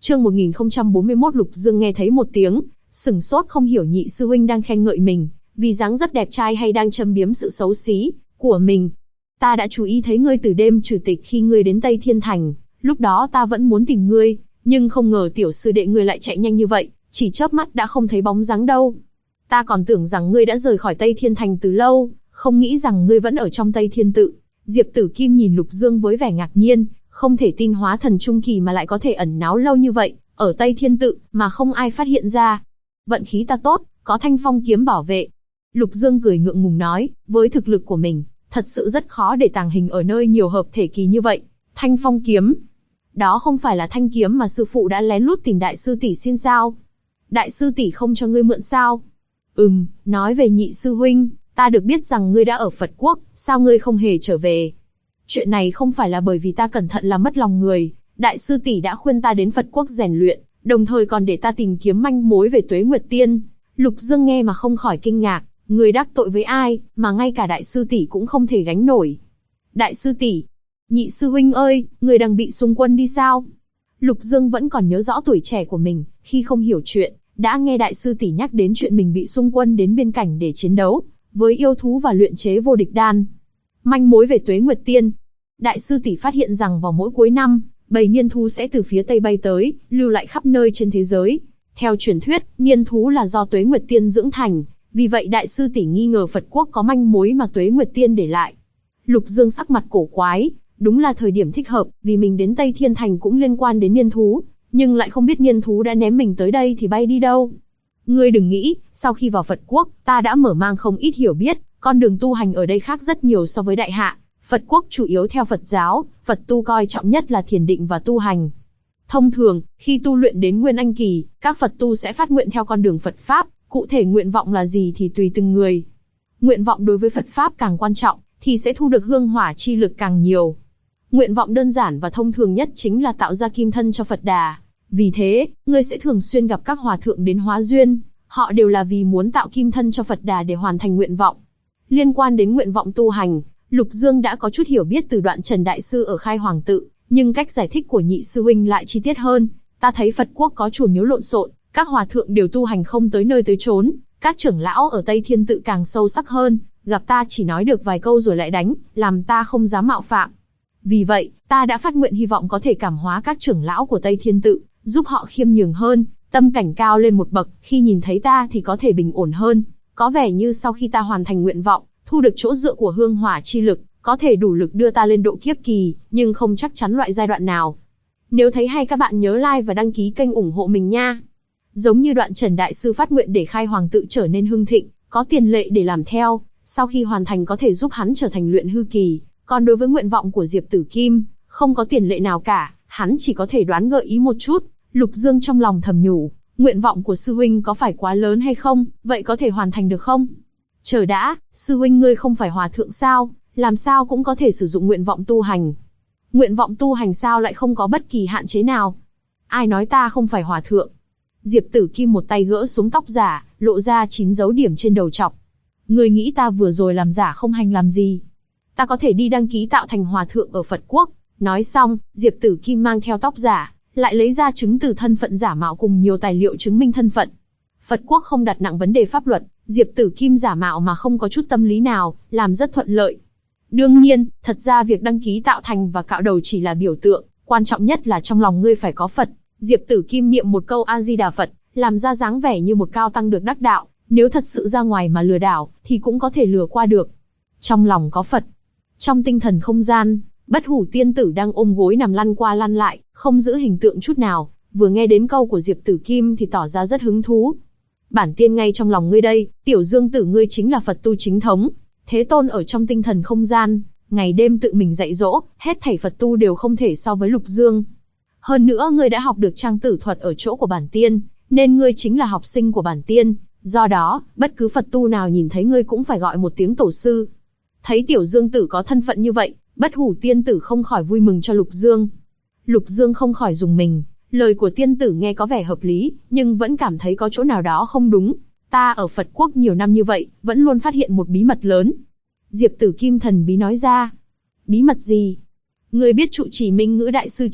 Chương 1041 Lục Dương nghe thấy một tiếng, sửng sốt không hiểu nhị sư huynh đang khen ngợi mình, vì dáng rất đẹp trai hay đang châm biếm sự xấu xí của mình. Ta đã chú ý thấy ngươi từ đêm trừ tịch khi ngươi đến Tây Thiên Thành, lúc đó ta vẫn muốn tìm ngươi, nhưng không ngờ tiểu sư đệ ngươi lại chạy nhanh như vậy, chỉ chớp mắt đã không thấy bóng dáng đâu. Ta còn tưởng rằng ngươi đã rời khỏi Tây Thiên Thành từ lâu, không nghĩ rằng ngươi vẫn ở trong Tây Thiên Tự. Diệp Tử Kim nhìn Lục Dương với vẻ ngạc nhiên, không thể tin hóa thần trung kỳ mà lại có thể ẩn náu lâu như vậy, ở Tây Thiên Tự, mà không ai phát hiện ra. Vận khí ta tốt, có Thanh Phong kiếm bảo vệ. Lục Dương cười ngượng ngùng nói, với thực lực của mình, thật sự rất khó để tàng hình ở nơi nhiều hợp thể kỳ như vậy. Thanh Phong kiếm, đó không phải là thanh kiếm mà sư phụ đã lén lút tìm đại sư tỷ xin sao? Đại sư tỷ không cho ngươi mượn sao? Nói về nhị sư huynh, ta được biết rằng ngươi đã ở Phật Quốc, sao ngươi không hề trở về? Chuyện này không phải là bởi vì ta cẩn thận làm mất lòng người, đại sư tỷ đã khuyên ta đến Phật Quốc rèn luyện, đồng thời còn để ta tìm kiếm manh mối về Tuế Nguyệt Tiên. Lục Dương nghe mà không khỏi kinh ngạc, người đắc tội với ai, mà ngay cả đại sư tỷ cũng không thể gánh nổi. Đại sư tỷ, nhị sư huynh ơi, người đang bị xung quân đi sao? Lục Dương vẫn còn nhớ rõ tuổi trẻ của mình, khi không hiểu chuyện, đã nghe đại sư tỷ nhắc đến chuyện mình bị xung quân đến biên cảnh để chiến đấu với yêu thú và luyện chế vô địch đan. Manh mối về Tuế Nguyệt Tiên. Đại sư tỷ phát hiện rằng vào mỗi cuối năm, bầy niên thú sẽ từ phía Tây bay tới, lưu lại khắp nơi trên thế giới. Theo truyền thuyết, niên thú là do Tuế Nguyệt Tiên dưỡng thành, vì vậy đại sư tỷ nghi ngờ Phật Quốc có manh mối mà Tuế Nguyệt Tiên để lại. Lục Dương sắc mặt cổ quái, đúng là thời điểm thích hợp, vì mình đến Tây Thiên Thành cũng liên quan đến niên thú, nhưng lại không biết niên thú đã ném mình tới đây thì bay đi đâu. Ngươi đừng nghĩ, sau khi vào Phật Quốc, ta đã mở mang không ít hiểu biết, con đường tu hành ở đây khác rất nhiều so với Đại Hạ. Phật Quốc chủ yếu theo Phật giáo, Phật tu coi trọng nhất là thiền định và tu hành. Thông thường, khi tu luyện đến Nguyên Anh kỳ, các Phật tu sẽ phát nguyện theo con đường Phật Pháp, cụ thể nguyện vọng là gì thì tùy từng người. Nguyện vọng đối với Phật Pháp càng quan trọng, thì sẽ thu được hương hỏa chi lực càng nhiều. Nguyện vọng đơn giản và thông thường nhất chính là tạo ra kim thân cho Phật Đà. Vì thế, ngươi sẽ thường xuyên gặp các hòa thượng đến hóa duyên, họ đều là vì muốn tạo kim thân cho Phật Đà để hoàn thành nguyện vọng. Liên quan đến nguyện vọng tu hành, Lục Dương đã có chút hiểu biết từ đoạn Trần Đại Sư ở Khai Hoàng Tự, nhưng cách giải thích của nhị sư huynh lại chi tiết hơn. Ta thấy Phật Quốc có chùa miếu lộn xộn, các hòa thượng đều tu hành không tới nơi tới chốn, các trưởng lão ở Tây Thiên Tự càng sâu sắc hơn, gặp ta chỉ nói được vài câu rồi lại đánh, làm ta không dám mạo phạm. Vì vậy, ta đã phát nguyện hy vọng có thể cảm hóa các trưởng lão của Tây Thiên Tự, giúp họ khiêm nhường hơn, tâm cảnh cao lên một bậc, khi nhìn thấy ta thì có thể bình ổn hơn. Có vẻ như sau khi ta hoàn thành nguyện vọng, thu được chỗ dựa của hương hỏa chi lực, có thể đủ lực đưa ta lên độ kiếp kỳ, nhưng không chắc chắn loại giai đoạn nào. Nếu thấy hay các bạn nhớ like và đăng ký kênh ủng hộ mình nha. Giống như đoạn Trần Đại Sư phát nguyện để Khai Hoàng Tự trở nên hưng thịnh, có tiền lệ để làm theo, sau khi hoàn thành có thể giúp hắn trở thành luyện hư kỳ. Còn đối với nguyện vọng của Diệp Tử Kim, không có tiền lệ nào cả, hắn chỉ có thể đoán gợi ý một chút. Lục Dương trong lòng thầm nhủ, nguyện vọng của sư huynh có phải quá lớn hay không, vậy có thể hoàn thành được không? Chờ đã, sư huynh ngươi không phải hòa thượng sao, làm sao cũng có thể sử dụng nguyện vọng tu hành. Nguyện vọng tu hành sao lại không có bất kỳ hạn chế nào? Ai nói ta không phải hòa thượng? Diệp Tử Kim một tay gỡ xuống tóc giả, lộ ra 9 dấu điểm trên đầu trọc. Ngươi nghĩ ta vừa rồi làm giả không hành làm gì? Ta có thể đi đăng ký tạo thành hòa thượng ở Phật Quốc. Nói xong, Diệp Tử Kim mang theo tóc giả, lại lấy ra chứng từ thân phận giả mạo cùng nhiều tài liệu chứng minh thân phận. Phật Quốc không đặt nặng vấn đề pháp luật, Diệp Tử Kim giả mạo mà không có chút tâm lý nào, làm rất thuận lợi. Đương nhiên, thật ra việc đăng ký tạo thành và cạo đầu chỉ là biểu tượng, quan trọng nhất là trong lòng ngươi phải có Phật. Diệp Tử Kim niệm một câu A Di Đà Phật, làm ra dáng vẻ như một cao tăng được đắc đạo, nếu thật sự ra ngoài mà lừa đảo, thì cũng có thể lừa qua được. Trong lòng có Phật. Trong tinh thần không gian, Bất Hủ Tiên Tử đang ôm gối nằm lăn qua lăn lại, không giữ hình tượng chút nào, vừa nghe đến câu của Diệp Tử Kim thì tỏ ra rất hứng thú. Bản tiên ngay trong lòng ngươi đây, Tiểu Dương Tử ngươi chính là Phật tu chính thống, Thế Tôn ở trong tinh thần không gian, ngày đêm tự mình dạy dỗ, hết thảy Phật tu đều không thể so với Lục Dương. Hơn nữa ngươi đã học được trang tử thuật ở chỗ của bản tiên, nên ngươi chính là học sinh của bản tiên, do đó, bất cứ Phật tu nào nhìn thấy ngươi cũng phải gọi một tiếng tổ sư. Thấy Tiểu Dương Tử có thân phận như vậy, Bất Hủ Tiên Tử không khỏi vui mừng cho Lục Dương. Lục Dương không khỏi rùng mình, lời của tiên tử nghe có vẻ hợp lý, nhưng vẫn cảm thấy có chỗ nào đó không đúng. Ta ở Phật Quốc nhiều năm như vậy, vẫn luôn phát hiện một bí mật lớn. Diệp Tử Kim thần bí nói ra. Bí mật gì? Ngươi biết trụ trì Minh Ngữ Đại Sư chứ?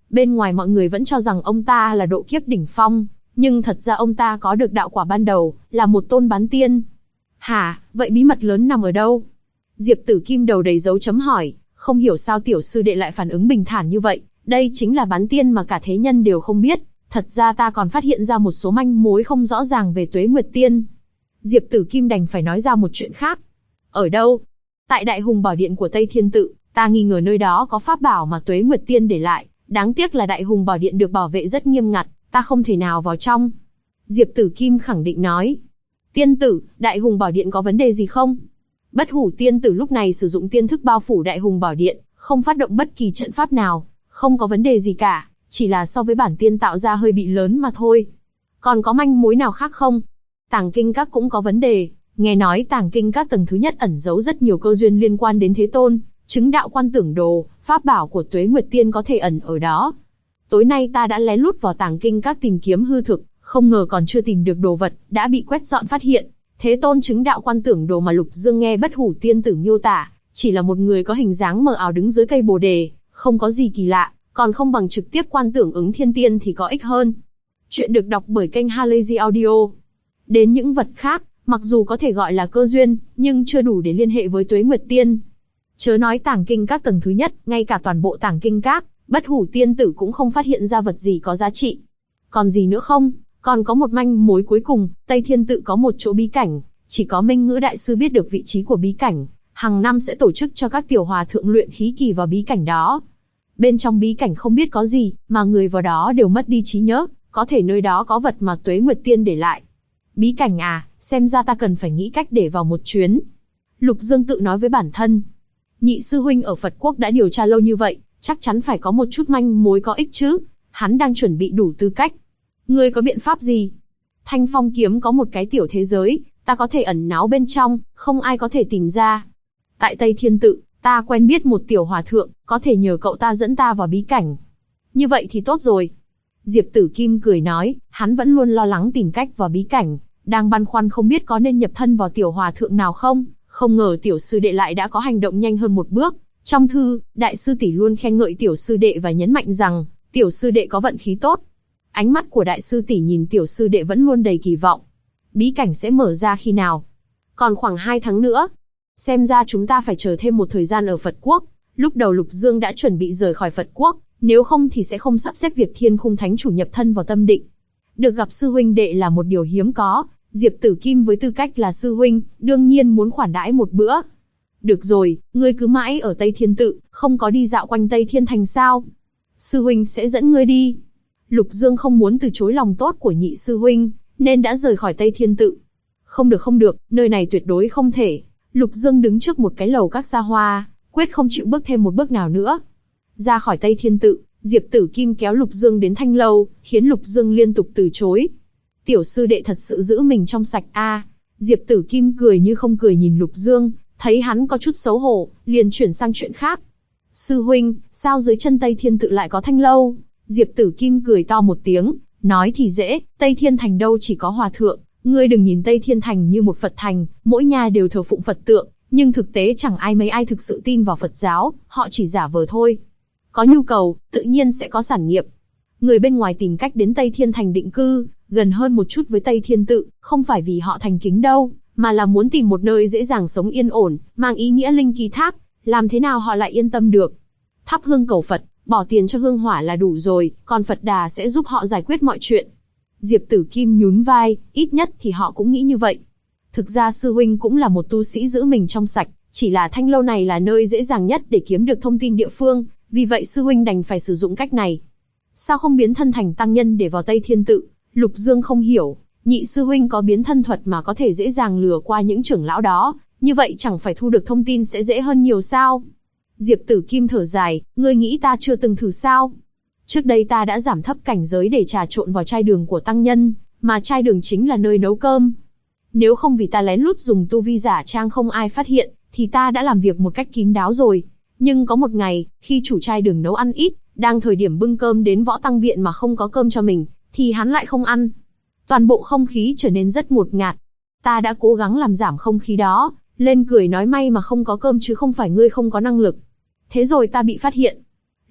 Bên ngoài mọi người vẫn cho rằng ông ta là độ kiếp đỉnh phong, nhưng thật ra ông ta có được đạo quả ban đầu, là một tôn bán tiên. Hả, vậy bí mật lớn nằm ở đâu? Diệp Tử Kim đầu đầy dấu chấm hỏi, không hiểu sao tiểu sư đệ lại phản ứng bình thản như vậy, đây chính là bán tiên mà cả thế nhân đều không biết, thật ra ta còn phát hiện ra một số manh mối không rõ ràng về Tuế Nguyệt Tiên. Diệp Tử Kim đành phải nói ra một chuyện khác. Ở đâu? Tại Đại Hùng Bảo Điện của Tây Thiên Tự, ta nghi ngờ nơi đó có pháp bảo mà Tuế Nguyệt Tiên để lại, đáng tiếc là Đại Hùng Bảo Điện được bảo vệ rất nghiêm ngặt, ta không thể nào vào trong. Diệp Tử Kim khẳng định nói. Tiên tử, Đại Hùng Bảo Điện có vấn đề gì không? Bất Hủ tiên tử lúc này sử dụng tiên thức bao phủ Đại Hùng Bảo Điện, không phát động bất kỳ trận pháp nào, không có vấn đề gì cả, chỉ là so với bản tiên tạo ra hơi bị lớn mà thôi. Còn có manh mối nào khác không? Tàng Kinh Các cũng có vấn đề, nghe nói Tàng Kinh Các tầng thứ nhất ẩn giấu rất nhiều cơ duyên liên quan đến Thế Tôn, chứng đạo quan tưởng đồ, pháp bảo của Tuế Nguyệt Tiên có thể ẩn ở đó. Tối nay ta đã lén lút vào Tàng Kinh Các tìm kiếm hư thực, không ngờ còn chưa tìm được đồ vật, đã bị quét dọn phát hiện. Thế Tôn chứng đạo quan tưởng đồ mà Lục Dương nghe Bất Hủ tiên tử miêu tả, chỉ là một người có hình dáng mờ ảo đứng dưới cây bồ đề, không có gì kỳ lạ, còn không bằng trực tiếp quan tưởng ứng thiên tiên thì có ích hơn. Chuyện được đọc bởi kênh Halazy Audio. Đến những vật khác, mặc dù có thể gọi là cơ duyên, nhưng chưa đủ để liên hệ với Tuế Nguyệt Tiên. Chớ nói Tàng Kinh Các tầng thứ nhất, ngay cả toàn bộ Tàng Kinh Các, Bất Hủ tiên tử cũng không phát hiện ra vật gì có giá trị. Còn gì nữa không? Còn có một manh mối cuối cùng, Tây Thiên Tự có một chỗ bí cảnh, chỉ có Minh Ngữ đại sư biết được vị trí của bí cảnh, hàng năm sẽ tổ chức cho các tiểu hòa thượng luyện khí kỳ vào bí cảnh đó. Bên trong bí cảnh không biết có gì, mà người vào đó đều mất đi trí nhớ, có thể nơi đó có vật mà Tuế Nguyệt Tiên để lại. Bí cảnh à, xem ra ta cần phải nghĩ cách để vào một chuyến. Lục Dương tự nói với bản thân. Nhị sư huynh ở Phật Quốc đã điều tra lâu như vậy, chắc chắn phải có một chút manh mối có ích chứ. Hắn đang chuẩn bị đủ tư cách. Ngươi có biện pháp gì? Thanh Phong kiếm có một cái tiểu thế giới, ta có thể ẩn náu bên trong, không ai có thể tìm ra. Tại Tây Thiên Tự, ta quen biết một tiểu hòa thượng, có thể nhờ cậu ta dẫn ta vào bí cảnh. Như vậy thì tốt rồi. Diệp Tử Kim cười nói, hắn vẫn luôn lo lắng tìm cách vào bí cảnh, đang băn khoăn không biết có nên nhập thân vào tiểu hòa thượng nào không, không ngờ tiểu sư đệ lại đã có hành động nhanh hơn một bước. Trong thư, đại sư tỷ luôn khen ngợi tiểu sư đệ và nhấn mạnh rằng, tiểu sư đệ có vận khí tốt. Ánh mắt của đại sư tỷ nhìn tiểu sư đệ vẫn luôn đầy kỳ vọng. Bí cảnh sẽ mở ra khi nào? Còn khoảng 2 tháng nữa. Xem ra chúng ta phải chờ thêm một thời gian ở Phật Quốc. Lúc đầu Lục Dương đã chuẩn bị rời khỏi Phật Quốc, nếu không thì sẽ không sắp xếp việc Thiên Khung Thánh Chủ nhập thân vào tâm định. Được gặp sư huynh đệ là một điều hiếm có, Diệp Tử Kim với tư cách là sư huynh, đương nhiên muốn khoản đãi một bữa. Được rồi, ngươi cứ mãi ở Tây Thiên Tự, không có đi dạo quanh Tây Thiên Thành sao? Sư huynh sẽ dẫn ngươi đi. Lục Dương không muốn từ chối lòng tốt của nhị sư huynh, nên đã rời khỏi Tây Thiên Tự. Không được, nơi này tuyệt đối không thể. Lục Dương đứng trước một cái lầu các xa hoa, quyết không chịu bước thêm một bước nào nữa. Ra khỏi Tây Thiên Tự, Diệp Tử Kim kéo Lục Dương đến Thanh Lâu, khiến Lục Dương liên tục từ chối. Tiểu sư đệ thật sự giữ mình trong sạch a. Diệp Tử Kim cười như không cười nhìn Lục Dương, thấy hắn có chút xấu hổ, liền chuyển sang chuyện khác. Sư huynh, sao dưới chân Tây Thiên Tự lại có Thanh Lâu? Diệp Tử Kim cười to một tiếng, nói thì dễ, Tây Thiên Thành đâu chỉ có hòa thượng, ngươi đừng nhìn Tây Thiên Thành như một Phật thành, mỗi nhà đều thờ phụng Phật tượng, nhưng thực tế chẳng mấy ai thực sự tin vào Phật giáo, họ chỉ giả vờ thôi. Có nhu cầu, tự nhiên sẽ có sản nghiệp. Người bên ngoài tìm cách đến Tây Thiên Thành định cư, gần hơn một chút với Tây Thiên Tự, không phải vì họ thành kính đâu, mà là muốn tìm một nơi dễ dàng sống yên ổn, mang ý nghĩa linh kỳ thác, làm thế nào họ lại yên tâm được. Thắp hương cầu Phật, bỏ tiền cho hương hỏa là đủ rồi, còn Phật Đà sẽ giúp họ giải quyết mọi chuyện. Diệp Tử Kim nhún vai, ít nhất thì họ cũng nghĩ như vậy. Thực ra sư huynh cũng là một tu sĩ giữ mình trong sạch, chỉ là Thanh Lâu này là nơi dễ dàng nhất để kiếm được thông tin địa phương, vì vậy sư huynh đành phải sử dụng cách này. Sao không biến thân thành tăng nhân để vào Tây Thiên Tự? Lục Dương không hiểu, nhị sư huynh có biến thân thuật mà có thể dễ dàng lừa qua những trưởng lão đó, như vậy chẳng phải thu được thông tin sẽ dễ hơn nhiều sao? Diệp Tử Kim thở dài, ngươi nghĩ ta chưa từng thử sao? Trước đây ta đã giảm thấp cảnh giới để trà trộn vào trai đường của tăng nhân, mà trai đường chính là nơi nấu cơm. Nếu không vì ta lén lút dùng tu vi giả trang không ai phát hiện, thì ta đã làm việc một cách kín đáo rồi. Nhưng có một ngày, khi chủ trai đường nấu ăn ít, đang thời điểm bưng cơm đến võ tăng viện mà không có cơm cho mình, thì hắn lại không ăn. Toàn bộ không khí trở nên rất ngột ngạt. Ta đã cố gắng làm giảm không khí đó, lên cười nói may mà không có cơm chứ không phải ngươi không có năng lực. Thế rồi ta bị phát hiện.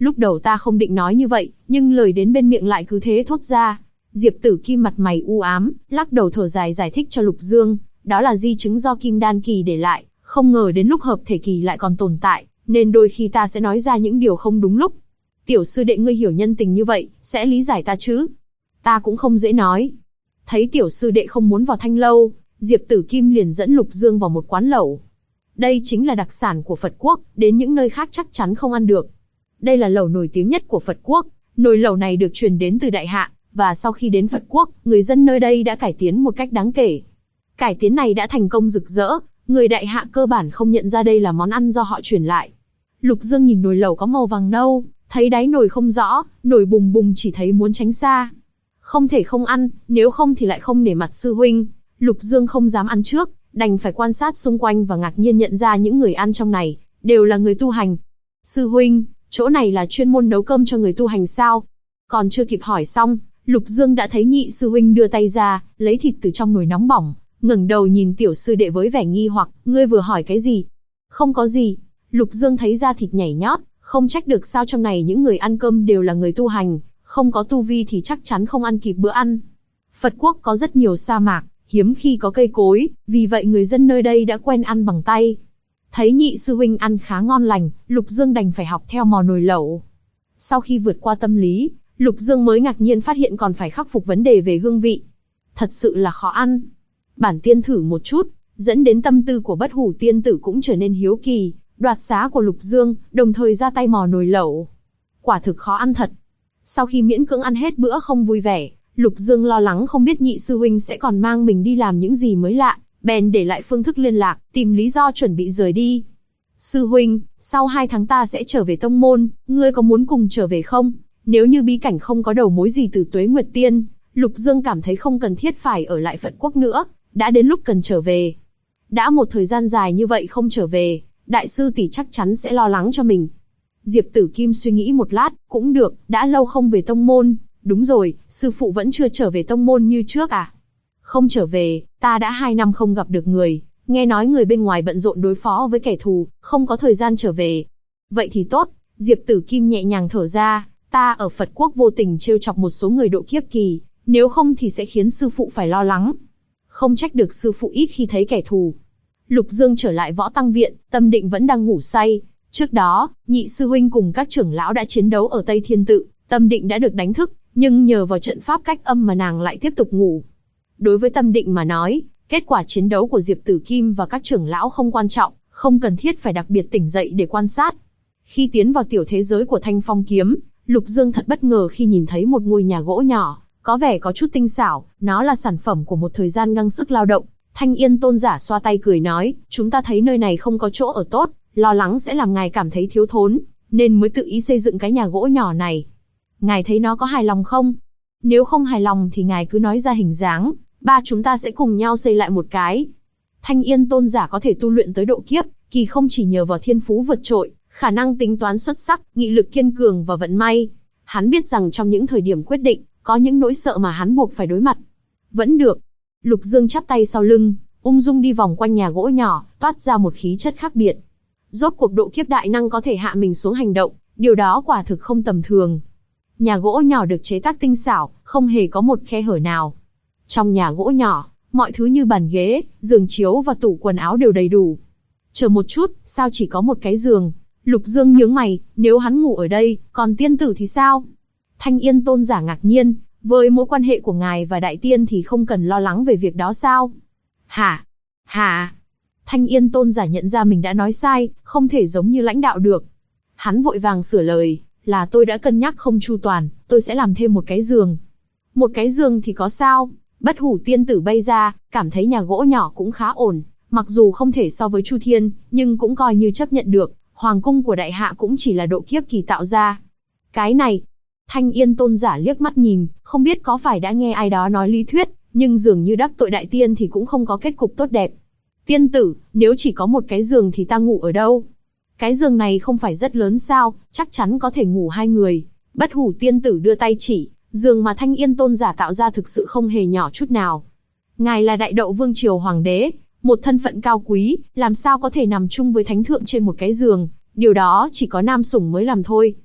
Lúc đầu ta không định nói như vậy, nhưng lời đến bên miệng lại cứ thế thốt ra. Diệp Tử Kim mặt mày u ám, lắc đầu thở dài giải thích cho Lục Dương, đó là di chứng do Kim Đan kỳ để lại, không ngờ đến lúc hợp thể kỳ lại còn tồn tại, nên đôi khi ta sẽ nói ra những điều không đúng lúc. Tiểu sư đệ ngươi hiểu nhân tình như vậy, sẽ lý giải ta chứ? Ta cũng không dễ nói. Thấy tiểu sư đệ không muốn vào Thanh lâu, Diệp Tử Kim liền dẫn Lục Dương vào một quán lẩu. Đây chính là đặc sản của Phật quốc, đến những nơi khác chắc chắn không ăn được. Đây là lẩu nổi tiếng nhất của Phật quốc, nồi lẩu này được truyền đến từ Đại Hạ, và sau khi đến Phật quốc, người dân nơi đây đã cải tiến một cách đáng kể. Cải tiến này đã thành công rực rỡ, người Đại Hạ cơ bản không nhận ra đây là món ăn do họ truyền lại. Lục Dương nhìn nồi lẩu có màu vàng nâu, thấy đáy nồi không rõ, nổi bùng bùng chỉ thấy muốn tránh xa. Không thể không ăn, nếu không thì lại không nể mặt sư huynh. Lục Dương không dám ăn trước, đành phải quan sát xung quanh và ngạc nhiên nhận ra những người ăn trong này, đều là người tu hành. Sư huynh, chỗ này là chuyên môn nấu cơm cho người tu hành sao? Còn chưa kịp hỏi xong, Lục Dương đã thấy nhị sư huynh đưa tay ra, lấy thịt từ trong nồi nóng bỏng, ngẩng đầu nhìn tiểu sư đệ với vẻ nghi hoặc, ngươi vừa hỏi cái gì? Không có gì. Lục Dương thấy da thịt nhảy nhót, không trách được sao trong này những người ăn cơm đều là người tu hành, không có tu vi thì chắc chắn không ăn kịp bữa ăn. Phật quốc có rất nhiều sa mạc, hiếm khi có cây cối, vì vậy người dân nơi đây đã quen ăn bằng tay. Thấy nhị sư huynh ăn khá ngon lành, Lục Dương đành phải học theo mò nồi lẩu. Sau khi vượt qua tâm lý, Lục Dương mới ngạc nhiên phát hiện còn phải khắc phục vấn đề về hương vị. Thật sự là khó ăn. Bản tiên thử một chút, dẫn đến tâm tư của Bất Hủ tiên tử cũng trở nên hiếu kỳ, đoạt xá của Lục Dương, đồng thời ra tay mò nồi lẩu. Quả thực khó ăn thật. Sau khi miễn cưỡng ăn hết bữa không vui vẻ, Lục Dương lo lắng không biết nhị sư huynh sẽ còn mang mình đi làm những gì mới lạ, bèn để lại phương thức liên lạc, tìm lý do chuẩn bị rời đi. Sư huynh, sau 2 tháng ta sẽ trở về tông môn, ngươi có muốn cùng trở về không? Nếu như bí cảnh không có đầu mối gì từ Tuế Nguyệt Tiên, Lục Dương cảm thấy không cần thiết phải ở lại Phật quốc nữa, đã đến lúc cần trở về. Đã một thời gian dài như vậy không trở về, đại sư tỷ chắc chắn sẽ lo lắng cho mình. Diệp Tử Kim suy nghĩ một lát, cũng được, đã lâu không về tông môn. Đúng rồi, sư phụ vẫn chưa trở về tông môn như trước à? Không trở về, ta đã 2 năm không gặp được người, nghe nói người bên ngoài bận rộn đối phó với kẻ thù, không có thời gian trở về. Vậy thì tốt, Diệp Tử Kim nhẹ nhàng thở ra, ta ở Phật quốc vô tình trêu chọc một số người độ kiếp kỳ, nếu không thì sẽ khiến sư phụ phải lo lắng. Không trách được sư phụ ít khi thấy kẻ thù. Lục Dương trở lại Võ Tăng Viện, Tâm Định vẫn đang ngủ say. Trước đó, nhị sư huynh cùng các trưởng lão đã chiến đấu ở Tây Thiên Tự, Tâm Định đã được đánh thức, nhưng nhờ vào trận pháp cách âm mà nàng lại tiếp tục ngủ. Đối với Tâm Định mà nói, kết quả chiến đấu của Diệp Tử Kim và các trưởng lão không quan trọng, không cần thiết phải đặc biệt tỉnh dậy để quan sát. Khi tiến vào tiểu thế giới của Thanh Phong Kiếm, Lục Dương thật bất ngờ khi nhìn thấy một ngôi nhà gỗ nhỏ, có vẻ có chút tinh xảo, nó là sản phẩm của một thời gian gắng sức lao động. Thanh Yên tôn giả xoa tay cười nói, chúng ta thấy nơi này không có chỗ ở tốt, lo lắng sẽ làm ngài cảm thấy thiếu thốn, nên mới tự ý xây dựng cái nhà gỗ nhỏ này. Ngài thấy nó có hài lòng không? Nếu không hài lòng thì ngài cứ nói ra hình dáng, ba chúng ta sẽ cùng nhau xây lại một cái. Thanh Yên tôn giả có thể tu luyện tới độ kiếp kỳ không chỉ nhờ vào thiên phú vượt trội, khả năng tính toán xuất sắc, nghị lực kiên cường và vận may. Hắn biết rằng trong những thời điểm quyết định, có những nỗi sợ mà hắn buộc phải đối mặt. Vẫn được. Lục Dương chắp tay sau lưng, ung dung đi vòng quanh nhà gỗ nhỏ, toát ra một khí chất khác biệt. Rốt cuộc độ kiếp đại năng có thể hạ mình xuống hành động, điều đó quả thực không tầm thường. Nhà gỗ nhỏ được chế tác tinh xảo, không hề có một khe hở nào. Trong nhà gỗ nhỏ, mọi thứ như bàn ghế, giường chiếu và tủ quần áo đều đầy đủ. Chờ một chút, sao chỉ có một cái giường? Lục Dương nhướng mày, nếu hắn ngủ ở đây, còn tiên tử thì sao? Thanh Yên tôn giả ngạc nhiên, với mối quan hệ của ngài và đại tiên thì không cần lo lắng về việc đó sao? Hả? Hả? Thanh Yên tôn giả nhận ra mình đã nói sai, không thể giống như lãnh đạo được. Hắn vội vàng sửa lời, là tôi đã cân nhắc không chu toàn, tôi sẽ làm thêm một cái giường. Một cái giường thì có sao? Bất Hủ tiên tử bay ra, cảm thấy nhà gỗ nhỏ cũng khá ổn, mặc dù không thể so với Chu Thiên, nhưng cũng coi như chấp nhận được, hoàng cung của đại hạ cũng chỉ là độ kiếp kỳ tạo ra. Cái này, Thanh Yên tôn giả liếc mắt nhìn, không biết có phải đã nghe ai đó nói lý thuyết, nhưng dường như đắc tội đại tiên thì cũng không có kết cục tốt đẹp. Tiên tử, nếu chỉ có một cái giường thì ta ngủ ở đâu? Cái giường này không phải rất lớn sao, chắc chắn có thể ngủ 2 người. Bất Hủ tiên tử đưa tay chỉ, giường mà Thanh Yên tôn giả tạo ra thực sự không hề nhỏ chút nào. Ngài là Đại Đậu Vương Triều Hoàng đế, một thân phận cao quý, làm sao có thể nằm chung với thánh thượng trên một cái giường, điều đó chỉ có nam sủng mới làm thôi.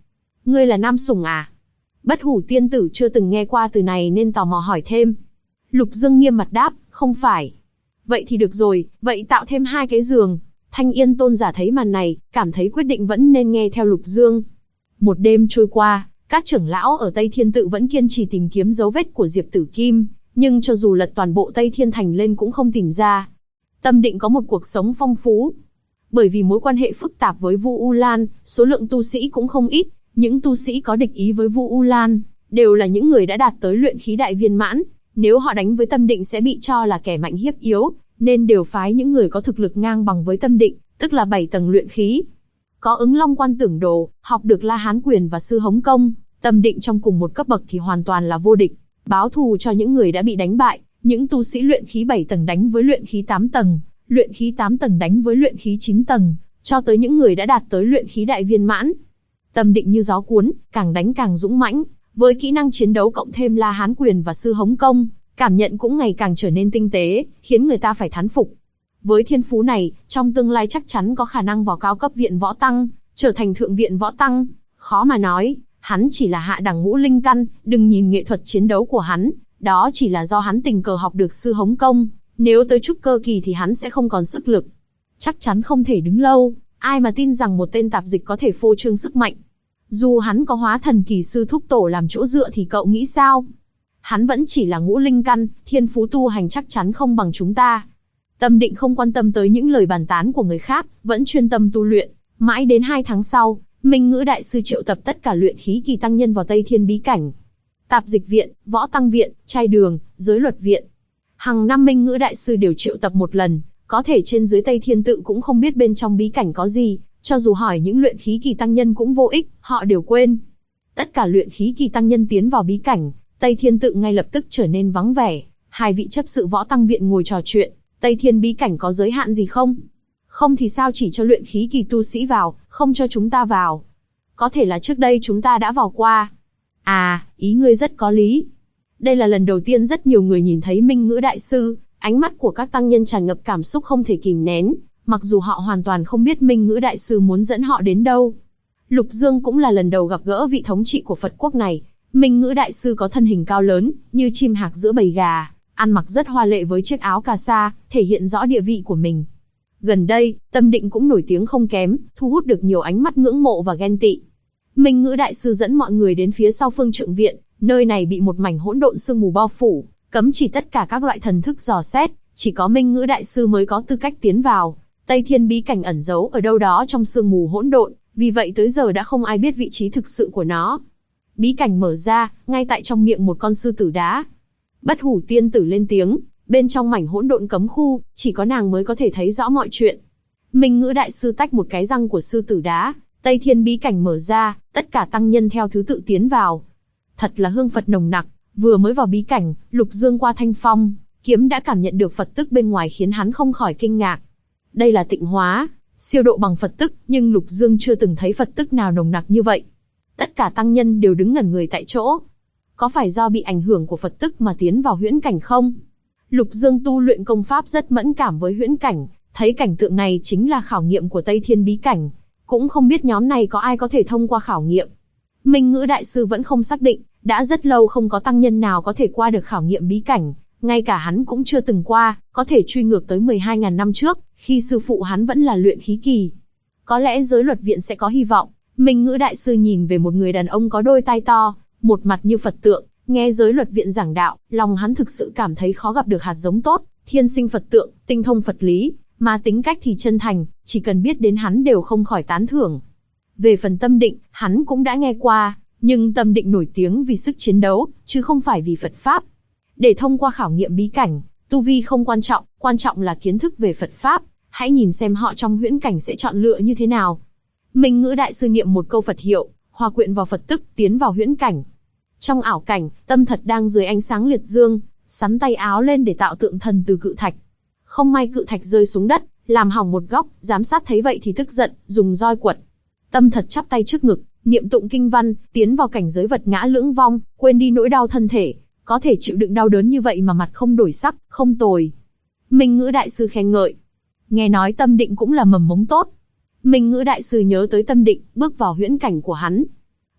Ngươi là nam sủng à? Bất hủ tiên tử chưa từng nghe qua từ này nên tò mò hỏi thêm. Lục Dương nghiêm mặt đáp, không phải. Vậy thì được rồi, vậy tạo thêm 2 cái giường. Thanh Yên tôn giả thấy màn này, cảm thấy quyết định vẫn nên nghe theo Lục Dương. Một đêm trôi qua, các trưởng lão ở Tây Thiên Tự vẫn kiên trì tìm kiếm dấu vết của Diệp Tử Kim, nhưng cho dù lật toàn bộ Tây Thiên Thành lên cũng không tìm ra. Tâm Định có một cuộc sống phong phú. Bởi vì mối quan hệ phức tạp với Vu U Lan, số lượng tu sĩ cũng không ít. Những tu sĩ có địch ý với Vu U Lan đều là những người đã đạt tới luyện khí đại viên mãn. Nếu họ đánh với Tâm Định sẽ bị cho là kẻ mạnh hiếp yếu, nên đều phái những người có thực lực ngang bằng với Tâm Định, tức là 7 tầng luyện khí. Có Ứng Long Quan Tưởng Đồ, học được La Hán Quyền và Sư Hống Công, Tâm Định trong cùng một cấp bậc thì hoàn toàn là vô địch. Báo thù cho những người đã bị đánh bại, những tu sĩ luyện khí 7 tầng đánh với luyện khí 8 tầng, luyện khí 8 tầng đánh với luyện khí 9 tầng, cho tới những người đã đạt tới luyện khí đại viên mãn. Tâm Định như gió cuốn, càng đánh càng dũng mãnh, với kỹ năng chiến đấu cộng thêm La Hán Quyền và Sư Hống Công, cảm nhận cũng ngày càng trở nên tinh tế, khiến người ta phải thán phục. Với thiên phú này, trong tương lai chắc chắn có khả năng vào cao cấp viện võ tăng, trở thành thượng viện võ tăng. Khó mà nói, hắn chỉ là hạ đẳng ngũ linh căn, đừng nhìn nghệ thuật chiến đấu của hắn, đó chỉ là do hắn tình cờ học được Sư Hống Công, nếu tới trúc cơ kỳ thì hắn sẽ không còn sức lực. Chắc chắn không thể đứng lâu, ai mà tin rằng một tên tạp dịch có thể phô trương sức mạnh. Dù hắn có hóa thần kỳ sư thúc tổ làm chỗ dựa thì cậu nghĩ sao? Hắn vẫn chỉ là ngũ linh căn, thiên phú tu hành chắc chắn không bằng chúng ta. Tâm Định không quan tâm tới những lời bàn tán của người khác, vẫn chuyên tâm tu luyện. Mãi đến 2 tháng sau, Minh Ngữ Đại Sư triệu tập tất cả luyện khí kỳ tăng nhân vào Tây Thiên Bí Cảnh. Tạp dịch viện, võ tăng viện, trai đường, giới luật viện. Hàng năm Minh Ngữ Đại Sư đều triệu tập một lần, có thể trên dưới Tây Thiên Tự cũng không biết bên trong bí cảnh có gì, cho dù hỏi những luyện khí kỳ tăng nhân cũng vô ích, họ đều quên. Tất cả luyện khí kỳ tăng nhân tiến vào bí cảnh, Tây Thiên Tự ngay lập tức trở nên vắng vẻ. 2 vị chấp sự võ tăng viện ngồi trò chuyện, Tây Thiên bí cảnh có giới hạn gì không? Không thì sao chỉ cho luyện khí kỳ tu sĩ vào, không cho chúng ta vào? Có thể là trước đây chúng ta đã vào qua. À, ý ngươi rất có lý. Đây là lần đầu tiên rất nhiều người nhìn thấy Minh Ngữ Đại Sư, ánh mắt của các tăng nhân tràn ngập cảm xúc không thể kìm nén, mặc dù họ hoàn toàn không biết Minh Ngữ Đại Sư muốn dẫn họ đến đâu. Lục Dương cũng là lần đầu gặp gỡ vị thống trị của Phật quốc này. Minh Ngữ Đại Sư có thân hình cao lớn, như chim hạc giữa bầy gà, ăn mặc rất hoa lệ với chiếc áo cà sa, thể hiện rõ địa vị của mình. Gần đây, Tâm Định cũng nổi tiếng không kém, thu hút được nhiều ánh mắt ngưỡng mộ và ghen tị. Minh Ngữ Đại Sư dẫn mọi người đến phía sau Phương Trượng Viện, nơi này bị một mảnh hỗn độn sương mù bao phủ, cấm chỉ tất cả các loại thần thức dò xét, chỉ có Minh Ngữ Đại Sư mới có tư cách tiến vào. Tây Thiên bí cảnh ẩn giấu ở đâu đó trong sương mù hỗn độn, vì vậy tới giờ đã không ai biết vị trí thực sự của nó. Bí cảnh mở ra, ngay tại trong miệng một con sư tử đá. Bất hủ tiên tử lên tiếng, bên trong mảnh hỗn độn cấm khu, chỉ có nàng mới có thể thấy rõ mọi chuyện. Minh Ngữ Đại Sư tách một cái răng của sư tử đá, Tây Thiên bí cảnh mở ra, tất cả tăng nhân theo thứ tự tiến vào. Thật là hương Phật nồng nặc, vừa mới vào bí cảnh, Lục Dương qua thanh phong, kiếm đã cảm nhận được Phật tức bên ngoài khiến hắn không khỏi kinh ngạc. Đây là tịnh hóa, siêu độ bằng Phật tức, nhưng Lục Dương chưa từng thấy Phật tức nào nồng nặc như vậy. Tất cả tăng nhân đều đứng ngẩn người tại chỗ. Có phải do bị ảnh hưởng của Phật tức mà tiến vào huyễn cảnh không? Lục Dương tu luyện công pháp rất mẫn cảm với huyễn cảnh, thấy cảnh tượng này chính là khảo nghiệm của Tây Thiên bí cảnh. Cũng không biết nhóm này có ai có thể thông qua khảo nghiệm. Minh Ngữ Đại Sư vẫn không xác định, đã rất lâu không có tăng nhân nào có thể qua được khảo nghiệm bí cảnh, ngay cả hắn cũng chưa từng qua, có thể truy ngược tới 12.000 năm trước, khi sư phụ hắn vẫn là luyện khí kỳ. Có lẽ giới luật viện sẽ có hy vọng. Minh Ngữ Đại Sư nhìn về một người đàn ông có đôi tai to, một mặt như Phật tượng, nghe giới luật viện giảng đạo, lòng hắn thực sự cảm thấy khó gặp được hạt giống tốt, thiên sinh Phật tượng, tinh thông Phật lý, mà tính cách thì chân thành, chỉ cần biết đến hắn đều không khỏi tán thưởng. Về phần Tâm Định, hắn cũng đã nghe qua, nhưng Tâm Định nổi tiếng vì sức chiến đấu, chứ không phải vì Phật Pháp. Để thông qua khảo nghiệm bí cảnh, tu vi không quan trọng là kiến thức về Phật Pháp, hãy nhìn xem họ trong huyễn cảnh sẽ chọn lựa như thế nào. Minh Ngữ Đại Sư niệm một câu Phật hiệu, hòa quyện vào Phật tức, tiến vào huyễn cảnh. Trong ảo cảnh, Tâm Thật đang dưới ánh sáng liệt dương, sắn tay áo lên để tạo tượng thần từ cự thạch. Không may cự thạch rơi xuống đất, làm hỏng một góc, giám sát thấy vậy thì tức giận, dùng roi quật. Tâm Thật chắp tay trước ngực, niệm tụng kinh văn, tiến vào cảnh giới vật ngã lưỡng vong, quên đi nỗi đau thân thể, có thể chịu đựng đau đớn như vậy mà mặt không đổi sắc, không tồi. Minh Ngữ Đại Sư khen ngợi. Nghe nói Tâm Định cũng là mầm mống tốt. Minh Ngữ Đại Sư nhớ tới Tâm Định, bước vào huyễn cảnh của hắn.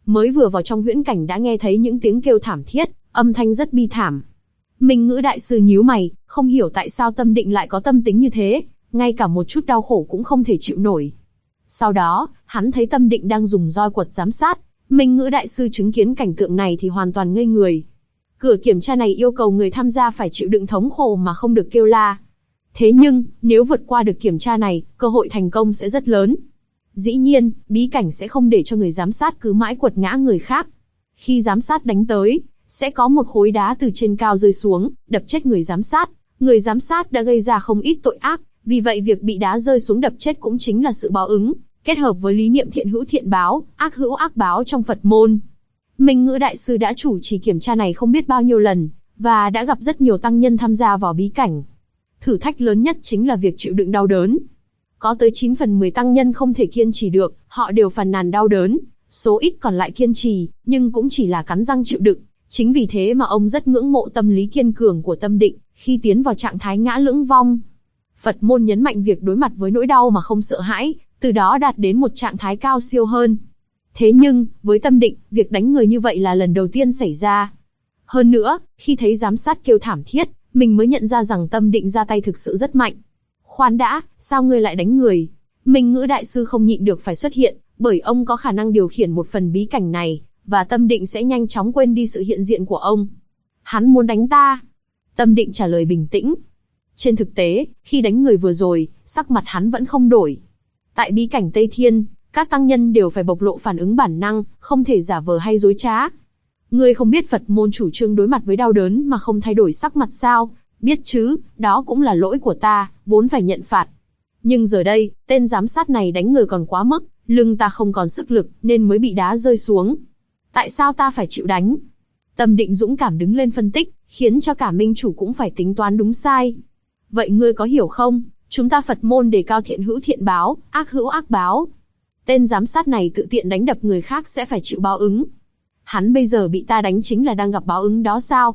mới vừa vào trong huyễn cảnh đã nghe thấy những tiếng kêu thảm thiết, âm thanh rất bi thảm. Minh Ngữ đại sư nhíu mày, không hiểu tại sao Tâm Định lại có tâm tính như thế, ngay cả một chút đau khổ cũng không thể chịu nổi. Sau đó, hắn thấy Tâm Định đang dùng roi quật giám sát. Minh Ngữ đại sư chứng kiến cảnh tượng này thì hoàn toàn ngây người. Cửa kiểm tra này yêu cầu người tham gia phải chịu đựng thống khổ mà không được kêu la. Thế nhưng, nếu vượt qua được kiểm tra này, cơ hội thành công sẽ rất lớn. Dĩ nhiên, bí cảnh sẽ không để cho người giám sát cứ mãi quật ngã người khác. Khi giám sát đánh tới, sẽ có một khối đá từ trên cao rơi xuống, đập chết người giám sát. Người giám sát đã gây ra không ít tội ác, vì vậy việc bị đá rơi xuống đập chết cũng chính là sự báo ứng, kết hợp với lý niệm thiện hữu thiện báo, ác hữu ác báo trong Phật môn. Minh Ngữ đại sư đã chủ trì kiểm tra này không biết bao nhiêu lần, và đã gặp rất nhiều tăng nhân tham gia vào bí cảnh. Thử thách lớn nhất chính là việc chịu đựng đau đớn. Có tới 9 phần 10 tăng nhân không thể kiên trì được, họ đều phàn nàn đau đớn, số ít còn lại kiên trì, nhưng cũng chỉ là cắn răng chịu đựng. Chính vì thế mà ông rất ngưỡng mộ tâm lý kiên cường của Tâm Định, khi tiến vào trạng thái ngã lưỡng vong. Phật môn nhấn mạnh việc đối mặt với nỗi đau mà không sợ hãi, từ đó đạt đến một trạng thái cao siêu hơn. Thế nhưng, với Tâm Định, việc đánh người như vậy là lần đầu tiên xảy ra. Hơn nữa, khi thấy giám sát kêu thảm thiết, mình mới nhận ra rằng Tâm Định ra tay thực sự rất mạnh. Khoan đã, sao ngươi lại đánh người? Minh Ngữ đại sư không nhịn được phải xuất hiện, bởi ông có khả năng điều khiển một phần bí cảnh này, và Tâm Định sẽ nhanh chóng quên đi sự hiện diện của ông. Hắn muốn đánh ta. Tâm Định trả lời bình tĩnh. Trên thực tế, khi đánh người vừa rồi, sắc mặt hắn vẫn không đổi. Tại bí cảnh Tây Thiên, các tăng nhân đều phải bộc lộ phản ứng bản năng, không thể giả vờ hay dối trá. Ngươi không biết Phật môn chủ trương đối mặt với đau đớn mà không thay đổi sắc mặt sao? Biết chứ, đó cũng là lỗi của ta, vốn phải nhận phạt. Nhưng giờ đây, tên giám sát này đánh người còn quá mức, lưng ta không còn sức lực, nên mới bị đá rơi xuống. Tại sao ta phải chịu đánh? Tâm Định dũng cảm đứng lên phân tích, khiến cho cả minh chủ cũng phải tính toán đúng sai. Vậy ngươi có hiểu không? Chúng ta Phật môn đề cao thiện hữu thiện báo, ác hữu ác báo. Tên giám sát này tự tiện đánh đập người khác sẽ phải chịu báo ứng. Hắn bây giờ bị ta đánh chính là đang gặp báo ứng đó sao?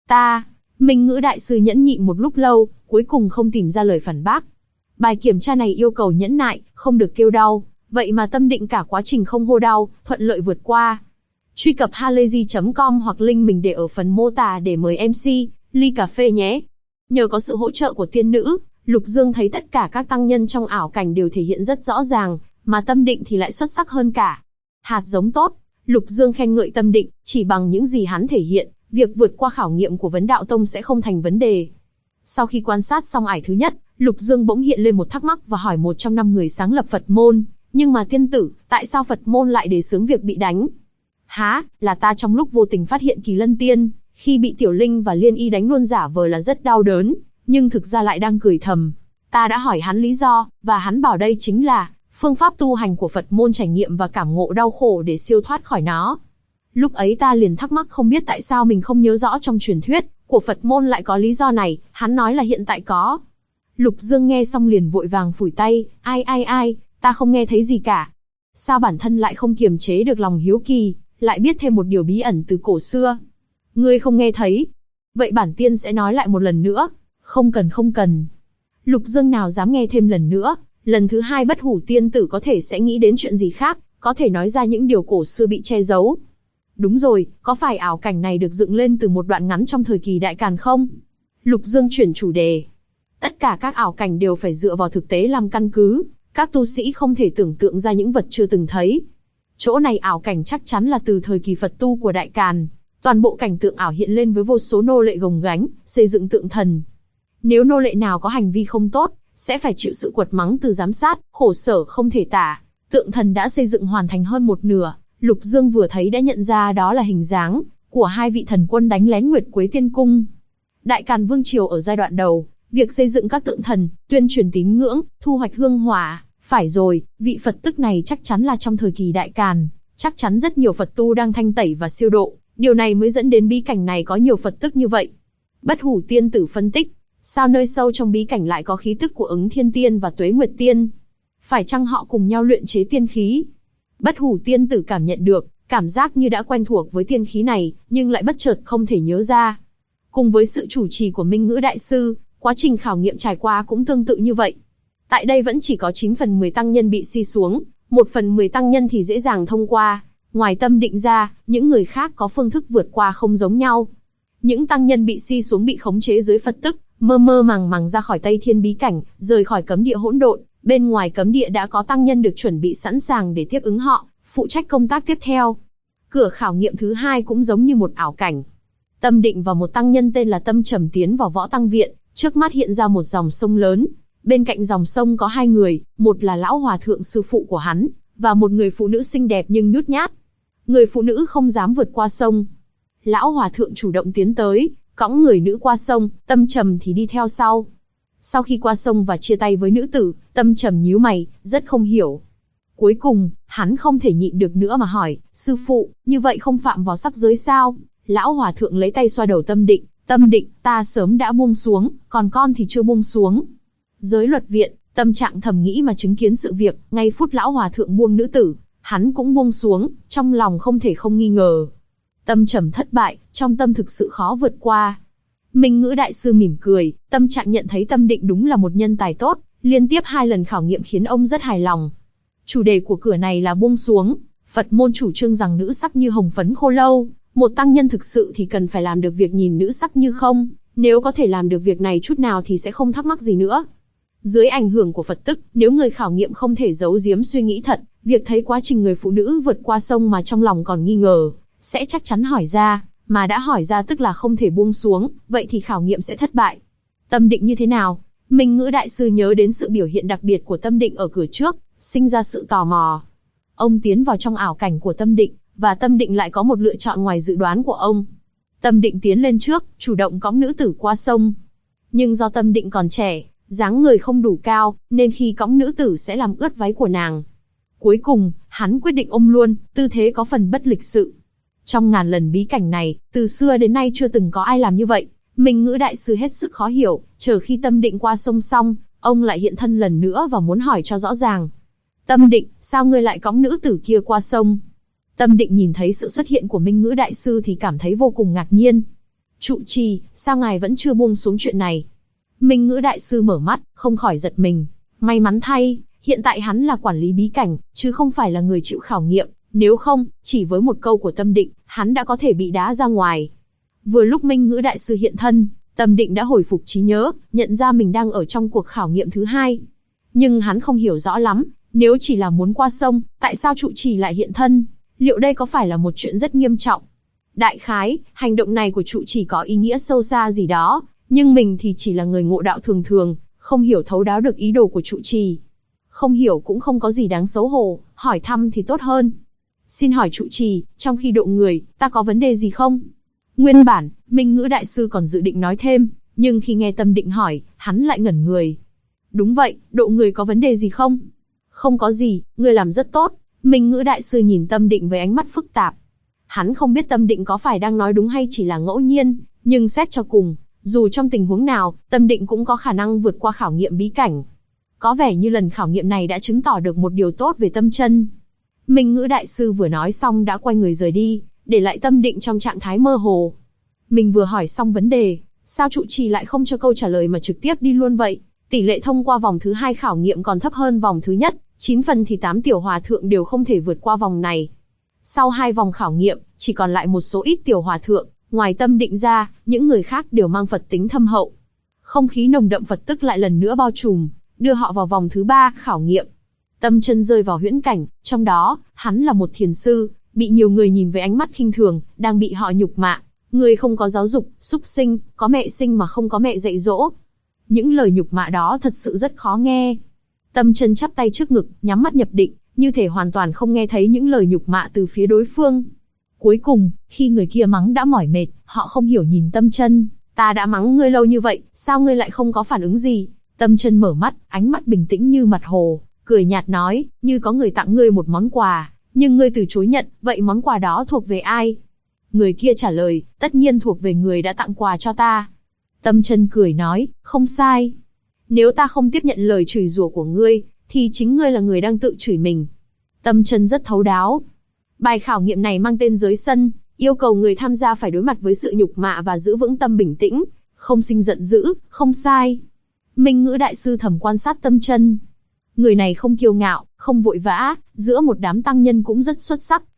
Minh Ngữ đại sư nhẫn nhịn một lúc lâu, cuối cùng không tìm ra lời phản bác. Bài kiểm tra này yêu cầu nhẫn nại, không được kêu đau, vậy mà Tâm Định cả quá trình không hô đau, thuận lợi vượt qua. Truy cập halayzi.com hoặc link mình để ở phần mô tả để mời MC, ly cà phê nhé. Nhờ có sự hỗ trợ của tiên nữ, Lục Dương thấy tất cả các tăng nhân trong ảo cảnh đều thể hiện rất rõ ràng, mà Tâm Định thì lại xuất sắc hơn cả. Hạt giống tốt, Lục Dương khen ngợi Tâm Định, chỉ bằng những gì hắn thể hiện, việc vượt qua khảo nghiệm của Vấn Đạo Tông sẽ không thành vấn đề. Sau khi quan sát xong ải thứ nhất, Lục Dương bỗng hiện lên một thắc mắc và hỏi một trong 5 người sáng lập Phật môn, nhưng mà tiên tử, tại sao Phật môn lại đề xướng việc bị đánh? Hả, là ta trong lúc vô tình phát hiện Kỳ Lân Tiên, khi bị Tiểu Linh và Liên Y đánh luôn giả vờ là rất đau đớn, nhưng thực ra lại đang cười thầm. Ta đã hỏi hắn lý do, và hắn bảo đây chính là phương pháp tu hành của Phật môn, trải nghiệm và cảm ngộ đau khổ để siêu thoát khỏi nó. Lúc ấy ta liền thắc mắc không biết tại sao mình không nhớ rõ trong truyền thuyết của Phật môn lại có lý do này, hắn nói là hiện tại có. Lục Dương nghe xong liền vội vàng phủi tay, ai, ta không nghe thấy gì cả. Sao bản thân lại không kiềm chế được lòng hiếu kỳ, lại biết thêm một điều bí ẩn từ cổ xưa? Ngươi không nghe thấy? Vậy bản tiên sẽ nói lại một lần nữa. Không cần. Lục Dương nào dám nghe thêm lần nữa, lần thứ 2 Bất Hủ tiên tử có thể sẽ nghĩ đến chuyện gì khác, có thể nói ra những điều cổ xưa bị che giấu. Đúng rồi, có phải ảo cảnh này được dựng lên từ một đoạn ngắn trong thời kỳ Đại Càn không? Lục Dương chuyển chủ đề. Tất cả các ảo cảnh đều phải dựa vào thực tế làm căn cứ, các tu sĩ không thể tưởng tượng ra những vật chưa từng thấy. Chỗ này ảo cảnh chắc chắn là từ thời kỳ Phật tu của Đại Càn, toàn bộ cảnh tượng ảo hiện lên với vô số nô lệ gồng gánh, xây dựng tượng thần. Nếu nô lệ nào có hành vi không tốt, sẽ phải chịu sự quật mắng từ giám sát, khổ sở không thể tả. Tượng thần đã xây dựng hoàn thành hơn một nửa, Lục Dương vừa thấy đã nhận ra đó là hình dáng của 2 vị thần quân đánh lén Nguyệt Quế Tiên Cung. Đại Càn Vương Triều ở giai đoạn đầu, việc xây dựng các tượng thần, tuyên truyền tín ngưỡng, thu hoạch hương hỏa. Phải rồi, vị Phật tức này chắc chắn là trong thời kỳ Đại Càn, chắc chắn rất nhiều Phật tu đang thanh tẩy và siêu độ, điều này mới dẫn đến bí cảnh này có nhiều Phật tức như vậy. Bất Hủ tiên tử phân tích, sao nơi sâu trong bí cảnh lại có khí tức của Ứng Thiên Tiên và Tuế Nguyệt Tiên? Phải chăng họ cùng nhau luyện chế tiên khí? Bất Hủ tiên tử cảm nhận được, cảm giác như đã quen thuộc với tiên khí này, nhưng lại bất chợt không thể nhớ ra. Cùng với sự chủ trì của Minh Ngữ đại sư, quá trình khảo nghiệm trải qua cũng tương tự như vậy. Tại đây vẫn chỉ có 9 phần 10 tăng nhân bị si xuống, 1 phần 10 tăng nhân thì dễ dàng thông qua. Ngoài Tâm Định ra, những người khác có phương thức vượt qua không giống nhau. Những tăng nhân bị si xuống bị khống chế dưới Phật tức, mơ mơ màng màng ra khỏi Tây Thiên bí cảnh, rời khỏi cấm địa hỗn độn. Bên ngoài cấm địa đã có tăng nhân được chuẩn bị sẵn sàng để tiếp ứng họ, phụ trách công tác tiếp theo. Cửa khảo nghiệm thứ hai cũng giống như một ảo cảnh. Tâm Định và một tăng nhân tên là Tâm Trầm tiến vào võ tăng viện, trước mắt hiện ra một dòng sông lớn. Bên cạnh dòng sông có hai người, một là lão hòa thượng sư phụ của hắn, và một người phụ nữ xinh đẹp nhưng nhút nhát. Người phụ nữ không dám vượt qua sông. Lão hòa thượng chủ động tiến tới, cõng người nữ qua sông, Tâm Trầm thì đi theo sau. Sau khi qua sông và chia tay với nữ tử, Tâm Trầm nhíu mày, rất không hiểu. Cuối cùng, hắn không thể nhịn được nữa mà hỏi, sư phụ, như vậy không phạm vào sắc giới sao? Lão hòa thượng lấy tay xoa đầu Tâm Định, ta sớm đã buông xuống, còn con thì chưa buông xuống. Giới luật viện, tâm trạng thầm nghĩ mà chứng kiến sự việc, ngay phút lão hòa thượng buông nữ tử, hắn cũng buông xuống, trong lòng không thể không nghi ngờ. Tâm Trầm thất bại, trong tâm thực sự khó vượt qua. Minh Ngữ đại sư mỉm cười, tâm trạng nhận thấy Tâm Định đúng là một nhân tài tốt, liên tiếp 2 lần khảo nghiệm khiến ông rất hài lòng. Chủ đề của cửa này là buông xuống. Phật môn chủ trương rằng nữ sắc như hồng phấn khô lâu, một tăng nhân thực sự thì cần phải làm được việc nhìn nữ sắc như không, nếu có thể làm được việc này chút nào thì sẽ không thắc mắc gì nữa. Dưới ảnh hưởng của Phật tức, nếu người khảo nghiệm không thể giấu giếm suy nghĩ thật, việc thấy quá trình người phụ nữ vượt qua sông mà trong lòng còn nghi ngờ, sẽ chắc chắn hỏi ra, mà đã hỏi ra tức là không thể buông xuống, vậy thì khảo nghiệm sẽ thất bại. Tâm Định như thế nào? Minh Ngữ đại sư nhớ đến sự biểu hiện đặc biệt của Tâm Định ở cửa trước, sinh ra sự tò mò. Ông tiến vào trong ảo cảnh của Tâm Định, và Tâm Định lại có một lựa chọn ngoài dự đoán của ông. Tâm Định tiến lên trước, chủ động cõng nữ tử qua sông. Nhưng do Tâm Định còn trẻ, dáng người không đủ cao, nên khi cõng nữ tử sẽ làm ướt váy của nàng. Cuối cùng, hắn quyết định ôm luôn, tư thế có phần bất lịch sự. Trong ngàn lần bí cảnh này, từ xưa đến nay chưa từng có ai làm như vậy. Minh Ngữ đại sư hết sức khó hiểu, chờ khi Tâm Định qua sông xong, ông lại hiện thân lần nữa và muốn hỏi cho rõ ràng. Tâm Định, sao ngươi lại cõng nữ tử kia qua sông? Tâm Định nhìn thấy sự xuất hiện của Minh Ngữ đại sư thì cảm thấy vô cùng ngạc nhiên. Trụ trì, sao ngài vẫn chưa buông xuống chuyện này? Minh Ngữ đại sư mở mắt, không khỏi giật mình. May mắn thay, hiện tại hắn là quản lý bí cảnh, chứ không phải là người chịu khảo nghiệm. Nếu không, chỉ với một câu của Tâm Định, hắn đã có thể bị đá ra ngoài. Vừa lúc Minh Ngữ đại sư hiện thân, Tâm Định đã hồi phục trí nhớ, nhận ra mình đang ở trong cuộc khảo nghiệm thứ hai. Nhưng hắn không hiểu rõ lắm, nếu chỉ là muốn qua sông, tại sao trụ trì lại hiện thân? Liệu đây có phải là một chuyện rất nghiêm trọng? Đại khái, hành động này của trụ trì có ý nghĩa sâu xa gì đó, nhưng mình thì chỉ là người ngộ đạo thường thường, không hiểu thấu đáo được ý đồ của trụ trì. Không hiểu cũng không có gì đáng xấu hổ, hỏi thăm thì tốt hơn. Xin hỏi trụ trì, trong khi độ người, ta có vấn đề gì không? Nguyên bản, Minh Ngữ đại sư còn dự định nói thêm, nhưng khi nghe Tâm Định hỏi, hắn lại ngẩn người. Đúng vậy, độ người có vấn đề gì không? Không có gì, ngươi làm rất tốt. Minh Ngữ đại sư nhìn Tâm Định với ánh mắt phức tạp. Hắn không biết Tâm Định có phải đang nói đúng hay chỉ là ngẫu nhiên, nhưng xét cho cùng, dù trong tình huống nào, Tâm Định cũng có khả năng vượt qua khảo nghiệm bí cảnh. Có vẻ như lần khảo nghiệm này đã chứng tỏ được một điều tốt về Tâm Chân. Minh Ngữ đại sư vừa nói xong đã quay người rời đi, để lại Tâm Định trong trạng thái mơ hồ. Mình vừa hỏi xong vấn đề, sao trụ trì lại không cho câu trả lời mà trực tiếp đi luôn vậy? Tỷ lệ thông qua vòng thứ 2 khảo nghiệm còn thấp hơn vòng thứ nhất, 9 phần thì 8 tiểu hòa thượng đều không thể vượt qua vòng này. Sau 2 vòng khảo nghiệm, chỉ còn lại một số ít tiểu hòa thượng, ngoài Tâm Định ra, những người khác đều mang Phật tính thâm hậu. Không khí nồng đậm Phật tức lại lần nữa bao trùm, đưa họ vào vòng thứ 3 khảo nghiệm. Tâm Chân rơi vào huyễn cảnh, trong đó, hắn là một thiền sư, bị nhiều người nhìn với ánh mắt khinh thường, đang bị họ nhục mạ. Người không có giáo dục, súc sinh, có mẹ sinh mà không có mẹ dạy dỗ. Những lời nhục mạ đó thật sự rất khó nghe. Tâm Chân chắp tay trước ngực, nhắm mắt nhập định, như thể hoàn toàn không nghe thấy những lời nhục mạ từ phía đối phương. Cuối cùng, khi người kia mắng đã mỏi mệt, họ không hiểu nhìn Tâm Chân, ta đã mắng ngươi lâu như vậy, sao ngươi lại không có phản ứng gì? Tâm Chân mở mắt, ánh mắt bình tĩnh như mặt hồ, cười nhạt nói, như có người tặng ngươi một món quà, nhưng ngươi từ chối nhận, vậy món quà đó thuộc về ai? Người kia trả lời, tất nhiên thuộc về người đã tặng quà cho ta. Tâm Chân cười nói, không sai. Nếu ta không tiếp nhận lời chửi rủa của ngươi, thì chính ngươi là người đang tự chửi mình. Tâm Chân rất thấu đáo. Bài khảo nghiệm này mang tên giới sân, yêu cầu người tham gia phải đối mặt với sự nhục mạ và giữ vững tâm bình tĩnh, không sinh giận dữ, không sai. Minh Ngữ đại sư thầm quan sát Tâm Chân. Người này không kiêu ngạo, không vội vã, giữa một đám tăng nhân cũng rất xuất sắc,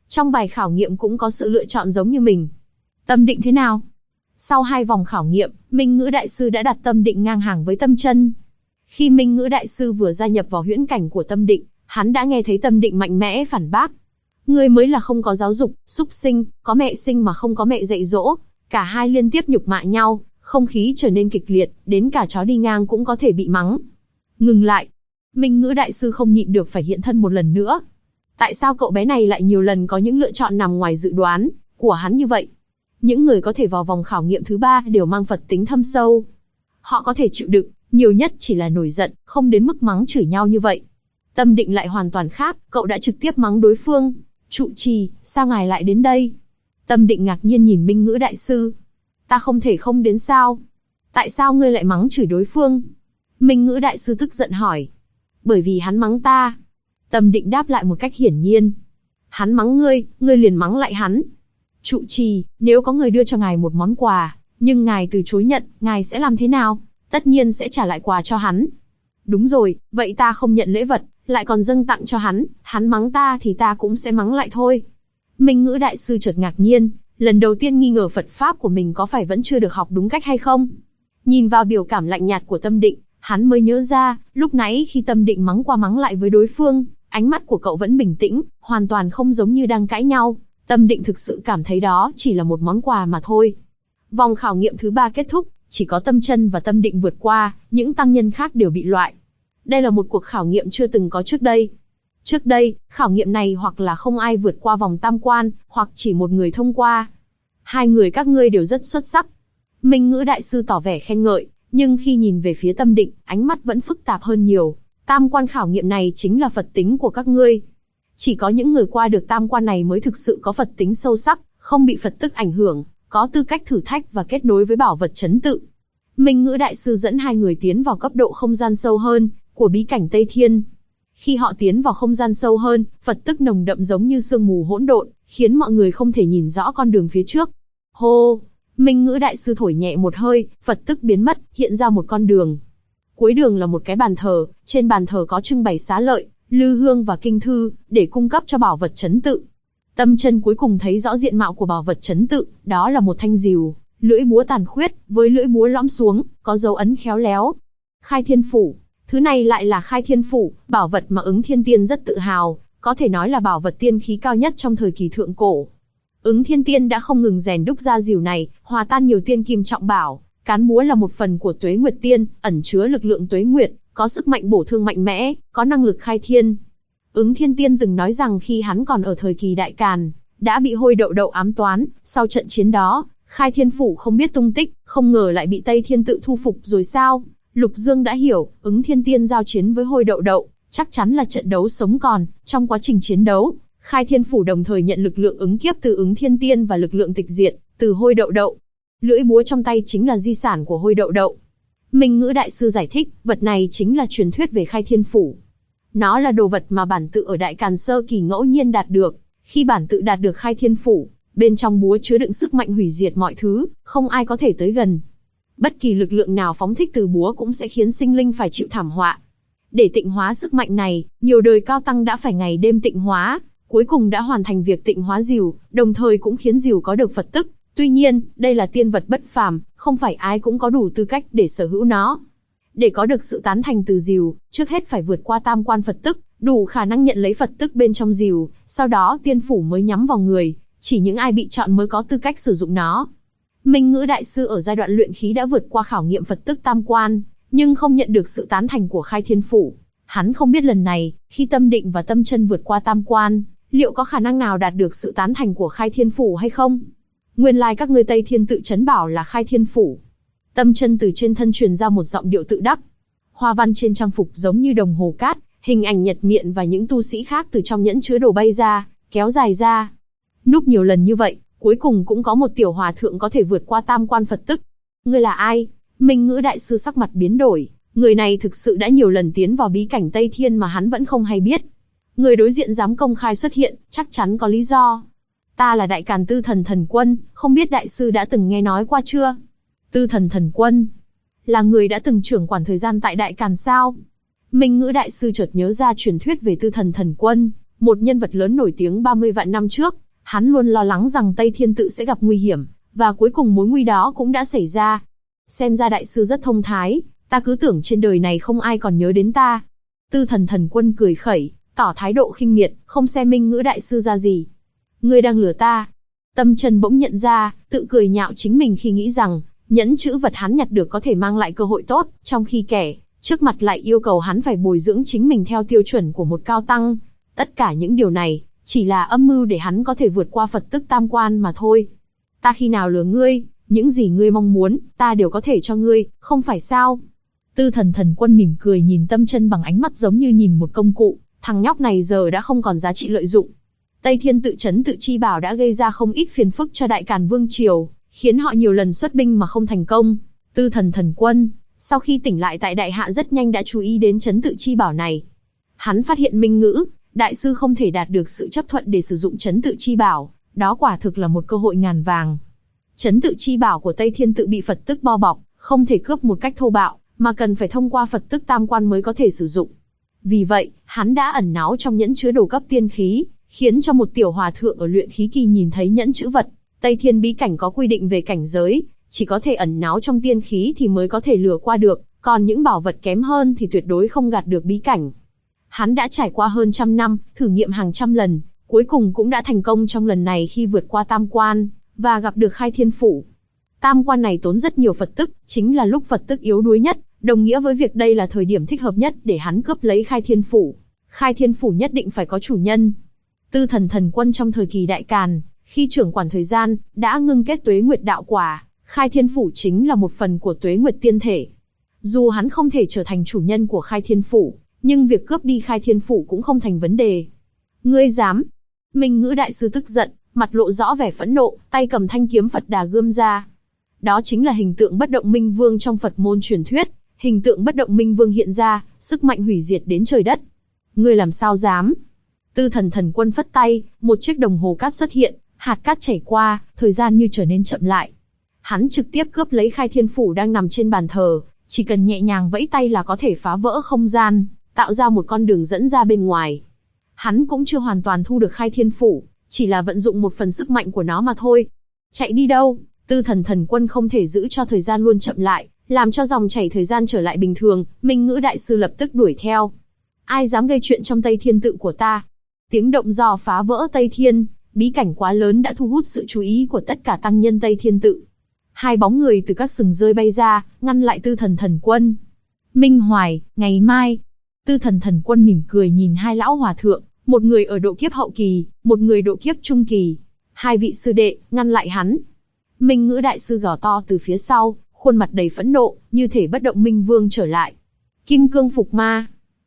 Trong bài khảo nghiệm cũng có sự lựa chọn giống như mình. Tâm định thế nào? Sau 2 vòng khảo nghiệm, Minh Ngữ Đại Sư đã đặt tâm định ngang hàng với Tâm Chân. Khi Minh Ngữ Đại Sư vừa gia nhập vào huyễn cảnh của tâm định, hắn đã nghe thấy tâm định mạnh mẽ phản bác. Ngươi mới là không có giáo dục, súc sinh, có mẹ sinh mà không có mẹ dạy dỗ. Cả hai liên tiếp nhục mạ nhau, không khí trở nên kịch liệt, đến cả chó đi ngang cũng có thể bị mắng. Ngừng lại. Minh Ngữ Đại Sư không nhịn được phải hiện thân một lần nữa. Tại sao cậu bé này lại nhiều lần có những lựa chọn nằm ngoài dự đoán của hắn như vậy? Những người có thể vào vòng khảo nghiệm thứ 3 đều mang Phật tính thâm sâu. Họ có thể chịu đựng, nhiều nhất chỉ là nổi giận, không đến mức mắng chửi nhau như vậy. Tâm định lại hoàn toàn khác, cậu đã trực tiếp mắng đối phương. Trụ trì, sao ngài lại đến đây? Tâm định ngạc nhiên nhìn Minh Ngữ Đại Sư. Ta không thể không đến sao? Tại sao ngươi lại mắng chửi đối phương? Minh Ngữ Đại Sư tức giận hỏi. Bởi vì hắn mắng ta. Tâm định đáp lại một cách hiển nhiên. Hắn mắng ngươi, ngươi liền mắng lại hắn. Trụ trì, nếu có người đưa cho ngài một món quà, nhưng ngài từ chối nhận, ngài sẽ làm thế nào? Tất nhiên sẽ trả lại quà cho hắn. Đúng rồi, vậy ta không nhận lễ vật, lại còn dâng tặng cho hắn mắng ta thì ta cũng sẽ mắng lại thôi. Minh Ngữ Đại Sư chợt ngạc nhiên, lần đầu tiên nghi ngờ Phật Pháp của mình có phải vẫn chưa được học đúng cách hay không. Nhìn vào biểu cảm lạnh nhạt của tâm định, hắn mới nhớ ra, lúc nãy khi tâm định mắng qua mắng lại với đối phương, ánh mắt của cậu vẫn bình tĩnh, hoàn toàn không giống như đang cãi nhau. Tâm định thực sự cảm thấy đó chỉ là một món quà mà thôi. Vòng khảo nghiệm thứ 3 kết thúc, chỉ có Tâm Chân và Tâm Định vượt qua, những tăng nhân khác đều bị loại. Đây là một cuộc khảo nghiệm chưa từng có trước đây. Trước đây, khảo nghiệm này hoặc là không ai vượt qua vòng tam quan, hoặc chỉ một người thông qua. 2 người các ngươi đều rất xuất sắc. Minh Ngữ Đại Sư tỏ vẻ khen ngợi, nhưng khi nhìn về phía Tâm Định, ánh mắt vẫn phức tạp hơn nhiều. Tam quan khảo nghiệm này chính là Phật tính của các ngươi. Chỉ có những người qua được tam quan này mới thực sự có Phật tính sâu sắc, không bị Phật tức ảnh hưởng, có tư cách thử thách và kết nối với bảo vật trấn tự. Minh Ngữ Đại Sư dẫn 2 người tiến vào cấp độ không gian sâu hơn của bí cảnh Tây Thiên. Khi họ tiến vào không gian sâu hơn, Phật tức nồng đậm giống như sương mù hỗn độn, khiến mọi người không thể nhìn rõ con đường phía trước. Hô! Minh Ngữ Đại Sư thổi nhẹ một hơi, Phật tức biến mất, hiện ra một con đường. Cuối đường là một cái bàn thờ, trên bàn thờ có trưng bày xá lợi, lư hương và kinh thư, để cung cấp cho bảo vật trấn tự. Tâm Chân cuối cùng thấy rõ diện mạo của bảo vật trấn tự, đó là một thanh rìu, lưỡi búa tàn khuyết, với lưỡi búa lõm xuống, có dấu ấn khéo léo. Khai Thiên Phủ. Thứ này lại là Khai Thiên Phủ, bảo vật mà Ứng Thiên Tiên rất tự hào, có thể nói là bảo vật tiên khí cao nhất trong thời kỳ thượng cổ. Ứng Thiên Tiên đã không ngừng rèn đúc ra rìu này, hòa tan nhiều tiên kim trọng bảo. Cán búa là một phần của Tuế Nguyệt Tiên, ẩn chứa lực lượng Tuế Nguyệt, có sức mạnh bổ thương mạnh mẽ, có năng lực khai thiên. Ứng Thiên Tiên từng nói rằng khi hắn còn ở thời kỳ Đại Càn, đã bị Hôi Đậu Đậu ám toán, sau trận chiến đó, Khai Thiên Phủ không biết tung tích, không ngờ lại bị Tây Thiên tự thu phục rồi sao? Lục Dương đã hiểu, Ứng Thiên Tiên giao chiến với Hôi Đậu Đậu, chắc chắn là trận đấu sống còn. Trong quá trình chiến đấu, Khai Thiên Phủ đồng thời nhận lực lượng ứng kiếp từ Ứng Thiên Tiên và lực lượng tịch diệt từ Hôi Đậu Đậu. Lưỡi búa trong tay chính là di sản của Hôi Đậu Đậu. Minh Ngữ Đại Sư giải thích, vật này chính là truyền thuyết về Khai Thiên Phủ. Nó là đồ vật mà bản tự ở Đại Càn sơ kỳ ngẫu nhiên đạt được. Khi bản tự đạt được Khai Thiên Phủ, bên trong búa chứa đựng sức mạnh hủy diệt mọi thứ, không ai có thể tới gần. Bất kỳ lực lượng nào phóng thích từ búa cũng sẽ khiến sinh linh phải chịu thảm họa. Để tịnh hóa sức mạnh này, nhiều đời cao tăng đã phải ngày đêm tịnh hóa, cuối cùng đã hoàn thành việc tịnh hóa rìu, đồng thời cũng khiến rìu có được Phật tức. Tuy nhiên, đây là tiên vật bất phàm, không phải ai cũng có đủ tư cách để sở hữu nó. Để có được sự tán thành từ rìu, trước hết phải vượt qua tam quan Phật tức, đủ khả năng nhận lấy Phật tức bên trong rìu, sau đó tiên phủ mới nhắm vào người, chỉ những ai bị chọn mới có tư cách sử dụng nó. Minh Ngữ Đại Sư ở giai đoạn luyện khí đã vượt qua khảo nghiệm Phật tức tam quan, nhưng không nhận được sự tán thành của Khai Thiên Phủ. Hắn không biết lần này, khi Tâm Định và Tâm Chân vượt qua tam quan, liệu có khả năng nào đạt được sự tán thành của Khai Thiên Phủ hay không? Nguyên lai các ngươi Tây Thiên tự trấn bảo là Khai Thiên Phủ. Tâm Chân từ trên thân truyền ra một giọng điệu tự đắc. Hoa văn trên trang phục giống như đồng hồ cát, hình ảnh Nhật Miện và những tu sĩ khác từ trong nhẫn chứa đồ bay ra, kéo dài ra. Núp nhiều lần như vậy, cuối cùng cũng có một tiểu hòa thượng có thể vượt qua tam quan Phật tức. Ngươi là ai? Minh Ngữ Đại Sư sắc mặt biến đổi, người này thực sự đã nhiều lần tiến vào bí cảnh Tây Thiên mà hắn vẫn không hay biết. Người đối diện dám công khai xuất hiện, chắc chắn có lý do. Ta là Đại Càn Tư Thần Thần Quân, không biết Đại Sư đã từng nghe nói qua chưa? Tư Thần Thần Quân? Là người đã từng trưởng quản thời gian tại Đại Càn sao? Minh Ngữ Đại Sư chợt nhớ ra truyền thuyết về Tư Thần Thần Quân, một nhân vật lớn nổi tiếng 30 vạn năm trước, hắn luôn lo lắng rằng Tây Thiên Tự sẽ gặp nguy hiểm, và cuối cùng mối nguy đó cũng đã xảy ra. Xem ra đại sư rất thông thái, ta cứ tưởng trên đời này không ai còn nhớ đến ta. Tư Thần Thần Quân cười khẩy, tỏ thái độ khinh miệt, không xem Minh Ngữ đại sư ra gì. Ngươi đang lừa ta. Tâm Trần bỗng nhận ra, tự cười nhạo chính mình khi nghĩ rằng, nhẫn chữ vật hắn nhặt được có thể mang lại cơ hội tốt, trong khi kẻ trước mặt lại yêu cầu hắn phải bồi dưỡng chính mình theo tiêu chuẩn của một cao tăng. Tất cả những điều này, chỉ là âm mưu để hắn có thể vượt qua Phật tức tam quan mà thôi. Ta khi nào lừa ngươi, những gì ngươi mong muốn, ta đều có thể cho ngươi, không phải sao? Tư Thần Thần Quân mỉm cười nhìn Tâm Chân bằng ánh mắt giống như nhìn một công cụ, thằng nhóc này giờ đã không còn giá trị lợi dụng. Tây Thiên Tự trấn Tự Chi Bảo đã gây ra không ít phiền phức cho Đại Càn Vương Triều, khiến họ nhiều lần xuất binh mà không thành công. Tư Thần Thần Quân, sau khi tỉnh lại tại Đại Hạ rất nhanh đã chú ý đến trấn Tự Chi Bảo này. Hắn phát hiện Minh Ngữ đại sư không thể đạt được sự chấp thuận để sử dụng trấn Tự Chi Bảo, đó quả thực là một cơ hội ngàn vàng. Trấn Tự Chi Bảo của Tây Thiên Tự bị Phật tức bao bọc, không thể cướp một cách thô bạo, mà cần phải thông qua Phật tức tam quan mới có thể sử dụng. Vì vậy, hắn đã ẩn náu trong nhẫn chứa đồ cấp tiên khí, khiến cho một tiểu hòa thượng ở luyện khí kỳ nhìn thấy nhẫn chữ vật. Tây Thiên bí cảnh có quy định về cảnh giới, chỉ có thể ẩn náu trong tiên khí thì mới có thể lừa qua được, còn những bảo vật kém hơn thì tuyệt đối không gạt được bí cảnh. Hắn đã trải qua hơn trăm năm, thử nghiệm hàng trăm lần, cuối cùng cũng đã thành công trong lần này khi vượt qua tam quan, và gặp được Khai Thiên Phủ. Tam quan này tốn rất nhiều Phật tức, chính là lúc Phật tức yếu đuối nhất, đồng nghĩa với việc đây là thời điểm thích hợp nhất để hắn cướp lấy Khai Thiên Phủ. Khai Thiên Phủ nhất định phải có chủ nhân. Tư Thần Thần Quân trong thời kỳ Đại Càn, khi trưởng quản thời gian, đã ngưng kết Tuế Nguyệt đạo quả, Khai Thiên Phủ chính là một phần của Tuế Nguyệt tiên thể. Dù hắn không thể trở thành chủ nhân của Khai Thiên Phủ, nhưng việc cướp đi Khai Thiên Phủ cũng không thành vấn đề. Ngươi dám? Minh Ngữ đại sư tức giận, mặt lộ rõ vẻ phẫn nộ, tay cầm thanh kiếm Phật Đà gươm ra. Đó chính là hình tượng bất động minh vương trong Phật môn truyền thuyết. Hình tượng bất động minh vương hiện ra, sức mạnh hủy diệt đến trời đất. Ngươi làm sao dám? Tư Thần Thần Quân phất tay, một chiếc đồng hồ cát xuất hiện, hạt cát chảy qua, thời gian như trở nên chậm lại. Hắn trực tiếp cướp lấy Khai Thiên Phủ đang nằm trên bàn thờ, chỉ cần nhẹ nhàng vẫy tay là có thể phá vỡ không gian, tạo ra một con đường dẫn ra bên ngoài. Hắn cũng chưa hoàn toàn thu được Khai Thiên Phủ, chỉ là vận dụng một phần sức mạnh của nó mà thôi. Chạy đi đâu? Tư Thần Thần Quân không thể giữ cho thời gian luôn chậm lại, làm cho dòng chảy thời gian trở lại bình thường. Minh Ngữ đại sư lập tức đuổi theo. Ai dám gây chuyện trong Tây Thiên Tự của ta? Tiếng động gió phá vỡ Tây Thiên, bí cảnh quá lớn đã thu hút sự chú ý của tất cả tăng nhân Tây Thiên Tự. Hai bóng người từ các sừng rơi bay ra, ngăn lại Tư Thần Thần Quân. Minh Hoài, ngày mai. Tư Thần Thần Quân mỉm cười nhìn hai lão hòa thượng, một người ở độ kiếp hậu kỳ, một người độ kiếp trung kỳ. Hai vị sư đệ, ngăn lại hắn. Minh Ngữ đại sư gào to từ phía sau, khuôn mặt đầy phẫn nộ, như thể bất động minh vương trở lại. Kim cương phục ma.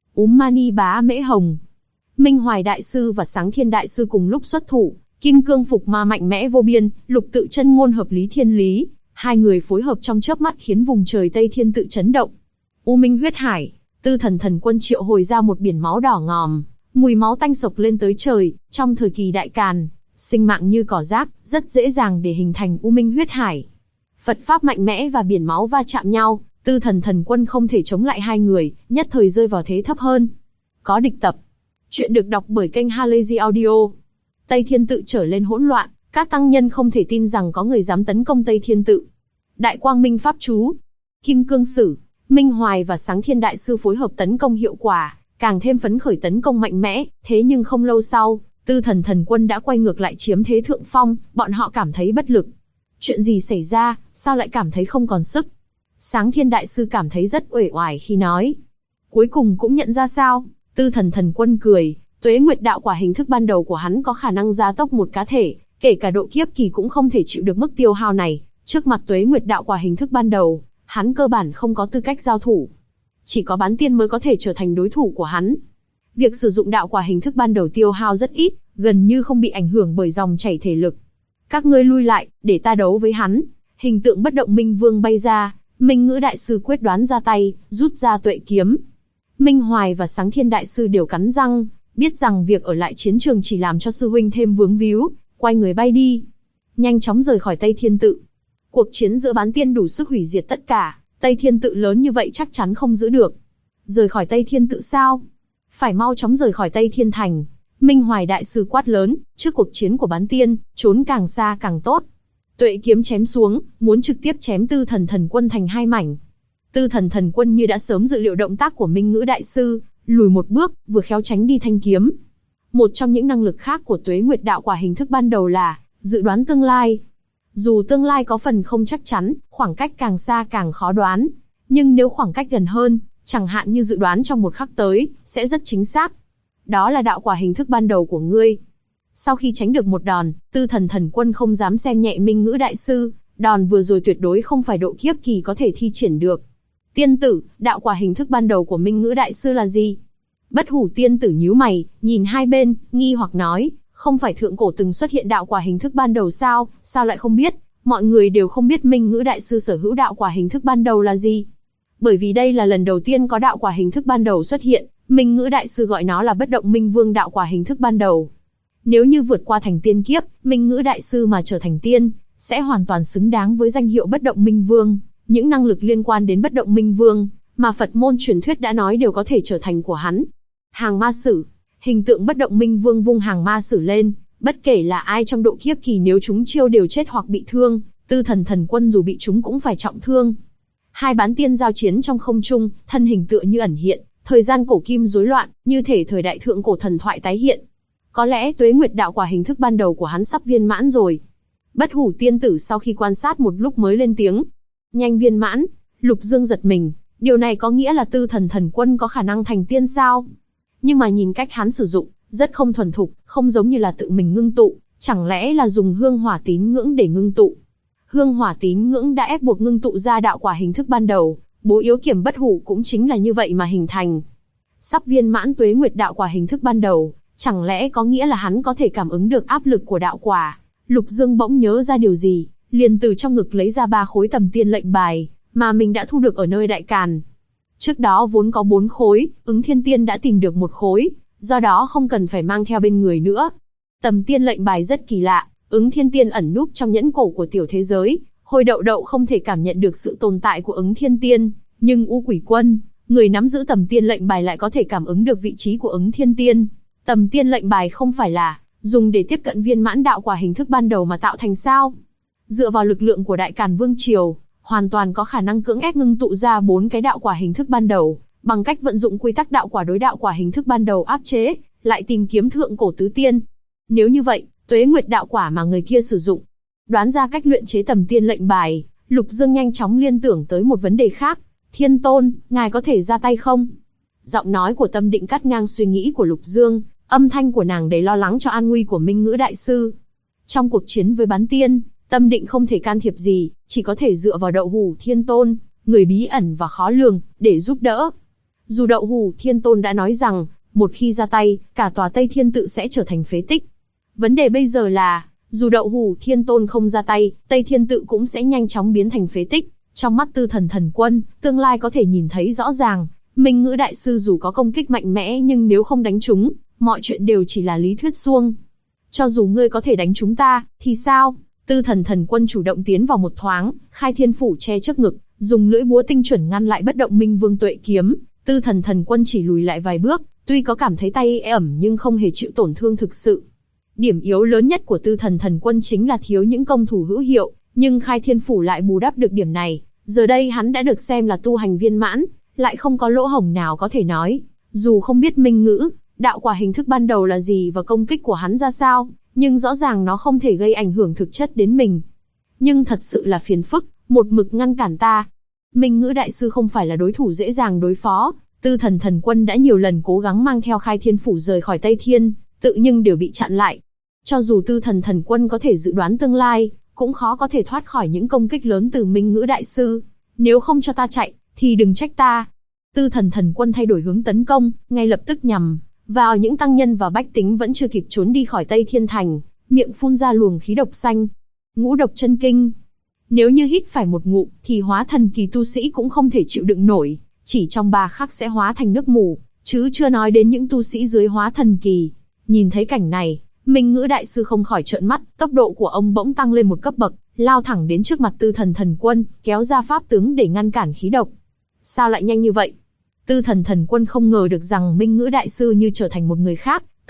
Mani bá mễ hồng. Minh Hoài đại sư và Sáng Thiên đại sư cùng lúc xuất thủ, kim cương phục ma mạnh mẽ vô biên, lục tự chân ngôn hợp lý thiên lý, hai người phối hợp trong chớp mắt khiến vùng trời Tây Thiên Tự chấn động. U Minh huyết hải, Tư Thần Thần Quân triệu hồi ra một biển máu đỏ ngòm, mùi máu tanh sộc lên tới trời. Trong thời kỳ Đại Càn, sinh mạng như cỏ rác, rất dễ dàng để hình thành U Minh huyết hải. Phật pháp mạnh mẽ và biển máu va chạm nhau, Tư Thần Thần Quân không thể chống lại hai người, nhất thời rơi vào thế thấp hơn. Có địch tập. Chuyện được đọc bởi kênh Halazy Audio. Tây Thiên Tự trở lên hỗn loạn, các tăng nhân không thể tin rằng có người dám tấn công Tây Thiên Tự. Đại Quang Minh pháp chú, Kim Cương Sử, Minh Hoài và Sáng Thiên đại sư phối hợp tấn công hiệu quả, càng thêm phấn khởi tấn công mạnh mẽ. Thế nhưng không lâu sau, Tư Thần Thần Quân đã quay ngược lại chiếm thế thượng phong, bọn họ cảm thấy bất lực. Chuyện gì xảy ra, sao lại cảm thấy không còn sức? Sáng Thiên đại sư cảm thấy rất uể oải khi nói. Cuối cùng cũng nhận ra sao? Tư Thần Thần Quân cười, Tuế Nguyệt đạo quả hình thức ban đầu của hắn có khả năng gia tốc một cá thể, kể cả độ kiếp kỳ cũng không thể chịu được mức tiêu hao này. Trước mặt Tuế Nguyệt đạo quả hình thức ban đầu, hắn cơ bản không có tư cách giao thủ. Chỉ có bán tiên mới có thể trở thành đối thủ của hắn. Việc sử dụng đạo quả hình thức ban đầu tiêu hao rất ít, gần như không bị ảnh hưởng bởi dòng chảy thể lực. Các ngươi lui lại, để ta đấu với hắn. Hình tượng bất động minh vương bay ra, Minh Ngữ đại sư quyết đoán ra tay, rút ra tuệ kiếm. Minh Hoài và Sáng Thiên đại sư đều cắn răng, biết rằng việc ở lại chiến trường chỉ làm cho sư huynh thêm vướng víu, quay người bay đi, nhanh chóng rời khỏi Tây Thiên Tự. Cuộc chiến giữa bán tiên đủ sức hủy diệt tất cả, Tây Thiên Tự lớn như vậy chắc chắn không giữ được. Rời khỏi Tây Thiên Tự sao? Phải mau chóng rời khỏi Tây Thiên Thành. Minh Hoài đại sư quát lớn, trước cuộc chiến của bán tiên, trốn càng xa càng tốt. Tuệ kiếm chém xuống, muốn trực tiếp chém Tư Thần Thần Quân thành hai mảnh. Tư Thần Thần Quân như đã sớm dự liệu động tác của Minh Ngữ đại sư, lùi một bước, vừa khéo tránh đi thanh kiếm. Một trong những năng lực khác của Tuế Nguyệt đạo quả hình thức ban đầu là dự đoán tương lai. Dù tương lai có phần không chắc chắn, khoảng cách càng xa càng khó đoán, nhưng nếu khoảng cách gần hơn, chẳng hạn như dự đoán trong một khắc tới, sẽ rất chính xác. Đó là đạo quả hình thức ban đầu của ngươi. Sau khi tránh được một đòn, Tư Thần Thần Quân không dám xem nhẹ Minh Ngữ đại sư, đòn vừa rồi tuyệt đối không phải độ kiếp kỳ có thể thi triển được. Tiên tử, đạo quả hình thức ban đầu của Minh Ngữ đại sư là gì? Bất Hủ tiên tử nhíu mày, nhìn hai bên, nghi hoặc nói, không phải thượng cổ từng xuất hiện đạo quả hình thức ban đầu sao, sao lại không biết? Mọi người đều không biết Minh Ngữ đại sư sở hữu đạo quả hình thức ban đầu là gì. Bởi vì đây là lần đầu tiên có đạo quả hình thức ban đầu xuất hiện, Minh Ngữ đại sư gọi nó là Bất Động Minh Vương đạo quả hình thức ban đầu. Nếu như vượt qua thành tiên kiếp, Minh Ngữ đại sư mà trở thành tiên, sẽ hoàn toàn xứng đáng với danh hiệu Bất Động Minh Vương. Những năng lực liên quan đến Bất Động Minh Vương mà Phật môn truyền thuyết đã nói đều có thể trở thành của hắn. Hàng ma sử, hình tượng Bất Động Minh Vương vung hàng ma sử lên, bất kể là ai trong độ kiếp kỳ nếu chúng chiêu đều chết hoặc bị thương, Tư Thần Thần Quân dù bị chúng cũng phải trọng thương. Hai bán tiên giao chiến trong không trung, thân hình tựa như ẩn hiện, thời gian cổ kim rối loạn, như thể thời đại thượng cổ thần thoại tái hiện. Có lẽ Tuế Nguyệt đạo quả hình thức ban đầu của hắn sắp viên mãn rồi. Bất Hủ tiên tử sau khi quan sát một lúc mới lên tiếng. Nhanh viên mãn. Lục Dương giật mình, điều này có nghĩa là Tư Thần Thần Quân có khả năng thành tiên sao? Nhưng mà nhìn cách hắn sử dụng, rất không thuần thục, không giống như là tự mình ngưng tụ, chẳng lẽ là dùng hương hỏa tín ngưỡng để ngưng tụ? Hương hỏa tín ngưỡng đã ép buộc ngưng tụ ra đạo quả hình thức ban đầu, Bố Yếu Kiểm Bất Hủ cũng chính là như vậy mà hình thành. Sắp viên mãn Tuế Nguyệt đạo quả hình thức ban đầu, chẳng lẽ có nghĩa là hắn có thể cảm ứng được áp lực của đạo quả? Lục Dương bỗng nhớ ra điều gì, liền từ trong ngực lấy ra 3 khối tầm tiên lệnh bài, mà mình đã thu được ở nơi Đại Càn. Trước đó vốn có 4 khối, Ứng Thiên Tiên đã tìm được 1 khối, do đó không cần phải mang theo bên người nữa. Tầm tiên lệnh bài rất kỳ lạ, Ứng Thiên Tiên ẩn núp trong nhẫn cổ của tiểu thế giới, Hồi Đậu Đậu không thể cảm nhận được sự tồn tại của Ứng Thiên Tiên, nhưng U Quỷ Quân, người nắm giữ tầm tiên lệnh bài lại có thể cảm ứng được vị trí của Ứng Thiên Tiên. Tầm tiên lệnh bài không phải là dùng để tiếp cận viên mãn đạo quả hình thức ban đầu mà tạo thành sao? Dựa vào lực lượng của Đại Càn Vương Triều, hoàn toàn có khả năng cưỡng ép ngưng tụ ra 4 cái đạo quả hình thức ban đầu, bằng cách vận dụng quy tắc đạo quả đối đạo quả hình thức ban đầu áp chế, lại tìm kiếm thượng cổ tứ tiên. Nếu như vậy, Tuế Nguyệt đạo quả mà người kia sử dụng, đoán ra cách luyện chế tầm tiên lệnh bài, Lục Dương nhanh chóng liên tưởng tới một vấn đề khác. Thiên Tôn, ngài có thể ra tay không? Giọng nói của Tâm Định cắt ngang suy nghĩ của Lục Dương, âm thanh của nàng đầy lo lắng cho an nguy của Minh Ngữ đại sư. Trong cuộc chiến với bán tiên, Tâm Định không thể can thiệp gì, chỉ có thể dựa vào Đậu Hủ Thiên Tôn, người bí ẩn và khó lường, để giúp đỡ. Dù Đậu Hủ Thiên Tôn đã nói rằng, một khi ra tay, cả tòa Tây Thiên tự sẽ trở thành phế tích. Vấn đề bây giờ là, dù Đậu Hủ Thiên Tôn không ra tay, Tây Thiên tự cũng sẽ nhanh chóng biến thành phế tích. Trong mắt Tư Thần Thần Quân, tương lai có thể nhìn thấy rõ ràng, Minh Ngữ đại sư dù có công kích mạnh mẽ nhưng nếu không đánh chúng, mọi chuyện đều chỉ là lý thuyết suông. Cho dù ngươi có thể đánh chúng ta, thì sao? Tư Thần Thần Quân chủ động tiến vào một thoáng, khai thiên phủ che trước ngực, dùng lưỡi búa tinh chuẩn ngăn lại Bất Động Minh Vương tuệ kiếm. Tư Thần Thần Quân chỉ lùi lại vài bước, tuy có cảm thấy tay ẩm nhưng không hề chịu tổn thương thực sự. Điểm yếu lớn nhất của Tư Thần Thần Quân chính là thiếu những công thủ hữu hiệu, nhưng khai thiên phủ lại bù đắp được điểm này. Giờ đây hắn đã được xem là tu hành viên mãn, lại không có lỗ hổng nào có thể nói. Dù không biết Minh Ngữ đạo quả hình thức ban đầu là gì và công kích của hắn ra sao, nhưng rõ ràng nó không thể gây ảnh hưởng thực chất đến mình. Nhưng thật sự là phiền phức, một mực ngăn cản ta. Minh Ngữ đại sư không phải là đối thủ dễ dàng đối phó. Tư Thần Thần Quân đã nhiều lần cố gắng mang theo khai thiên phủ rời khỏi Tây Thiên, tự nhưng đều bị chặn lại. Cho dù Tư Thần Thần Quân có thể dự đoán tương lai, cũng khó có thể thoát khỏi những công kích lớn từ Minh Ngữ đại sư. Nếu không cho ta chạy, thì đừng trách ta. Tư Thần Thần Quân thay đổi hướng tấn công, ngay lập tức nhằm vào những tăng nhân và bách tính vẫn chưa kịp trốn đi khỏi Tây Thiên Thành, miệng phun ra luồng khí độc xanh. Ngũ độc chân kinh. Nếu như hít phải một ngụm, thì hóa thần kỳ tu sĩ cũng không thể chịu đựng nổi, chỉ trong 3 khắc sẽ hóa thành nước mù, chứ chưa nói đến những tu sĩ dưới hóa thần kỳ. Nhìn thấy cảnh này, Minh Ngữ đại sư không khỏi trợn mắt, tốc độ của ông bỗng tăng lên một cấp bậc, lao thẳng đến trước mặt Tư Thần Thần Quân, kéo ra pháp tướng để ngăn cản khí độc. Sao lại nhanh như vậy? Tư Thần Thần Quân không ngờ được rằng Minh Ngữ đại sư như trở thành một người khác,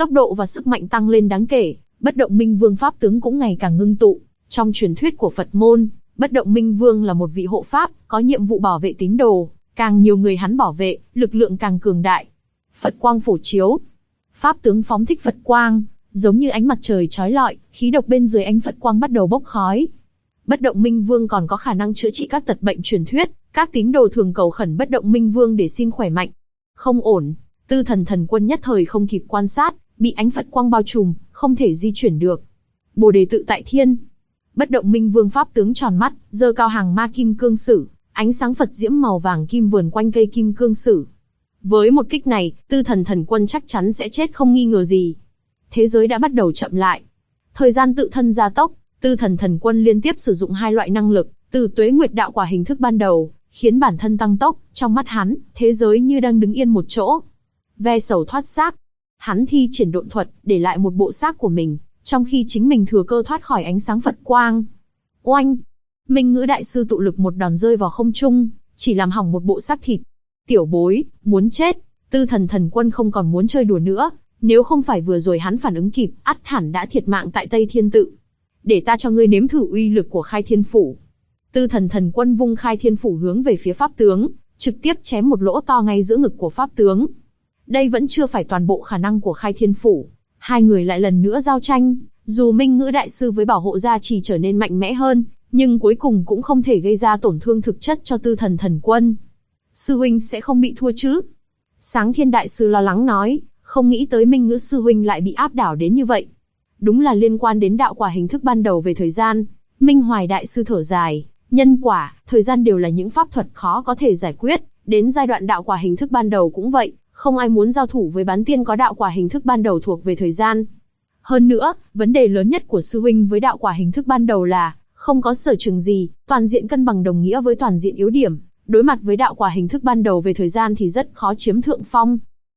Tốc độ và sức mạnh tăng lên đáng kể, Bất Động Minh Vương pháp tướng cũng ngày càng ngưng tụ. Trong truyền thuyết của Phật môn, Bất Động Minh Vương là một vị hộ pháp, có nhiệm vụ bảo vệ tín đồ, càng nhiều người hắn bảo vệ, lực lượng càng cường đại. Phật quang phổ chiếu. Pháp tướng phóng thích Phật quang, giống như ánh mặt trời chói lọi, khí độc bên dưới ánh Phật quang bắt đầu bốc khói. Bất Động Minh Vương còn có khả năng chữa trị các tật bệnh truyền thuyết, các tín đồ thường cầu khẩn Bất Động Minh Vương để xin khỏe mạnh. Không ổn, Tư Thần Thần Quân nhất thời không kịp quan sát, bị ánh Phật quang bao trùm, không thể di chuyển được. Bồ đề tự tại thiên. Bất Động Minh Vương pháp tướng tròn mắt, giơ cao hàng ma kim cương sử, ánh sáng Phật diễm màu vàng kim vờn quanh cây kim cương sử. Với một kích này, Tư Thần Thần Quân chắc chắn sẽ chết không nghi ngờ gì. Thế giới đã bắt đầu chậm lại. Thời gian tự thân gia tốc, Tư Thần Thần Quân liên tiếp sử dụng hai loại năng lực, từ tuế nguyệt đạo quả hình thức ban đầu, khiến bản thân tăng tốc, trong mắt hắn, thế giới như đang đứng yên một chỗ. Ve sầu thoát xác. Hắn thi triển độn thuật, để lại một bộ xác của mình, trong khi chính mình thừa cơ thoát khỏi ánh sáng Phật quang. Oanh! Minh Ngữ Đại Sư tụ lực một đòn rơi vào không trung, chỉ làm hỏng một bộ xác thịt. Tiểu bối, muốn chết. Tư Thần Thần Quân không còn muốn chơi đùa nữa, nếu không phải vừa rồi hắn phản ứng kịp, ắt hẳn đã thiệt mạng tại Tây Thiên Tự. Để ta cho ngươi nếm thử uy lực của Khai Thiên Phủ. Tư Thần Thần Quân vung Khai Thiên Phủ hướng về phía pháp tướng, trực tiếp chém một lỗ to ngay giữa ngực của pháp tướng. Đây vẫn chưa phải toàn bộ khả năng của Khai Thiên Phủ. Hai người lại lần nữa giao tranh, dù Minh Ngữ Đại Sư với bảo hộ gia trì trở nên mạnh mẽ hơn, nhưng cuối cùng cũng không thể gây ra tổn thương thực chất cho Tư Thần Thần Quân. Sư huynh sẽ không bị thua chứ? Sáng Thiên Đại Sư lo lắng nói, không nghĩ tới Minh Ngữ sư huynh lại bị áp đảo đến như vậy. Đúng là liên quan đến đạo quả hình thức ban đầu về thời gian. Minh Hoài Đại Sư thở dài, nhân quả, thời gian đều là những pháp thuật khó có thể giải quyết, đến giai đoạn đạo quả hình thức ban đầu cũng vậy, không ai muốn giao thủ với bán tiên có đạo quả hình thức ban đầu thuộc về thời gian. Hơn nữa, vấn đề lớn nhất của sư huynh với đạo quả hình thức ban đầu là, không có sở trường gì, toàn diện cân bằng đồng nghĩa với toàn diện yếu điểm. Đối mặt với đạo quả hình thức ban đầu về thời gian thì rất khó chiếm thượng phong.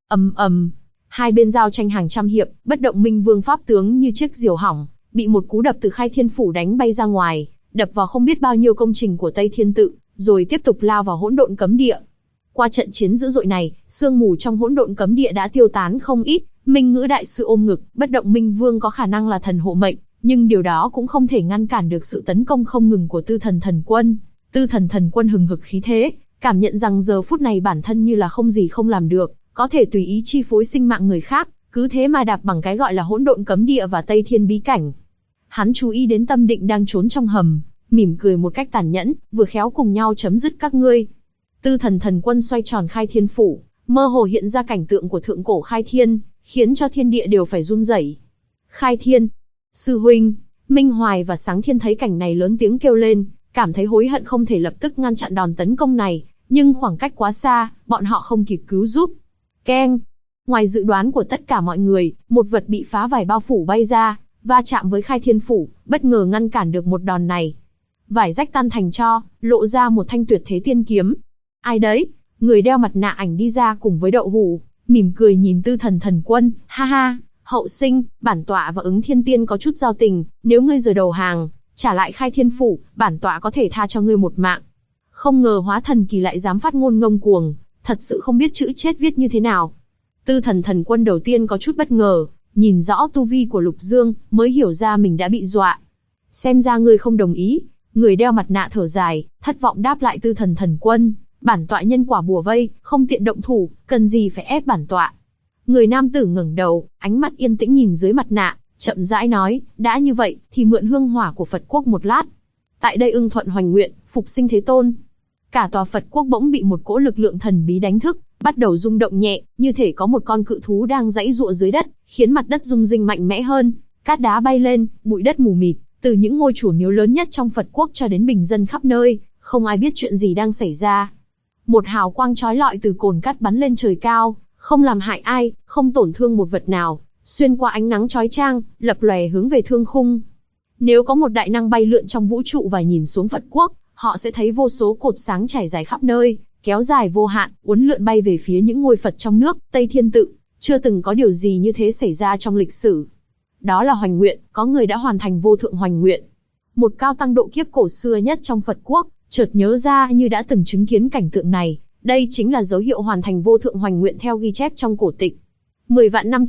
Hai bên giao tranh hàng trăm hiệp, Bất Động Minh Vương pháp tướng như chiếc diều hỏng, bị một cú đập từ Khai Thiên Phủ đánh bay ra ngoài, đập vào không biết bao nhiêu công trình của Tây Thiên Tự, rồi tiếp tục lao vào hỗn độn cấm địa. Qua trận chiến dữ dội này, sương mù trong hỗn độn cấm địa đã tiêu tán không ít. Minh Ngữ Đại Sư ôm ngực, Bất Động Minh Vương có khả năng là thần hộ mệnh, nhưng điều đó cũng không thể ngăn cản được sự tấn công không ngừng của Tư Thần Thần Quân. Tư Thần Thần Quân hừng hực khí thế, cảm nhận rằng giờ phút này bản thân như là không gì không làm được, có thể tùy ý chi phối sinh mạng người khác, cứ thế mà đạp bằng cái gọi là hỗn độn cấm địa và Tây Thiên bí cảnh. Hắn chú ý đến Tâm Định đang trốn trong hầm, mỉm cười một cách tàn nhẫn, vừa khéo cùng nhau chấm dứt các ngươi. Tư Thần Thần Quân xoay tròn Khai Thiên Phủ, mơ hồ hiện ra cảnh tượng của thượng cổ khai thiên, khiến cho thiên địa đều phải run rẩy. Khai thiên! Sư huynh! Minh Hoài và Sáng Thiên thấy cảnh này lớn tiếng kêu lên, cảm thấy hối hận không thể lập tức ngăn chặn đòn tấn công này, nhưng khoảng cách quá xa, bọn họ không kịp cứu giúp. Keng! Ngoài dự đoán của tất cả mọi người, một vật bị phá vải bao phủ bay ra, va chạm với Khai Thiên Phủ, bất ngờ ngăn cản được một đòn này. Vải rách tan thành tro, lộ ra một thanh tuyệt thế tiên kiếm. Ai đấy? Người đeo mặt nạ ảnh đi ra cùng với Đậu Hủ, mỉm cười nhìn Tư Thần Thần Quân, ha ha, hậu sinh, bản tọa và Ứng Thiên Tiên có chút giao tình, nếu ngươi giờ đầu hàng, trả lại Khai Thiên Phủ, bản tọa có thể tha cho ngươi một mạng. Không ngờ Hóa Thần Kỳ lại dám phát ngôn ngông cuồng, thật sự không biết chữ chết viết như thế nào. Tư Thần Thần Quân đầu tiên có chút bất ngờ, nhìn rõ tu vi của Lục Dương, mới hiểu ra mình đã bị dọa. Xem ra ngươi không đồng ý. Người đeo mặt nạ thở dài, thất vọng đáp lại Tư Thần Thần Quân, bản tọa nhân quả bùa vây, không tiện động thủ, cần gì phải ép bản tọa. Người nam tử ngẩng đầu, ánh mắt yên tĩnh nhìn dưới mặt nạ, chậm rãi nói, đã như vậy, thì mượn hương hỏa của Phật quốc một lát. Tại đây ưng thuận hoành nguyện, phục sinh Thế Tôn. Cả tòa Phật quốc bỗng bị một cỗ lực lượng thần bí đánh thức, bắt đầu rung động nhẹ, như thể có một con cự thú đang giãy giụa dưới đất, khiến mặt đất rung rinh mạnh mẽ hơn, cát đá bay lên, bụi đất mù mịt, từ những ngôi chùa miếu lớn nhất trong Phật quốc cho đến bình dân khắp nơi, không ai biết chuyện gì đang xảy ra. Một hào quang chói lọi từ cồn cát bắn lên trời cao, không làm hại ai, không tổn thương một vật nào, xuyên qua ánh nắng chói chang, lập lòe hướng về thương khung. Nếu có một đại năng bay lượn trong vũ trụ và nhìn xuống Phật quốc, họ sẽ thấy vô số cột sáng trải dài khắp nơi, kéo dài vô hạn, uốn lượn bay về phía những ngôi Phật trong nước, Tây Thiên Tự. Chưa từng có điều gì như thế xảy ra trong lịch sử. Đó là hoành nguyện, có người đã hoàn thành vô thượng hoành nguyện. Một cao tăng độ kiếp cổ xưa nhất trong Phật quốc, chợt nhớ ra như đã từng chứng kiến cảnh tượng này. Đây chính là dấu hiệu hoàn thành vô thượng hoành nguyện theo ghi chép trong cổ tịch. 10 vạn năm trước,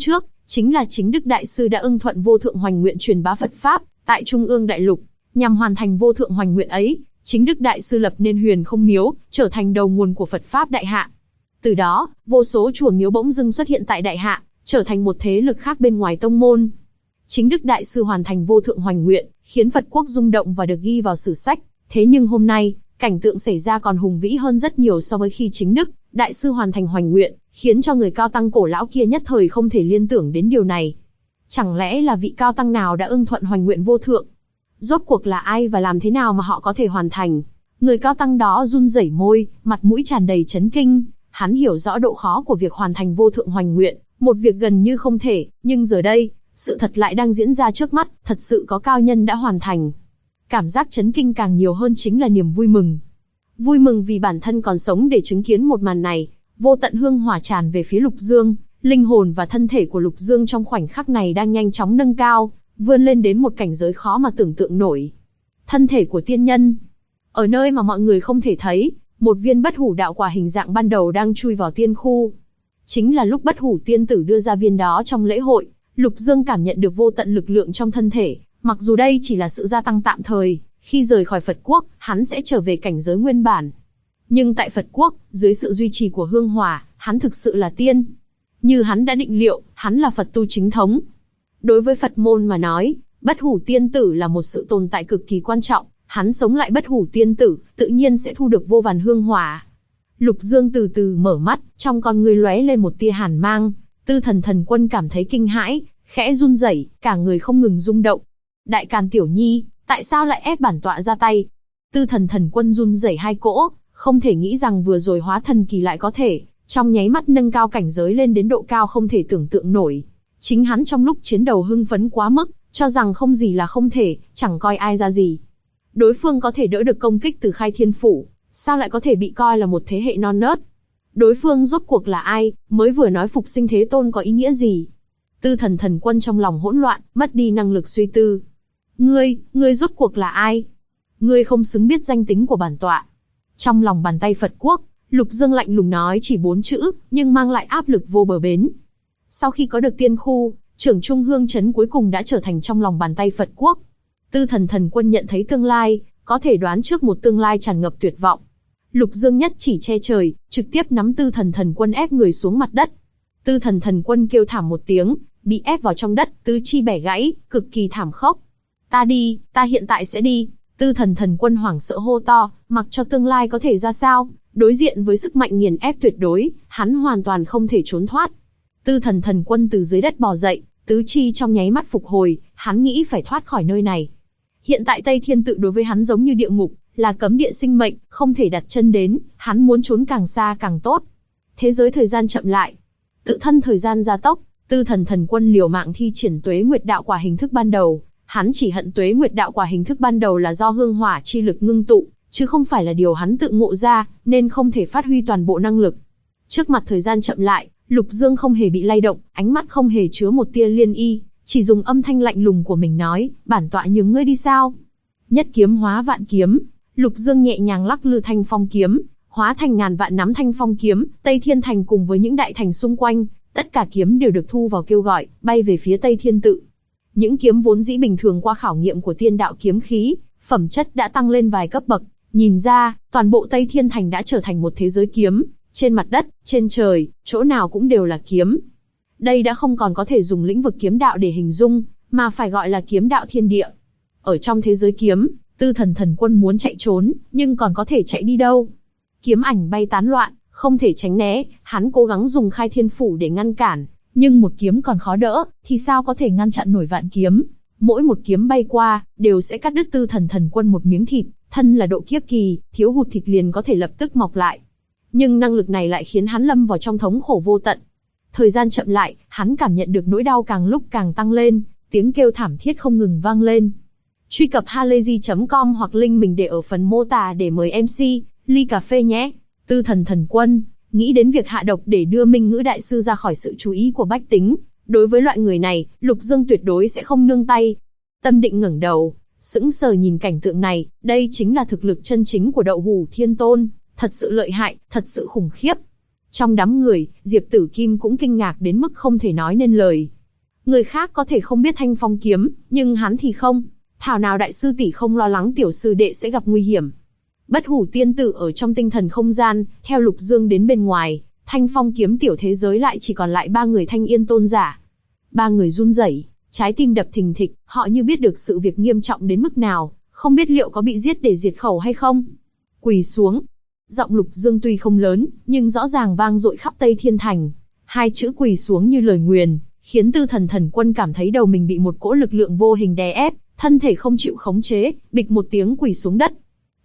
chính là chính Đức Đại Sư đã ưng thuận Vô Thượng Hoành Nguyện truyền bá Phật Pháp tại Trung ương Đại Lục. Nhằm hoàn thành Vô Thượng Hoành Nguyện ấy, chính Đức Đại Sư lập nên Huyền Không Miếu, trở thành đầu nguồn của Phật Pháp Đại Hạ. Từ đó, vô số chùa miếu bỗng dưng xuất hiện tại Đại Hạ, trở thành một thế lực khác bên ngoài tông môn. Chính Đức Đại Sư hoàn thành Vô Thượng Hoành Nguyện, khiến Phật quốc rung động và được ghi vào sử sách. Thế nhưng hôm nay, cảnh tượng xảy ra còn hùng vĩ hơn rất nhiều so với khi chính Đức Đại Sư hoàn thành Hoành Nguyện, khiến cho người cao tăng cổ lão kia nhất thời không thể liên tưởng đến điều này. Chẳng lẽ là vị cao tăng nào đã ưng thuận Hoành Nguyện vô thượng? Rốt cuộc là ai và làm thế nào mà họ có thể hoàn thành? Người cao tăng đó run rẩy môi, mặt mũi tràn đầy chấn kinh. Hắn hiểu rõ độ khó của việc hoàn thành Vô Thượng Hoành Nguyện, một việc gần như không thể, nhưng giờ đây, sự thật lại đang diễn ra trước mắt, thật sự có cao nhân đã hoàn thành. Cảm giác chấn kinh càng nhiều hơn chính là niềm vui mừng. Vui mừng vì bản thân còn sống để chứng kiến một màn này. Vô tận hương hỏa tràn về phía Lục Dương, linh hồn và thân thể của Lục Dương trong khoảnh khắc này đang nhanh chóng nâng cao, vươn lên đến một cảnh giới khó mà tưởng tượng nổi. Thân thể của tiên nhân. Ở nơi mà mọi người không thể thấy, một viên bất hủ đạo quả hình dạng ban đầu đang chui vào tiên khu. Chính là lúc bất hủ tiên tử đưa ra viên đó trong lễ hội, Lục Dương cảm nhận được vô tận lực lượng trong thân thể, mặc dù đây chỉ là sự gia tăng tạm thời, khi rời khỏi Phật quốc, hắn sẽ trở về cảnh giới nguyên bản. Nhưng tại Phật quốc, dưới sự duy trì của hương hỏa, hắn thực sự là tiên. Như hắn đã định liệu, hắn là Phật tu chính thống. Đối với Phật môn mà nói, bất hủ tiên tử là một sự tồn tại cực kỳ quan trọng, hắn sống lại bất hủ tiên tử, tự nhiên sẽ thu được vô vàn hương hỏa. Lục Dương từ từ mở mắt, trong con ngươi lóe lên một tia hàn mang. Tư Thần Thần Quân cảm thấy kinh hãi, khẽ run rẩy, cả người không ngừng rung động. Đại Càn Tiểu Nhi, tại sao lại ép bản tọa ra tay? Tư Thần Thần Quân run rẩy hai cỗ, không thể nghĩ rằng vừa rồi hóa thần kỳ lại có thể, trong nháy mắt nâng cao cảnh giới lên đến độ cao không thể tưởng tượng nổi. Chính hắn trong lúc chiến đầu hưng phấn quá mức, cho rằng không gì là không thể, chẳng coi ai ra gì. Đối phương có thể đỡ được công kích từ Khai Thiên Phủ, sao lại có thể bị coi là một thế hệ non nớt? Đối phương rốt cuộc là ai, mới vừa nói phục sinh Thế Tôn có ý nghĩa gì? Tư Thần Thần Quân trong lòng hỗn loạn, mất đi năng lực suy tư. Ngươi rốt cuộc là ai? Ngươi không xứng biết danh tính của bản tọa. Trong lòng bàn tay Phật quốc, Lục Dương lạnh lùng nói chỉ 4 chữ, nhưng mang lại áp lực vô bờ bến. Sau khi có được tiên khu, trưởng Trung Hương Trấn cuối cùng đã trở thành trong lòng bàn tay Phật quốc. Tư Thần Thần Quân nhận thấy tương lai, có thể đoán trước một tương lai tràn ngập tuyệt vọng. Lục Dương nhất chỉ che trời, trực tiếp nắm Tư Thần Thần Quân ép người xuống mặt đất. Tư Thần Thần Quân kêu thảm một tiếng, bị ép vào trong đất, tứ chi bẻ gãy, cực kỳ thảm khốc. Ta đi, ta hiện tại sẽ đi. Tư Thần Thần Quân hoảng sợ hô to, mặc cho tương lai có thể ra sao, đối diện với sức mạnh nghiền ép tuyệt đối, hắn hoàn toàn không thể trốn thoát. Tư Thần Thần Quân từ dưới đất bò dậy, tứ chi trong nháy mắt phục hồi, hắn nghĩ phải thoát khỏi nơi này. Hiện tại Tây Thiên Tự đối với hắn giống như địa ngục, là cấm địa sinh mệnh, không thể đặt chân đến, hắn muốn trốn càng xa càng tốt. Thế giới thời gian chậm lại, tự thân thời gian gia tốc, Tư Thần Thần Quân liều mạng thi triển Tuế Nguyệt Đạo Quả hình thức ban đầu. Hắn chỉ hận Tuế Nguyệt Đạo Quả hình thức ban đầu là do hương hỏa chi lực ngưng tụ, chứ không phải là điều hắn tự ngộ ra, nên không thể phát huy toàn bộ năng lực. Trước mặt thời gian chậm lại, Lục Dương không hề bị lay động, ánh mắt không hề chứa một tia liên y, chỉ dùng âm thanh lạnh lùng của mình nói, bản tọa nhường ngươi đi sao? Nhất kiếm hóa vạn kiếm, Lục Dương nhẹ nhàng lắc lư thanh phong kiếm, hóa thành ngàn vạn nắm thanh phong kiếm, Tây Thiên Thành cùng với những đại thành xung quanh, tất cả kiếm đều được thu vào kêu gọi, bay về phía Tây Thiên Tự. Những kiếm vốn dĩ bình thường qua khảo nghiệm của tiên đạo kiếm khí, phẩm chất đã tăng lên vài cấp bậc, nhìn ra, toàn bộ Tây Thiên Thành đã trở thành một thế giới kiếm, trên mặt đất, trên trời, chỗ nào cũng đều là kiếm. Đây đã không còn có thể dùng lĩnh vực kiếm đạo để hình dung, mà phải gọi là kiếm đạo thiên địa. Ở trong thế giới kiếm, Tư Thần Thần Quân muốn chạy trốn, nhưng còn có thể chạy đi đâu? Kiếm ảnh bay tán loạn, không thể tránh né, hắn cố gắng dùng Khai Thiên Phủ để ngăn cản, nhưng một kiếm còn khó đỡ, thì sao có thể ngăn chặn nổi vạn kiếm? Mỗi một kiếm bay qua, đều sẽ cắt đứt Tư Thần Thần Quân một miếng thịt, thân là độ kiếp kỳ, thiếu hụt thịt liền có thể lập tức mọc lại. Nhưng năng lực này lại khiến hắn lâm vào trong thống khổ vô tận. Thời gian chậm lại, hắn cảm nhận được nỗi đau càng lúc càng tăng lên, tiếng kêu thảm thiết không ngừng vang lên. Truy cập halayzi.com hoặc link mình để ở phần mô tả để mời MC, ly cà phê nhé. Tư Thần Thần Quân nghĩ đến việc hạ độc để đưa Minh Ngữ Đại Sư ra khỏi sự chú ý của bách tính. Đối với loại người này, Lục Dương tuyệt đối sẽ không nương tay. Tâm Định ngẩng đầu, sững sờ nhìn cảnh tượng này, đây chính là thực lực chân chính của Đậu Hủ Thiên Tôn, thật sự lợi hại, thật sự khủng khiếp. Trong đám người, Diệp Tử Kim cũng kinh ngạc đến mức không thể nói nên lời. Người khác có thể không biết Thanh Phong kiếm, nhưng hắn thì không. Thảo nào đại sư tỷ không lo lắng tiểu sư đệ sẽ gặp nguy hiểm. Bất hủ tiên tử ở trong tinh thần không gian, theo Lục Dương đến bên ngoài, Thanh Phong kiếm tiểu thế giới lại chỉ còn lại 3 người Thanh Yên tôn giả. 3 người run rẩy, trái tim đập thình thịch, họ như biết được sự việc nghiêm trọng đến mức nào, không biết liệu có bị giết để diệt khẩu hay không. Quỳ xuống. Giọng Lục Dương tuy không lớn, nhưng rõ ràng vang dội khắp Tây Thiên Thành. 2 chữ quỳ xuống như lời nguyền, khiến Tư Thần Thần Quân cảm thấy đầu mình bị một cỗ lực lượng vô hình đè ép, thân thể không chịu khống chế, bịch một tiếng quỳ xuống đất.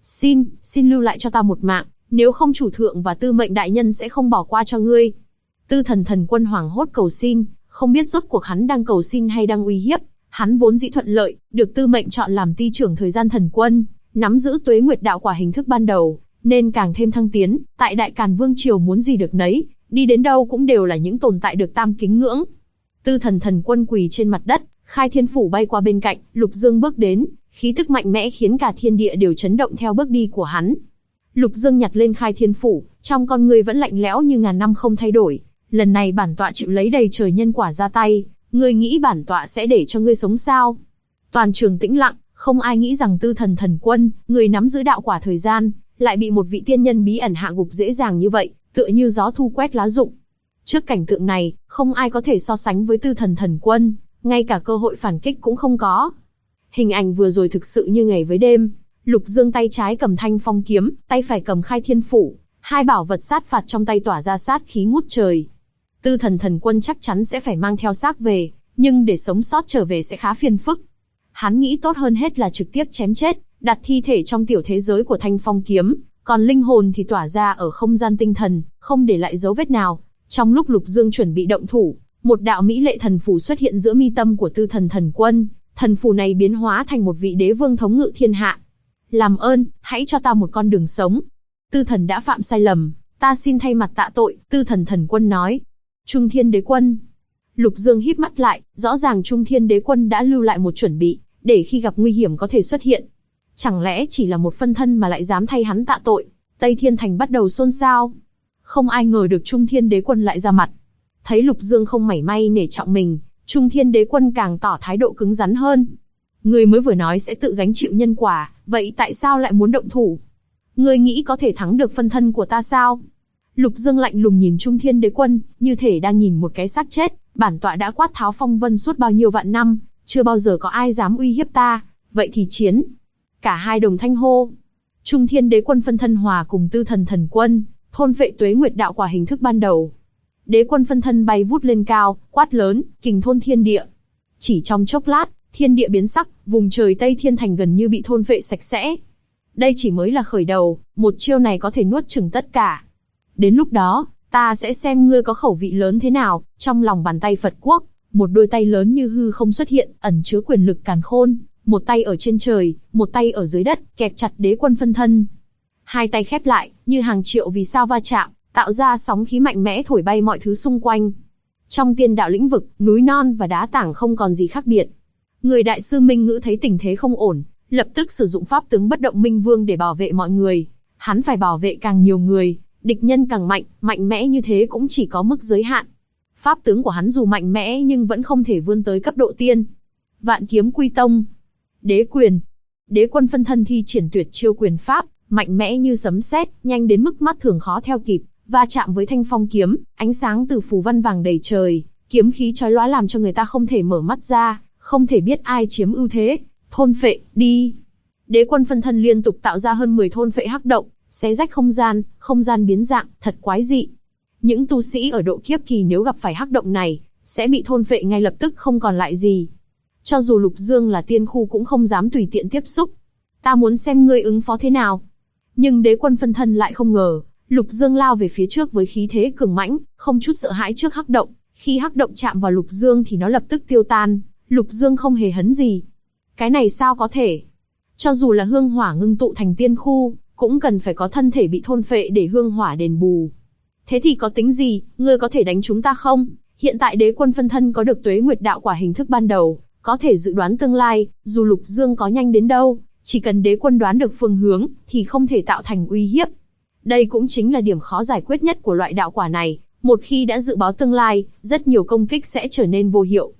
Xin lưu lại cho ta một mạng, nếu không chủ thượng và tư mệnh đại nhân sẽ không bỏ qua cho ngươi. Tư Thần Thần Quân hoảng hốt cầu xin, không biết rốt cuộc hắn đang cầu xin hay đang uy hiếp. Hắn vốn dĩ thuận lợi, được tư mệnh chọn làm ty trưởng thời gian thần quân, nắm giữ tuế nguyệt đạo quả hình thức ban đầu, nên càng thêm thăng tiến, tại Đại Càn Vương Triều muốn gì được nấy, đi đến đâu cũng đều là những tồn tại được tam kính ngưỡng. Tư Thần Thần Quân quỳ trên mặt đất, Khai Thiên Phủ bay qua bên cạnh, Lục Dương bước đến, khí tức mạnh mẽ khiến cả thiên địa đều chấn động theo bước đi của hắn. Lục Dương nhặt lên Khai Thiên Phủ, trong con người vẫn lạnh lẽo như ngàn năm không thay đổi. Lần này bản tọa chịu lấy đầy trời nhân quả ra tay, ngươi nghĩ bản tọa sẽ để cho ngươi sống sao? Toàn trường tĩnh lặng, không ai nghĩ rằng Tư Thần Thần Quân, người nắm giữ đạo quả thời gian, lại bị một vị tiên nhân bí ẩn hạ gục dễ dàng như vậy, tựa như gió thu quét lá rụng. Trước cảnh tượng này, không ai có thể so sánh với Tư Thần Thần Quân, ngay cả cơ hội phản kích cũng không có. Hình ảnh vừa rồi thực sự như ngày với đêm. Lục Dương tay trái cầm Thanh Phong kiếm, tay phải cầm Khai Thiên Phủ, hai bảo vật sát phạt trong tay tỏa ra sát khí ngút trời. Tư Thần Thần Quân chắc chắn sẽ phải mang theo xác về, nhưng để sống sót trở về sẽ khá phiền phức. Hắn nghĩ tốt hơn hết là trực tiếp chém chết, đặt thi thể trong tiểu thế giới của Thanh Phong kiếm, còn linh hồn thì tỏa ra ở không gian tinh thần, không để lại dấu vết nào. Trong lúc Lục Dương chuẩn bị động thủ, một đạo mỹ lệ thần phù xuất hiện giữa mi tâm của Tư Thần Thần Quân. Thần phù này biến hóa thành một vị đế vương thống ngự thiên hạ. Làm ơn, hãy cho ta một con đường sống. Tư Thần đã phạm sai lầm, ta xin thay mặt tạ tội, Tư Thần Thần Quân nói. Trung Thiên Đế Quân. Lục Dương híp mắt lại, rõ ràng Trung Thiên Đế Quân đã lưu lại một chuẩn bị, để khi gặp nguy hiểm có thể xuất hiện. Chẳng lẽ chỉ là một phân thân mà lại dám thay hắn tạ tội? Tây Thiên Thành bắt đầu xôn xao. Không ai ngờ được Trung Thiên Đế Quân lại ra mặt. Thấy Lục Dương không mảy may nể trọng mình, Trung Thiên Đế Quân càng tỏ thái độ cứng rắn hơn. Ngươi mới vừa nói sẽ tự gánh chịu nhân quả, vậy tại sao lại muốn động thủ? Ngươi nghĩ có thể thắng được phân thân của ta sao? Lục Dương lạnh lùng nhìn Trung Thiên Đế Quân, như thể đang nhìn một cái xác chết. Bản tọa đã quát tháo phong vân suốt bao nhiêu vạn năm, chưa bao giờ có ai dám uy hiếp ta, vậy thì chiến. Cả hai đồng thanh hô. Trung Thiên Đế Quân phân thân hòa cùng Tư Thần Thần Quân, thôn vệ tuế nguyệt đạo quả hình thức ban đầu. Đế Quân phân thân bay vút lên cao, quát lớn, kình thôn thiên địa. Chỉ trong chốc lát, thiên địa biến sắc, vùng trời Tây Thiên Thành gần như bị thôn vệ sạch sẽ. Đây chỉ mới là khởi đầu, một chiêu này có thể nuốt chửng tất cả. Đến lúc đó, ta sẽ xem ngươi có khẩu vị lớn thế nào. Trong lòng bàn tay Phật Quốc, một đôi tay lớn như hư không xuất hiện, ẩn chứa quyền lực càn khôn. Một tay ở trên trời, một tay ở dưới đất, kẹp chặt Đế Quân phân thân. Hai tay khép lại, như hàng triệu vì sao va chạm, tạo ra sóng khí mạnh mẽ thổi bay mọi thứ xung quanh. Trong tiên đạo lĩnh vực, núi non và đá tảng không còn gì khác biệt. Người đại sư Minh Ngữ thấy tình thế không ổn, lập tức sử dụng pháp tướng bất động Minh Vương để bảo vệ mọi người. Hắn phải bảo vệ càng nhiều người, địch nhân càng mạnh, mạnh mẽ như thế cũng chỉ có mức giới hạn. Pháp tướng của hắn dù mạnh mẽ nhưng vẫn không thể vươn tới cấp độ tiên. Vạn kiếm quy tông. Đế quyền. Đế Quân phân thân thi triển tuyệt chiêu quyền pháp, mạnh mẽ như sấm sét, nhanh đến mức mắt thường khó theo kịp, va chạm với Thanh Phong kiếm, ánh sáng từ phù văn vàng đầy trời, kiếm khí chói lóa làm cho người ta không thể mở mắt ra, không thể biết ai chiếm ưu thế. Thôn phệ, đi. Đế Quân phân thân liên tục tạo ra hơn 10 thôn phệ hắc động, xé rách không gian biến dạng, thật quái dị. Những tu sĩ ở độ kiếp kỳ nếu gặp phải hắc động này, sẽ bị thôn phệ ngay lập tức không còn lại gì. Cho dù Lục Dương là tiên khu cũng không dám tùy tiện tiếp xúc. Ta muốn xem ngươi ứng phó thế nào. Nhưng Đế Quân phân thân lại không ngờ, Lục Dương lao về phía trước với khí thế cường mãnh, không chút sợ hãi trước hắc động. Khi hắc động chạm vào Lục Dương thì nó lập tức tiêu tan, Lục Dương không hề hấn gì. Cái này sao có thể? Cho dù là hương hỏa ngưng tụ thành tiên khu, cũng cần phải có thân thể bị thôn phệ để hương hỏa đền bù. Thế thì có tính gì, ngươi có thể đánh chúng ta không? Hiện tại Đế Quân phân thân có được tuế nguyệt đạo quả hình thức ban đầu, có thể dự đoán tương lai, dù Lục Dương có nhanh đến đâu, chỉ cần Đế Quân đoán được phương hướng, thì không thể tạo thành uy hiếp. Đây cũng chính là điểm khó giải quyết nhất của loại đạo quả này, một khi đã dự báo tương lai, rất nhiều công kích sẽ trở nên vô hiệu.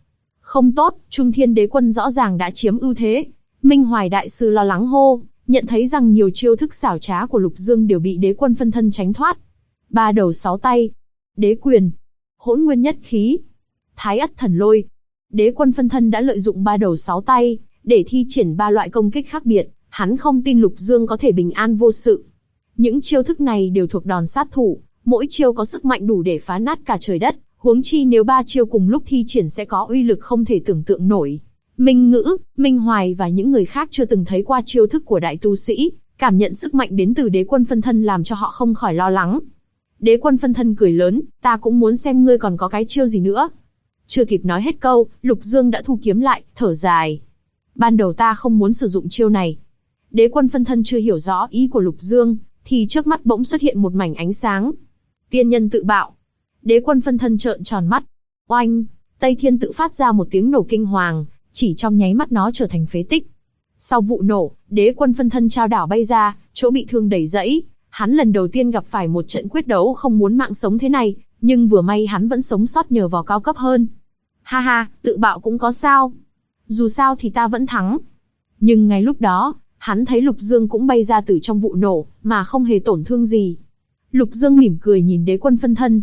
Không tốt, Trung Thiên Đế Quân rõ ràng đã chiếm ưu thế. Minh Hoài Đại Sư lo lắng hô, nhận thấy rằng nhiều chiêu thức xảo trá của Lục Dương đều bị Đế Quân phân thân tránh thoát. 3 đầu 6 tay, Đế Quyền, Hỗn Nguyên Nhất Khí, Thái Ất Thần Lôi. Đế Quân phân thân đã lợi dụng 3 đầu 6 tay để thi triển 3 loại công kích khác biệt, hắn không tin Lục Dương có thể bình an vô sự. Những chiêu thức này đều thuộc đòn sát thủ, mỗi chiêu có sức mạnh đủ để phá nát cả trời đất, huống chi nếu 3 chiêu cùng lúc thi triển sẽ có uy lực không thể tưởng tượng nổi. Minh Ngữ, Minh Hoài và những người khác chưa từng thấy qua chiêu thức của đại tu sĩ, cảm nhận sức mạnh đến từ Đế Quân phân thân làm cho họ không khỏi lo lắng. Đế Quân phân thân cười lớn, ta cũng muốn xem ngươi còn có cái chiêu gì nữa. Chưa kịp nói hết câu, Lục Dương đã thu kiếm lại, thở dài. Ban đầu ta không muốn sử dụng chiêu này. Đế Quân phân thân chưa hiểu rõ ý của Lục Dương, thì trước mắt bỗng xuất hiện một mảnh ánh sáng. Tiên nhân tự bạo. Đế Quân phân thân trợn tròn mắt. Oanh, Tây Thiên tự phát ra một tiếng nổ kinh hoàng, chỉ trong nháy mắt nó trở thành phế tích. Sau vụ nổ, Đế Quân phân thân trao đảo bay ra, chỗ bị thương đầy rẫy. Hắn lần đầu tiên gặp phải một trận quyết đấu không muốn mạng sống thế này, nhưng vừa may hắn vẫn sống sót nhờ vào cao cấp hơn. Ha ha, tự bạo cũng có sao. Dù sao thì ta vẫn thắng. Nhưng ngay lúc đó, hắn thấy Lục Dương cũng bay ra từ trong vụ nổ, mà không hề tổn thương gì. Lục Dương mỉm cười nhìn Đế Quân phân thân.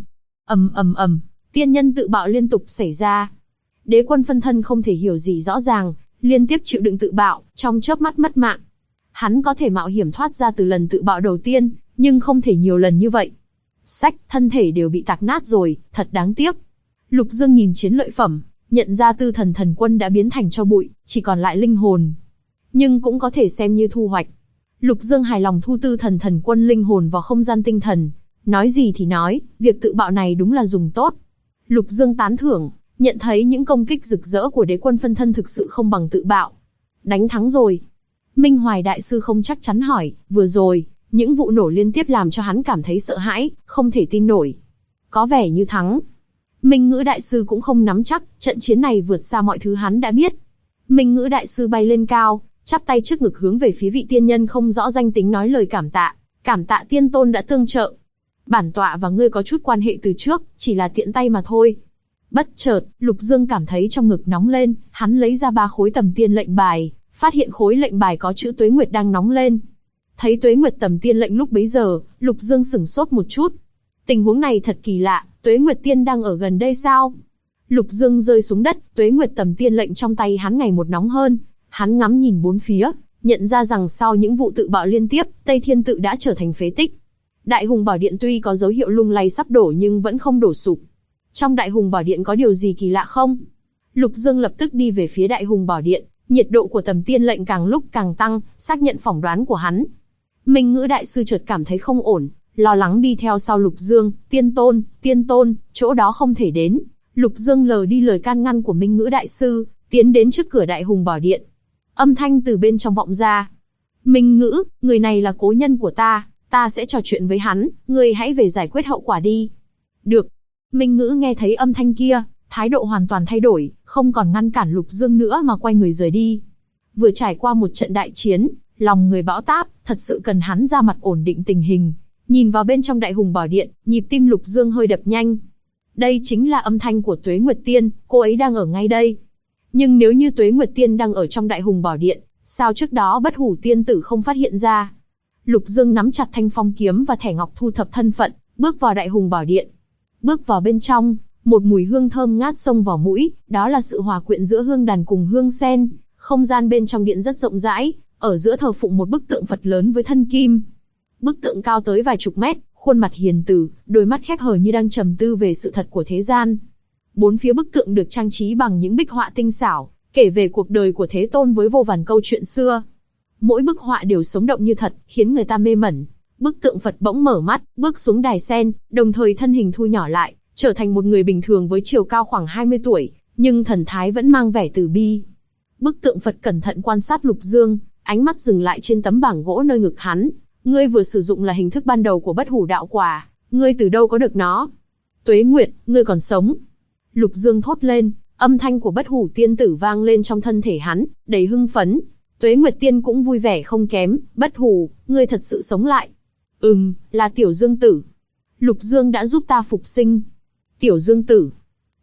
ầm, tiên nhân tự bạo liên tục xảy ra. Đế Quân phân thân không thể hiểu gì rõ ràng, liên tiếp chịu đựng tự bạo, trong chớp mắt mất mạng. Hắn có thể mạo hiểm thoát ra từ lần tự bạo đầu tiên, nhưng không thể nhiều lần như vậy. Thân thể đều bị tạc nát rồi, thật đáng tiếc. Lục Dương nhìn chiến lợi phẩm, nhận ra Tư Thần Thần Quân đã biến thành tro bụi, chỉ còn lại linh hồn. Nhưng cũng có thể xem như thu hoạch. Lục Dương hài lòng thu Tư Thần Thần Quân linh hồn vào không gian tinh thần. Nói gì thì nói, việc tự bạo này đúng là dùng tốt. Lục Dương tán thưởng, nhận thấy những công kích rực rỡ của Đế Quân phân thân thực sự không bằng tự bạo. Đánh thắng rồi. Minh Hoài Đại Sư không chắc chắn hỏi, vừa rồi, những vụ nổ liên tiếp làm cho hắn cảm thấy sợ hãi, không thể tin nổi. Có vẻ như thắng. Minh Ngữ Đại Sư cũng không nắm chắc, trận chiến này vượt xa mọi thứ hắn đã biết. Minh Ngữ Đại Sư bay lên cao, chắp tay trước ngực hướng về phía vị tiên nhân không rõ danh tính nói lời cảm tạ tiên tôn đã tương trợ. Bản tọa và ngươi có chút quan hệ từ trước, chỉ là tiện tay mà thôi. Bất chợt, Lục Dương cảm thấy trong ngực nóng lên, hắn lấy ra 3 khối tầm tiên lệnh bài, phát hiện khối lệnh bài có chữ Tuế Nguyệt đang nóng lên. Thấy Tuế Nguyệt tầm tiên lệnh lúc bấy giờ, Lục Dương sửng sốt một chút. Tình huống này thật kỳ lạ, Tuế Nguyệt tiên đang ở gần đây sao? Lục Dương rơi xuống đất, Tuế Nguyệt tầm tiên lệnh trong tay hắn ngày một nóng hơn. Hắn ngắm nhìn bốn phía, nhận ra rằng sau những vụ tự bạo liên tiếp, Tây Thiên tự đã trở thành phế tích. Đại Hùng Bảo Điện tuy có dấu hiệu lung lay sắp đổ nhưng vẫn không đổ sụp. Trong Đại Hùng Bảo Điện có điều gì kỳ lạ không? Lục Dương lập tức đi về phía Đại Hùng Bảo Điện, nhiệt độ của tầm tiên lệnh càng lúc càng tăng, xác nhận phỏng đoán của hắn. Minh Ngữ Đại Sư chợt cảm thấy không ổn, lo lắng đi theo sau Lục Dương, tiên tôn, chỗ đó không thể đến. Lục Dương lờ đi lời can ngăn của Minh Ngữ Đại Sư, tiến đến trước cửa Đại Hùng Bảo Điện. Âm thanh từ bên trong vọng ra. Minh Ngữ, người này là cố nhân của ta sẽ trò chuyện với hắn, ngươi hãy về giải quyết hậu quả đi. Được. Minh Ngữ nghe thấy âm thanh kia, thái độ hoàn toàn thay đổi, không còn ngăn cản Lục Dương nữa mà quay người rời đi. Vừa trải qua một trận đại chiến, lòng người bão táp, thật sự cần hắn ra mặt ổn định tình hình. Nhìn vào bên trong Đại Hùng Bảo Điện, nhịp tim Lục Dương hơi đập nhanh. Đây chính là âm thanh của Tuế Nguyệt Tiên, cô ấy đang ở ngay đây. Nhưng nếu như Tuế Nguyệt Tiên đang ở trong Đại Hùng Bảo Điện, sao trước đó Bất Hủ Tiên Tử không phát hiện ra? Lục Dương nắm chặt thanh phong kiếm và thẻ ngọc thu thập thân phận, bước vào Đại Hùng Bảo Điện. Bước vào bên trong, một mùi hương thơm ngát xông vào mũi, đó là sự hòa quyện giữa hương đàn cùng hương sen. Không gian bên trong điện rất rộng rãi, ở giữa thờ phụng một bức tượng Phật lớn với thân kim. Bức tượng cao tới vài chục mét, khuôn mặt hiền từ, đôi mắt khép hờ như đang trầm tư về sự thật của thế gian. Bốn phía bức tượng được trang trí bằng những bích họa tinh xảo, kể về cuộc đời của Thế Tôn với vô vàn câu chuyện xưa. Mỗi bức họa đều sống động như thật, khiến người ta mê mẩn. Bức tượng Phật bỗng mở mắt, bước xuống đài sen, đồng thời thân hình thu nhỏ lại, trở thành một người bình thường với chiều cao khoảng 20 tuổi, nhưng thần thái vẫn mang vẻ từ bi. Bức tượng Phật cẩn thận quan sát Lục Dương, ánh mắt dừng lại trên tấm bảng gỗ nơi ngực hắn. Ngươi vừa sử dụng là hình thức ban đầu của Bất Hủ Đạo Quả, ngươi từ đâu có được nó? Tuế Nguyệt, ngươi còn sống? Lục Dương thốt lên, âm thanh của Bất Hủ Tiên Tử vang lên trong thân thể hắn, đầy hưng phấn. Tuế Nguyệt Tiên cũng vui vẻ không kém, Bất Hủ, ngươi thật sự sống lại. Là Tiểu Dương Tử. Lục Dương đã giúp ta phục sinh. Tiểu Dương Tử.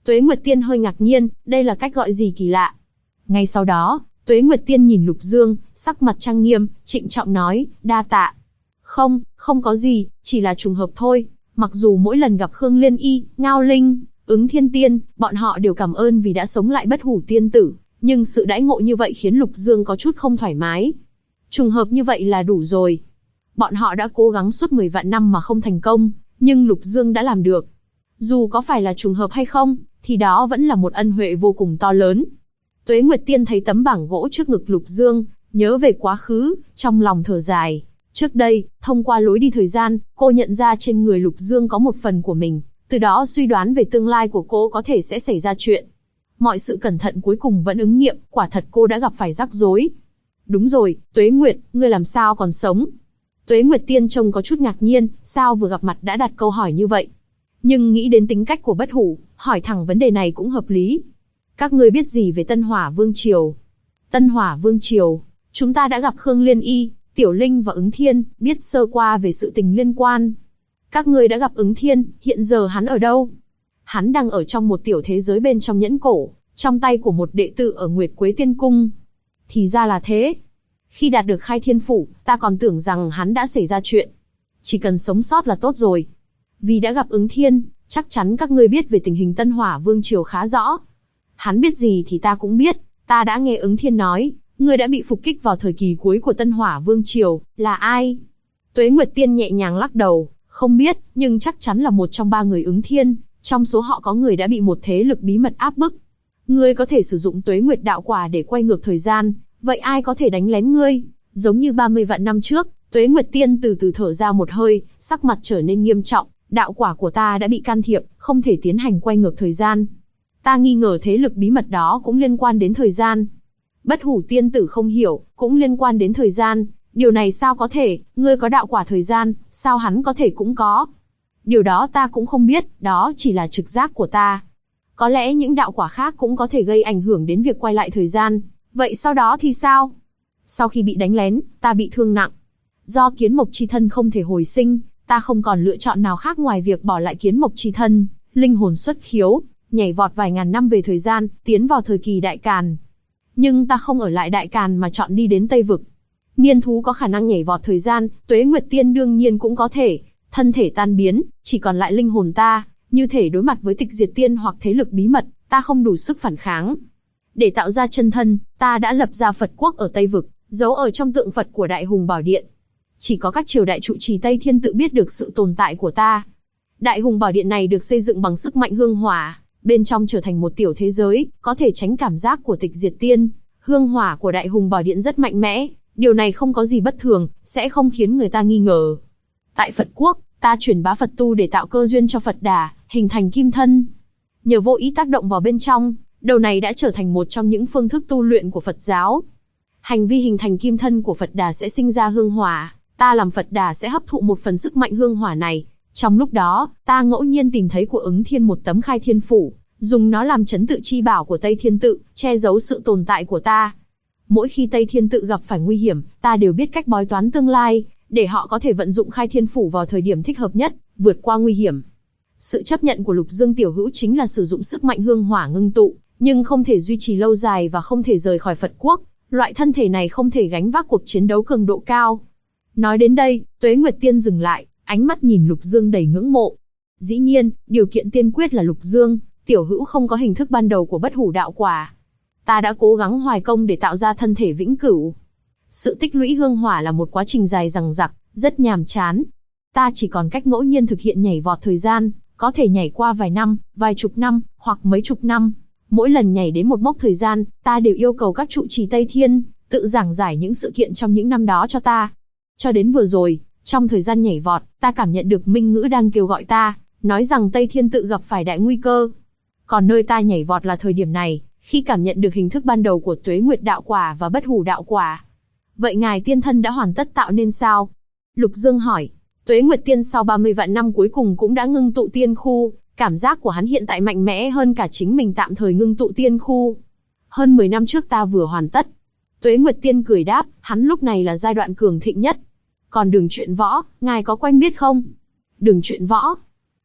Tuế Nguyệt Tiên hơi ngạc nhiên, đây là cách gọi gì kỳ lạ. Ngay sau đó, Tuế Nguyệt Tiên nhìn Lục Dương, sắc mặt trang nghiêm, trịnh trọng nói, đa tạ. Không, không có gì, chỉ là trùng hợp thôi. Mặc dù mỗi lần gặp Khương Liên Y, Ngao Linh, Ứng Thiên Tiên, bọn họ đều cảm ơn vì đã sống lại Bất Hủ Tiên Tử, nhưng sự đãi ngộ như vậy khiến Lục Dương có chút không thoải mái. Trùng hợp như vậy là đủ rồi. Bọn họ đã cố gắng suốt 10 vạn năm mà không thành công, nhưng Lục Dương đã làm được. Dù có phải là trùng hợp hay không, thì đó vẫn là một ân huệ vô cùng to lớn. Tuế Nguyệt Tiên thấy tấm bảng gỗ trước ngực Lục Dương, nhớ về quá khứ, trong lòng thở dài. Trước đây, thông qua lối đi thời gian, cô nhận ra trên người Lục Dương có một phần của mình, từ đó suy đoán về tương lai của cô có thể sẽ xảy ra chuyện. Mọi sự cẩn thận cuối cùng vẫn ứng nghiệm, quả thật cô đã gặp phải rắc rối. Đúng rồi, Tuế Nguyệt, ngươi làm sao còn sống? Tuế Nguyệt Tiên trông có chút ngạc nhiên, sao vừa gặp mặt đã đặt câu hỏi như vậy? Nhưng nghĩ đến tính cách của Bất Hủ, hỏi thẳng vấn đề này cũng hợp lý. Các ngươi biết gì về Tân Hỏa Vương Triều? Tân Hỏa Vương Triều, chúng ta đã gặp Khương Liên Y, Tiểu Linh và Ứng Thiên, biết sơ qua về sự tình liên quan. Các ngươi đã gặp Ứng Thiên, hiện giờ hắn ở đâu? Hắn đang ở trong một tiểu thế giới bên trong nhẫn cổ, trong tay của một đệ tử ở Nguyệt Quế Tiên Cung. Thì ra là thế. Khi đạt được Khai Thiên Phủ, ta còn tưởng rằng hắn đã xảy ra chuyện. Chỉ cần sống sót là tốt rồi. Vì đã gặp Ứng Thiên, chắc chắn các ngươi biết về tình hình Tân Hỏa Vương Triều khá rõ. Hắn biết gì thì ta cũng biết, ta đã nghe Ứng Thiên nói, ngươi đã bị phục kích vào thời kỳ cuối của Tân Hỏa Vương Triều, là ai? Tuế Nguyệt Tiên nhẹ nhàng lắc đầu, không biết, nhưng chắc chắn là một trong 3 người Ứng Thiên, trong số họ có người đã bị một thế lực bí mật áp bức. Ngươi có thể sử dụng Tuế Nguyệt đạo quả để quay ngược thời gian, vậy ai có thể đánh lén ngươi? Giống như 30 vạn năm trước, Tuế Nguyệt Tiên từ từ thở ra một hơi, sắc mặt trở nên nghiêm trọng, đạo quả của ta đã bị can thiệp, không thể tiến hành quay ngược thời gian. Ta nghi ngờ thế lực bí mật đó cũng liên quan đến thời gian. Bất Hủ Tiên Tử không hiểu, cũng liên quan đến thời gian, điều này sao có thể, ngươi có đạo quả thời gian, sao hắn có thể cũng có? Điều đó ta cũng không biết, đó chỉ là trực giác của ta. Có lẽ những đạo quả khác cũng có thể gây ảnh hưởng đến việc quay lại thời gian, vậy sau đó thì sao? Sau khi bị đánh lén, ta bị thương nặng. Do kiến mộc chi thân không thể hồi sinh, ta không còn lựa chọn nào khác ngoài việc bỏ lại kiến mộc chi thân, linh hồn xuất khiếu, nhảy vọt vài ngàn năm về thời gian, tiến vào thời kỳ Đại Càn. Nhưng ta không ở lại Đại Càn mà chọn đi đến Tây Vực. Niên thú có khả năng nhảy vọt thời gian, Tuế Nguyệt Tiên đương nhiên cũng có thể. Thân thể tan biến, chỉ còn lại linh hồn ta, như thể đối mặt với tịch diệt tiên hoặc thế lực bí mật, ta không đủ sức phản kháng. Để tạo ra chân thân, ta đã lập ra Phật quốc ở Tây Vực, giấu ở trong tượng Phật của Đại Hùng Bảo Điện. Chỉ có các triều đại trụ trì Tây Thiên tự biết được sự tồn tại của ta. Đại Hùng Bảo Điện này được xây dựng bằng sức mạnh hương hỏa, bên trong trở thành một tiểu thế giới, có thể tránh cảm giác của tịch diệt tiên. Hương hỏa của Đại Hùng Bảo Điện rất mạnh mẽ, điều này không có gì bất thường, sẽ không khiến người ta nghi ngờ. Tại Phật quốc, ta chuyển bá Phật tu để tạo cơ duyên cho Phật Đà, hình thành kim thân. Nhờ vô ý tác động vào bên trong, đầu này đã trở thành một trong những phương thức tu luyện của Phật giáo. Hành vi hình thành kim thân của Phật Đà sẽ sinh ra hương hỏa, ta làm Phật Đà sẽ hấp thụ một phần sức mạnh hương hỏa này. Trong lúc đó, ta ngẫu nhiên tìm thấy của Ứng Thiên một tấm Khai Thiên Phủ, dùng nó làm trấn tự chi bảo của Tây Thiên Tự, che giấu sự tồn tại của ta. Mỗi khi Tây Thiên Tự gặp phải nguy hiểm, ta đều biết cách bói toán tương lai, để họ có thể vận dụng Khai Thiên Phủ vào thời điểm thích hợp nhất, vượt qua nguy hiểm. Sự chấp nhận của Lục Dương tiểu hữu chính là sử dụng sức mạnh hương hỏa ngưng tụ, nhưng không thể duy trì lâu dài và không thể rời khỏi Phật quốc. Loại thân thể này không thể gánh vác cuộc chiến đấu cường độ cao. Nói đến đây, Tuế Nguyệt Tiên dừng lại, ánh mắt nhìn Lục Dương đầy ngưỡng mộ. Dĩ nhiên, điều kiện tiên quyết là Lục Dương tiểu hữu không có hình thức ban đầu của Bất Hủ đạo quả. Ta đã cố gắng hoài công để tạo ra thân thể vĩnh cửu. Sự tích lũy hương hỏa là một quá trình dài dằng dặc, rất nhàm chán. Ta chỉ còn cách ngẫu nhiên thực hiện nhảy vọt thời gian, có thể nhảy qua vài năm, vài chục năm, hoặc mấy chục năm. Mỗi lần nhảy đến một mốc thời gian, ta đều yêu cầu các trụ trì Tây Thiên tự giảng giải những sự kiện trong những năm đó cho ta. Cho đến vừa rồi, trong thời gian nhảy vọt, ta cảm nhận được minh ngữ đang kêu gọi ta, nói rằng Tây Thiên Tự gặp phải đại nguy cơ. Còn nơi ta nhảy vọt là thời điểm này, khi cảm nhận được hình thức ban đầu của Tuế Nguyệt đạo quả và Bất Hủ đạo quả. Vậy ngài tiên thân đã hoàn tất tạo nên sao? Lục Dương hỏi. Tuế Nguyệt Tiên sau 30 vạn năm cuối cùng cũng đã ngưng tụ tiên khu, cảm giác của hắn hiện tại mạnh mẽ hơn cả chính mình tạm thời ngưng tụ tiên khu. Hơn 10 năm trước ta vừa hoàn tất. Tuế Nguyệt Tiên cười đáp, hắn lúc này là giai đoạn cường thịnh nhất. Còn Đường Truyện Võ, ngài có quen biết không? Đường Truyện Võ.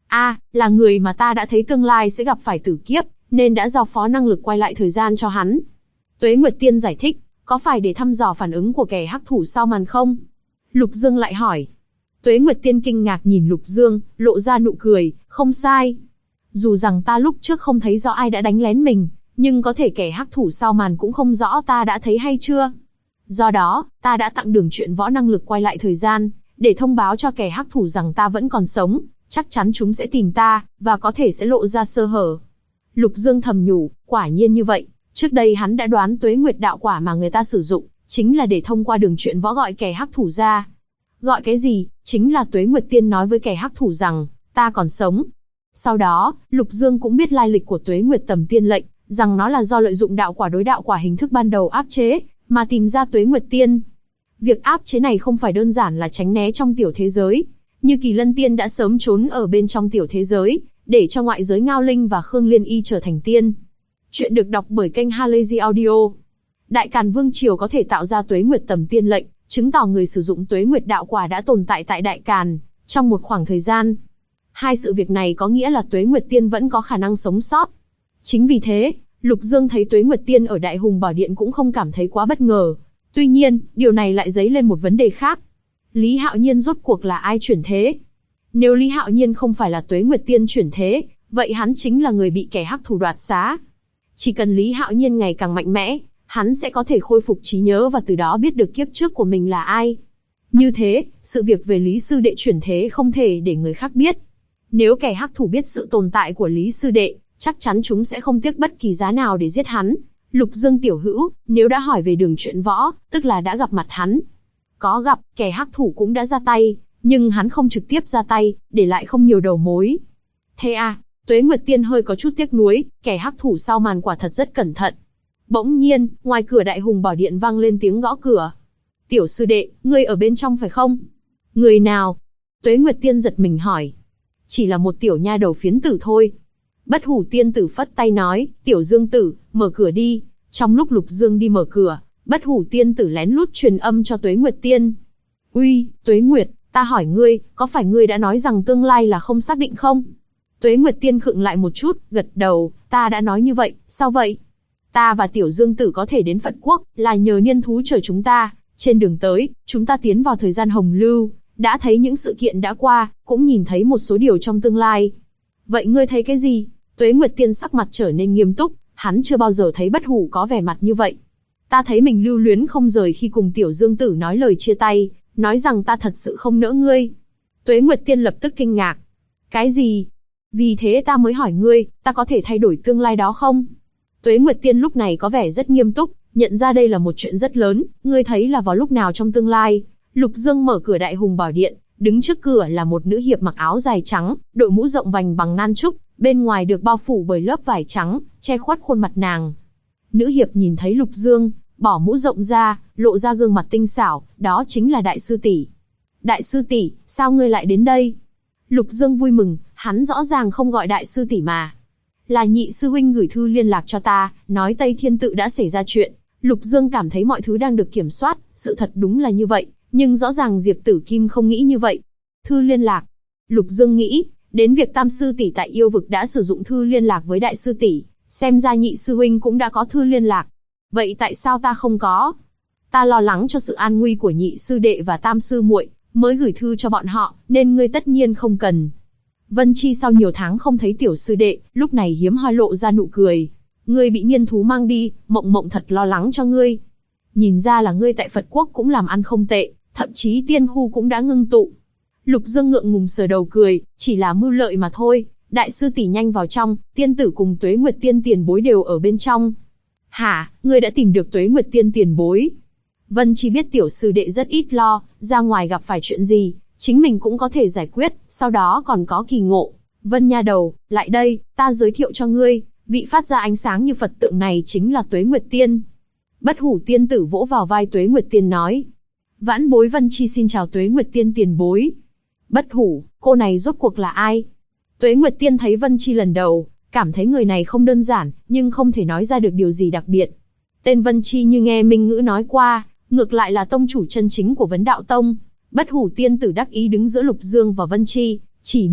Là người mà ta đã thấy tương lai sẽ gặp phải tử kiếp, nên đã giao phó năng lực quay lại thời gian cho hắn. Tuế Nguyệt Tiên giải thích, có phải để thăm dò phản ứng của kẻ hắc thủ sau màn không? Lục Dương lại hỏi. Tuế Nguyệt Tiên kinh ngạc nhìn Lục Dương, lộ ra nụ cười, không sai. Dù rằng ta lúc trước không thấy rõ ai đã đánh lén mình, nhưng có thể kẻ hắc thủ sau màn cũng không rõ ta đã thấy hay chưa. Do đó, ta đã tặng Đường Truyện Võ năng lực quay lại thời gian, để thông báo cho kẻ hắc thủ rằng ta vẫn còn sống, chắc chắn chúng sẽ tìm ta, và có thể sẽ lộ ra sơ hở. Lục Dương thầm nhủ, quả nhiên như vậy, trước đây hắn đã đoán Tuế Nguyệt đạo quả mà người ta sử dụng, chính là để thông qua Đường Truyện Võ gọi kẻ hắc thủ ra. Gọi cái gì? Chính là Tuế Nguyệt Tiên nói với kẻ hắc thủ rằng, ta còn sống. Sau đó, Lục Dương cũng biết lai lịch của Tuế Nguyệt Tầm Tiên lệnh, rằng nó là do lợi dụng đạo quả đối đạo quả hình thức ban đầu áp chế, mà tìm ra Tuế Nguyệt Tiên. Việc áp chế này không phải đơn giản là tránh né trong tiểu thế giới, như Kỳ Lân Tiên đã sớm trốn ở bên trong tiểu thế giới, để cho ngoại giới Ngao Linh và Khương Liên Y trở thành tiên. Chuyện được đọc bởi kênh Halazy Audio. Đại Càn Vương Triều có thể tạo ra Tuế Nguyệt Tầm Tiên lệnh, chứng tỏ người sử dụng Tuế Nguyệt đạo quả đã tồn tại tại Đại Càn, trong một khoảng thời gian. Hai sự việc này có nghĩa là Tuế Nguyệt Tiên vẫn có khả năng sống sót. Chính vì thế, Lục Dương thấy Tuế Nguyệt Tiên ở Đại Hùng Bảo Điện cũng không cảm thấy quá bất ngờ. Tuy nhiên, điều này lại dấy lên một vấn đề khác. Lý Hạo Nhiên rốt cuộc là ai chuyển thế? Nếu Lý Hạo Nhiên không phải là Tuế Nguyệt Tiên chuyển thế, vậy hắn chính là người bị kẻ hắc thủ đoạt xá. Chỉ cần Lý Hạo Nhiên ngày càng mạnh mẽ, hắn sẽ có thể khôi phục trí nhớ và từ đó biết được kiếp trước của mình là ai. Như thế, sự việc về Lý Sư Đệ chuyển thế không thể để người khác biết. Nếu kẻ hắc thủ biết sự tồn tại của Lý Sư Đệ, chắc chắn chúng sẽ không tiếc bất kỳ giá nào để giết hắn. Lục Dương tiểu hữu, nếu đã hỏi về Đường Truyện Võ, tức là đã gặp mặt hắn. Có gặp, kẻ hắc thủ cũng đã ra tay, nhưng hắn không trực tiếp ra tay, để lại không nhiều đầu mối. Thế Tuế Nguyệt Tiên hơi có chút tiếc nuối, kẻ hắc thủ sau màn quả thật rất cẩn thận. Bỗng nhiên, ngoài cửa Đại Hùng Bảo Điện vang lên tiếng gõ cửa. Tiểu sư đệ, ngươi ở bên trong phải không? Người nào? Tuế Nguyệt Tiên giật mình hỏi. Chỉ là một tiểu nha đầu phiến tử thôi. Bất Hủ Tiên tử phất tay nói, Tiểu Dương tử, mở cửa đi. Trong lúc Lục Dương đi mở cửa, Bất Hủ Tiên tử lén lút truyền âm cho Tuế Nguyệt Tiên. Uy, Tuế Nguyệt, ta hỏi ngươi, có phải ngươi đã nói rằng tương lai là không xác định không? Tuế Nguyệt Tiên khựng lại một chút, gật đầu, ta đã nói như vậy, sao vậy? Ta và Tiểu Dương tử có thể đến Phật Quốc, là nhờ niên thú chở chúng ta. Trên đường tới, chúng ta tiến vào thời gian hồng lưu, đã thấy những sự kiện đã qua, cũng nhìn thấy một số điều trong tương lai. Vậy ngươi thấy cái gì? Tuế Nguyệt Tiên sắc mặt trở nên nghiêm túc, hắn chưa bao giờ thấy Bất Hủ có vẻ mặt như vậy. Ta thấy mình lưu luyến không rời khi cùng Tiểu Dương tử nói lời chia tay, nói rằng ta thật sự không nỡ ngươi. Tuế Nguyệt Tiên lập tức kinh ngạc. Cái gì? Vì thế ta mới hỏi ngươi, ta có thể thay đổi tương lai đó không? Tuế Nguyệt Tiên lúc này có vẻ rất nghiêm túc, nhận ra đây là một chuyện rất lớn. Ngươi thấy là vào lúc nào trong tương lai? Lục Dương mở cửa Đại Hùng Bảo Điện, đứng trước cửa là một nữ hiệp mặc áo dài trắng, đội mũ rộng vành bằng nan trúc, bên ngoài được bao phủ bởi lớp vải trắng, che khuất khuôn mặt nàng. Nữ hiệp nhìn thấy Lục Dương, bỏ mũ rộng ra, lộ ra gương mặt tinh xảo, đó chính là đại sư tỷ. Đại sư tỷ, sao ngươi lại đến đây? Lục Dương vui mừng, hắn rõ ràng không gọi đại sư tỷ mà. Là nhị sư huynh gửi thư liên lạc cho ta, nói Tây Thiên Tự đã xảy ra chuyện. Lục Dương cảm thấy mọi thứ đang được kiểm soát, sự thật đúng là như vậy, nhưng rõ ràng Diệp Tử Kim không nghĩ như vậy. Thư liên lạc. Lục Dương nghĩ, đến việc tam sư tỷ tại yêu vực đã sử dụng thư liên lạc với đại sư tỷ, xem ra nhị sư huynh cũng đã có thư liên lạc. Vậy tại sao ta không có? Ta lo lắng cho sự an nguy của nhị sư đệ và tam sư muội, mới gửi thư cho bọn họ, nên ngươi tất nhiên không cần. Vân Chi sau nhiều tháng không thấy tiểu sư đệ, lúc này hiếm hoi lộ ra nụ cười. Ngươi bị niên thú mang đi, Mộng Mộng thật lo lắng cho ngươi. Nhìn ra là ngươi tại Phật Quốc cũng làm ăn không tệ, thậm chí tiên khu cũng đã ngưng tụ. Lục Dương ngượng ngùng sờ đầu cười, chỉ là mưu lợi mà thôi. Đại sư tỷ nhanh vào trong, tiên tử cùng Tuế Nguyệt Tiên tiền bối đều ở bên trong. Hả, ngươi đã tìm được Tuế Nguyệt Tiên tiền bối? Vân Chi biết tiểu sư đệ rất ít lo, ra ngoài gặp phải chuyện gì, chính mình cũng có thể giải quyết, sau đó còn có kỳ ngộ. Vân nha đầu, lại đây, ta giới thiệu cho ngươi, vị phát ra ánh sáng như Phật tượng này chính là Tuế Nguyệt Tiên. Bất Hủ Tiên tử vỗ vào vai Tuế Nguyệt Tiên nói. Vãn bối Vân Chi xin chào Tuế Nguyệt Tiên tiền bối. Bất Hủ, cô này rốt cuộc là ai? Tuế Nguyệt Tiên thấy Vân Chi lần đầu, cảm thấy người này không đơn giản, nhưng không thể nói ra được điều gì đặc biệt. Tên Vân Chi như nghe Minh Ngữ nói qua, ngược lại là tông chủ chân chính của Vấn Đạo Tông. Bất Hủ Tiên tử đắc ý đứng giữa Lục Dương và Vân Chi, chỉ mình,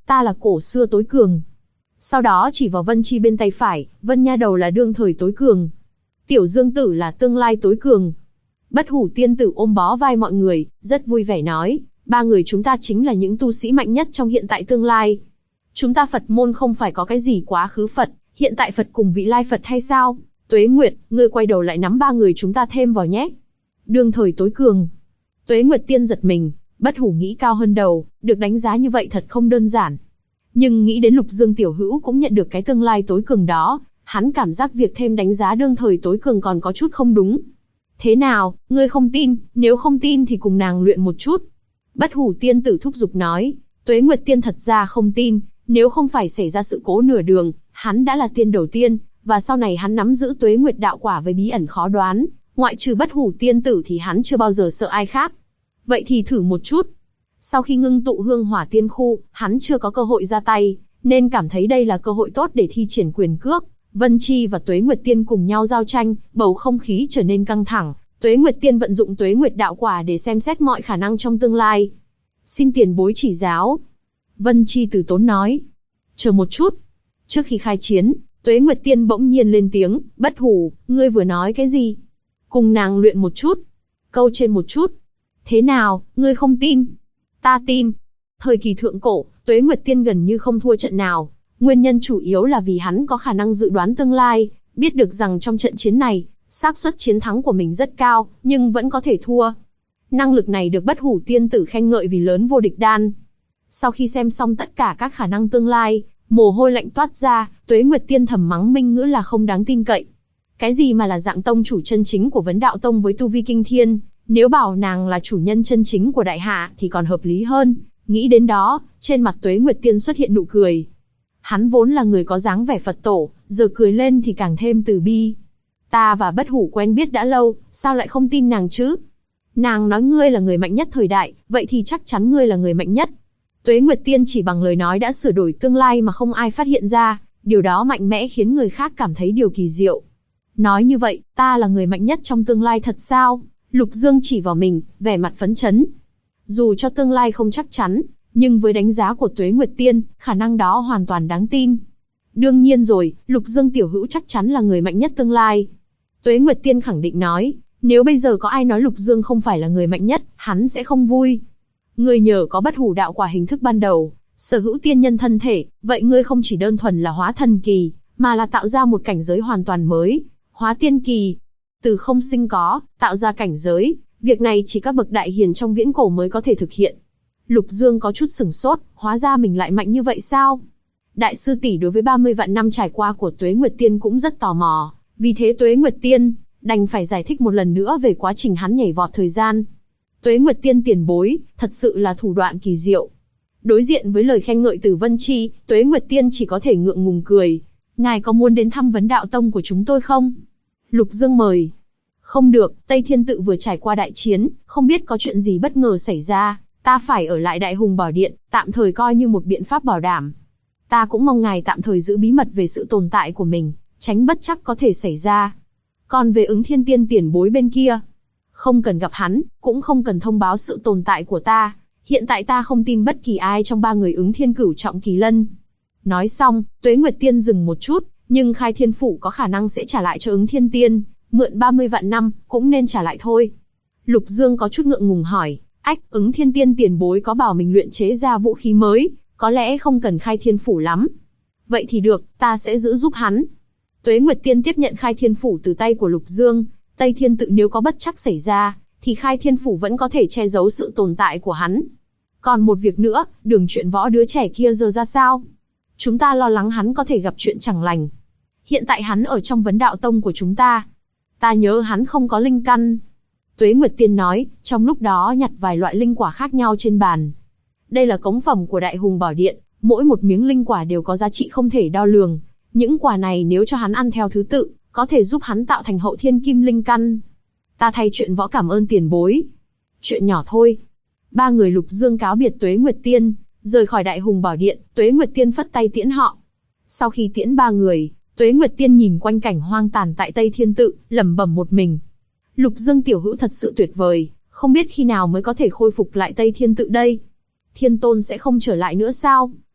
Ta là cổ xưa tối cường. Sau đó chỉ vào Vân Chi bên tay phải, Vân nha đầu là đương thời tối cường. Tiểu Dương Tử là tương lai tối cường. Bất Hủ tiên tử ôm bó vai mọi người, rất vui vẻ nói, ba người chúng ta chính là những tu sĩ mạnh nhất trong hiện tại tương lai. Chúng ta Phật môn không phải có cái gì quá khứ Phật, hiện tại Phật cùng vị lai Phật hay sao? Tuế Nguyệt, ngươi quay đầu lại nắm ba người chúng ta thêm vào nhé. Đương thời tối cường. Tuế Nguyệt tiên giật mình, Bất Hủ nghĩ cao hơn đầu, được đánh giá như vậy thật không đơn giản. Nhưng nghĩ đến Lục Dương tiểu hữu cũng nhận được cái tương lai tối cường đó, hắn cảm giác việc thêm đánh giá đương thời tối cường còn có chút không đúng. Thế nào, ngươi không tin, nếu không tin thì cùng nàng luyện một chút. Bất Hủ tiên tử thúc giục nói, Tuế Nguyệt tiên thật ra không tin, nếu không phải xảy ra sự cố nửa đường, hắn đã là tiên đầu tiên, và sau này hắn nắm giữ Tuế Nguyệt đạo quả với bí ẩn khó đoán, ngoại trừ Bất Hủ tiên tử thì hắn chưa bao giờ sợ ai khác. Vậy thì thử một chút. Sau khi ngưng tụ hương hỏa tiên khu, hắn chưa có cơ hội ra tay, nên cảm thấy đây là cơ hội tốt để thi triển quyền cước. Vân Chi và Tuế Nguyệt tiên cùng nhau giao tranh, bầu không khí trở nên căng thẳng. Tuế Nguyệt tiên vận dụng Tuế Nguyệt đạo quả để xem xét mọi khả năng trong tương lai. Xin tiền bối chỉ giáo. Vân Chi từ tốn nói. Chờ một chút. Trước khi khai chiến, Tuế Nguyệt tiên bỗng nhiên lên tiếng, Bất Hủ, ngươi vừa nói cái gì? Cùng nàng luyện một chút. Câu trên một chút. Thế nào, ngươi không tin? Ta tin. Thời kỳ thượng cổ, Tuế Nguyệt tiên gần như không thua trận nào. Nguyên nhân chủ yếu là vì hắn có khả năng dự đoán tương lai, biết được rằng trong trận chiến này, xác suất chiến thắng của mình rất cao, nhưng vẫn có thể thua. Năng lực này được Bất Hủ tiên tử khen ngợi vì lớn vô địch đan. Sau khi xem xong tất cả các khả năng tương lai, mồ hôi lạnh toát ra, Tuế Nguyệt tiên thầm mắng Minh Ngữ là không đáng tin cậy. Cái gì mà là dạng tông chủ chân chính của Vấn Đạo Tông với tu vi kinh thiên, nếu bảo nàng là chủ nhân chân chính của đại hạ thì còn hợp lý hơn. Nghĩ đến đó, trên mặt Tuế Nguyệt tiên xuất hiện nụ cười. Hắn vốn là người có dáng vẻ Phật tổ, giờ cười lên thì càng thêm từ bi. Ta và Bất Hủ quen biết đã lâu, sao lại không tin nàng chứ? Nàng nói ngươi là người mạnh nhất thời đại, vậy thì chắc chắn ngươi là người mạnh nhất. Tuế Nguyệt tiên chỉ bằng lời nói đã sửa đổi tương lai mà không ai phát hiện ra, điều đó mạnh mẽ khiến người khác cảm thấy điều kỳ diệu. Nói như vậy, ta là người mạnh nhất trong tương lai thật sao? Lục Dương chỉ vào mình, vẻ mặt phấn chấn. Dù cho tương lai không chắc chắn, nhưng với đánh giá của Tuế Nguyệt tiên, khả năng đó hoàn toàn đáng tin. Đương nhiên rồi, Lục Dương tiểu hữu chắc chắn là người mạnh nhất tương lai. Tuế Nguyệt tiên khẳng định nói, nếu bây giờ có ai nói Lục Dương không phải là người mạnh nhất, hắn sẽ không vui. Ngươi nhờ có Bất Hủ đạo quả hình thức ban đầu, sở hữu tiên nhân thân thể, vậy ngươi không chỉ đơn thuần là hóa thần kỳ, mà là tạo ra một cảnh giới hoàn toàn mới, hóa tiên kỳ. Từ không sinh có, tạo ra cảnh giới, việc này chỉ các bậc đại hiền trong viễn cổ mới có thể thực hiện. Lục Dương có chút sửng sốt, hóa ra mình lại mạnh như vậy sao? Đại sư tỷ đối với 30 vạn năm trải qua của Tuế Nguyệt tiên cũng rất tò mò, vì thế Tuế Nguyệt tiên đành phải giải thích một lần nữa về quá trình hắn nhảy vọt thời gian. Tuế Nguyệt tiên tiền bối, thật sự là thủ đoạn kỳ diệu. Đối diện với lời khen ngợi từ Vân Chi, Tuế Nguyệt tiên chỉ có thể ngượng ngùng cười. Ngài có muốn đến thăm Vấn Đạo Tông của chúng tôi không? Lục Dương mời. Không được, Tây Thiên Tự vừa trải qua đại chiến, không biết có chuyện gì bất ngờ xảy ra, ta phải ở lại Đại Hùng Bảo Điện, tạm thời coi như một biện pháp bảo đảm. Ta cũng mong ngài tạm thời giữ bí mật về sự tồn tại của mình, tránh bất trắc có thể xảy ra. Còn về Ứng Thiên tiên tiền bối bên kia, không cần gặp hắn, cũng không cần thông báo sự tồn tại của ta. Hiện tại ta không tin bất kỳ ai trong ba người Ứng Thiên Cửu Trọng Kỳ Lân. Nói xong, Tuế Nguyệt tiên dừng một chút, nhưng Khai Thiên Phủ có khả năng sẽ trả lại cho Ứng Thiên tiên, mượn 30 vạn năm, cũng nên trả lại thôi. Lục Dương có chút ngượng ngùng hỏi, ách, Ứng Thiên tiên tiền bối có bảo mình luyện chế ra vũ khí mới, có lẽ không cần Khai Thiên Phủ lắm. Vậy thì được, ta sẽ giữ giúp hắn. Tuế Nguyệt tiên tiếp nhận Khai Thiên Phủ từ tay của Lục Dương. Tây Thiên Tự nếu có bất trắc xảy ra, thì Khai Thiên Phủ vẫn có thể che giấu sự tồn tại của hắn. Còn một việc nữa, Đường Chuyện Võ đứa trẻ kia giờ ra sao? Chúng ta lo lắng hắn có thể gặp chuyện chẳng lành. Hiện tại hắn ở trong Vấn Đạo Tông của chúng ta. Ta nhớ hắn không có linh căn. Tuế Nguyệt tiên nói, trong lúc đó nhặt vài loại linh quả khác nhau trên bàn. Đây là cống phẩm của Đại Hùng Bảo Điện, mỗi một miếng linh quả đều có giá trị không thể đo lường. Những quả này nếu cho hắn ăn theo thứ tự, có thể giúp hắn tạo thành hậu thiên kim linh căn. Ta thay Chuyện Võ cảm ơn tiền bối. Chuyện nhỏ thôi. Ba người Lục Dương cáo biệt Tuế Nguyệt tiên, rời khỏi Đại Hùng Bảo Điện. Tuế Nguyệt tiên phất tay tiễn họ. Sau khi tiễn ba người, Tuế Nguyệt tiên nhìn quanh cảnh hoang tàn tại Tây Thiên Tự, lẩm bẩm một mình. Lục Dương tiểu hữu thật sự tuyệt vời, không biết khi nào mới có thể khôi phục lại Tây Thiên Tự đây. Thiên Tôn sẽ không trở lại nữa sao?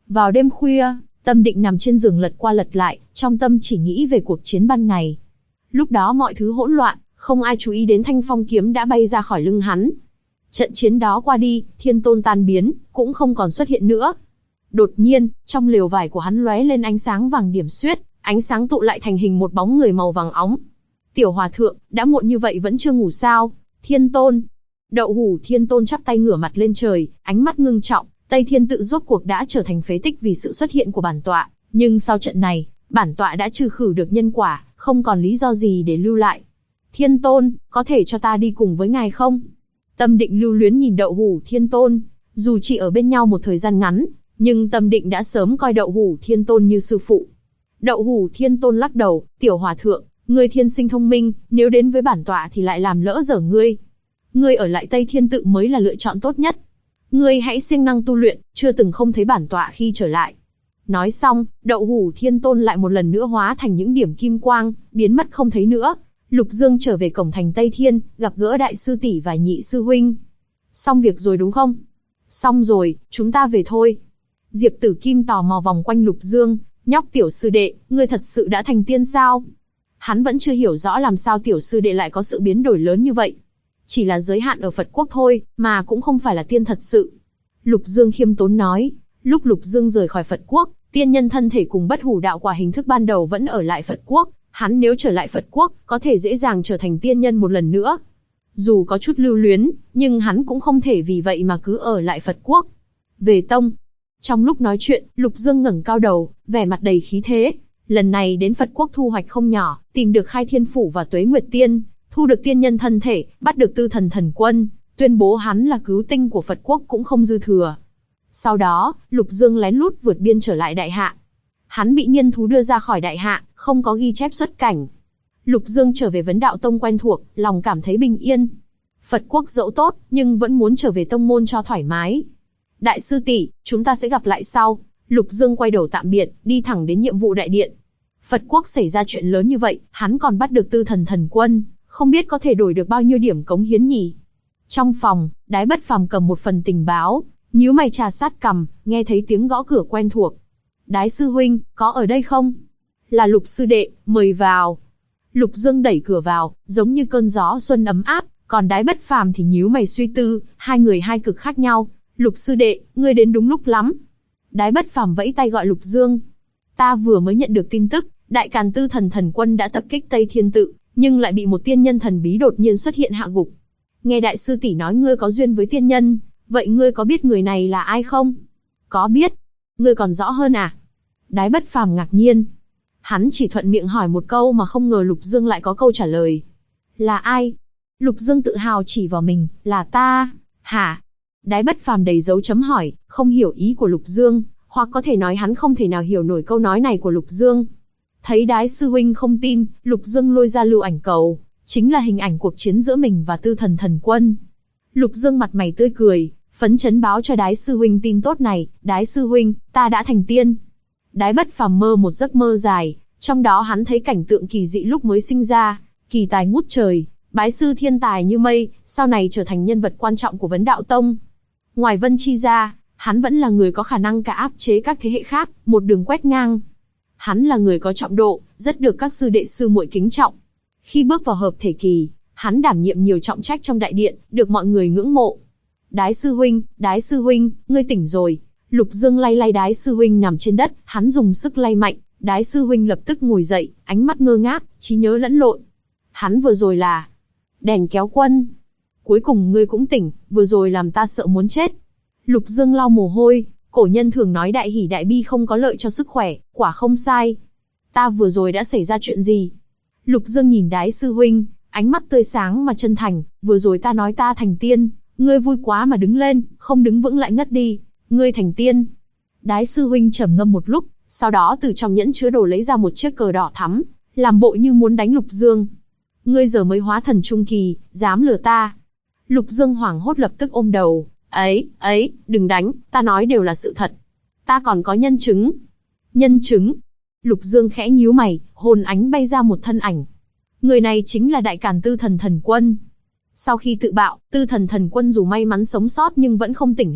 Vào đêm khuya, Tâm Định nằm trên giường lật qua lật lại, trong tâm chỉ nghĩ về cuộc chiến ban ngày. Lúc đó mọi thứ hỗn loạn, không ai chú ý đến thanh phong kiếm đã bay ra khỏi lưng hắn. Trận chiến đó qua đi, thiên tôn tan biến, cũng không còn xuất hiện nữa. Đột nhiên, trong lều vải của hắn lóe lên ánh sáng vàng điểm xuyết, ánh sáng tụ lại thành hình một bóng người màu vàng óng. Tiểu hòa thượng, đã muộn như vậy vẫn chưa ngủ sao? Thiên tôn. Đậu hủ thiên tôn chắp tay ngửa mặt lên trời, ánh mắt ngưng trọng. Tây Thiên tự rốt cuộc đã trở thành phế tích vì sự xuất hiện của bản tọa, nhưng sau trận này, bản tọa đã trừ khử được nhân quả, không còn lý do gì để lưu lại. Thiên tôn, có thể cho ta đi cùng với ngài không? Tâm Định lưu luyến nhìn Đậu hủ thiên tôn, dù chỉ ở bên nhau một thời gian ngắn, nhưng Tâm Định đã sớm coi Đậu hủ thiên tôn như sư phụ. Đậu hủ thiên tôn lắc đầu, tiểu hòa thượng, ngươi thiên sinh thông minh, nếu đến với bản tọa thì lại làm lỡ dở ngươi. Ngươi ở lại Tây Thiên tự mới là lựa chọn tốt nhất. Ngươi hãy siêng năng tu luyện, chưa từng không thấy bản tọa khi trở lại. Nói xong, Đậu hủ thiên tôn lại một lần nữa hóa thành những điểm kim quang, biến mất không thấy nữa. Lục Dương trở về cổng thành Tây Thiên, gặp gỡ đại sư tỷ và nhị sư huynh. Xong việc rồi đúng không? Xong rồi, chúng ta về thôi. Diệp Tử Kim tò mò vòng quanh Lục Dương, nhóc tiểu sư đệ, ngươi thật sự đã thành tiên sao? Hắn vẫn chưa hiểu rõ làm sao tiểu sư đệ lại có sự biến đổi lớn như vậy. Chỉ là giới hạn ở Phật quốc thôi, mà cũng không phải là tiên thật sự. Lục Dương khiêm tốn nói, lúc Lục Dương rời khỏi Phật quốc, tiên nhân thân thể cùng bất hủ đạo quả hình thức ban đầu vẫn ở lại Phật quốc. Hắn nếu trở lại Phật quốc, có thể dễ dàng trở thành tiên nhân một lần nữa. Dù có chút lưu luyến, nhưng hắn cũng không thể vì vậy mà cứ ở lại Phật quốc. Về tông. Trong lúc nói chuyện, Lục Dương ngẩng cao đầu, vẻ mặt đầy khí thế. Lần này đến Phật quốc thu hoạch không nhỏ, tìm được Khai Thiên Phủ và Tuế Nguyệt Tiên, thu được tiên nhân thân thể, bắt được Tư Thần Thần Quân, tuyên bố hắn là cứu tinh của Phật quốc cũng không dư thừa. Sau đó, Lục Dương lén lút vượt biên trở lại Đại Hạ. Hắn bị niên thú đưa ra khỏi Đại Hạ, không có ghi chép xuất cảnh. Lục Dương trở về Vấn Đạo Tông quen thuộc, lòng cảm thấy bình yên. Phật quốc dẫu tốt, nhưng vẫn muốn trở về tông môn cho thoải mái. Đại sư tỷ, chúng ta sẽ gặp lại sau. Lục Dương quay đầu tạm biệt, đi thẳng đến nhiệm vụ đại điện. Phật quốc xảy ra chuyện lớn như vậy, hắn còn bắt được Tư Thần Thần Quân, không biết có thể đổi được bao nhiêu điểm cống hiến nhỉ? Trong phòng, Đái Bất Phàm cầm một phần tình báo, nhíu mày trà sát cằm, nghe thấy tiếng gõ cửa quen thuộc. Đái sư huynh, có ở đây không? Là Lục sư đệ, mời vào. Lục Dương đẩy cửa vào, giống như cơn gió xuân ấm áp, còn Đái Bất Phàm thì nhíu mày suy tư, hai người hai cực khác nhau. Lục sư đệ, ngươi đến đúng lúc lắm. Đái Bất Phàm vẫy tay gọi Lục Dương. Ta vừa mới nhận được tin tức, Đại Càn Tư Thần Thần Quân đã tập kích Tây Thiên tự, nhưng lại bị một tiên nhân thần bí đột nhiên xuất hiện hạ gục. Nghe đại sư tỷ nói ngươi có duyên với tiên nhân, vậy ngươi có biết người này là ai không? Có biết. Ngươi còn rõ hơn à? Đái Bất Phàm ngạc nhiên. Hắn chỉ thuận miệng hỏi một câu mà không ngờ Lục Dương lại có câu trả lời. Là ai? Lục Dương tự hào chỉ vào mình, là ta. Hả? Đái Bất Phàm đầy dấu chấm hỏi, không hiểu ý của Lục Dương, hoặc có thể nói hắn không thể nào hiểu nổi câu nói này của Lục Dương. Thấy Đái sư huynh không tin, Lục Dương lôi ra lưu ảnh cầu, chính là hình ảnh cuộc chiến giữa mình và Tư Thần Thần Quân. Lục Dương mặt mày tươi cười, phấn chấn báo cho Đái sư huynh tin tốt này. Đái sư huynh, ta đã thành tiên. Đái Bất Phàm mơ một giấc mơ dài, trong đó hắn thấy cảnh tượng kỳ dị lúc mới sinh ra, kỳ tài ngút trời, bái sư thiên tài như mây, sau này trở thành nhân vật quan trọng của Vấn Đạo Tông. Ngoài Vân Chi ra, hắn vẫn là người có khả năng cả áp chế các thế hệ khác, một đường quét ngang. Hắn là người có trọng độ, rất được các sư đệ sư muội kính trọng. Khi bước vào hợp thể kỳ, hắn đảm nhiệm nhiều trọng trách trong đại điện, được mọi người ngưỡng mộ. Đái sư huynh, ngươi tỉnh rồi. Lục Dương lay lay Đái sư huynh nằm trên đất, hắn dùng sức lay mạnh, Đái sư huynh lập tức ngồi dậy, ánh mắt ngơ ngác, trí nhớ lẫn lộn. Hắn vừa rồi là Đèn Kéo Quân. Cuối cùng ngươi cũng tỉnh, vừa rồi làm ta sợ muốn chết. Lục Dương lau mồ hôi, cổ nhân thường nói đại hỉ đại bi không có lợi cho sức khỏe, quả không sai. Ta vừa rồi đã xảy ra chuyện gì? Lục Dương nhìn Đái sư huynh, ánh mắt tươi sáng mà chân thành, vừa rồi ta nói ta thành tiên, ngươi vui quá mà đứng lên, không đứng vững lại ngất đi, ngươi thành tiên. Đái sư huynh trầm ngâm một lúc, sau đó từ trong nhẫn chứa đồ lấy ra một chiếc cờ đỏ thắm, làm bộ như muốn đánh Lục Dương. Ngươi giờ mới hóa thần trung kỳ, dám lừa ta? Lục Dương hoảng hốt lập tức ôm đầu, ấy, đừng đánh, ta nói đều là sự thật. Ta còn có nhân chứng. Nhân chứng? Lục Dương khẽ nhíu mày, hồn ánh bay ra một thân ảnh. Người này chính là Đại Càn Tư Thần Thần Quân. Sau khi tự bạo, Tư Thần Thần Quân dù may mắn sống sót nhưng vẫn không tỉnh lại,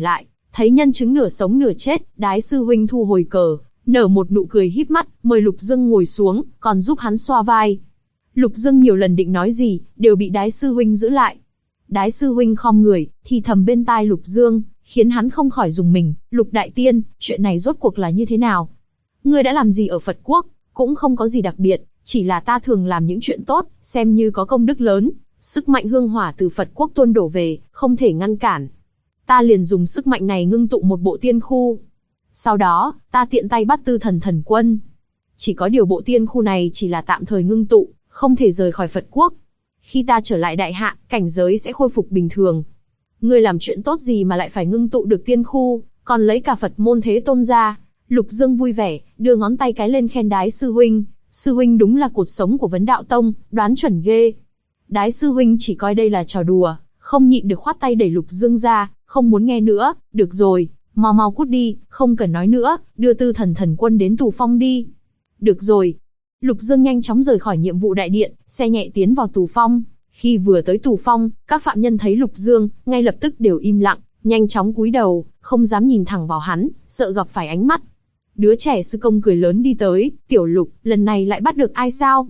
Thấy nhân chứng nửa sống nửa chết, Đái sư huynh thu hồi cờ, nở một nụ cười híp mắt, mời Lục Dương ngồi xuống, còn giúp hắn xoa vai. Lục Dương nhiều lần định nói gì, đều bị Đái sư huynh giữ lại. Đái sư huynh khom người, thì thầm bên tai Lục Dương, khiến hắn không khỏi rùng mình. Lục đại tiên, chuyện này rốt cuộc là như thế nào? Ngươi đã làm gì ở Phật quốc? Cũng không có gì đặc biệt, chỉ là ta thường làm những chuyện tốt, xem như có công đức lớn. Sức mạnh hương hỏa từ Phật quốc tuôn đổ về, không thể ngăn cản. Ta liền dùng sức mạnh này ngưng tụ một bộ tiên khu. Sau đó, ta tiện tay bắt Tư Thần Thần Quân. Chỉ có điều bộ tiên khu này chỉ là tạm thời ngưng tụ, không thể rời khỏi Phật quốc. Khi ta trở lại đại hạ, cảnh giới sẽ khôi phục bình thường. Ngươi làm chuyện tốt gì mà lại phải ngưng tụ được tiên khu, còn lấy cả Phật môn Thế Tôn ra? Lục Dương vui vẻ, đưa ngón tay cái lên khen Đái sư huynh. Sư huynh đúng là cột sống của Vấn Đạo Tông, đoán chuẩn ghê. Đái sư huynh chỉ coi đây là trò đùa, không nhịn được khoát tay đẩy Lục Dương ra, không muốn nghe nữa. Được rồi, mau mau cút đi, không cần nói nữa, đưa Tư Thần Thần Quân đến Tù Phong đi. Được rồi. Lục Dương nhanh chóng rời khỏi nhiệm vụ đại điện, xe nhẹ tiến vào Tù Phong. Khi vừa tới Tù Phong, các phạm nhân thấy Lục Dương, ngay lập tức đều im lặng, nhanh chóng cúi đầu, không dám nhìn thẳng vào hắn, sợ gặp phải ánh mắt. Đứa trẻ sư công cười lớn đi tới, Tiểu Lục, lần này lại bắt được ai sao?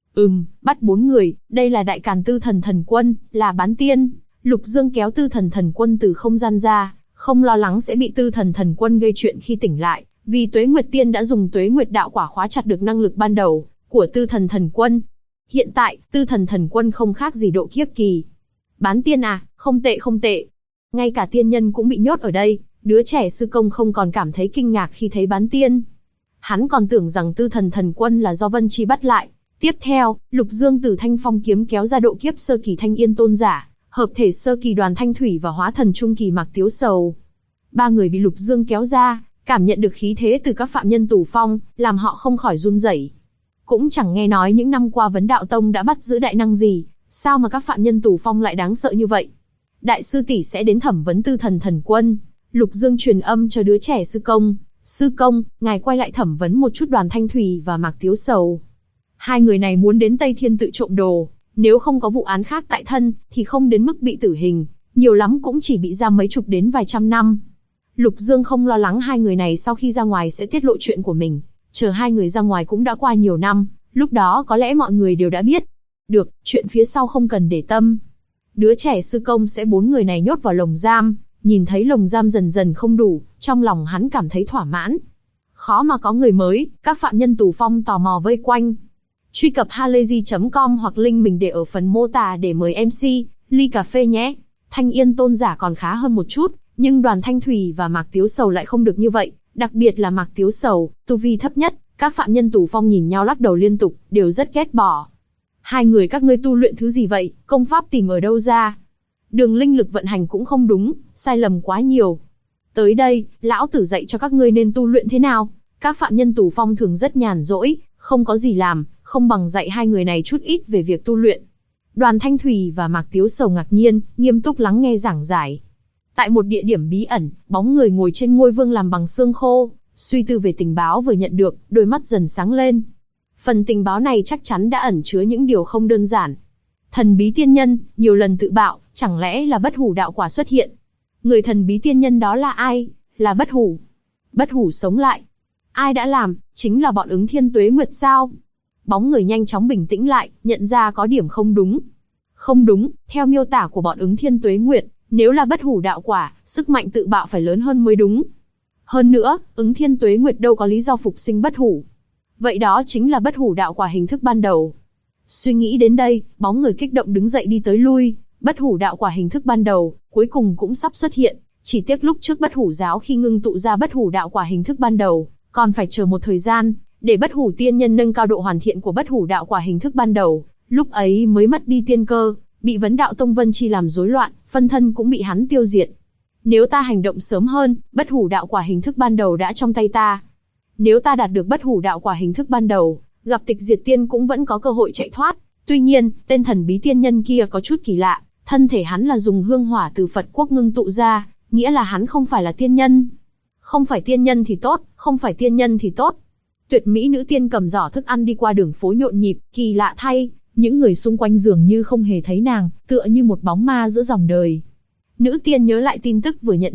Bắt 4 người, đây là đại càn Tư Thần Thần Quân, là bán tiên. Lục Dương kéo Tư Thần Thần Quân từ không gian ra, không lo lắng sẽ bị Tư Thần Thần Quân gây chuyện khi tỉnh lại, vì Tuế Nguyệt Tiên đã dùng Tuế Nguyệt Đạo Quả khóa chặt được năng lực ban đầu của Tư Thần Thần Quân. Hiện tại, Tư Thần Thần Quân không khác gì độ kiếp kỳ. Bán tiên à, không tệ không tệ. Ngay cả tiên nhân cũng bị nhốt ở đây, đứa trẻ sư công không còn cảm thấy kinh ngạc khi thấy bán tiên. Hắn còn tưởng rằng Tư Thần Thần Quân là do Vân Chi bắt lại. Tiếp theo, Lục Dương từ Thanh Phong kiếm kéo ra độ kiếp sơ kỳ Thanh Yên Tôn giả, hợp thể sơ kỳ Đoàn Thanh Thủy và hóa thần trung kỳ Mạc Tiếu Sầu. 3 người bị Lục Dương kéo ra, cảm nhận được khí thế từ các phạm nhân Tù Phong, làm họ không khỏi run rẩy. Cũng chẳng nghe nói những năm qua Vấn Đạo Tông đã bắt giữ đại năng gì, sao mà các phạm nhân Tù Phong lại đáng sợ như vậy? Đại sư tỷ sẽ đến thẩm vấn Tư Thần Thần Quân. Lục Dương truyền âm cho đứa trẻ sư công. Sư công, ngài quay lại thẩm vấn một chút Đoàn Thanh Thủy và Mạc Tiếu Sầu. 2 người này muốn đến Tây Thiên tự trộm đồ, nếu không có vụ án khác tại thân, thì không đến mức bị tử hình, nhiều lắm cũng chỉ bị giam mấy chục đến vài trăm năm. Lục Dương không lo lắng 2 người này sau khi ra ngoài sẽ tiết lộ chuyện của mình, chờ 2 người ra ngoài cũng đã qua nhiều năm, lúc đó có lẽ mọi người đều đã biết. Được, chuyện phía sau không cần để tâm. Đứa trẻ sư công sẽ 4 người này nhốt vào lồng giam, nhìn thấy lồng giam dần dần không đủ, trong lòng hắn cảm thấy thỏa mãn. Khó mà có người mới, các phạm nhân Tù Phong tò mò vây quanh. Truy cập halayzi.com hoặc link mình để ở phần mô tả để mời MC, ly cà phê nhé. Thanh Yên Tôn giả còn khá hơn một chút, nhưng Đoàn Thanh Thủy và Mạc Tiếu Sầu lại không được như vậy, đặc biệt là Mạc Tiếu Sầu, tu vi thấp nhất. Các phạm nhân Tù Phong nhìn nhau lắc đầu liên tục, đều rất ghét bỏ. 2 người các ngươi tu luyện thứ gì vậy, công pháp tìm ở đâu ra? Đường linh lực vận hành cũng không đúng, sai lầm quá nhiều. Tới đây, lão tử dạy cho các ngươi nên tu luyện thế nào. Các phạm nhân Tù Phong thường rất nhàn rỗi, không có gì làm, không bằng dạy 2 người này chút ít về việc tu luyện. Đoàn Thanh Thủy và Mạc Tiếu Sầu ngạc nhiên, nghiêm túc lắng nghe giảng giải. Tại một địa điểm bí ẩn, bóng người ngồi trên ngôi vương làm bằng xương khô, suy tư về tình báo vừa nhận được, đôi mắt dần sáng lên. Phần tình báo này chắc chắn đã ẩn chứa những điều không đơn giản. Thần bí tiên nhân, nhiều lần tự bạo, chẳng lẽ là Bất Hủ đạo quả xuất hiện? Người thần bí tiên nhân đó là ai? Là Bất Hủ. Bất Hủ sống lại. Ai đã làm? Chính là bọn Ứng Thiên Tuế Nguyệt sao? Bóng người nhanh chóng bình tĩnh lại, nhận ra có điểm không đúng. Không đúng, theo miêu tả của bọn Ứng Thiên Tuế Nguyệt, nếu là Bất Hủ đạo quả, sức mạnh tự bạo phải lớn hơn mới đúng. Hơn nữa, Ứng Thiên Tuế Nguyệt đâu có lý do phục sinh Bất Hủ. Vậy đó chính là Bất Hủ đạo quả hình thức ban đầu. Suy nghĩ đến đây, bóng người kích động đứng dậy đi tới lui. Bất Hủ đạo quả hình thức ban đầu, cuối cùng cũng sắp xuất hiện. Chỉ tiếc lúc trước Bất Hủ giáo khi ngưng tụ ra Bất Hủ đạo quả hình thức ban đầu, còn phải chờ một thời gian, để Bất Hủ tiên nhân nâng cao độ hoàn thiện của Bất Hủ đạo quả hình thức ban đầu. Lúc ấy mới mất đi tiên cơ, bị Vấn Đạo Tông Vân Chi làm rối loạn, phân thân cũng bị hắn tiêu diệt. Nếu ta hành động sớm hơn, Bất Hủ đạo quả hình thức ban đầu đã trong tay ta. Nếu ta đạt được Bất Hủ đạo quả hình thức ban đầu, gặp Tịch Diệt Tiên cũng vẫn có cơ hội chạy thoát. Tuy nhiên, tên thần bí tiên nhân kia có chút kỳ lạ, thân thể hắn là dùng hương hỏa từ Phật quốc ngưng tụ ra, nghĩa là hắn không phải là tiên nhân. Không phải tiên nhân thì tốt, không phải tiên nhân thì tốt. Tuyệt mỹ nữ tiên cầm giỏ thức ăn đi qua đường phố nhộn nhịp, kỳ lạ thay, những người xung quanh dường như không hề thấy nàng, tựa như một bóng ma giữa dòng đời. Nữ tiên nhớ lại tin tức vừa nhận được,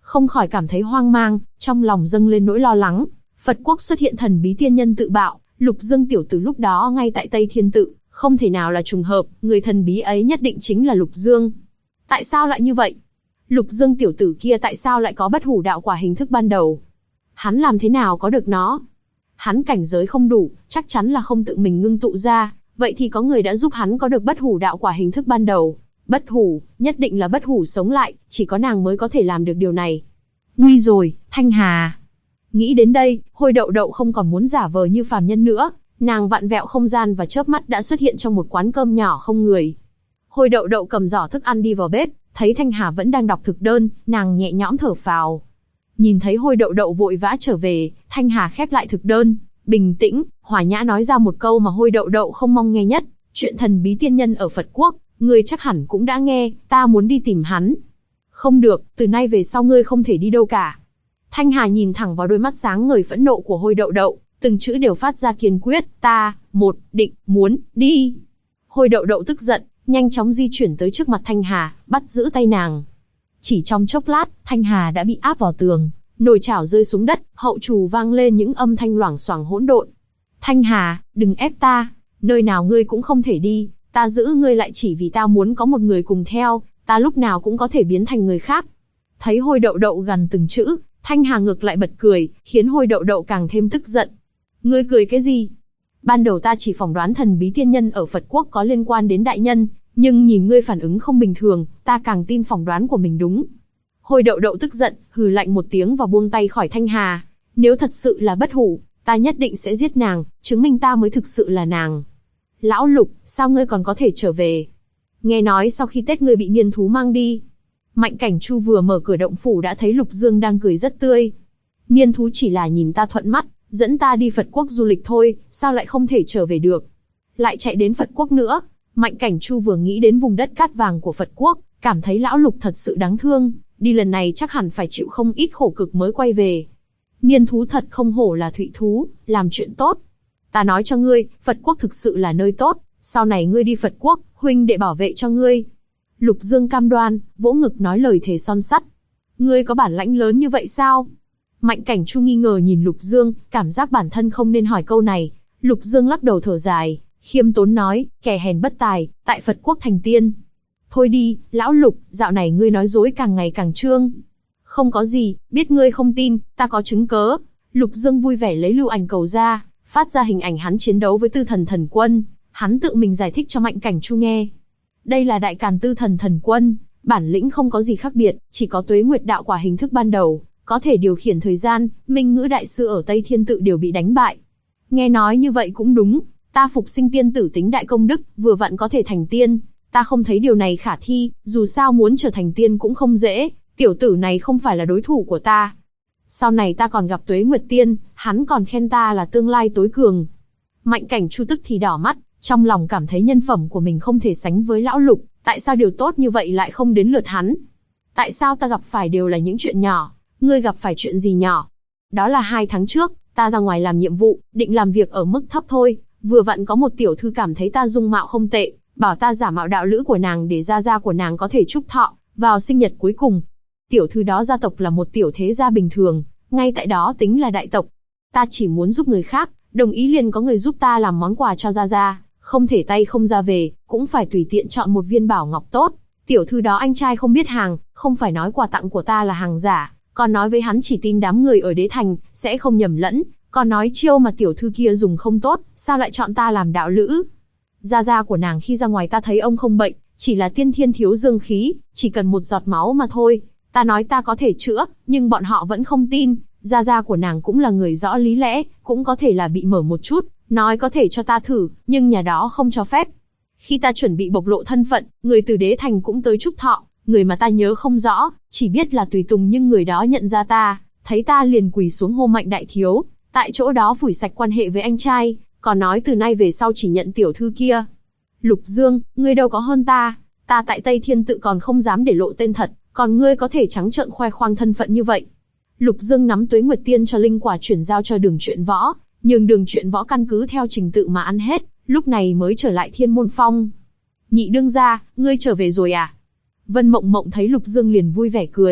không khỏi cảm thấy hoang mang, trong lòng dâng lên nỗi lo lắng. Phật quốc xuất hiện thần bí tiên nhân tự bạo, Lục Dương tiểu tử lúc đó ngay tại Tây Thiên Tự, không thể nào là trùng hợp, người thần bí ấy nhất định chính là Lục Dương. Tại sao lại như vậy? Lục Dương tiểu tử kia tại sao lại có bất hủ đạo quả hình thức ban đầu? Hắn làm thế nào có được nó? Hắn cảnh giới không đủ, chắc chắn là không tự mình ngưng tụ ra, vậy thì có người đã giúp hắn có được bất hủ đạo quả hình thức ban đầu. Bất hủ, nhất định là bất hủ sống lại, chỉ có nàng mới có thể làm được điều này. Nguy rồi, Thanh Hà. Nghĩ đến đây, Hôi Đậu Đậu không còn muốn giả vờ như phàm nhân nữa, nàng vặn vẹo không gian và chớp mắt đã xuất hiện trong một quán cơm nhỏ không người. Hôi Đậu Đậu cầm giỏ thức ăn đi vào bếp, thấy Thanh Hà vẫn đang đọc thực đơn, nàng nhẹ nhõm thở phào. Nhìn thấy Hôi Đậu Đậu vội vã trở về, Thanh Hà khép lại thực đơn, bình tĩnh, hòa nhã nói ra một câu mà Hôi Đậu Đậu không mong nghe nhất, chuyện thần bí tiên nhân ở Phật quốc, ngươi chắc hẳn cũng đã nghe, ta muốn đi tìm hắn. Không được, từ nay về sau ngươi không thể đi đâu cả. Thanh Hà nhìn thẳng vào đôi mắt sáng ngời phẫn nộ của Hôi Đậu Đậu, từng chữ đều phát ra kiên quyết, ta, định, muốn, đi. Hôi Đậu Đậu tức giận, nhanh chóng di chuyển tới trước mặt Thanh Hà, bắt giữ tay nàng. Chỉ trong chốc lát, Thanh Hà đã bị áp vào tường, nồi chảo rơi xuống đất, hậu trù vang lên những âm thanh loảng xoảng hỗn độn. Thanh Hà, đừng ép ta, nơi nào ngươi cũng không thể đi, ta giữ ngươi lại chỉ vì ta muốn có một người cùng theo, ta lúc nào cũng có thể biến thành người khác. Thấy Hôi Đậu Đậu gằn từng chữ, Thanh Hà ngược lại bật cười, khiến Hôi Đậu Đậu càng thêm tức giận. Ngươi cười cái gì? Ban đầu ta chỉ phỏng đoán thần bí tiên nhân ở Phật quốc có liên quan đến đại nhân, nhưng nhìn ngươi phản ứng không bình thường, ta càng tin phỏng đoán của mình đúng. Hôi Đậu Đậu tức giận, hừ lạnh một tiếng và buông tay khỏi Thanh Hà. Nếu thật sự là bất hủ, ta nhất định sẽ giết nàng, chứng minh ta mới thực sự là nàng. Lão Lục, sao ngươi còn có thể trở về? Nghe nói sau khi Tết ngươi bị niên thú mang đi. Mạnh Cảnh Chu vừa mở cửa động phủ đã thấy Lục Dương đang cười rất tươi. Niên thú chỉ là nhìn ta thuận mắt, dẫn ta đi Phật quốc du lịch thôi, sao lại không thể trở về được? Lại chạy đến Phật quốc nữa. Mạnh Cảnh Chu vừa nghĩ đến vùng đất cát vàng của Phật quốc, cảm thấy lão Lục thật sự đáng thương, đi lần này chắc hẳn phải chịu không ít khổ cực mới quay về. Niên thú thật không hổ là thụy thú, làm chuyện tốt. Ta nói cho ngươi, Phật quốc thực sự là nơi tốt, sau này ngươi đi Phật quốc, huynh đệ bảo vệ cho ngươi. Lục Dương cam đoan, vỗ ngực nói lời thề son sắt. Ngươi có bản lãnh lớn như vậy sao? Mạnh Cảnh Chu nghi ngờ nhìn Lục Dương, cảm giác bản thân không nên hỏi câu này. Lục Dương lắc đầu thở dài, khiêm tốn nói, kẻ hèn bất tài, tại Phật quốc thành tiên. Thôi đi, lão Lục, dạo này ngươi nói dối càng ngày càng trương. Không có gì, biết ngươi không tin, ta có chứng cớ. Lục Dương vui vẻ lấy lưu ảnh cầu ra, phát ra hình ảnh hắn chiến đấu với Tư Thần Thần Quân. Hắn tự mình giải thích cho Mạnh Cảnh Chu nghe. Đây là Đại Càn Tư Thần Thần Quân, bản lĩnh không có gì khác biệt, chỉ có tuế nguyệt đạo quả hình thức ban đầu, có thể điều khiển thời gian, Minh Ngữ đại sư ở Tây Thiên Tự đều bị đánh bại. Nghe nói như vậy cũng đúng, ta phục sinh tiên tử tính đại công đức, vừa vặn có thể thành tiên, ta không thấy điều này khả thi, dù sao muốn trở thành tiên cũng không dễ, tiểu tử này không phải là đối thủ của ta. Sau này ta còn gặp Tuế Nguyệt Tiên, hắn còn khen ta là tương lai tối cường. Mạnh Cảnh Chu tức thì đỏ mắt, trong lòng cảm thấy nhân phẩm của mình không thể sánh với lão Lục, tại sao điều tốt như vậy lại không đến lượt hắn? Tại sao ta gặp phải đều là những chuyện nhỏ, ngươi gặp phải chuyện gì nhỏ? Đó là 2 tháng trước, ta ra ngoài làm nhiệm vụ, định làm việc ở mức thấp thôi, vừa vặn có một tiểu thư cảm thấy ta dung mạo không tệ, bảo ta giả mạo đạo lữ của nàng để gia của nàng có thể chúc thọ, vào sinh nhật cuối cùng. Tiểu thư đó gia tộc là một tiểu thế gia bình thường, ngay tại đó tính là đại tộc. Ta chỉ muốn giúp người khác, đồng ý liền có người giúp ta làm món quà cho gia, không thể tay không ra về, cũng phải tùy tiện chọn một viên bảo ngọc tốt. Tiểu thư đó anh trai không biết hàng, không phải nói quà tặng của ta là hàng giả, còn nói với hắn chỉ tin đám người ở Đế Thành, sẽ không nhầm lẫn, còn nói chiêu mà tiểu thư kia dùng không tốt, sao lại chọn ta làm đạo lữ. Gia của nàng khi ra ngoài ta thấy ông không bệnh, chỉ là tiên thiên thiếu dương khí, chỉ cần một giọt máu mà thôi. Ta nói ta có thể chữa, nhưng bọn họ vẫn không tin. Gia của nàng cũng là người rõ lý lẽ, cũng có thể là bị mở một chút, nói có thể cho ta thử, nhưng nhà đó không cho phép. Khi ta chuẩn bị bộc lộ thân phận, người từ Đế Thành cũng tới chúc thọ, người mà ta nhớ không rõ, chỉ biết là tùy tùng, nhưng người đó nhận ra ta, thấy ta liền quỳ xuống hô Mạnh đại thiếu, tại chỗ đó phủi sạch quan hệ với anh trai, còn nói từ nay về sau chỉ nhận tiểu thư kia. Lục Dương, ngươi đâu có hơn ta tại Tây Thiên Tự còn không dám để lộ tên thật, còn ngươi có thể trắng trợn khoe khoang thân phận như vậy. Lục Dương nắm Tuế Nguyệt Tiên cho linh quả chuyển giao cho Đường Truyện Võ, nhưng Đường Truyện Võ căn cứ theo trình tự mà ăn hết, lúc này mới trở lại Thiên Môn Phong. Nhị đương gia, ngươi trở về rồi à? Vân Mộng Mộng thấy Lục Dương liền vui vẻ cười,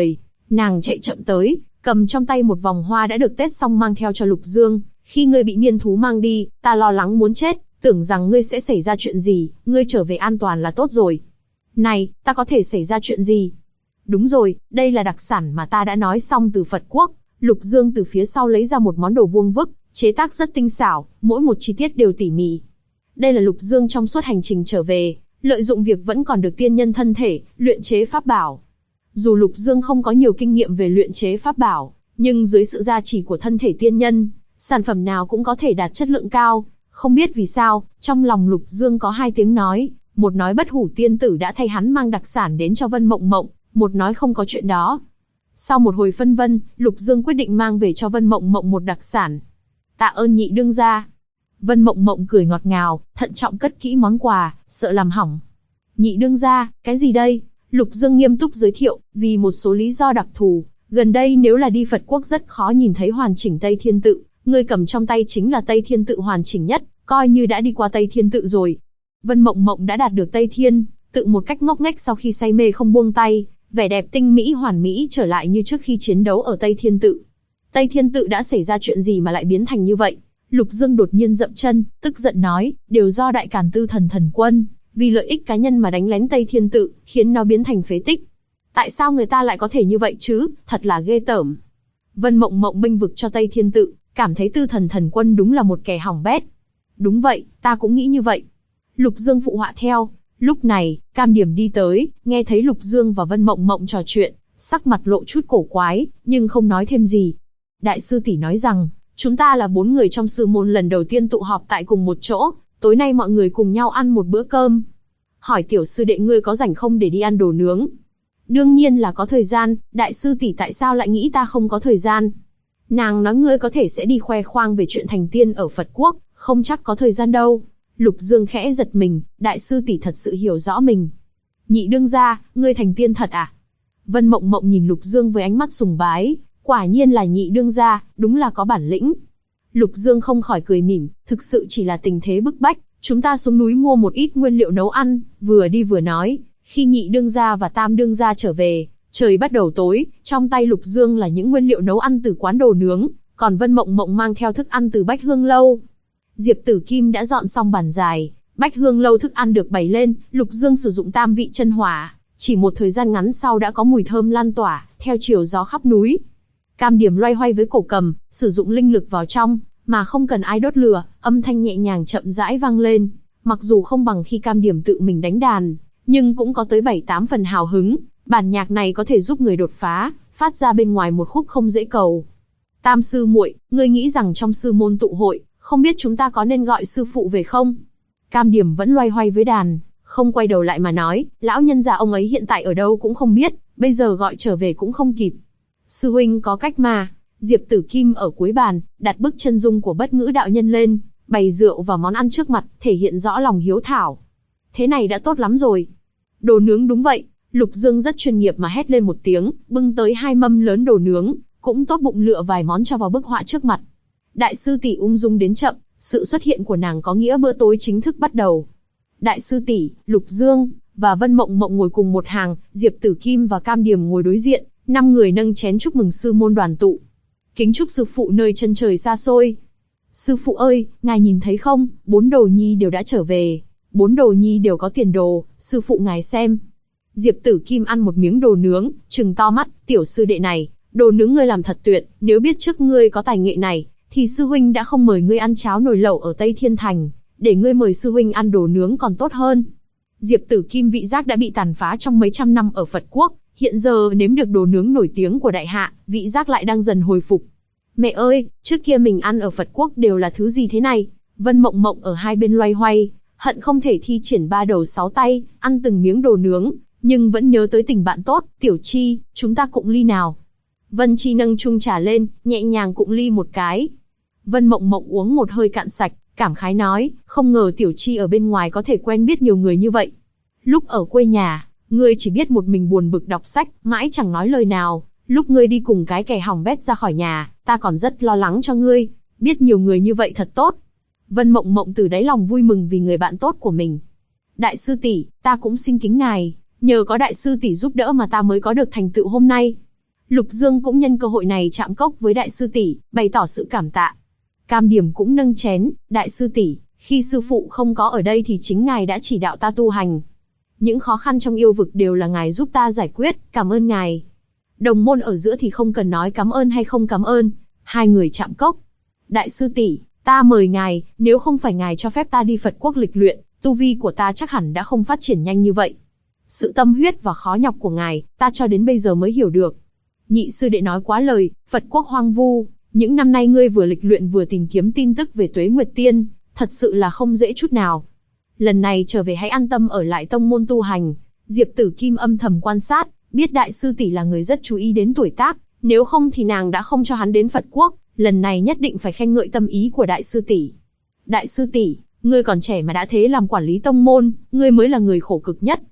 Nàng chạy chậm tới, cầm trong tay một vòng hoa đã được tết xong mang theo cho Lục Dương. Khi ngươi bị niên thú mang đi, ta lo lắng muốn chết, tưởng rằng ngươi sẽ xảy ra chuyện gì, ngươi trở về an toàn là tốt rồi. Này, ta có thể xảy ra chuyện gì? Đúng rồi, đây là đặc sản mà ta đã nói xong từ Phật Quốc. Lục Dương từ phía sau lấy ra một món đồ vuông vức, chế tác rất tinh xảo, mỗi một chi tiết đều tỉ mỉ. Đây là Lục Dương trong suốt hành trình trở về, lợi dụng việc vẫn còn được tiên nhân thân thể, luyện chế pháp bảo. Dù Lục Dương không có nhiều kinh nghiệm về luyện chế pháp bảo, nhưng dưới sự gia trì của thân thể tiên nhân, sản phẩm nào cũng có thể đạt chất lượng cao. Không biết vì sao, trong lòng Lục Dương có hai tiếng nói, một nói Bất Hủ tiên tử đã thay hắn mang đặc sản đến cho Vân Mộng Mộng, một nói không có chuyện đó. Sau một hồi phân vân, Lục Dương quyết định mang về cho Vân Mộng Mộng một đặc sản. Tạ ơn nhị đương gia. Vân Mộng Mộng cười ngọt ngào, thận trọng cất kỹ món quà, sợ làm hỏng. Nhị đương gia, cái gì đây? Lục Dương nghiêm túc giới thiệu, vì một số lý do đặc thù, gần đây nếu là đi Phật Quốc rất khó nhìn thấy hoàn chỉnh Tây Thiên Tự, ngươi cầm trong tay chính là Tây Thiên Tự hoàn chỉnh nhất, coi như đã đi qua Tây Thiên Tự rồi. Vân Mộng Mộng đã đạt được Tây Thiên Tự một cách ngốc nghếch sau khi say mê không buông tay, vẻ đẹp tinh mỹ hoàn mỹ trở lại như trước khi chiến đấu ở Tây Thiên Tự. Tây Thiên Tự đã xảy ra chuyện gì mà lại biến thành như vậy? Lục Dương đột nhiên dậm chân, tức giận nói, đều do Đại Càn Tư Thần Thần Quân, vì lợi ích cá nhân mà đánh lén Tây Thiên Tự, khiến nó biến thành phế tích. Tại sao người ta lại có thể như vậy chứ, thật là ghê tởm. Vân Mộng Mộng bênh vực cho Tây Thiên Tự, cảm thấy Tư Thần Thần Quân đúng là một kẻ hỏng bét. Đúng vậy, ta cũng nghĩ như vậy. Lục Dương phụ họa theo. Lúc này, Cam Điểm đi tới, nghe thấy Lục Dương và Vân Mộng Mộng trò chuyện, sắc mặt lộ chút cổ quái, nhưng không nói thêm gì. Đại sư tỷ nói rằng, chúng ta là 4 người trong sư môn lần đầu tiên tụ họp tại cùng một chỗ, tối nay mọi người cùng nhau ăn một bữa cơm. Hỏi tiểu sư đệ ngươi có rảnh không để đi ăn đồ nướng? Đương nhiên là có thời gian, đại sư tỷ tại sao lại nghĩ ta không có thời gian? Nàng nói ngươi có thể sẽ đi khoe khoang về chuyện thành tiên ở Phật Quốc, không chắc có thời gian đâu. Lục Dương khẽ giật mình, đại sư tỷ thật sự hiểu rõ mình. Nhị đương gia, ngươi thành tiên thật à? Vân Mộng Mộng nhìn Lục Dương với ánh mắt sùng bái, quả nhiên là nhị đương gia, đúng là có bản lĩnh. Lục Dương không khỏi cười mỉm, thực sự chỉ là tình thế bức bách, chúng ta xuống núi mua một ít nguyên liệu nấu ăn, vừa đi vừa nói. Khi nhị đương gia và tam đương gia trở về, trời bắt đầu tối, trong tay Lục Dương là những nguyên liệu nấu ăn từ quán đồ nướng, còn Vân Mộng Mộng mang theo thức ăn từ Bách Hương Lâu. Diệp Tử Kim đã dọn xong bàn dài, Bách Hương Lâu thức ăn được bày lên, Lục Dương sử dụng tam vị chân hỏa, chỉ một thời gian ngắn sau đã có mùi thơm lan tỏa, theo chiều gió khắp núi. Cam Điểm loay hoay với cổ cầm, sử dụng linh lực vào trong, mà không cần ai đốt lửa, âm thanh nhẹ nhàng chậm rãi vang lên. Mặc dù không bằng khi Cam Điểm tự mình đánh đàn, nhưng cũng có tới 7-8 phần hào hứng. Bản nhạc này có thể giúp người đột phá, phát ra bên ngoài một khúc không dễ cầu. Tam sư muội, ngươi nghĩ rằng trong sư môn tụ hội, không biết chúng ta có nên gọi sư phụ về không? Cam Điểm vẫn loay hoay với đàn, không quay đầu lại mà nói, lão nhân già ông ấy hiện tại ở đâu cũng không biết, bây giờ gọi trở về cũng không kịp. Sư huynh có cách mà. Diệp Tử Kim ở cuối bàn, đặt bức chân dung của Bất Ngữ đạo nhân lên, bày rượu và món ăn trước mặt, thể hiện rõ lòng hiếu thảo. Thế này đã tốt lắm rồi. Đồ nướng đúng vậy. Lục Dương rất chuyên nghiệp mà hét lên một tiếng, bưng tới 2 mâm lớn đồ nướng, cũng tốt bụng lựa vài món cho vào bức họa trước mặt. Đại sư tỷ ung dung đến chậm, sự xuất hiện của nàng có nghĩa bữa tối chính thức bắt đầu. Đại sư tỷ, Lục Dương và Vân Mộng Mộng ngồi cùng một hàng, Diệp Tử Kim và Cam Điểm ngồi đối diện, 5 người nâng chén chúc mừng sư môn đoàn tụ. Kính chúc sư phụ nơi chân trời xa xôi. Sư phụ ơi, ngài nhìn thấy không, 4 đồ nhi đều đã trở về, 4 đồ nhi đều có tiền đồ, sư phụ ngài xem. Diệp Tử Kim ăn một miếng đồ nướng, trừng to mắt, tiểu sư đệ này, đồ nướng ngươi làm thật tuyệt, nếu biết trước ngươi có tài nghệ này, thì sư huynh đã không mời ngươi ăn cháo nồi lẩu ở Tây Thiên Thành, để ngươi mời sư huynh ăn đồ nướng còn tốt hơn. Diệp Tử Kim vị giác đã bị tàn phá trong mấy trăm năm ở Phật Quốc, hiện giờ nếm được đồ nướng nổi tiếng của đại hạ, vị giác lại đang dần hồi phục. Mẹ ơi, trước kia mình ăn ở Phật Quốc đều là thứ gì thế này? Vân Mộng Mộng ở hai bên loay hoay, hận không thể thi triển 3 đầu 6 tay, ăn từng miếng đồ nướng, nhưng vẫn nhớ tới tình bạn tốt. Tiểu Chi, chúng ta cụng ly nào? Vân Chi nâng chung trà lên, nhẹ nhàng cụng ly một cái. Vân Mộng Mộng uống một hơi cạn sạch, cảm khái nói, không ngờ Tiểu Chi ở bên ngoài có thể quen biết nhiều người như vậy. Lúc ở quê nhà, ngươi chỉ biết một mình buồn bực đọc sách, mãi chẳng nói lời nào. Lúc ngươi đi cùng cái kẻ hỏng bét ra khỏi nhà, ta còn rất lo lắng cho ngươi. Biết nhiều người như vậy thật tốt. Vân Mộng Mộng từ đáy lòng vui mừng vì người bạn tốt của mình. Đại sư tỷ, ta cũng xin kính ngài, nhờ có đại sư tỷ giúp đỡ mà ta mới có được thành tựu hôm nay. Lục Dương cũng nhân cơ hội này chạm cốc với đại sư tỷ, bày tỏ sự cảm tạ. Cam Điểm cũng nâng chén, đại sư tỷ, khi sư phụ không có ở đây thì chính ngài đã chỉ đạo ta tu hành. Những khó khăn trong yêu vực đều là ngài giúp ta giải quyết, cảm ơn ngài. Đồng môn ở giữa thì không cần nói cảm ơn hay không cảm ơn, hai người chạm cốc. Đại sư tỷ, ta mời ngài, nếu không phải ngài cho phép ta đi Phật quốc lịch luyện, tu vi của ta chắc hẳn đã không phát triển nhanh như vậy. Sự tâm huyết và khó nhọc của ngài, ta cho đến bây giờ mới hiểu được. Nhị sư đệ nói quá lời, Phật quốc hoang vu, những năm nay ngươi vừa lịch luyện vừa tìm kiếm tin tức về Tuế Nguyệt Tiên, thật sự là không dễ chút nào. Lần này trở về hãy an tâm ở lại tông môn tu hành. Diệp Tử Kim âm thầm quan sát, biết đại sư tỷ là người rất chú ý đến tuổi tác, nếu không thì nàng đã không cho hắn đến Phật quốc, lần này nhất định phải khen ngợi tâm ý của đại sư tỷ. Đại sư tỷ, ngươi còn trẻ mà đã thế làm quản lý tông môn, ngươi mới là người khổ cực nhất.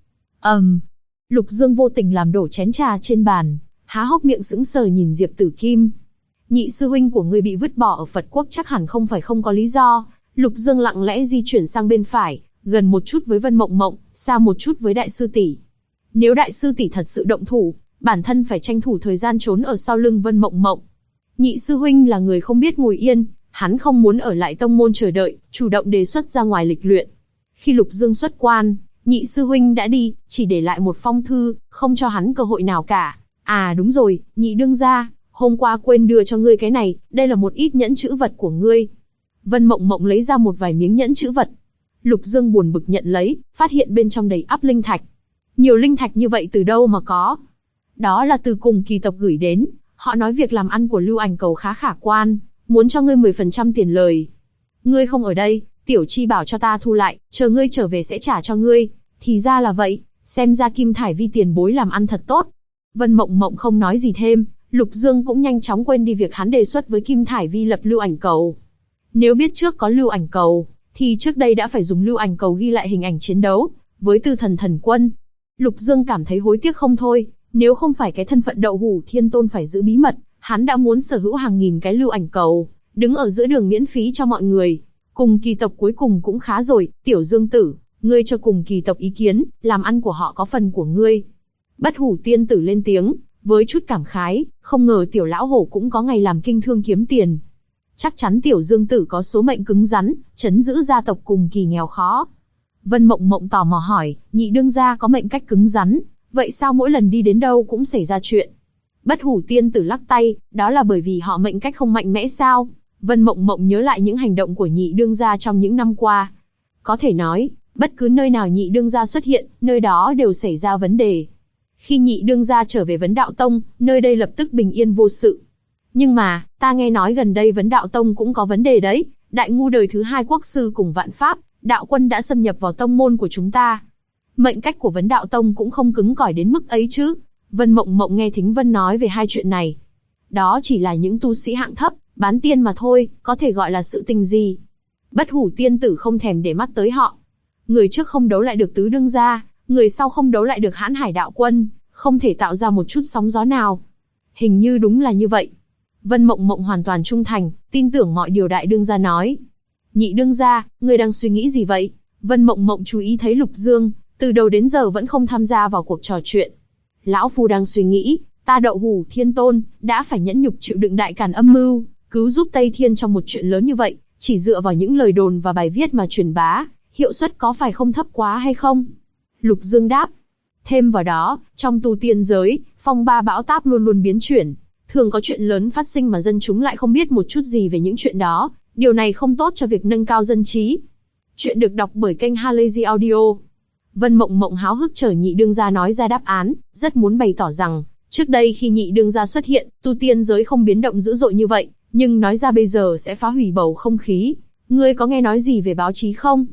Lục Dương vô tình làm đổ chén trà trên bàn, há hốc miệng sững sờ nhìn Diệp Tử Kim. Nhị sư huynh của ngươi bị vứt bỏ ở Phật quốc chắc hẳn không phải không có lý do. Lục Dương lặng lẽ di chuyển sang bên phải, gần một chút với Vân Mộng Mộng, xa một chút với đại sư tỷ. Nếu đại sư tỷ thật sự động thủ, bản thân phải tranh thủ thời gian trốn ở sau lưng Vân Mộng Mộng. Nhị sư huynh là người không biết ngồi yên, hắn không muốn ở lại tông môn chờ đợi, chủ động đề xuất ra ngoài lịch luyện. Khi Lục Dương xuất quan, nhị sư huynh đã đi, chỉ để lại một phong thư, không cho hắn cơ hội nào cả. À đúng rồi, nhị đương gia, hôm qua quên đưa cho ngươi cái này, đây là một ít nhẫn chữ vật của ngươi. Vân Mộng Mộng lấy ra một vài miếng nhẫn chữ vật. Lục Dương buồn bực nhận lấy, phát hiện bên trong đầy ắp linh thạch. Nhiều linh thạch như vậy từ đâu mà có? Đó là từ cùng kỳ tộc gửi đến, họ nói việc làm ăn của Lưu Ảnh Cầu khá khả quan, muốn cho ngươi 10% tiền lời. Ngươi không ở đây, Tiểu Chi bảo cho ta thu lại, chờ ngươi trở về sẽ trả cho ngươi. Thì ra là vậy, xem ra Kim Thải Vi tiền bối làm ăn thật tốt. Vân Mộng Mộng không nói gì thêm, Lục Dương cũng nhanh chóng quên đi việc hắn đề xuất với Kim Thải Vi lập Lưu Ảnh Cầu. Nếu biết trước có Lưu Ảnh Cầu, thì trước đây đã phải dùng Lưu Ảnh Cầu ghi lại hình ảnh chiến đấu với Tư Thần Thần Quân. Lục Dương cảm thấy hối tiếc không thôi, nếu không phải cái thân phận Đậu Hủ Thiên Tôn phải giữ bí mật, hắn đã muốn sở hữu hàng nghìn cái Lưu Ảnh Cầu, đứng ở giữa đường miễn phí cho mọi người. Cùng kỳ tộc cuối cùng cũng khá rồi, Tiểu Dương Tử, ngươi cho cùng kỳ tộc ý kiến, làm ăn của họ có phần của ngươi. Bất Hủ Tiên Tử lên tiếng, với chút cảm khái, không ngờ Tiểu Lão Hổ cũng có ngày làm kinh thương kiếm tiền. Chắc chắn Tiểu Dương Tử có số mệnh cứng rắn, trấn giữ gia tộc cùng kỳ nghèo khó. Vân Mộng Mộng tò mò hỏi, nhị đương gia có mệnh cách cứng rắn, vậy sao mỗi lần đi đến đâu cũng xảy ra chuyện? Bất Hủ Tiên Tử lắc tay, đó là bởi vì họ mệnh cách không mạnh mẽ sao? Vân Mộng Mộng nhớ lại những hành động của nhị đương gia trong những năm qua. Có thể nói, bất cứ nơi nào nhị đương gia xuất hiện, nơi đó đều xảy ra vấn đề. Khi nhị đương gia trở về Vấn Đạo Tông, nơi đây lập tức bình yên vô sự. Nhưng mà, ta nghe nói gần đây Vấn Đạo Tông cũng có vấn đề đấy, Đại Ngu đời thứ 2 quốc sư cùng Vạn Pháp, đạo quân đã xâm nhập vào tông môn của chúng ta. Mệnh cách của Vấn Đạo Tông cũng không cứng cỏi đến mức ấy chứ. Vân Mộng Mộng nghe Thính Vân nói về hai chuyện này. Đó chỉ là những tu sĩ hạng thấp, bán tiên mà thôi, có thể gọi là sự tình gì. Bất Hủ Tiên Tử không thèm để mắt tới họ. Người trước không đấu lại được tứ đương gia, người sau không đấu lại được Hãn Hải đạo quân, không thể tạo ra một chút sóng gió nào. Hình như đúng là như vậy. Vân Mộng Mộng hoàn toàn trung thành, tin tưởng mọi điều đại đương gia nói. Nhị đương gia, người đang suy nghĩ gì vậy? Vân Mộng Mộng chú ý thấy Lục Dương, từ đầu đến giờ vẫn không tham gia vào cuộc trò chuyện. Lão phu đang suy nghĩ, ta Đậu Hủ Thiên Tôn, đã phải nhẫn nhục chịu đựng đại càn âm mưu, cứu giúp Tây Thiên trong một chuyện lớn như vậy, chỉ dựa vào những lời đồn và bài viết mà truyền bá, hiệu suất có phải không thấp quá hay không? Lục Dương đáp. Thêm vào đó, trong tu tiên giới, phong ba bão táp luôn luôn biến chuyển. Thường có chuyện lớn phát sinh mà dân chúng lại không biết một chút gì về những chuyện đó. Điều này không tốt cho việc nâng cao dân trí. Chuyện được đọc bởi kênh Halazy Audio. Vân Mộng Mộng háo hức chờ nhị đương gia nói ra đáp án, rất muốn bày tỏ rằng, trước đây khi nhị đương gia xuất hiện, tu tiên giới không biến động dữ dội như vậy, nhưng nói ra bây giờ sẽ phá hủy bầu không khí. Ngươi có nghe nói gì về báo chí không?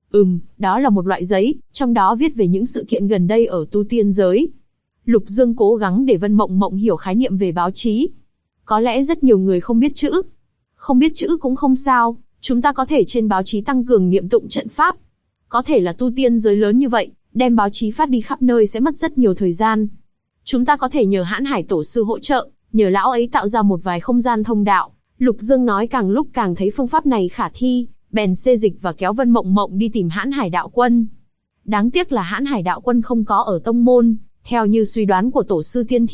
Đó là một loại giấy, trong đó viết về những sự kiện gần đây ở tu tiên giới. Lục Dương cố gắng để Vân Mộng Mộng hiểu khái niệm về báo chí. Có lẽ rất nhiều người không biết chữ. Không biết chữ cũng không sao, chúng ta có thể trên báo chí tăng cường niệm tụng trận pháp. Có thể là tu tiên giới lớn như vậy, đem báo chí phát đi khắp nơi sẽ mất rất nhiều thời gian. Chúng ta có thể nhờ Hãn Hải tổ sư hỗ trợ, nhờ lão ấy tạo ra một vài không gian thông đạo. Lục Dương nói càng lúc càng thấy phương pháp này khả thi, bèn xê dịch và kéo Vân Mộng Mộng đi tìm Hãn Hải đạo quân. Đáng tiếc là Hãn Hải đạo quân không có ở tông môn, theo như suy đoán của tổ sư Tiên Thiên,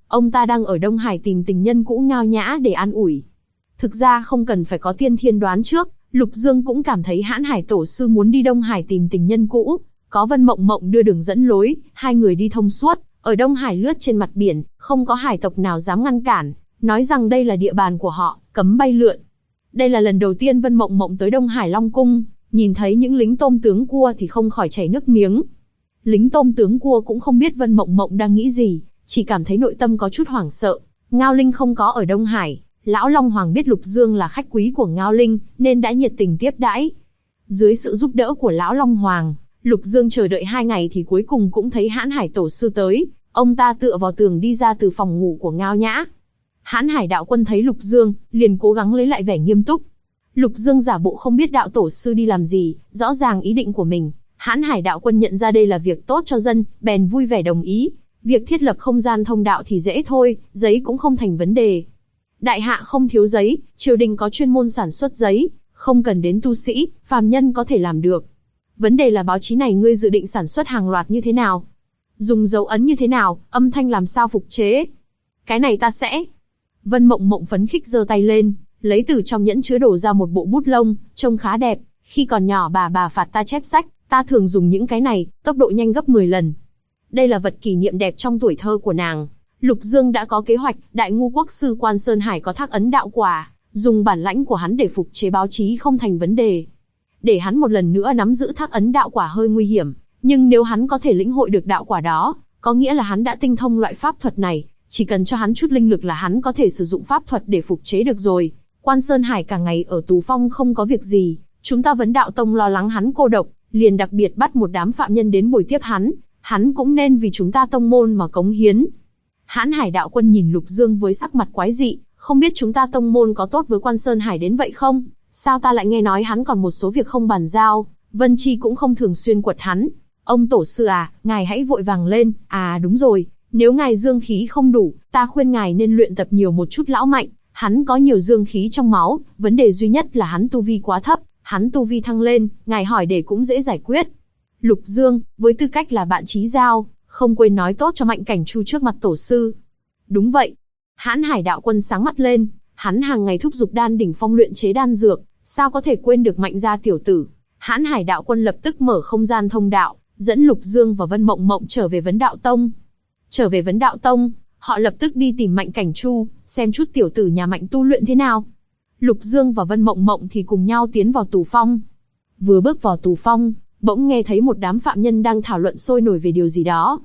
Ông ta đang ở Đông Hải tìm tình nhân cũ Ngao Nhã để an ủi. Thực ra không cần phải có tiên thiên đoán trước, Lục Dương cũng cảm thấy Hãn Hải tổ sư muốn đi Đông Hải tìm tình nhân cũ. Có Vân Mộng Mộng đưa đường dẫn lối, hai người đi thông suốt, ở Đông Hải lướt trên mặt biển, không có hải tộc nào dám ngăn cản, nói rằng đây là địa bàn của họ, cấm bay lượn. Đây là lần đầu tiên Vân Mộng Mộng tới Đông Hải Long Cung, nhìn thấy những lính tôm tướng cua thì không khỏi chảy nước miếng. Lính tôm tướng cua cũng không biết Vân Mộng Mộng đang nghĩ gì, chỉ cảm thấy nội tâm có chút hoảng sợ. Ngao Linh không có ở Đông Hải, Lão Long Hoàng biết Lục Dương là khách quý của Ngao Linh, nên đã nhiệt tình tiếp đãi. Dưới sự giúp đỡ của Lão Long Hoàng, Lục Dương chờ đợi 2 ngày thì cuối cùng cũng thấy Hãn Hải tổ sư tới. Ông ta tựa vào tường đi ra từ phòng ngủ của Ngao Nhã. Hãn Hải đạo quân thấy Lục Dương, liền cố gắng lấy lại vẻ nghiêm túc. Lục Dương giả bộ không biết đạo tổ sư đi làm gì, rõ ràng ý định của mình. Hãn Hải đạo quân nhận ra đây là việc tốt cho dân, bèn vui vẻ đồng ý. Việc thiết lập không gian thông đạo thì dễ thôi, giấy cũng không thành vấn đề. Đại hạ không thiếu giấy, triều đình có chuyên môn sản xuất giấy, không cần đến tu sĩ, phàm nhân có thể làm được. Vấn đề là báo chí này ngươi dự định sản xuất hàng loạt như thế nào? Dùng dấu ấn như thế nào, âm thanh làm sao phục chế? Cái này ta sẽ. Vân Mộng Mộng phấn khích giơ tay lên, lấy từ trong nhẫn chứa đồ ra một bộ bút lông, trông khá đẹp. Khi còn nhỏ bà phạt ta chép sách, ta thường dùng những cái này, tốc độ nhanh gấp 10 lần. Đây là vật kỷ niệm đẹp trong tuổi thơ của nàng. Lục Dương đã có kế hoạch, Đại Ngu Quốc sư Quan Sơn Hải có thác ấn đạo quả, dùng bản lãnh của hắn để phục chế báo chí không thành vấn đề. Để hắn một lần nữa nắm giữ thác ấn đạo quả hơi nguy hiểm, nhưng nếu hắn có thể lĩnh hội được đạo quả đó, có nghĩa là hắn đã tinh thông loại pháp thuật này, chỉ cần cho hắn chút linh lực là hắn có thể sử dụng pháp thuật để phục chế được rồi. Quan Sơn Hải cả ngày ở tù phong không có việc gì, chúng ta Vấn Đạo Tông lo lắng hắn cô độc, liền đặc biệt bắt một đám phạm nhân đến buổi tiếp hắn cũng nên vì chúng ta tông môn mà cống hiến. Hãn Hải đạo quân nhìn Lục Dương với sắc mặt quái dị, không biết chúng ta tông môn có tốt với Quan Sơn Hải đến vậy không? Sao ta lại nghe nói hắn còn một số việc không bàn giao, Vân Chi cũng không thường xuyên quật hắn. Ông tổ sư à, ngài hãy vội vàng lên, à đúng rồi, nếu ngài dương khí không đủ, ta khuyên ngài nên luyện tập nhiều một chút lão mạnh, hắn có nhiều dương khí trong máu, vấn đề duy nhất là hắn tu vi quá thấp, hắn tu vi thăng lên, ngài hỏi để cũng dễ giải quyết. Lục Dương, với tư cách là bạn chí giao, không quên nói tốt cho Mạnh Cảnh Chu trước mặt tổ sư. Đúng vậy. Hãn Hải đạo quân sáng mắt lên, hắn hàng ngày thúc giục Đan đỉnh phong luyện chế đan dược, sao có thể quên được Mạnh gia tiểu tử. Hãn Hải đạo quân lập tức mở không gian thông đạo, dẫn Lục Dương và Vân Mộng Mộng trở về Vấn Đạo Tông. Trở về Vấn Đạo Tông, họ lập tức đi tìm Mạnh Cảnh Chu, xem chút tiểu tử nhà Mạnh tu luyện thế nào. Lục Dương và Vân Mộng Mộng thì cùng nhau tiến vào tù phong. Vừa bước vào tù phong, bỗng nghe thấy một đám phạm nhân đang thảo luận sôi nổi về điều gì đó.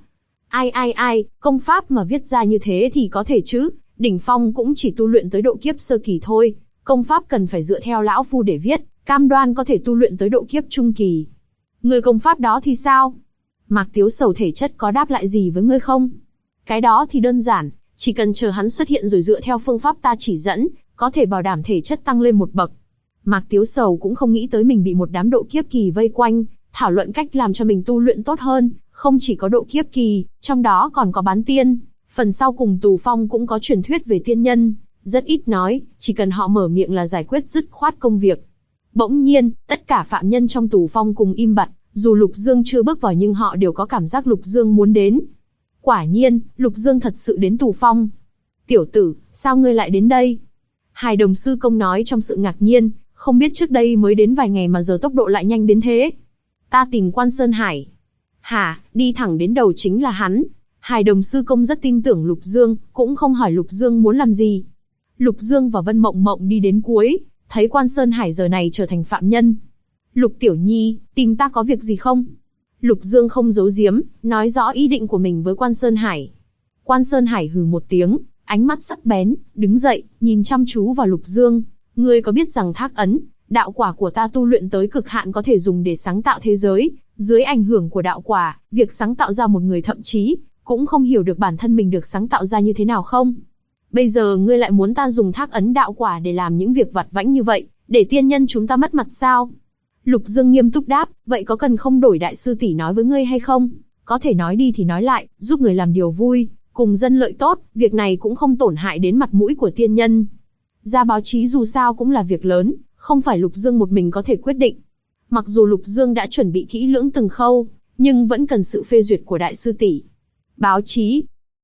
Ai, công pháp mà viết ra như thế thì có thể chứ, đỉnh phong cũng chỉ tu luyện tới độ kiếp sơ kỳ thôi, công pháp cần phải dựa theo lão phu để viết, cam đoan có thể tu luyện tới độ kiếp trung kỳ. Người công pháp đó thì sao? Mạc Tiếu Sầu thể chất có đáp lại gì với ngươi không? Cái đó thì đơn giản, chỉ cần chờ hắn xuất hiện rồi dựa theo phương pháp ta chỉ dẫn, có thể bảo đảm thể chất tăng lên một bậc. Mạc Tiếu Sầu cũng không nghĩ tới mình bị một đám độ kiếp kỳ vây quanh, thảo luận cách làm cho mình tu luyện tốt hơn, không chỉ có độ kiếp kỳ, trong đó còn có bán tiên. Phần sau cùng tù phong cũng có truyền thuyết về tiên nhân, rất ít nói, chỉ cần họ mở miệng là giải quyết dứt khoát công việc. Bỗng nhiên, tất cả phạm nhân trong tù phong cùng im bặt, dù Lục Dương chưa bước vào nhưng họ đều có cảm giác Lục Dương muốn đến. Quả nhiên, Lục Dương thật sự đến tù phong. Tiểu tử, sao ngươi lại đến đây? Hải Đồng Sư Công nói trong sự ngạc nhiên, không biết trước đây mới đến vài ngày mà giờ tốc độ lại nhanh đến thế. Ta tìm Quan Sơn Hải. Hả, đi thẳng đến đầu chính là hắn. Hải Đồng Sư Công rất tin tưởng Lục Dương, cũng không hỏi Lục Dương muốn làm gì. Lục Dương và Vân Mộng Mộng đi đến cuối, thấy Quan Sơn Hải giờ này trở thành phạm nhân. Lục Tiểu Nhi, tìm ta có việc gì không? Lục Dương không giấu giếm, nói rõ ý định của mình với Quan Sơn Hải. Quan Sơn Hải hừ một tiếng, ánh mắt sắc bén, đứng dậy, nhìn chăm chú vào Lục Dương. Ngươi có biết rằng thác ấn, đạo quả của ta tu luyện tới cực hạn có thể dùng để sáng tạo thế giới, dưới ảnh hưởng của đạo quả, việc sáng tạo ra một người thậm chí cũng không hiểu được bản thân mình được sáng tạo ra như thế nào không? Bây giờ ngươi lại muốn ta dùng thác ấn đạo quả để làm những việc vặt vãnh như vậy, để tiên nhân chúng ta mất mặt sao? Lục Dương nghiêm túc đáp, vậy có cần không đổi đại sư tỷ nói với ngươi hay không? Có thể nói đi thì nói lại, giúp người làm điều vui, cùng dân lợi tốt, việc này cũng không tổn hại đến mặt mũi của tiên nhân. Ra báo chí dù sao cũng là việc lớn, không phải Lục Dương một mình có thể quyết định. Mặc dù Lục Dương đã chuẩn bị kỹ lưỡng từng khâu, nhưng vẫn cần sự phê duyệt của đại sư tỷ. Báo chí.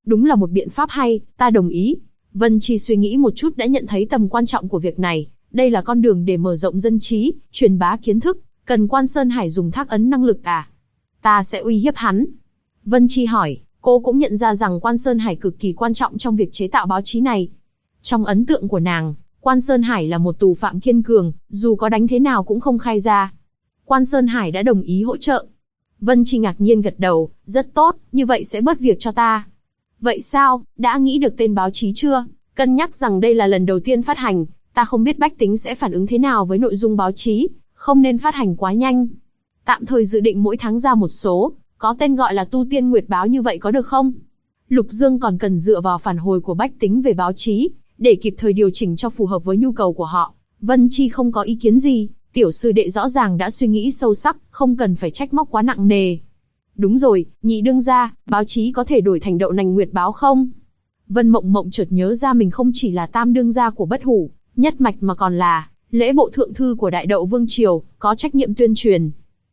Đúng là một biện pháp hay, ta đồng ý. Vân Chi suy nghĩ một chút đã nhận thấy tầm quan trọng của việc này. Đây là con đường để mở rộng dân trí, truyền bá kiến thức. Cần Quan Sơn Hải dùng thác ấn năng lực à? Ta sẽ uy hiếp hắn. Vân Chi hỏi, cô cũng nhận ra rằng Quan Sơn Hải cực kỳ quan trọng trong việc chế tạo báo chí này. Trong ấn tượng của nàng, Quan Sơn Hải là một tù phạm kiên cường, dù có đánh thế nào cũng không khai ra. Quan Sơn Hải đã đồng ý hỗ trợ. Vân Chi ngạc nhiên gật đầu, rất tốt, như vậy sẽ bớt việc cho ta. Vậy sao, đã nghĩ được tên báo chí chưa? Cân nhắc rằng đây là lần đầu tiên phát hành, ta không biết bách tính sẽ phản ứng thế nào với nội dung báo chí, không nên phát hành quá nhanh. Tạm thời dự định mỗi tháng ra một số, có tên gọi là Tu Tiên Nguyệt Báo như vậy có được không? Lục Dương còn cần dựa vào phản hồi của bách tính về báo chí, để kịp thời điều chỉnh cho phù hợp với nhu cầu của họ. Vân Chi không có ý kiến gì, tiểu sư đệ rõ ràng đã suy nghĩ sâu sắc, không cần phải trách móc quá nặng nề. Đúng rồi, nhị đương gia, báo chí có thể đổi thành Đậu Nành Nguyệt Báo không? Vân Mộng Mộng chợt nhớ ra mình không chỉ là tam đương gia của Bất Hủ nhất mạch mà còn là lễ bộ thượng thư của Đại Đậu Vương Triều, có trách nhiệm tuyên truyền.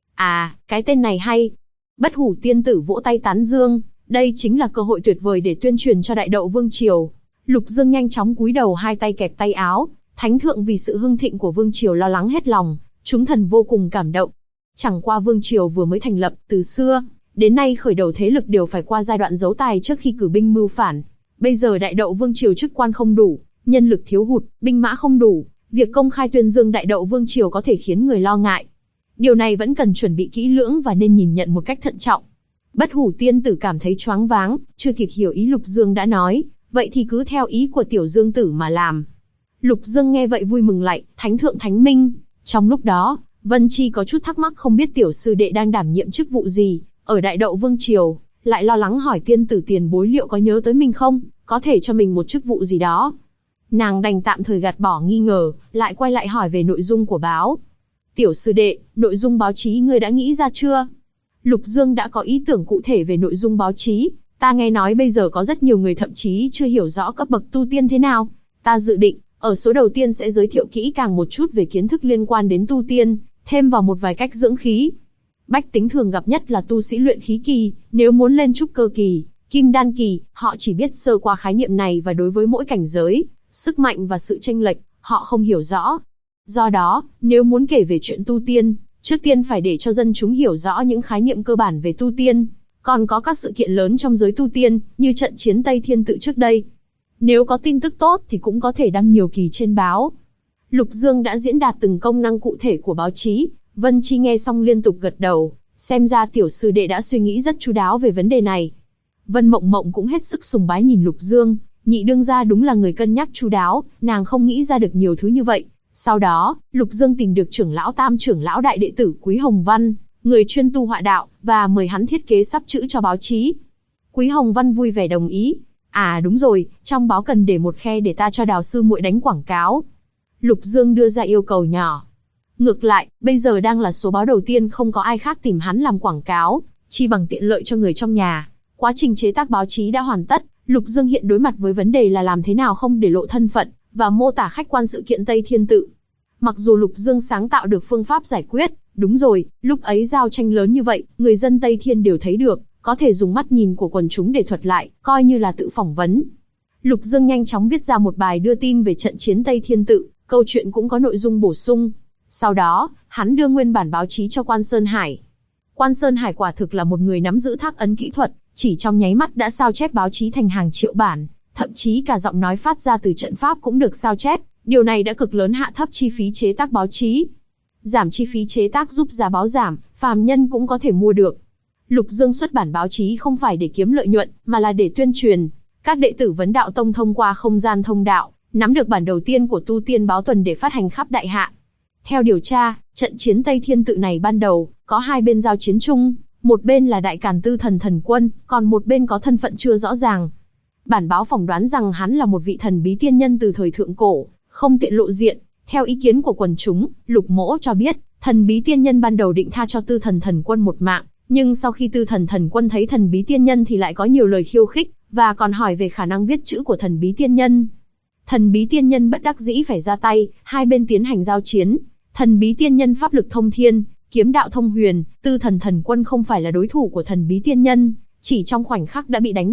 À, cái tên này hay. Bất Hủ tiên tử vỗ tay tán dương, đây chính là cơ hội tuyệt vời để tuyên truyền cho Đại Đậu Vương Triều. Lục Dương nhanh chóng cúi đầu, hai tay kẹp tay áo. Thánh thượng vì sự hưng thịnh của Vương Triều lo lắng hết lòng, chúng thần vô cùng cảm động. Chẳng qua Vương Triều vừa mới thành lập, từ xưa đến nay khởi đầu thế lực đều phải qua giai đoạn giấu tài trước khi cử binh mưu phản. Bây giờ Đại Đậu Vương Triều chức quan không đủ, nhân lực thiếu hụt, binh mã không đủ, việc công khai tuyên dương Đại Đậu Vương Triều có thể khiến người lo ngại. Điều này vẫn cần chuẩn bị kỹ lưỡng và nên nhìn nhận một cách thận trọng. Bất Hủ tiên tử cảm thấy choáng váng, chưa kịp hiểu ý Lục Dương đã nói, vậy thì cứ theo ý của tiểu Dương tử mà làm. Lục Dương nghe vậy vui mừng lại, thánh thượng thánh minh. Trong lúc đó, Vân Chi có chút thắc mắc không biết tiểu sư đệ đang đảm nhiệm chức vụ gì ở Đại Đậu Vương Triều, lại lo lắng hỏi tiên tử tiền bối liệu có nhớ tới mình không, có thể cho mình một chức vụ gì đó. Nàng đành tạm thời gạt bỏ nghi ngờ, lại quay lại hỏi về nội dung của báo. Tiểu sư đệ, nội dung báo chí ngươi đã nghĩ ra chưa? Lục Dương đã có ý tưởng cụ thể về nội dung báo chí. Ta nghe nói bây giờ có rất nhiều người thậm chí chưa hiểu rõ cấp bậc tu tiên thế nào. Ta dự định, ở số đầu tiên sẽ giới thiệu kỹ càng một chút về kiến thức liên quan đến tu tiên, thêm vào một vài cách dưỡng khí. Bách tính thường gặp nhất là tu sĩ luyện khí kỳ, nếu muốn lên trúc cơ kỳ, kim đan kỳ, họ chỉ biết sơ qua khái niệm này và đối với mỗi cảnh giới, sức mạnh và sự chênh lệch, họ không hiểu rõ. Do đó, nếu muốn kể về chuyện tu tiên, trước tiên phải để cho dân chúng hiểu rõ những khái niệm cơ bản về tu tiên, còn có các sự kiện lớn trong giới tu tiên, như trận chiến Tây Thiên Tự trước đây. Nếu có tin tức tốt thì cũng có thể đăng nhiều kỳ trên báo. Lục Dương đã diễn đạt từng công năng cụ thể của báo chí, Vân Chi nghe xong liên tục gật đầu, xem ra tiểu sư đệ đã suy nghĩ rất chu đáo về vấn đề này. Vân Mộng Mộng cũng hết sức sùng bái nhìn Lục Dương, nhị đương gia đúng là người cân nhắc chu đáo, nàng không nghĩ ra được nhiều thứ như vậy. Sau đó, Lục Dương tìm được trưởng lão tam trưởng lão đại đệ tử Quý Hồng Văn, người chuyên tu họa đạo, và mời hắn thiết kế sắp chữ cho báo chí. Quý Hồng Văn vui vẻ đồng ý. À đúng rồi, trong báo cần để một khe để ta cho Đào sư muội đánh quảng cáo. Lục Dương đưa ra yêu cầu nhỏ. Ngược lại, bây giờ đang là số báo đầu tiên không có ai khác tìm hắn làm quảng cáo, chi bằng tiện lợi cho người trong nhà. Quá trình chế tác báo chí đã hoàn tất, Lục Dương hiện đối mặt với vấn đề là làm thế nào không để lộ thân phận, và mô tả khách quan sự kiện Tây Thiên Tự. Mặc dù Lục Dương sáng tạo được phương pháp giải quyết, đúng rồi, lúc ấy giao tranh lớn như vậy, người dân Tây Thiên đều thấy được, có thể dùng mắt nhìn của quần chúng để thuật lại, coi như là tự phỏng vấn. Lục Dương nhanh chóng viết ra một bài đưa tin về trận chiến Tây Thiên Tự, câu chuyện cũng có nội dung bổ sung. Sau đó, hắn đưa nguyên bản báo chí cho Quan Sơn Hải. Quan Sơn Hải quả thực là một người nắm giữ thác ấn kỹ thuật, chỉ trong nháy mắt đã sao chép báo chí thành hàng triệu bản, thậm chí cả giọng nói phát ra từ trận pháp cũng được sao chép. Điều này đã cực lớn hạ thấp chi phí chế tác báo chí. Giảm chi phí chế tác giúp giá báo giảm, phàm nhân cũng có thể mua được. Lục Dương xuất bản báo chí không phải để kiếm lợi nhuận, mà là để tuyên truyền. Các đệ tử Vấn Đạo Tông thông qua không gian thông đạo, nắm được bản đầu tiên của Tu Tiên Báo Tuần để phát hành khắp đại hạ. Theo điều tra, trận chiến Tây Thiên Tự này ban đầu, có hai bên giao chiến chung, một bên là Đại Càn Tư Thần Thần Quân, còn một bên có thân phận chưa rõ ràng. Bản báo phỏng đoán rằng hắn là một vị thần bí tiên nhân từ thời thượng cổ, không tiện lộ diện. Theo ý kiến của quần chúng, Lục Mỗ cho biết, thần bí tiên nhân ban đầu định tha cho Tư Thần Thần Quân một mạng, nhưng sau khi Tư Thần Thần Quân thấy thần bí tiên nhân thì lại có nhiều lời khiêu khích, và còn hỏi về khả năng viết chữ của thần bí tiên nhân. Thần bí tiên nhân bất đắc dĩ phải ra tay, hai bên tiến hành giao chiến. Thần bí tiên nhân pháp lực thông thiên, kiếm đạo thông huyền, Tư Thần Thần Quân không phải là đối thủ của thần bí tiên nhân, chỉ trong khoảnh khắc đã bị đánh bại.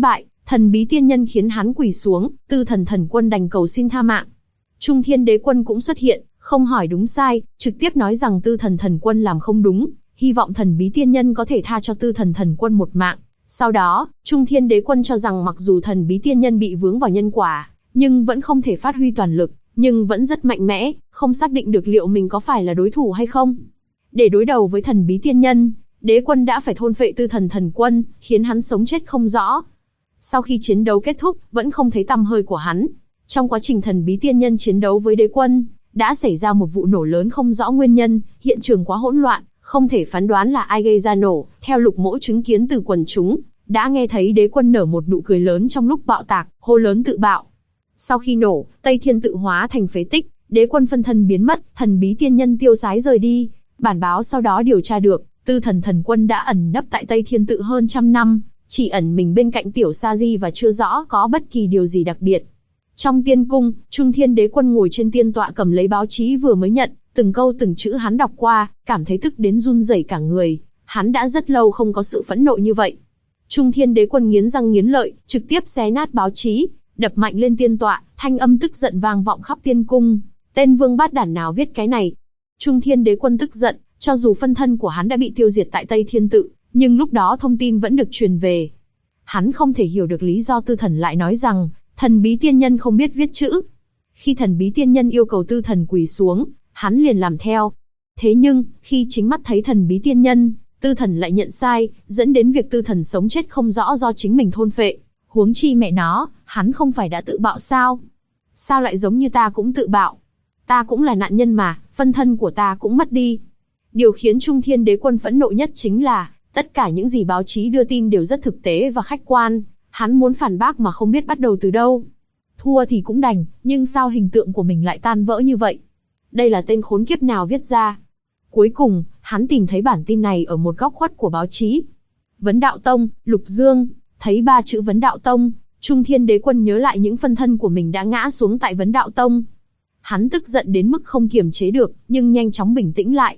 Thần bí tiên nhân khiến hắn quỳ xuống, Tư Thần thần quân đành cầu xin tha mạng. Trung Thiên Đế Quân cũng xuất hiện, không hỏi đúng sai, trực tiếp nói rằng Tư Thần thần quân làm không đúng, hy vọng thần bí tiên nhân có thể tha cho Tư Thần thần quân một mạng. Sau đó, Trung Thiên Đế Quân cho rằng mặc dù thần bí tiên nhân bị vướng vào nhân quả, nhưng vẫn không thể phát huy toàn lực, nhưng vẫn rất mạnh mẽ, không xác định được liệu mình có phải là đối thủ hay không. Để đối đầu với thần bí tiên nhân, Đế Quân đã phải thôn phệ Tư Thần thần quân, khiến hắn sống chết không rõ. Sau khi chiến đấu kết thúc, vẫn không thấy tăm hơi của hắn. Trong quá trình thần bí tiên nhân chiến đấu với Đế Quân, đã xảy ra một vụ nổ lớn không rõ nguyên nhân, hiện trường quá hỗn loạn, không thể phán đoán là ai gây ra nổ. Theo Lục Mỗ chứng kiến từ quần chúng, đã nghe thấy Đế Quân nở một nụ cười lớn trong lúc bạo tạc, hô lớn tự bạo. Sau khi nổ, Tây Thiên tự hóa thành phế tích, Đế Quân phân thân biến mất, thần bí tiên nhân tiêu sái rời đi. Bản báo sau đó điều tra được, Tư Thần thần quân đã ẩn nấp tại Tây Thiên tự hơn 100 năm, chỉ ẩn mình bên cạnh Tiểu Sa Di và chưa rõ có bất kỳ điều gì đặc biệt. Trong tiên cung, Trung Thiên Đế Quân ngồi trên tiên tọa cầm lấy báo chí vừa mới nhận, từng câu từng chữ hắn đọc qua, cảm thấy tức đến run rẩy cả người. Hắn đã rất lâu không có sự phẫn nộ như vậy. Trung Thiên Đế Quân nghiến răng nghiến lợi, trực tiếp xé nát báo chí, đập mạnh lên tiên tọa, thanh âm tức giận vang vọng khắp tiên cung. Tên vương bát đản nào viết cái này? Trung Thiên Đế Quân tức giận, cho dù phân thân của hắn đã bị tiêu diệt tại Tây Thiên tự, nhưng lúc đó thông tin vẫn được truyền về. Hắn không thể hiểu được lý do Tư Thần lại nói rằng, thần bí tiên nhân không biết viết chữ. Khi thần bí tiên nhân yêu cầu Tư Thần quỳ xuống, hắn liền làm theo. Thế nhưng, khi chính mắt thấy thần bí tiên nhân, Tư Thần lại nhận sai, dẫn đến việc Tư Thần sống chết không rõ do chính mình thôn phệ. Huống chi mẹ nó, hắn không phải đã tự bạo sao? Sao lại giống như ta cũng tự bạo? Ta cũng là nạn nhân mà, phân thân của ta cũng mất đi. Điều khiến Trung Thiên Đế Quân phẫn nộ nhất chính là, tất cả những gì báo chí đưa tin đều rất thực tế và khách quan. Hắn muốn phản bác mà không biết bắt đầu từ đâu. Thua thì cũng đành, nhưng sao hình tượng của mình lại tan vỡ như vậy? Đây là tên khốn kiếp nào viết ra? Cuối cùng, hắn tìm thấy bản tin này ở một góc khuất của báo chí. Vấn Đạo Tông, Lục Dương. Thấy 3 chữ Vấn Đạo Tông, Trung Thiên Đế Quân nhớ lại những phân thân của mình đã ngã xuống tại Vấn Đạo Tông. Hắn tức giận đến mức không kiềm chế được, nhưng nhanh chóng bình tĩnh lại.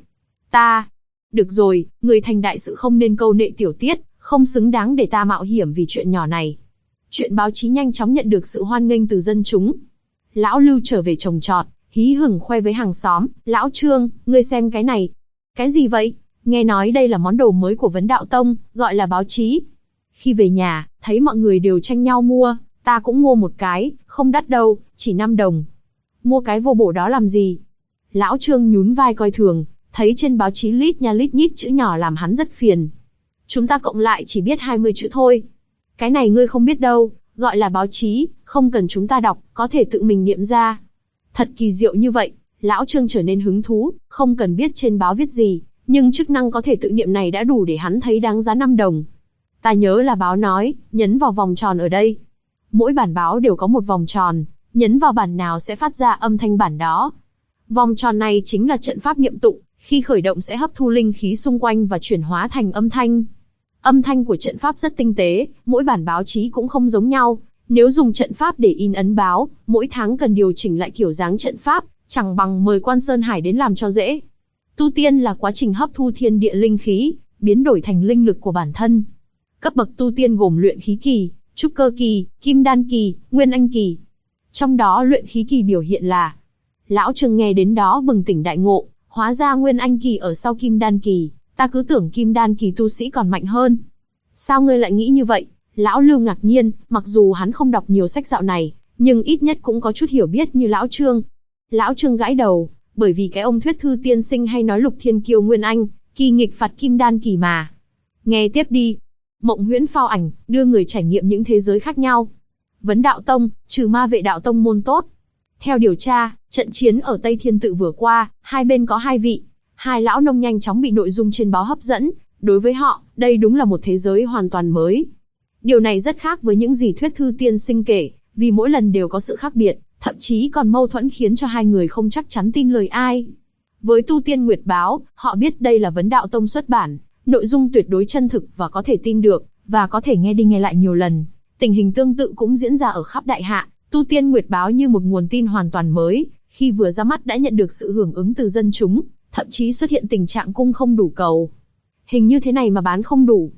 Được rồi, người thành đại sự không nên câu nệ tiểu tiết, không xứng đáng để ta mạo hiểm vì chuyện nhỏ này. Chuyện báo chí nhanh chóng nhận được sự hoan nghênh từ dân chúng. Lão Lưu trở về trồng trọt, hí hửng khoe với hàng xóm, Lão Trương, ngươi xem cái này. Cái gì vậy? Nghe nói đây là món đồ mới của Vấn Đạo Tông, gọi là báo chí. Khi về nhà, thấy mọi người đều tranh nhau mua, ta cũng mua một cái, không đắt đâu, chỉ 5 đồng. Mua cái vô bổ đó làm gì? Lão Trương nhún vai coi thường, thấy trên báo chí lít nha lít nhít chữ nhỏ làm hắn rất phiền. Chúng ta cộng lại chỉ biết 20 chữ thôi. Cái này ngươi không biết đâu, gọi là báo chí, không cần chúng ta đọc, có thể tự mình niệm ra. Thật kỳ diệu như vậy, Lão Trương trở nên hứng thú, không cần biết trên báo viết gì, nhưng chức năng có thể tự niệm này đã đủ để hắn thấy đáng giá 5 đồng. Ta nhớ là báo nói, nhấn vào vòng tròn ở đây. Mỗi bản báo đều có một vòng tròn, nhấn vào bản nào sẽ phát ra âm thanh bản đó. Vòng tròn này chính là trận pháp niệm tụng, khi khởi động sẽ hấp thu linh khí xung quanh và chuyển hóa thành âm thanh. Âm thanh của trận pháp rất tinh tế, mỗi bản báo chí cũng không giống nhau. Nếu dùng trận pháp để in ấn báo, mỗi tháng cần điều chỉnh lại kiểu dáng trận pháp, chẳng bằng mời Quan Sơn Hải đến làm cho dễ. Tu tiên là quá trình hấp thu thiên địa linh khí, biến đổi thành linh lực của bản thân. Cấp bậc tu tiên gồm luyện khí kỳ, trúc cơ kỳ, kim đan kỳ, nguyên anh kỳ. Trong đó luyện khí kỳ biểu hiện là, Lão Trương nghe đến đó bừng tỉnh đại ngộ, hóa ra nguyên anh kỳ ở sau kim đan kỳ, ta cứ tưởng kim đan kỳ tu sĩ còn mạnh hơn. Sao ngươi lại nghĩ như vậy? Lão Lưu ngạc nhiên, mặc dù hắn không đọc nhiều sách dạo này, nhưng ít nhất cũng có chút hiểu biết như Lão Trương. Lão Trương gãi đầu, bởi vì cái ông thuyết thư tiên sinh hay nói Lục Thiên Kiêu nguyên anh, kỳ nghịch phạt kim đan kỳ mà. Nghe tiếp đi. Mộng huyễn phao ảnh, đưa người trải nghiệm những thế giới khác nhau. Vấn Đạo Tông, trừ ma vệ đạo tông môn tốt. Theo điều tra, trận chiến ở Tây Thiên tự vừa qua, hai bên có 2 vị. 2 lão nông nhanh chóng bị nội dung trên báo hấp dẫn. Đối với họ, đây đúng là một thế giới hoàn toàn mới. Điều này rất khác với những gì thuyết thư tiên sinh kể, vì mỗi lần đều có sự khác biệt, thậm chí còn mâu thuẫn khiến cho hai người không chắc chắn tin lời ai. Với Tu Tiên Nguyệt Báo, họ biết đây là Vấn Đạo Tông xuất bản, nội dung tuyệt đối chân thực và có thể tin được, và có thể nghe đi nghe lại nhiều lần. Tình hình tương tự cũng diễn ra ở khắp đại hạ, Tu Tiên Nguyệt Báo như một nguồn tin hoàn toàn mới, khi vừa ra mắt đã nhận được sự hưởng ứng từ dân chúng, thậm chí xuất hiện tình trạng cung không đủ cầu. Hình như thế này mà bán không đủ.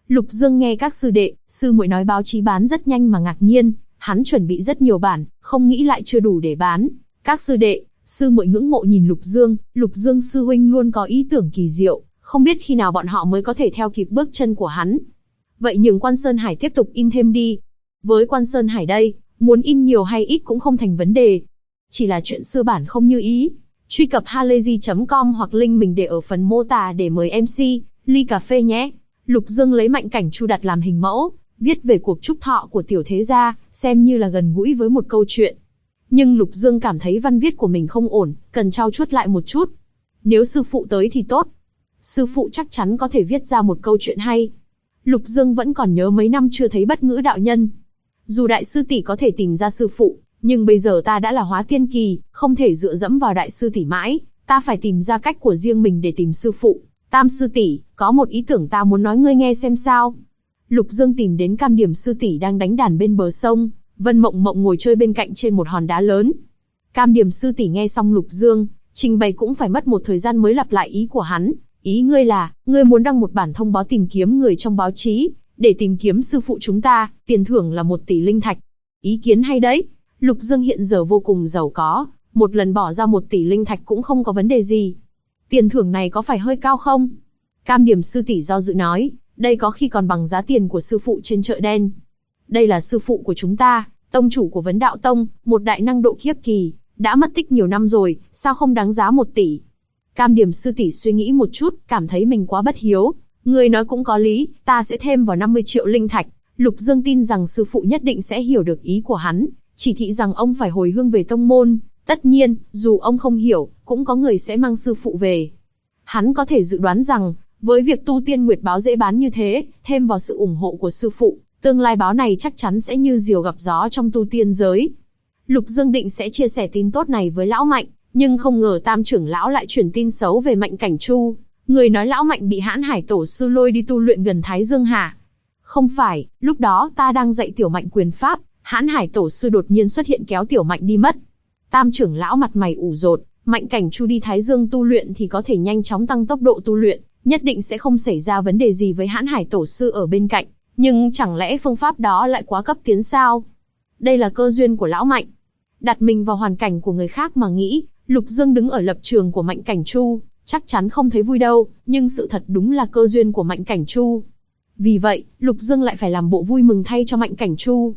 Lục Dương nghe các sư đệ, sư muội nói báo chí bán rất nhanh mà ngạc nhiên, hắn chuẩn bị rất nhiều bản, không nghĩ lại chưa đủ để bán. Các sư đệ, sư muội ngưỡng mộ nhìn Lục Dương sư huynh luôn có ý tưởng kỳ diệu, không biết khi nào bọn họ mới có thể theo kịp bước chân của hắn. Vậy nhường Quan Sơn Hải tiếp tục in thêm đi. Với Quan Sơn Hải đây, muốn in nhiều hay ít cũng không thành vấn đề. Chỉ là chuyện xưa bản không như ý. Truy cập halayzi.com hoặc link mình để ở phần mô tả để mời MC, ly cà phê nhé. Lục Dương lấy Mạnh Cảnh Chu đặt làm hình mẫu, viết về cuộc chúc thọ của tiểu thế gia, xem như là gần gũi với một câu chuyện. Nhưng Lục Dương cảm thấy văn viết của mình không ổn, cần trau chuốt lại một chút. Nếu sư phụ tới thì tốt. Sư phụ chắc chắn có thể viết ra một câu chuyện hay. Lục Dương vẫn còn nhớ mấy năm chưa thấy Bất Ngữ đạo nhân. Dù đại sư tỷ có thể tìm ra sư phụ, nhưng bây giờ ta đã là hóa tiên kỳ, không thể dựa dẫm vào đại sư tỷ mãi, ta phải tìm ra cách của riêng mình để tìm sư phụ. Tam sư tỷ, có một ý tưởng ta muốn nói ngươi nghe xem sao. Lục Dương tìm đến Cam Điểm sư tỷ đang đánh đàn bên bờ sông, Vân Mộng Mộng ngồi chơi bên cạnh trên một hòn đá lớn. Cam Điểm sư tỷ nghe xong Lục Dương trình bày cũng phải mất một thời gian mới lặp lại ý của hắn. Ý ngươi là, ngươi muốn đăng một bản thông báo tìm kiếm người trong báo chí, để tìm kiếm sư phụ chúng ta, tiền thưởng là 1 tỷ linh thạch. Ý kiến hay đấy. Lục Dương hiện giờ vô cùng giàu có, một lần bỏ ra 1 tỷ linh thạch cũng không có vấn đề gì. Tiền thưởng này có phải hơi cao không? Cam Điểm sư tỷ do dự nói, đây có khi còn bằng giá tiền của sư phụ trên chợ đen. Đây là sư phụ của chúng ta, tông chủ của Vấn Đạo Tông, một đại năng độ kiếp kỳ, đã mất tích nhiều năm rồi, sao không đáng giá 1 tỷ? Cam Điểm sư tỷ suy nghĩ một chút, cảm thấy mình quá bất hiếu. Người nói cũng có lý, ta sẽ thêm vào 50 triệu linh thạch. Lục Dương tin rằng sư phụ nhất định sẽ hiểu được ý của hắn, chỉ thị rằng ông phải hồi hương về tông môn. Tất nhiên, dù ông không hiểu, cũng có người sẽ mang sư phụ về. Hắn có thể dự đoán rằng, với việc tu tiên nguyệt báo dễ bán như thế, thêm vào sự ủng hộ của sư phụ, tương lai báo này chắc chắn sẽ như diều gặp gió trong tu tiên giới. Lục Dương định sẽ chia sẻ tin tốt này với lão Mạnh, nhưng không ngờ Tam trưởng lão lại truyền tin xấu về Mạnh Cảnh Chu. Người nói lão Mạnh bị Hãn Hải tổ sư lôi đi tu luyện gần Thái Dương hả? Không phải, lúc đó ta đang dạy Tiểu Mạnh quyền pháp, Hãn Hải tổ sư đột nhiên xuất hiện kéo Tiểu Mạnh đi mất. Tam trưởng lão mặt mày ủ rột, Mạnh Cảnh Chu đi Thái Dương tu luyện thì có thể nhanh chóng tăng tốc độ tu luyện, nhất định sẽ không xảy ra vấn đề gì với Hãn Hải tổ sư ở bên cạnh, nhưng chẳng lẽ phương pháp đó lại quá cấp tiến sao? Đây là cơ duyên của lão Mạnh. Đặt mình vào hoàn cảnh của người khác mà nghĩ, Lục Dương đứng ở lập trường của Mạnh Cảnh Chu, chắc chắn không thấy vui đâu, nhưng sự thật đúng là cơ duyên của Mạnh Cảnh Chu. Vì vậy, Lục Dương lại phải làm bộ vui mừng thay cho Mạnh Cảnh Chu.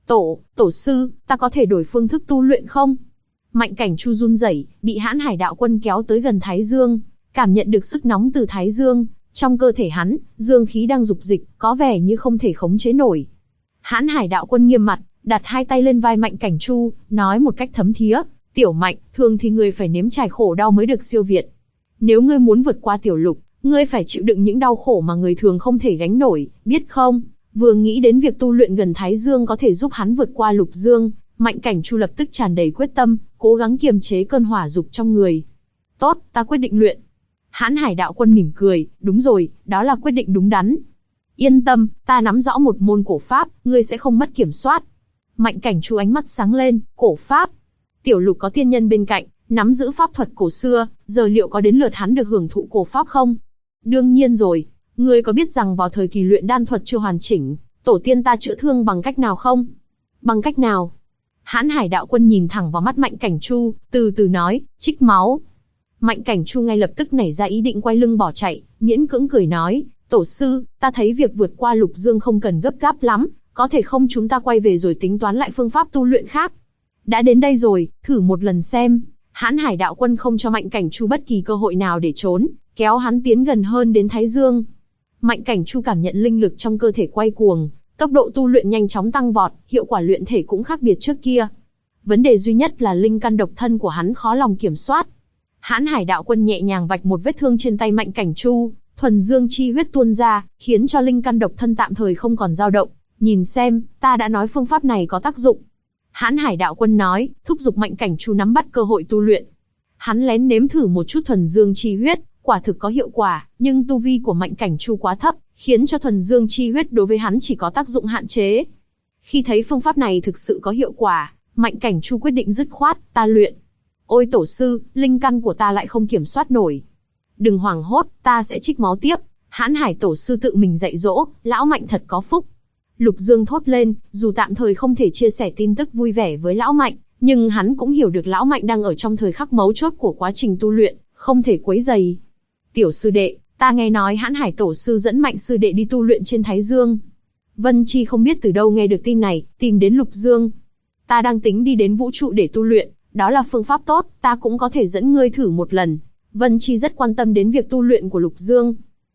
Tổ sư, ta có thể đổi phương thức tu luyện không? Mạnh Cảnh Chu run rẩy, bị Hãn Hải đạo quân kéo tới gần Thái Dương, cảm nhận được sức nóng từ Thái Dương, trong cơ thể hắn, dương khí đang dục dịch, có vẻ như không thể khống chế nổi. Hãn Hải đạo quân nghiêm mặt, đặt 2 tay lên vai Mạnh Cảnh Chu, nói một cách thấm thía, Tiểu Mạnh, thường thì ngươi phải nếm trải khổ đau mới được siêu việt. Nếu ngươi muốn vượt qua Tiểu Lục, ngươi phải chịu đựng những đau khổ mà người thường không thể gánh nổi, biết không? Vừa nghĩ đến việc tu luyện gần Thái Dương có thể giúp hắn vượt qua Lục Dương, Mạnh Cảnh Chu lập tức tràn đầy quyết tâm, cố gắng kiềm chế cơn hỏa dục trong người. Tốt, ta quyết định luyện. Hãn Hải đạo quân mỉm cười, đúng rồi, đó là quyết định đúng đắn. Yên tâm, ta nắm rõ một môn cổ pháp, ngươi sẽ không mất kiểm soát. Mạnh Cảnh Chu ánh mắt sáng lên, cổ pháp. Tiểu Lục có tiên nhân bên cạnh, nắm giữ pháp thuật cổ xưa, giờ liệu có đến lượt hắn được hưởng thụ cổ pháp không? Đương nhiên rồi, ngươi có biết rằng vào thời kỳ luyện đan thuật chưa hoàn chỉnh, tổ tiên ta chữa thương bằng cách nào không? Bằng cách nào? Hãn Hải đạo quân nhìn thẳng vào mắt Mạnh Cảnh Chu, từ từ nói, trích máu. Mạnh Cảnh Chu ngay lập tức nảy ra ý định quay lưng bỏ chạy, miễn cưỡng cười nói, tổ sư, ta thấy việc vượt qua Lục Dương không cần gấp gáp lắm, có thể không chúng ta quay về rồi tính toán lại phương pháp tu luyện khác. Đã đến đây rồi, thử một lần xem. Hãn Hải đạo quân không cho Mạnh Cảnh Chu bất kỳ cơ hội nào để trốn, kéo hắn tiến gần hơn đến Thái Dương. Mạnh Cảnh Chu cảm nhận linh lực trong cơ thể quay cuồng, tốc độ tu luyện nhanh chóng tăng vọt, hiệu quả luyện thể cũng khác biệt trước kia. Vấn đề duy nhất là linh căn độc thân của hắn khó lòng kiểm soát. Hãn Hải đạo quân nhẹ nhàng vạch một vết thương trên tay Mạnh Cảnh Chu, thuần dương chi huyết tuôn ra, khiến cho linh căn độc thân tạm thời không còn dao động. Nhìn xem, ta đã nói phương pháp này có tác dụng. Hãn Hải đạo quân nói, thúc giục Mạnh Cảnh Chu nắm bắt cơ hội tu luyện. Hắn lén nếm thử một chút thuần dương chi huyết, quả thực có hiệu quả, nhưng tu vi của Mạnh Cảnh Chu quá thấp, khiến cho thuần dương chi huyết đối với hắn chỉ có tác dụng hạn chế. Khi thấy phương pháp này thực sự có hiệu quả, Mạnh Cảnh Chu quyết định dứt khoát, ta luyện. Ôi tổ sư, linh căn của ta lại không kiểm soát nổi. Đừng hoảng hốt, ta sẽ trích máu tiếp. Hãn Hải tổ sư tự mình dạy dỗ, lão Mạnh thật có phúc. Lục Dương thốt lên, dù tạm thời không thể chia sẻ tin tức vui vẻ với lão Mạnh, nhưng hắn cũng hiểu được lão Mạnh đang ở trong thời khắc mấu chốt của quá trình tu luyện, không thể quấy rầy. Tiểu sư đệ, ta nghe nói Hãn Hải tổ sư dẫn Mạnh sư đệ đi tu luyện trên Thái Dương. Vân Chi không biết từ đâu nghe được tin này, tìm đến Lục Dương. Ta đang tính đi đến vũ trụ để tu luyện, đó là phương pháp tốt, ta cũng có thể dẫn ngươi thử một lần. Vân Chi rất quan tâm đến việc tu luyện của Lục Dương.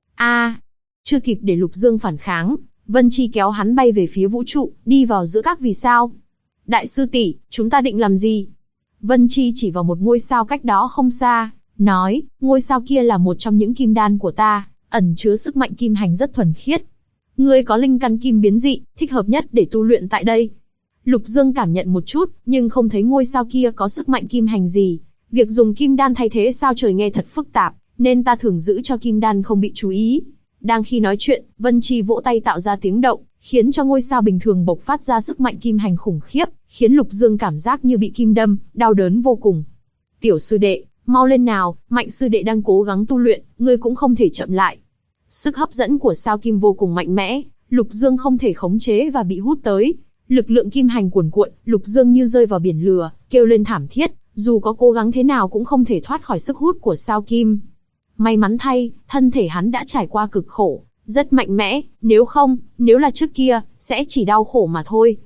Chưa kịp để Lục Dương phản kháng, Vân Chi kéo hắn bay về phía vũ trụ, đi vào giữa các vì sao. Đại sư tỷ, chúng ta định làm gì? Vân Chi chỉ vào một ngôi sao cách đó không xa, nói, ngôi sao kia là một trong những kim đan của ta, ẩn chứa sức mạnh kim hành rất thuần khiết. Ngươi có linh căn kim biến dị, thích hợp nhất để tu luyện tại đây. Lục Dương cảm nhận một chút, nhưng không thấy ngôi sao kia có sức mạnh kim hành gì. Việc dùng kim đan thay thế sao trời nghe thật phức tạp, nên ta thường giữ cho kim đan không bị chú ý. Đang khi nói chuyện, Vân Chi vỗ tay tạo ra tiếng động, khiến cho ngôi sao bình thường bộc phát ra sức mạnh kim hành khủng khiếp, khiến Lục Dương cảm giác như bị kim đâm, đau đớn vô cùng. Tiểu sư đệ, mau lên nào, Mạnh sư đệ đang cố gắng tu luyện, ngươi cũng không thể chậm lại. Sức hấp dẫn của sao kim vô cùng mạnh mẽ, Lục Dương không thể khống chế và bị hút tới. Lực lượng kim hành cuồn cuộn, Lục Dương như rơi vào biển lửa, kêu lên thảm thiết, dù có cố gắng thế nào cũng không thể thoát khỏi sức hút của sao kim. May mắn thay, thân thể hắn đã trải qua cực khổ, rất mạnh mẽ, nếu là trước kia, sẽ chỉ đau khổ mà thôi.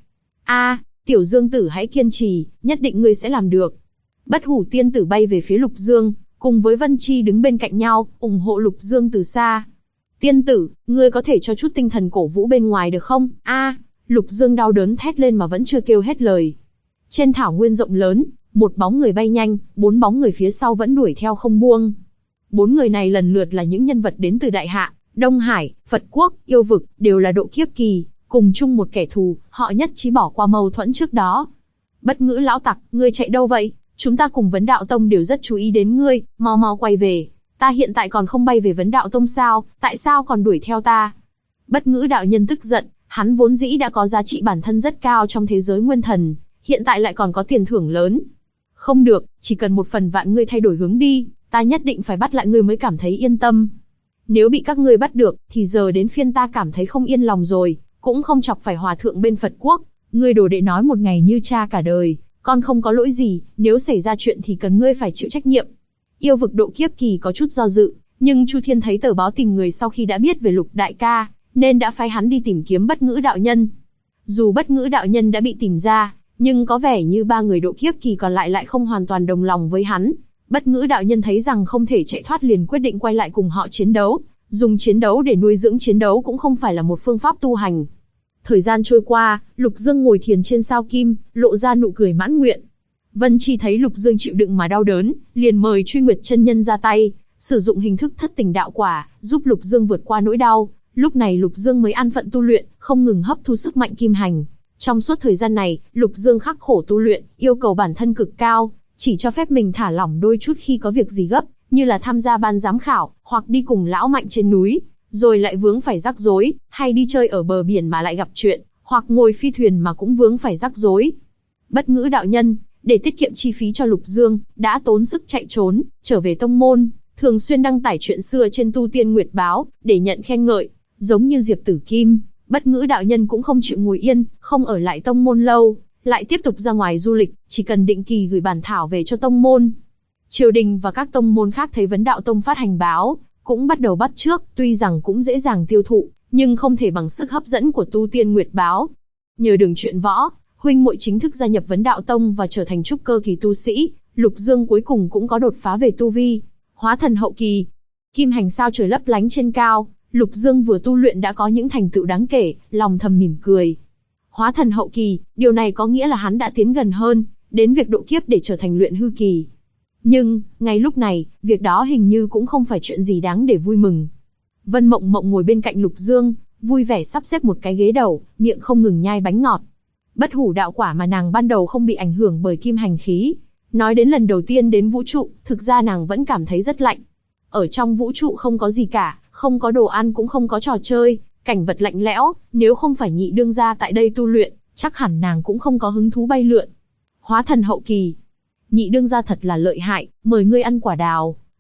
Tiểu Dương tử hãy kiên trì, nhất định ngươi sẽ làm được. Bất Hủ tiên tử bay về phía Lục Dương, cùng với Vân Chi đứng bên cạnh nhau, ủng hộ Lục Dương từ xa. Tiên tử, ngươi có thể cho chút tinh thần cổ vũ bên ngoài được không? Lục Dương đau đớn thét lên mà vẫn chưa kêu hết lời. Trên thảo nguyên rộng lớn, một bóng người bay nhanh, 4 bóng người phía sau vẫn đuổi theo không buông. 4 người này lần lượt là những nhân vật đến từ Đại Hạ, Đông Hải, Phật Quốc, Yêu Vực, đều là độ kiếp kỳ, cùng chung một kẻ thù, họ nhất trí bỏ qua mâu thuẫn trước đó. Bất Ngữ lão tặc, ngươi chạy đâu vậy? Chúng ta cùng Vấn Đạo Tông đều rất chú ý đến ngươi, mau mau quay về. Ta hiện tại còn không bay về Vấn Đạo Tông sao, tại sao còn đuổi theo ta? Bất Ngữ đạo nhân tức giận, hắn vốn dĩ đã có giá trị bản thân rất cao trong thế giới nguyên thần, hiện tại lại còn có tiền thưởng lớn. Không được, chỉ cần 1/1000 ngươi thay đổi hướng đi, ta nhất định phải bắt lại ngươi mới cảm thấy yên tâm. Nếu bị các ngươi bắt được, thì giờ đến phiên ta cảm thấy không yên lòng rồi, cũng không chọc phải hòa thượng bên Phật Quốc. Ngươi đồ đệ nói một ngày như cha cả đời, con không có lỗi gì, nếu xảy ra chuyện thì cần ngươi phải chịu trách nhiệm. Yêu Vực độ kiếp kỳ có chút do dự, nhưng Chu Thiên thấy tờ báo tìm người sau khi đã biết về Lục đại ca, nên đã phái hắn đi tìm kiếm Bất Ngữ đạo nhân. Dù Bất Ngữ đạo nhân đã bị tìm ra, nhưng có vẻ như 3 người độ kiếp kỳ còn lại không hoàn toàn đồng lòng với hắn. Bất Ngữ đạo nhân thấy rằng không thể chạy thoát liền quyết định quay lại cùng họ chiến đấu. Dùng chiến đấu để nuôi dưỡng chiến đấu cũng không phải là một phương pháp tu hành. Thời gian trôi qua, Lục Dương ngồi thiền trên sao kim, lộ ra nụ cười mãn nguyện. Vân Chi thấy Lục Dương chịu đựng mà đau đớn, liền mời Truy Nguyệt chân nhân ra tay, sử dụng hình thức thất tình đạo quả, giúp Lục Dương vượt qua nỗi đau. Lúc này Lục Dương mới an phận tu luyện, không ngừng hấp thu sức mạnh kim hành. Trong suốt thời gian này, Lục Dương khắc khổ tu luyện, yêu cầu bản thân cực cao, chỉ cho phép mình thả lỏng đôi chút khi có việc gì gấp, như là tham gia ban giám khảo, hoặc đi cùng lão Mạnh trên núi, rồi lại vướng phải rắc rối, hay đi chơi ở bờ biển mà lại gặp chuyện, hoặc ngồi phi thuyền mà cũng vướng phải rắc rối. Bất Ngữ đạo nhân, để tiết kiệm chi phí cho Lục Dương, đã tốn sức chạy trốn, trở về tông môn, thường xuyên đăng tải chuyện xưa trên Tu Tiên Nguyệt Báo, để nhận khen ngợi. Giống như Diệp Tử Kim, Bất Ngữ đạo nhân cũng không chịu ngồi yên, không ở lại tông môn lâu, lại tiếp tục ra ngoài du lịch, chỉ cần định kỳ gửi bản thảo về cho tông môn. Triều đình và các tông môn khác thấy Vấn Đạo Tông phát hành báo, cũng bắt đầu bắt chước, tuy rằng cũng dễ dàng tiêu thụ, nhưng không thể bằng sức hấp dẫn của Tu Tiên Nguyệt Báo. Nhờ đường truyện võ, huynh muội chính thức gia nhập Vấn Đạo Tông và trở thành trúc cơ kỳ tu sĩ, Lục Dương cuối cùng cũng có đột phá về tu vi, hóa thần hậu kỳ. Kim hành sao trời lấp lánh trên cao, Lục Dương vừa tu luyện đã có những thành tựu đáng kể, lòng thầm mỉm cười. Hóa thần hậu kỳ, điều này có nghĩa là hắn đã tiến gần hơn đến việc độ kiếp để trở thành luyện hư kỳ. Nhưng, ngay lúc này, việc đó hình như cũng không phải chuyện gì đáng để vui mừng. Vân Mộng Mộng ngồi bên cạnh Lục Dương, vui vẻ sắp xếp một cái ghế đầu, miệng không ngừng nhai bánh ngọt. Bất hủ đạo quả mà nàng ban đầu không bị ảnh hưởng bởi kim hành khí. Nói đến lần đầu tiên đến vũ trụ, thực ra nàng vẫn cảm thấy rất lạnh. Ở trong vũ trụ không có gì cả, không có đồ ăn cũng không có trò chơi, cảnh vật lạnh lẽo, nếu không phải nhị đương gia tại đây tu luyện, chắc hẳn nàng cũng không có hứng thú bay lượn. Hóa thần hậu kỳ. Nhị đương gia thật là lợi hại, mời ngươi ăn quả đào.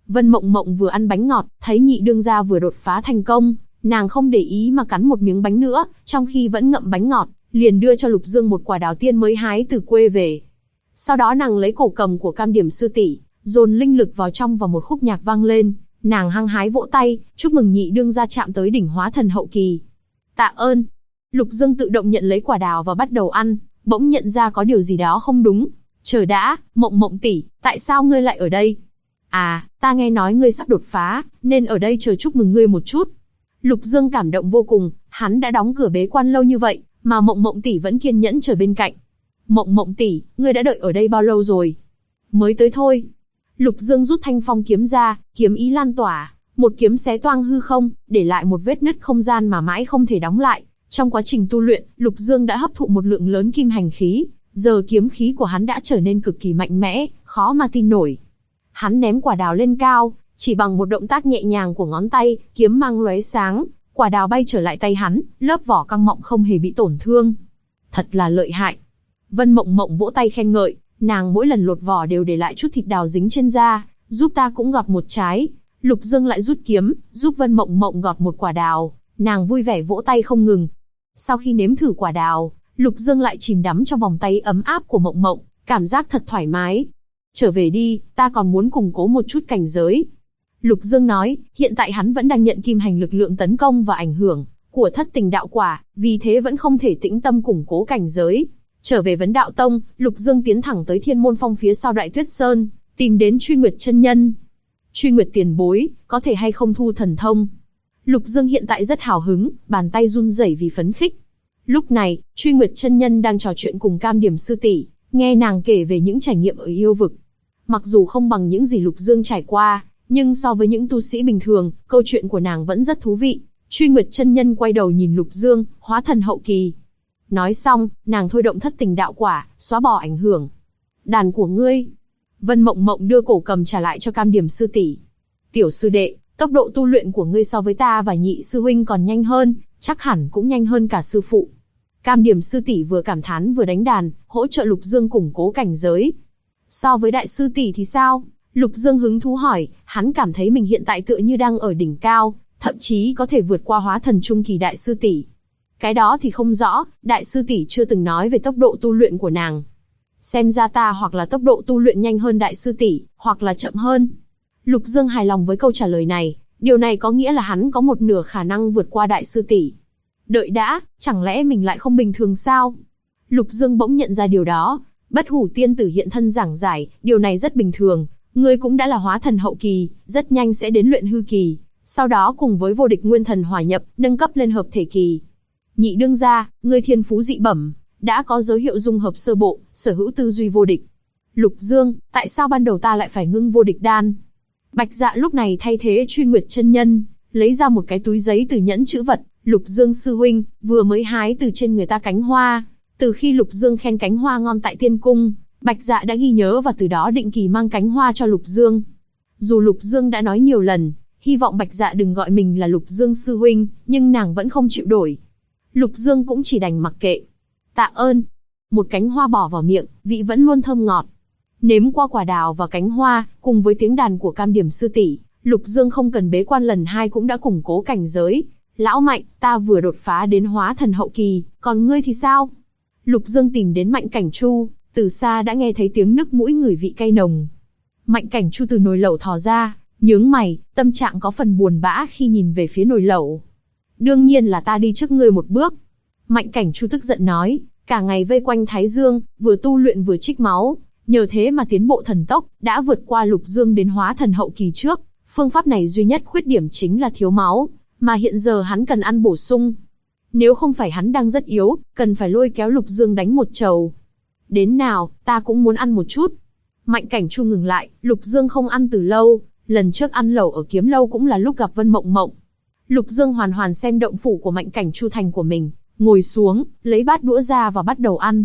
Vân Mộng Mộng vừa ăn bánh ngọt, thấy nhị đương gia vừa đột phá thành công, nàng không để ý mà cắn một miếng bánh nữa, trong khi vẫn ngậm bánh ngọt, liền đưa cho Lục Dương một quả đào tiên mới hái từ quê về. Sau đó nàng lấy cổ cầm của Cam Điểm sư tỷ, dồn linh lực vào trong và một khúc nhạc vang lên, nàng hăng hái vỗ tay, chúc mừng nhị đương gia chạm tới đỉnh hóa thần hậu kỳ. Tạ ơn. Lục Dương tự động nhận lấy quả đào và bắt đầu ăn, bỗng nhận ra có điều gì đó không đúng. Chờ đã, Mộng Mộng tỷ, tại sao ngươi lại ở đây? À, ta nghe nói ngươi sắp đột phá, nên ở đây chờ chúc mừng ngươi một chút. Lục Dương cảm động vô cùng, hắn đã đóng cửa bế quan lâu như vậy, mà Mộng Mộng tỷ vẫn kiên nhẫn chờ bên cạnh. Mộng Mộng tỷ, ngươi đã đợi ở đây bao lâu rồi? Mới tới thôi. Lục Dương rút thanh phong kiếm ra, kiếm ý lan tỏa, một kiếm xé toang hư không, để lại một vết nứt không gian mà mãi không thể đóng lại. Trong quá trình tu luyện, Lục Dương đã hấp thụ một lượng lớn kim hành khí, giờ kiếm khí của hắn đã trở nên cực kỳ mạnh mẽ, khó mà tin nổi. Hắn ném quả đào lên cao, chỉ bằng một động tác nhẹ nhàng của ngón tay, kiếm mang lóe sáng, quả đào bay trở lại tay hắn, lớp vỏ căng mọng không hề bị tổn thương. Thật là lợi hại. Vân Mộng Mộng vỗ tay khen ngợi, nàng mỗi lần lột vỏ đều để lại chút thịt đào dính trên da, giúp ta cũng gọt một trái. Lục Dương lại rút kiếm, giúp Vân Mộng Mộng gọt một quả đào, nàng vui vẻ vỗ tay không ngừng. Sau khi nếm thử quả đào, Lục Dương lại chìm đắm trong vòng tay ấm áp của Mộng Mộng, cảm giác thật thoải mái. Trở về đi, ta còn muốn củng cố một chút cảnh giới. Lục Dương nói, hiện tại hắn vẫn đang nhận kim hành lực lượng tấn công và ảnh hưởng của thất tình đạo quả, vì thế vẫn không thể tĩnh tâm củng cố cảnh giới. Trở về Vấn Đạo Tông, Lục Dương tiến thẳng tới Thiên Môn Phong phía sau Đại Tuyết Sơn, tìm đến Truy Nguyệt chân nhân. Truy Nguyệt tiền bối, có thể hay không thu thần thông? Lục Dương hiện tại rất hào hứng, bàn tay run rẩy vì phấn khích. Lúc này, Truy Nguyệt chân nhân đang trò chuyện cùng Cam Điểm sư tỷ, nghe nàng kể về những trải nghiệm ở yêu vực. Mặc dù không bằng những gì Lục Dương trải qua, nhưng so với những tu sĩ bình thường, câu chuyện của nàng vẫn rất thú vị. Truy Nguyệt chân nhân quay đầu nhìn Lục Dương, hóa thần hậu kỳ. Nói xong, nàng thôi động thất tình đạo quả, xóa bỏ ảnh hưởng. Đàn của ngươi. Vân Mộng Mộng đưa cổ cầm trả lại cho Cam Điểm sư tỷ. Tiểu sư đệ, tốc độ tu luyện của ngươi so với ta và nhị sư huynh còn nhanh hơn, chắc hẳn cũng nhanh hơn cả sư phụ. Cam Điểm sư tỷ vừa cảm thán vừa đánh đàn, hỗ trợ Lục Dương củng cố cảnh giới. So với đại sư tỷ thì sao? Lục Dương hứng thú hỏi, hắn cảm thấy mình hiện tại tựa như đang ở đỉnh cao, thậm chí có thể vượt qua hóa thần trung kỳ đại sư tỷ. Cái đó thì không rõ, đại sư tỷ chưa từng nói về tốc độ tu luyện của nàng. Xem ra ta hoặc là tốc độ tu luyện nhanh hơn đại sư tỷ, hoặc là chậm hơn. Lục Dương hài lòng với câu trả lời này, điều này có nghĩa là hắn có một nửa khả năng vượt qua đại sư tỷ. Đợi đã, chẳng lẽ mình lại không bình thường sao? Lục Dương bỗng nhận ra điều đó. Bất Hủ tiên tử hiện thân giảng giải, điều này rất bình thường, ngươi cũng đã là hóa thần hậu kỳ, rất nhanh sẽ đến luyện hư kỳ, sau đó cùng với vô địch nguyên thần hòa nhập, nâng cấp lên hợp thể kỳ. Nhị đương gia, ngươi thiên phú dị bẩm, đã có dấu hiệu dung hợp sơ bộ, sở hữu tư duy vô địch. Lục Dương, tại sao ban đầu ta lại phải ngưng vô địch đan? Bạch Dạ lúc này thay thế Truy Nguyệt chân nhân, lấy ra một cái túi giấy từ nhẫn chữ vật. Lục Dương sư huynh, vừa mới hái từ trên người ta cánh hoa. Từ khi Lục Dương khen cánh hoa ngon tại Tiên Cung, Bạch Dạ đã ghi nhớ và từ đó định kỳ mang cánh hoa cho Lục Dương. Dù Lục Dương đã nói nhiều lần, hy vọng Bạch Dạ đừng gọi mình là Lục Dương sư huynh, nhưng nàng vẫn không chịu đổi. Lục Dương cũng chỉ đành mặc kệ. Tạ ơn. Một cánh hoa bỏ vào miệng, vị vẫn luôn thơm ngọt. Nếm qua quả đào và cánh hoa, cùng với tiếng đàn của Cam Điểm sư tỷ, Lục Dương không cần bế quan lần 2 cũng đã củng cố cảnh giới. Lão Mạnh, ta vừa đột phá đến hóa thần hậu kỳ, còn ngươi thì sao? Lục Dương tìm đến Mạnh Cảnh Chu, từ xa đã nghe thấy tiếng nức mũi ngửi vị cay nồng. Mạnh Cảnh Chu từ nồi lẩu thò ra, nhướng mày, tâm trạng có phần buồn bã khi nhìn về phía nồi lẩu. Đương nhiên là ta đi trước ngươi một bước. Mạnh Cảnh Chu tức giận nói, cả ngày vây quanh Thái Dương, vừa tu luyện vừa trích máu, nhờ thế mà tiến bộ thần tốc, đã vượt qua Lục Dương đến hóa thần hậu kỳ trước. Phương pháp này duy nhất khuyết điểm chính là thiếu máu, mà hiện giờ hắn cần ăn bổ sung. Nếu không phải hắn đang rất yếu, cần phải lôi kéo Lục Dương đánh một trầu. Đến nào, ta cũng muốn ăn một chút. Mạnh Cảnh Chu ngừng lại, Lục Dương không ăn từ lâu, lần trước ăn lẩu ở Kiếm Lâu cũng là lúc gặp Vân Mộng Mộng. Lục Dương hoàn hoàn xem động phủ của Mạnh Cảnh Chu thành của mình, ngồi xuống, lấy bát đũa ra và bắt đầu ăn.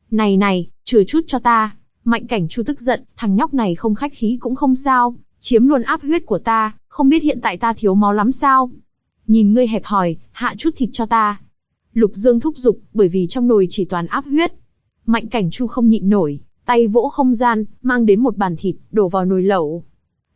Này, chừa chút cho ta. Mạnh Cảnh Chu tức giận, thằng nhóc này không khách khí cũng không sao, chiếm luôn áp huyết của ta, không biết hiện tại ta thiếu máu lắm sao? Nhìn ngươi hẹp hòi, hạ chút thịt cho ta. Lục Dương thúc giục, bởi vì trong nồi chỉ toàn áp huyết. Mạnh Cảnh Chu không nhịn nổi, tay vỗ không gian, mang đến một bàn thịt, đổ vào nồi lẩu.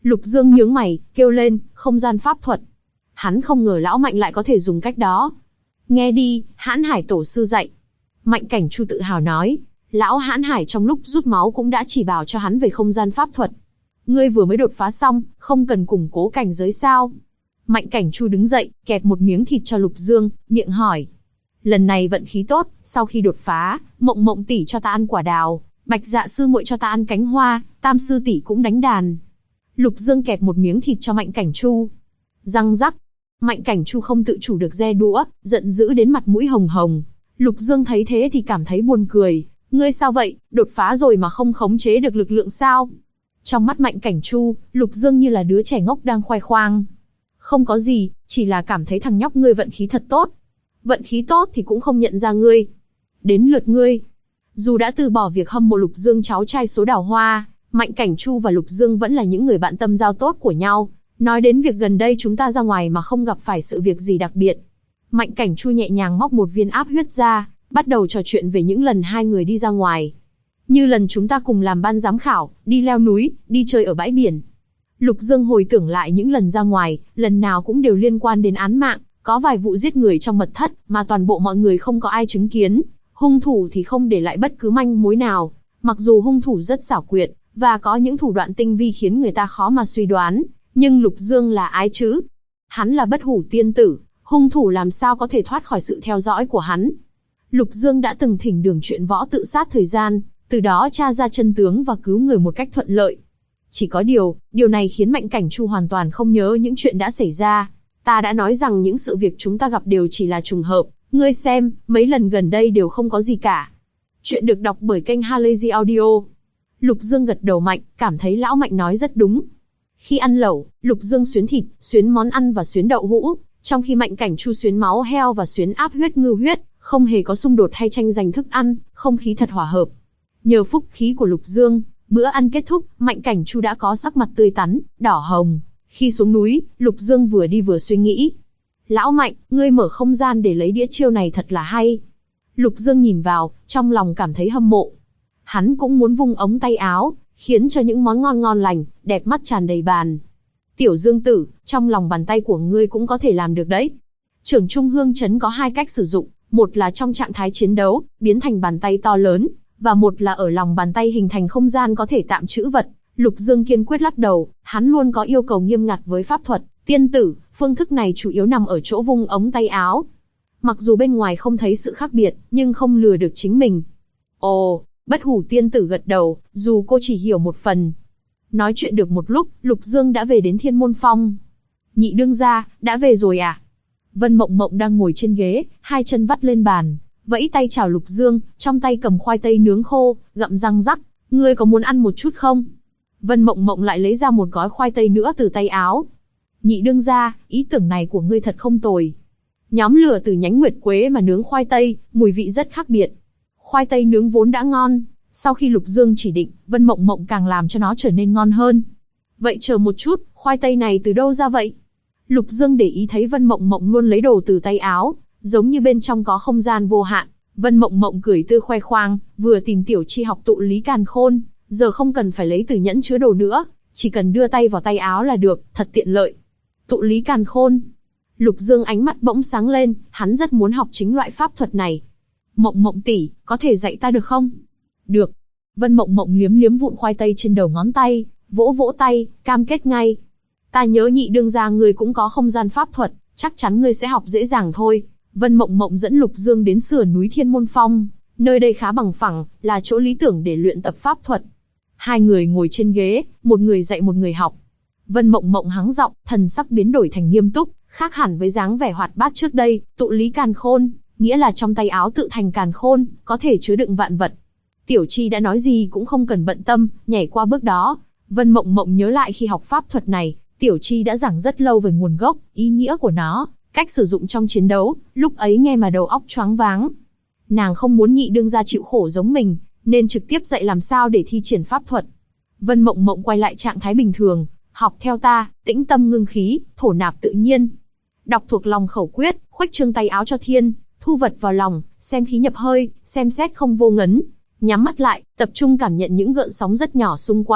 Lục Dương nhướng mày, kêu lên, không gian pháp thuật. Hắn không ngờ lão Mạnh lại có thể dùng cách đó. Nghe đi, Hãn Hải tổ sư dạy. Mạnh Cảnh Chu tự hào nói, lão Hãn Hải trong lúc rút máu cũng đã chỉ bảo cho hắn về không gian pháp thuật. Ngươi vừa mới đột phá xong, không cần củng cố cảnh giới sao? Mạnh Cảnh Chu đứng dậy, kẹp một miếng thịt cho Lục Dương, miệng hỏi. Lần này vận khí tốt, sau khi đột phá, Mộng Mộng tỷ cho ta ăn quả đào, Bạch Dạ sư muội cho ta ăn cánh hoa, Tam sư tỷ cũng đánh đàn. Lục Dương kẹp một miếng thịt cho Mạnh Cảnh Chu. Răng rắc. Mạnh Cảnh Chu không tự chủ được giơ đũa, giận dữ đến mặt mũi hồng hồng. Lục Dương thấy thế thì cảm thấy buồn cười. Ngươi sao vậy, đột phá rồi mà không khống chế được lực lượng sao? Trong mắt Mạnh Cảnh Chu, Lục Dương như là đứa trẻ ngốc đang khoe khoang. Không có gì, chỉ là cảm thấy thằng nhóc ngươi vận khí thật tốt. Vận khí tốt thì cũng không nhận ra ngươi. Đến lượt ngươi. Dù đã từ bỏ việc hâm mộ Lục Dương cháu trai số đào hoa, Mạnh Cảnh Chu và Lục Dương vẫn là những người bạn tâm giao tốt của nhau. Nói đến việc gần đây chúng ta ra ngoài mà không gặp phải sự việc gì đặc biệt. Mạnh Cảnh Chu nhẹ nhàng móc một viên áp huyết ra, bắt đầu trò chuyện về những lần hai người đi ra ngoài. Như lần chúng ta cùng làm ban giám khảo, đi leo núi, đi chơi ở bãi biển. Lục Dương hồi tưởng lại những lần ra ngoài, lần nào cũng đều liên quan đến án mạng, có vài vụ giết người trong mật thất, mà toàn bộ mọi người không có ai chứng kiến. Hung thủ thì không để lại bất cứ manh mối nào. Mặc dù hung thủ rất xảo quyệt, và có những thủ đoạn tinh vi khiến người ta khó mà suy đoán, nhưng Lục Dương là ai chứ? Hắn là Bất Hủ tiên tử, hung thủ làm sao có thể thoát khỏi sự theo dõi của hắn? Lục Dương đã từng thỉnh đường chuyện võ tự sát thời gian, từ đó tra ra chân tướng và cứu người một cách thuận lợi. Chỉ có điều này khiến Mạnh Cảnh Chu hoàn toàn không nhớ những chuyện đã xảy ra. Ta đã nói rằng những sự việc chúng ta gặp đều chỉ là trùng hợp, ngươi xem, mấy lần gần đây đều không có gì cả. Chuyện được đọc bởi kênh Halazy Audio. Lục Dương gật đầu mạnh, cảm thấy lão Mạnh nói rất đúng. Khi ăn lẩu, Lục Dương xuyến thịt, xuyến món ăn và xuyến đậu hũ, trong khi Mạnh Cảnh Chu xuyến máu heo và xuyến áp huyết ngư huyết, không hề có xung đột hay tranh giành thức ăn, không khí thật hòa hợp. Nhờ phúc khí của Lục Dương, bữa ăn kết thúc, Mạnh Cảnh Chu đã có sắc mặt tươi tắn, đỏ hồng. Khi xuống núi, Lục Dương vừa đi vừa suy nghĩ. Lão Mạnh, ngươi mở không gian để lấy đĩa chiêu này thật là hay. Lục Dương nhìn vào, trong lòng cảm thấy hâm mộ. Hắn cũng muốn vung ống tay áo, khiến cho những món ngon ngon lành, đẹp mắt tràn đầy bàn. Tiểu Dương tử, trong lòng bàn tay của ngươi cũng có thể làm được đấy. Trưởng Trung Hương Trấn có hai cách sử dụng, một là trong trạng thái chiến đấu, biến thành bàn tay to lớn, và một là ở lòng bàn tay hình thành không gian có thể tạm trữ vật. Lục Dương kiên quyết lắc đầu, hắn luôn có yêu cầu nghiêm ngặt với pháp thuật. Tiên tử, phương thức này chủ yếu nằm ở chỗ vung ống tay áo. Mặc dù bên ngoài không thấy sự khác biệt, nhưng không lừa được chính mình. Ồ, Bất Hủ tiên tử gật đầu, dù cô chỉ hiểu một phần. Nói chuyện được một lúc, Lục Dương đã về đến Thiên Môn Phong. Nhị đương gia, đã về rồi à? Vân Mộng Mộng đang ngồi trên ghế, hai chân vắt lên bàn, vẫy tay chào Lục Dương, trong tay cầm khoai tây nướng khô, gặm răng rắc. Ngươi có muốn ăn một chút không? Vân Mộng Mộng lại lấy ra một gói khoai tây nữa từ tay áo. Nhị đương gia, ý tưởng này của ngươi thật không tồi. Nhóm lửa từ nhánh nguyệt quế mà nướng khoai tây, mùi vị rất khác biệt. Khoai tây nướng vốn đã ngon, sau khi Lục Dương chỉ định, Vân Mộng Mộng càng làm cho nó trở nên ngon hơn. Vậy chờ một chút, khoai tây này từ đâu ra vậy? Lục Dương để ý thấy Vân Mộng Mộng luôn lấy đồ từ tay áo, giống như bên trong có không gian vô hạn. Vân Mộng Mộng cười tươi khoe khoang, vừa tìm tiểu chi học tụ lý càn khôn, giờ không cần phải lấy từ nhẫn chứa đồ nữa, chỉ cần đưa tay vào tay áo là được, thật tiện lợi. Tụ lý càn khôn. Lục Dương ánh mắt bỗng sáng lên, hắn rất muốn học chính loại pháp thuật này. Mộng Mộng tỷ, có thể dạy ta được không? Được. Vân Mộng Mộng liếm liếm vụn khoai tây trên đầu ngón tay, vỗ vỗ tay, cam kết ngay. Ta nhớ nhị đương gia ngươi cũng có không gian pháp thuật, chắc chắn ngươi sẽ học dễ dàng thôi. Vân Mộng Mộng dẫn Lục Dương đến sườn núi Thiên Môn Phong, nơi đây khá bằng phẳng, là chỗ lý tưởng để luyện tập pháp thuật. Hai người ngồi trên ghế, một người dạy một người học. Vân Mộng Mộng hắng giọng, thần sắc biến đổi thành nghiêm túc, khác hẳn với dáng vẻ hoạt bát trước đây. Tụ lý càn khôn, nghĩa là trong tay áo tự thành càn khôn, có thể chứa đựng vạn vật. Tiểu Chi đã nói gì cũng không cần bận tâm, nhảy qua bước đó. Vân Mộng Mộng nhớ lại khi học pháp thuật này, Tiểu Chi đã giảng rất lâu về nguồn gốc, ý nghĩa của nó, cách sử dụng trong chiến đấu, lúc ấy nghe mà đầu óc choáng váng. Nàng không muốn nhị đương gia chịu khổ giống mình, nên trực tiếp dạy làm sao để thi triển pháp thuật. Vân Mộng Mộng quay lại trạng thái bình thường, học theo ta, tĩnh tâm ngưng khí, thổ nạp tự nhiên. Đọc thuộc lòng khẩu quyết, khuếch trương tay áo cho thiên, thu vật vào lòng, xem khí nhập hơi, xem xét không vô ngấn. Nhắm mắt lại, tập trung cảm nhận những gợn sóng rất nhỏ xung quanh,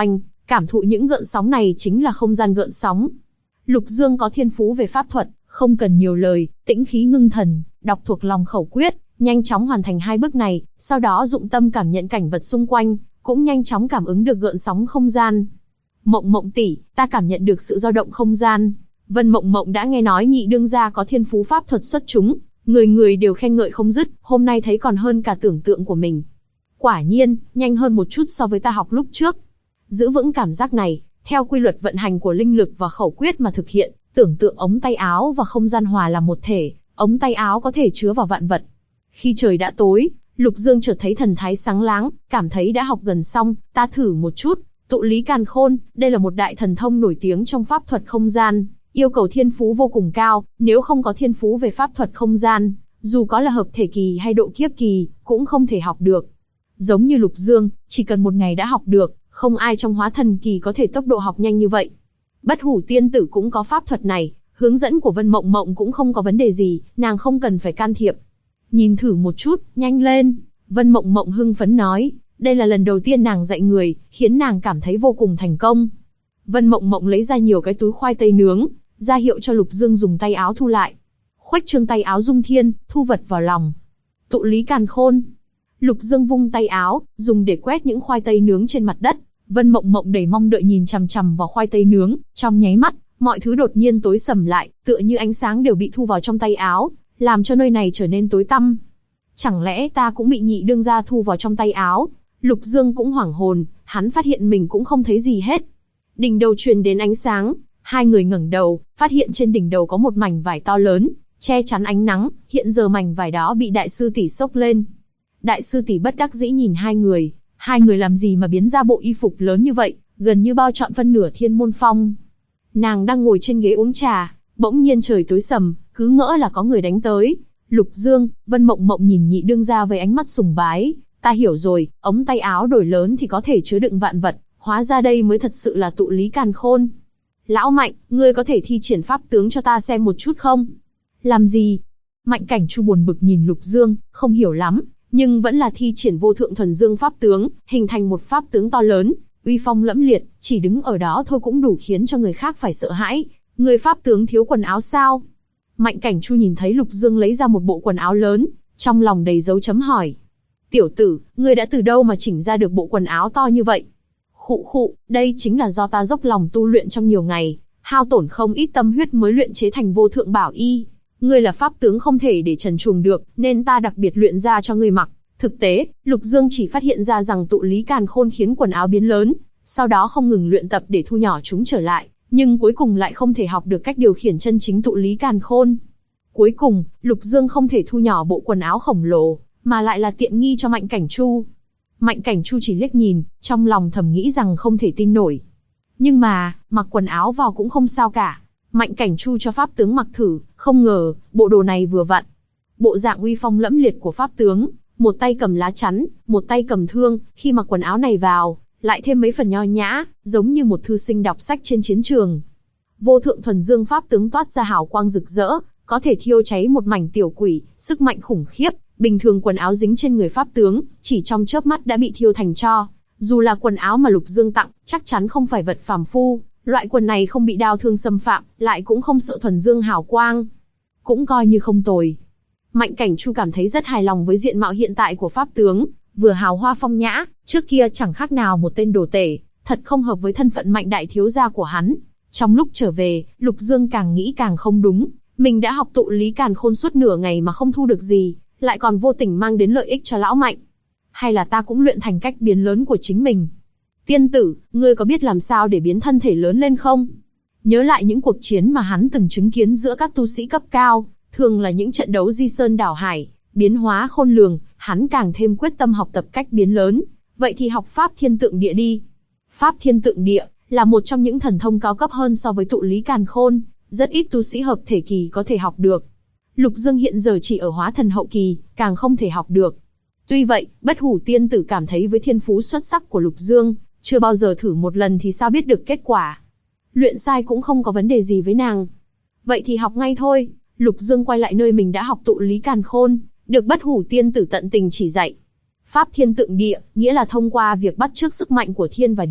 cảm thụ những gợn sóng này chính là không gian gợn sóng. Lục Dương có thiên phú về pháp thuật, không cần nhiều lời, tĩnh khí ngưng thần, đọc thuộc lòng khẩu quyết, nhanh chóng hoàn thành 2 bước này, sau đó dụng tâm cảm nhận cảnh vật xung quanh, cũng nhanh chóng cảm ứng được gợn sóng không gian. Mộng Mộng tỷ, ta cảm nhận được sự dao động không gian. Vân Mộng Mộng đã nghe nói nhị đương gia có thiên phú pháp thuật xuất chúng, người người đều khen ngợi không dứt, hôm nay thấy còn hơn cả tưởng tượng của mình. Quả nhiên, nhanh hơn một chút so với ta học lúc trước. Giữ vững cảm giác này, theo quy luật vận hành của linh lực và khẩu quyết mà thực hiện, tưởng tượng ống tay áo và không gian hòa làm một thể, ống tay áo có thể chứa vào vạn vật. Khi trời đã tối, Lục Dương chợt thấy thần thái sáng láng, cảm thấy đã học gần xong, ta thử một chút. Tụ lý càn khôn, đây là một đại thần thông nổi tiếng trong pháp thuật không gian, yêu cầu thiên phú vô cùng cao, nếu không có thiên phú về pháp thuật không gian, dù có là hợp thể kỳ hay độ kiếp kỳ, cũng không thể học được. Giống như Lục Dương, chỉ cần một ngày đã học được, không ai trong hóa thần kỳ có thể tốc độ học nhanh như vậy. Bất Hủ tiên tử cũng có pháp thuật này, hướng dẫn của Vân Mộng Mộng cũng không có vấn đề gì, nàng không cần phải can thiệp. Nhìn thử một chút, nhanh lên, Vân Mộng Mộng hưng phấn nói, đây là lần đầu tiên nàng dạy người, khiến nàng cảm thấy vô cùng thành công. Vân Mộng Mộng lấy ra nhiều cái túi khoai tây nướng, ra hiệu cho Lục Dương dùng tay áo thu lại. Khuếch trương tay áo dung thiên, thu vật vào lòng. Tụ lý càn khôn. Lục Dương vung tay áo, dùng để quét những khoai tây nướng trên mặt đất. Vân Mộng Mộng đầy mong đợi nhìn chằm chằm vào khoai tây nướng, trong nháy mắt, mọi thứ đột nhiên tối sầm lại, tựa như ánh sáng đều bị thu vào trong tay áo, làm cho nơi này trở nên tối tăm. Chẳng lẽ ta cũng bị nhị đương gia thu vào trong tay áo? Lục Dương cũng hoảng hồn, hắn phát hiện mình cũng không thấy gì hết. Đỉnh đầu truyền đến ánh sáng, hai người ngẩng đầu, phát hiện trên đỉnh đầu có một mảnh vải to lớn, che chắn ánh nắng, hiện giờ mảnh vải đó bị đại sư tỷ xốc lên. Đại sư tỷ bất đắc dĩ nhìn hai người làm gì mà biến ra bộ y phục lớn như vậy, gần như bao trọn phân nửa Thiên Môn Phong. Nàng đang ngồi trên ghế uống trà, bỗng nhiên trời tối sầm, cứ ngỡ là có người đánh tới. Lục Dương, Vân Mộng Mộng nhìn nhị đương gia với ánh mắt sùng bái, ta hiểu rồi, ống tay áo đổi lớn thì có thể chứa đựng vạn vật, hóa ra đây mới thật sự là tụ lý càn khôn. Lão Mạnh, ngươi có thể thi triển pháp tướng cho ta xem một chút không? Làm gì? Mạnh Cảnh Chu buồn bực nhìn Lục Dương, không hiểu lắm, nhưng vẫn là thi triển vô thượng thuần dương pháp tướng, hình thành một pháp tướng to lớn, uy phong lẫm liệt, chỉ đứng ở đó thôi cũng đủ khiến cho người khác phải sợ hãi. Người pháp tướng thiếu quần áo sao? Mạnh Cảnh Chu nhìn thấy Lục Dương lấy ra một bộ quần áo lớn, trong lòng đầy dấu chấm hỏi. Tiểu tử, ngươi đã từ đâu mà chỉnh ra được bộ quần áo to như vậy? Khụ khụ, đây chính là do ta dốc lòng tu luyện trong nhiều ngày, hao tổn không ít tâm huyết mới luyện chế thành vô thượng bảo y. Ngươi là pháp tướng không thể để trần truồng được, nên ta đặc biệt luyện ra cho ngươi mặc. Thực tế, Lục Dương chỉ phát hiện ra rằng tụ lý càn khôn khiến quần áo biến lớn, sau đó không ngừng luyện tập để thu nhỏ chúng trở lại, nhưng cuối cùng lại không thể học được cách điều khiển chân chính tụ lý càn khôn. Cuối cùng, Lục Dương không thể thu nhỏ bộ quần áo khổng lồ, mà lại là tiện nghi cho Mạnh Cảnh Chu. Mạnh Cảnh Chu chỉ liếc nhìn, trong lòng thầm nghĩ rằng không thể tin nổi. Nhưng mà, mặc quần áo vào cũng không sao cả. Mạnh Cảnh Chu cho pháp tướng mặc thử, không ngờ, bộ đồ này vừa vặn. Bộ dạng uy phong lẫm liệt của pháp tướng, một tay cầm lá chắn, một tay cầm thương, khi mặc quần áo này vào, lại thêm mấy phần nho nhã, giống như một thư sinh đọc sách trên chiến trường. Vô thượng thuần dương pháp tướng toát ra hào quang rực rỡ, có thể thiêu cháy một mảnh tiểu quỷ, sức mạnh khủng khiếp. Bình thường quần áo dính trên người pháp tướng, chỉ trong chớp mắt đã bị thiêu thành tro. Dù là quần áo mà Lục Dương tặng, chắc chắn không phải vật phàm phu, loại quần này không bị đao thương xâm phạm, lại cũng không sợ thuần dương hào quang. Cũng coi như không tồi. Mạnh Cảnh Chu cảm thấy rất hài lòng với diện mạo hiện tại của pháp tướng, vừa hào hoa phong nhã, trước kia chẳng khác nào một tên đồ tể, thật không hợp với thân phận Mạnh đại thiếu gia của hắn. Trong lúc trở về, Lục Dương càng nghĩ càng không đúng, mình đã học tụ lý càn khôn suốt nửa ngày mà không thu được gì, lại còn vô tình mang đến lợi ích cho lão Mạnh. Hay là ta cũng luyện thành cách biến lớn của chính mình? Tiên tử, ngươi có biết làm sao để biến thân thể lớn lên không? Nhớ lại những cuộc chiến mà hắn từng chứng kiến giữa các tu sĩ cấp cao, thường là những trận đấu di sơn đảo hải, biến hóa khôn lường, hắn càng thêm quyết tâm học tập cách biến lớn. Vậy thì học Pháp Thiên Tượng Địa đi. Pháp Thiên Tượng Địa là một trong những thần thông cao cấp hơn so với tụ lý càn khôn, rất ít tu sĩ hợp thể kỳ có thể học được. Lục Dương hiện giờ chỉ ở hóa thần hậu kỳ, càng không thể học được. Tuy vậy, Bất Hủ tiên tử cảm thấy với thiên phú xuất sắc của Lục Dương, chưa bao giờ thử một lần thì sao biết được kết quả. Luyện sai cũng không có vấn đề gì với nàng. Vậy thì học ngay thôi. Lục Dương quay lại nơi mình đã học tụ lý càn khôn, được Bất Hủ tiên tử tận tình chỉ dạy. Pháp Thiên Tượng Địa, nghĩa là thông qua việc bắt chước sức mạnh của thiên và địa,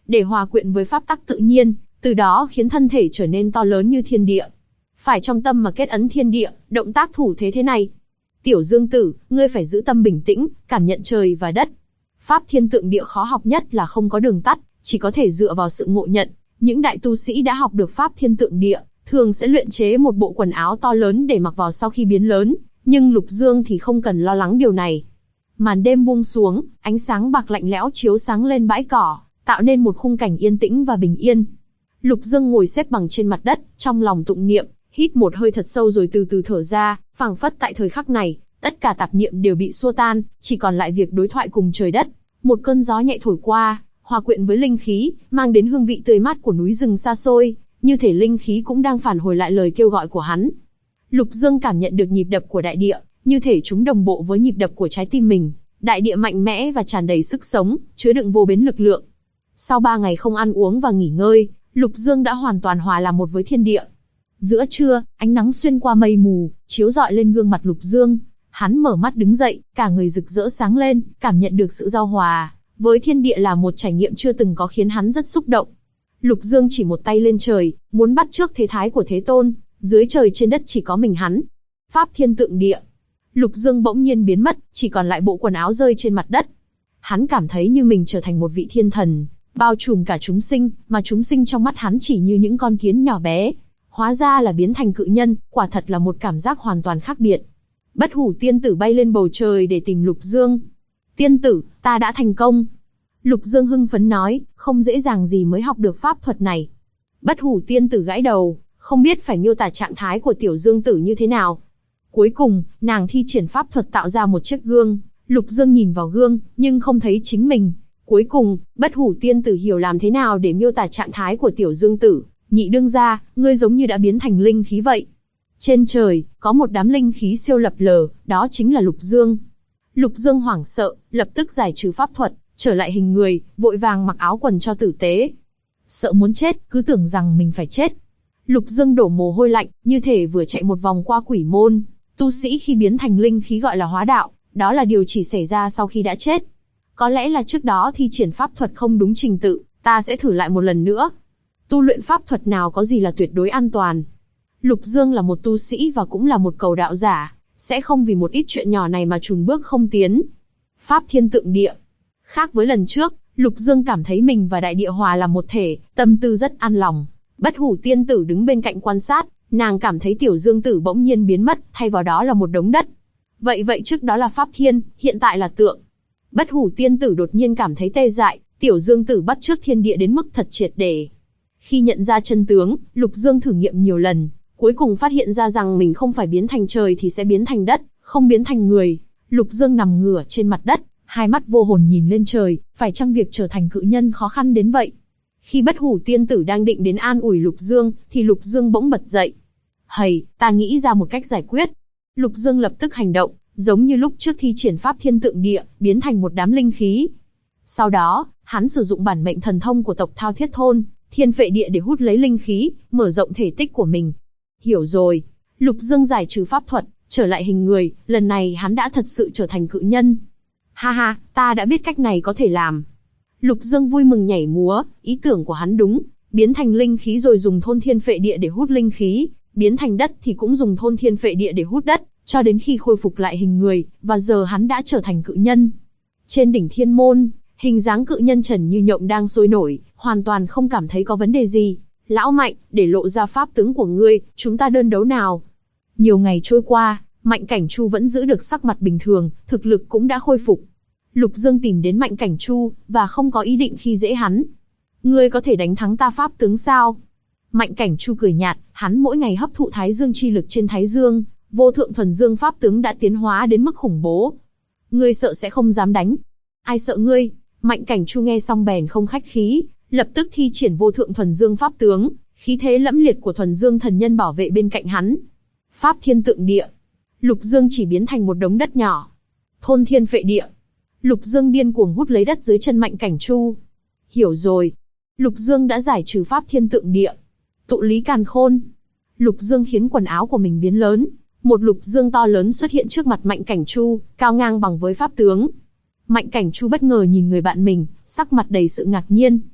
để hòa quyện với pháp tắc tự nhiên, từ đó khiến thân thể trở nên to lớn như thiên địa. Phải trong tâm mà kết ấn thiên địa, động tác thủ thế này. Tiểu Dương Tử, ngươi phải giữ tâm bình tĩnh, cảm nhận trời và đất. Pháp thiên tượng địa khó học nhất là không có đường tắt, chỉ có thể dựa vào sự ngộ nhận. Những đại tu sĩ đã học được pháp thiên tượng địa, thường sẽ luyện chế một bộ quần áo to lớn để mặc vào sau khi biến lớn, nhưng Lục Dương thì không cần lo lắng điều này. Màn đêm buông xuống, ánh sáng bạc lạnh lẽo chiếu sáng lên bãi cỏ, tạo nên một khung cảnh yên tĩnh và bình yên. Lục Dương ngồi xếp bằng trên mặt đất, trong lòng tụng niệm, hít một hơi thật sâu rồi từ từ thở ra, phảng phất tại thời khắc này, tất cả tạp niệm đều bị xua tan, chỉ còn lại việc đối thoại cùng trời đất. Một cơn gió nhẹ thổi qua, hòa quyện với linh khí, mang đến hương vị tươi mát của núi rừng xa xôi, như thể linh khí cũng đang phản hồi lại lời kêu gọi của hắn. Lục Dương cảm nhận được nhịp đập của đại địa, như thể chúng đồng bộ với nhịp đập của trái tim mình. Đại địa mạnh mẽ và tràn đầy sức sống, chứa đựng vô bến lực lượng. Sau 3 ngày không ăn uống và nghỉ ngơi, Lục Dương đã hoàn toàn hòa làm một với thiên địa. Giữa trưa, ánh nắng xuyên qua mây mù, chiếu rọi lên gương mặt Lục Dương. Hắn mở mắt đứng dậy, cả người rực rỡ sáng lên, cảm nhận được sự giao hòa với thiên địa là một trải nghiệm chưa từng có, khiến hắn rất xúc động. Lục Dương chỉ một tay lên trời, muốn bắt chước thế thái của Thế Tôn, dưới trời trên đất chỉ có mình hắn. Pháp thiên tượng địa. Lục Dương bỗng nhiên biến mất, chỉ còn lại bộ quần áo rơi trên mặt đất. Hắn cảm thấy như mình trở thành một vị thiên thần, bao trùm cả chúng sinh, mà chúng sinh trong mắt hắn chỉ như những con kiến nhỏ bé. Hóa ra là biến thành cự nhân, quả thật là một cảm giác hoàn toàn khác biệt. Bất Hủ tiên tử bay lên bầu trời để tìm Lục Dương. Tiên tử, ta đã thành công. Lục Dương hưng phấn nói, không dễ dàng gì mới học được pháp thuật này. Bất Hủ tiên tử gãi đầu, không biết phải miêu tả trạng thái của Tiểu Dương Tử như thế nào. Cuối cùng, nàng thi triển pháp thuật tạo ra một chiếc gương. Lục Dương nhìn vào gương, nhưng không thấy chính mình. Cuối cùng, Bất Hủ tiên tử hiểu làm thế nào để miêu tả trạng thái của Tiểu Dương Tử. Nhị đương gia, ngươi giống như đã biến thành linh khí vậy. Trên trời, có một đám linh khí siêu lập lờ, đó chính là Lục Dương. Lục Dương hoảng sợ, lập tức giải trừ pháp thuật, trở lại hình người, vội vàng mặc áo quần cho tử tế. Sợ muốn chết, cứ tưởng rằng mình phải chết. Lục Dương đổ mồ hôi lạnh, như thể vừa chạy một vòng qua quỷ môn. Tu sĩ khi biến thành linh khí gọi là hóa đạo, đó là điều chỉ xảy ra sau khi đã chết. Có lẽ là trước đó thi triển pháp thuật không đúng trình tự, ta sẽ thử lại một lần nữa. Tu luyện pháp thuật nào có gì là tuyệt đối an toàn. Lục Dương là một tu sĩ và cũng là một cầu đạo giả, sẽ không vì một ít chuyện nhỏ này mà chùn bước không tiến. Pháp thiên tượng địa. Khác với lần trước, Lục Dương cảm thấy mình và đại địa hòa là một thể, tâm tư rất an lòng. Bất Hủ tiên tử đứng bên cạnh quan sát, nàng cảm thấy Tiểu Dương Tử bỗng nhiên biến mất, thay vào đó là một đống đất. Vậy trước đó là Pháp thiên, hiện tại là tượng. Bất Hủ tiên tử đột nhiên cảm thấy tê dại, Tiểu Dương Tử bắt chước thiên địa đến mức thật triệt để. Khi nhận ra chân tướng, Lục Dương thử nghiệm nhiều lần, cuối cùng phát hiện ra rằng mình không phải biến thành trời thì sẽ biến thành đất, không biến thành người. Lục Dương nằm ngửa trên mặt đất, hai mắt vô hồn nhìn lên trời, phải chăng việc trở thành cự nhân khó khăn đến vậy? Khi Bất Hủ tiên tử đang định đến an ủi Lục Dương, thì Lục Dương bỗng bật dậy. Hầy, ta nghĩ ra một cách giải quyết. Lục Dương lập tức hành động, giống như lúc trước thi triển pháp thiên tượng địa, biến thành một đám linh khí. Sau đó, hắn sử dụng bản mệnh thần thông của tộc Thao Thiết Thôn, Thiên Phệ Địa để hút lấy linh khí, mở rộng thể tích của mình. Hiểu rồi. Lục Dương giải trừ pháp thuật, trở lại hình người, lần này hắn đã thật sự trở thành cự nhân. Ha ha, ta đã biết cách này có thể làm. Lục Dương vui mừng nhảy múa, ý tưởng của hắn đúng, biến thành linh khí rồi dùng thôn Thiên Phệ Địa để hút linh khí, biến thành đất thì cũng dùng thôn Thiên Phệ Địa để hút đất, cho đến khi khôi phục lại hình người, và giờ hắn đã trở thành cự nhân. Trên đỉnh Thiên Môn, hình dáng cự nhân Trần Như Nhộng đang sôi nổi, hoàn toàn không cảm thấy có vấn đề gì. Lão Mạnh, để lộ ra pháp tướng của ngươi, chúng ta đơn đấu nào? Nhiều ngày trôi qua, Mạnh Cảnh Chu vẫn giữ được sắc mặt bình thường, thực lực cũng đã khôi phục. Lục Dương tìm đến Mạnh Cảnh Chu, và không có ý định khi dễ hắn. Ngươi có thể đánh thắng ta pháp tướng sao? Mạnh Cảnh Chu cười nhạt, hắn mỗi ngày hấp thụ Thái Dương chi lực trên Thái Dương, vô thượng thuần dương pháp tướng đã tiến hóa đến mức khủng bố. Ngươi sợ sẽ không dám đánh. Ai sợ ngươi? Mạnh Cảnh Chu nghe xong bèn không khách khí, lập tức thi triển vô thượng thuần dương pháp tướng, khí thế lẫm liệt của thuần dương thần nhân bảo vệ bên cạnh hắn. Pháp thiên tượng địa. Lục Dương chỉ biến thành một đống đất nhỏ. Thôn Thiên Phệ Địa. Lục Dương điên cuồng hút lấy đất dưới chân Mạnh Cảnh Chu. Hiểu rồi. Lục Dương đã giải trừ pháp thiên tượng địa. Tụ lý càn khôn. Lục Dương khiến quần áo của mình biến lớn. Một Lục Dương to lớn xuất hiện trước mặt Mạnh Cảnh Chu, cao ngang bằng với pháp tướng. Mạnh Cảnh Chu bất ngờ nhìn người bạn mình, sắc mặt đầy sự ngạc nhiên.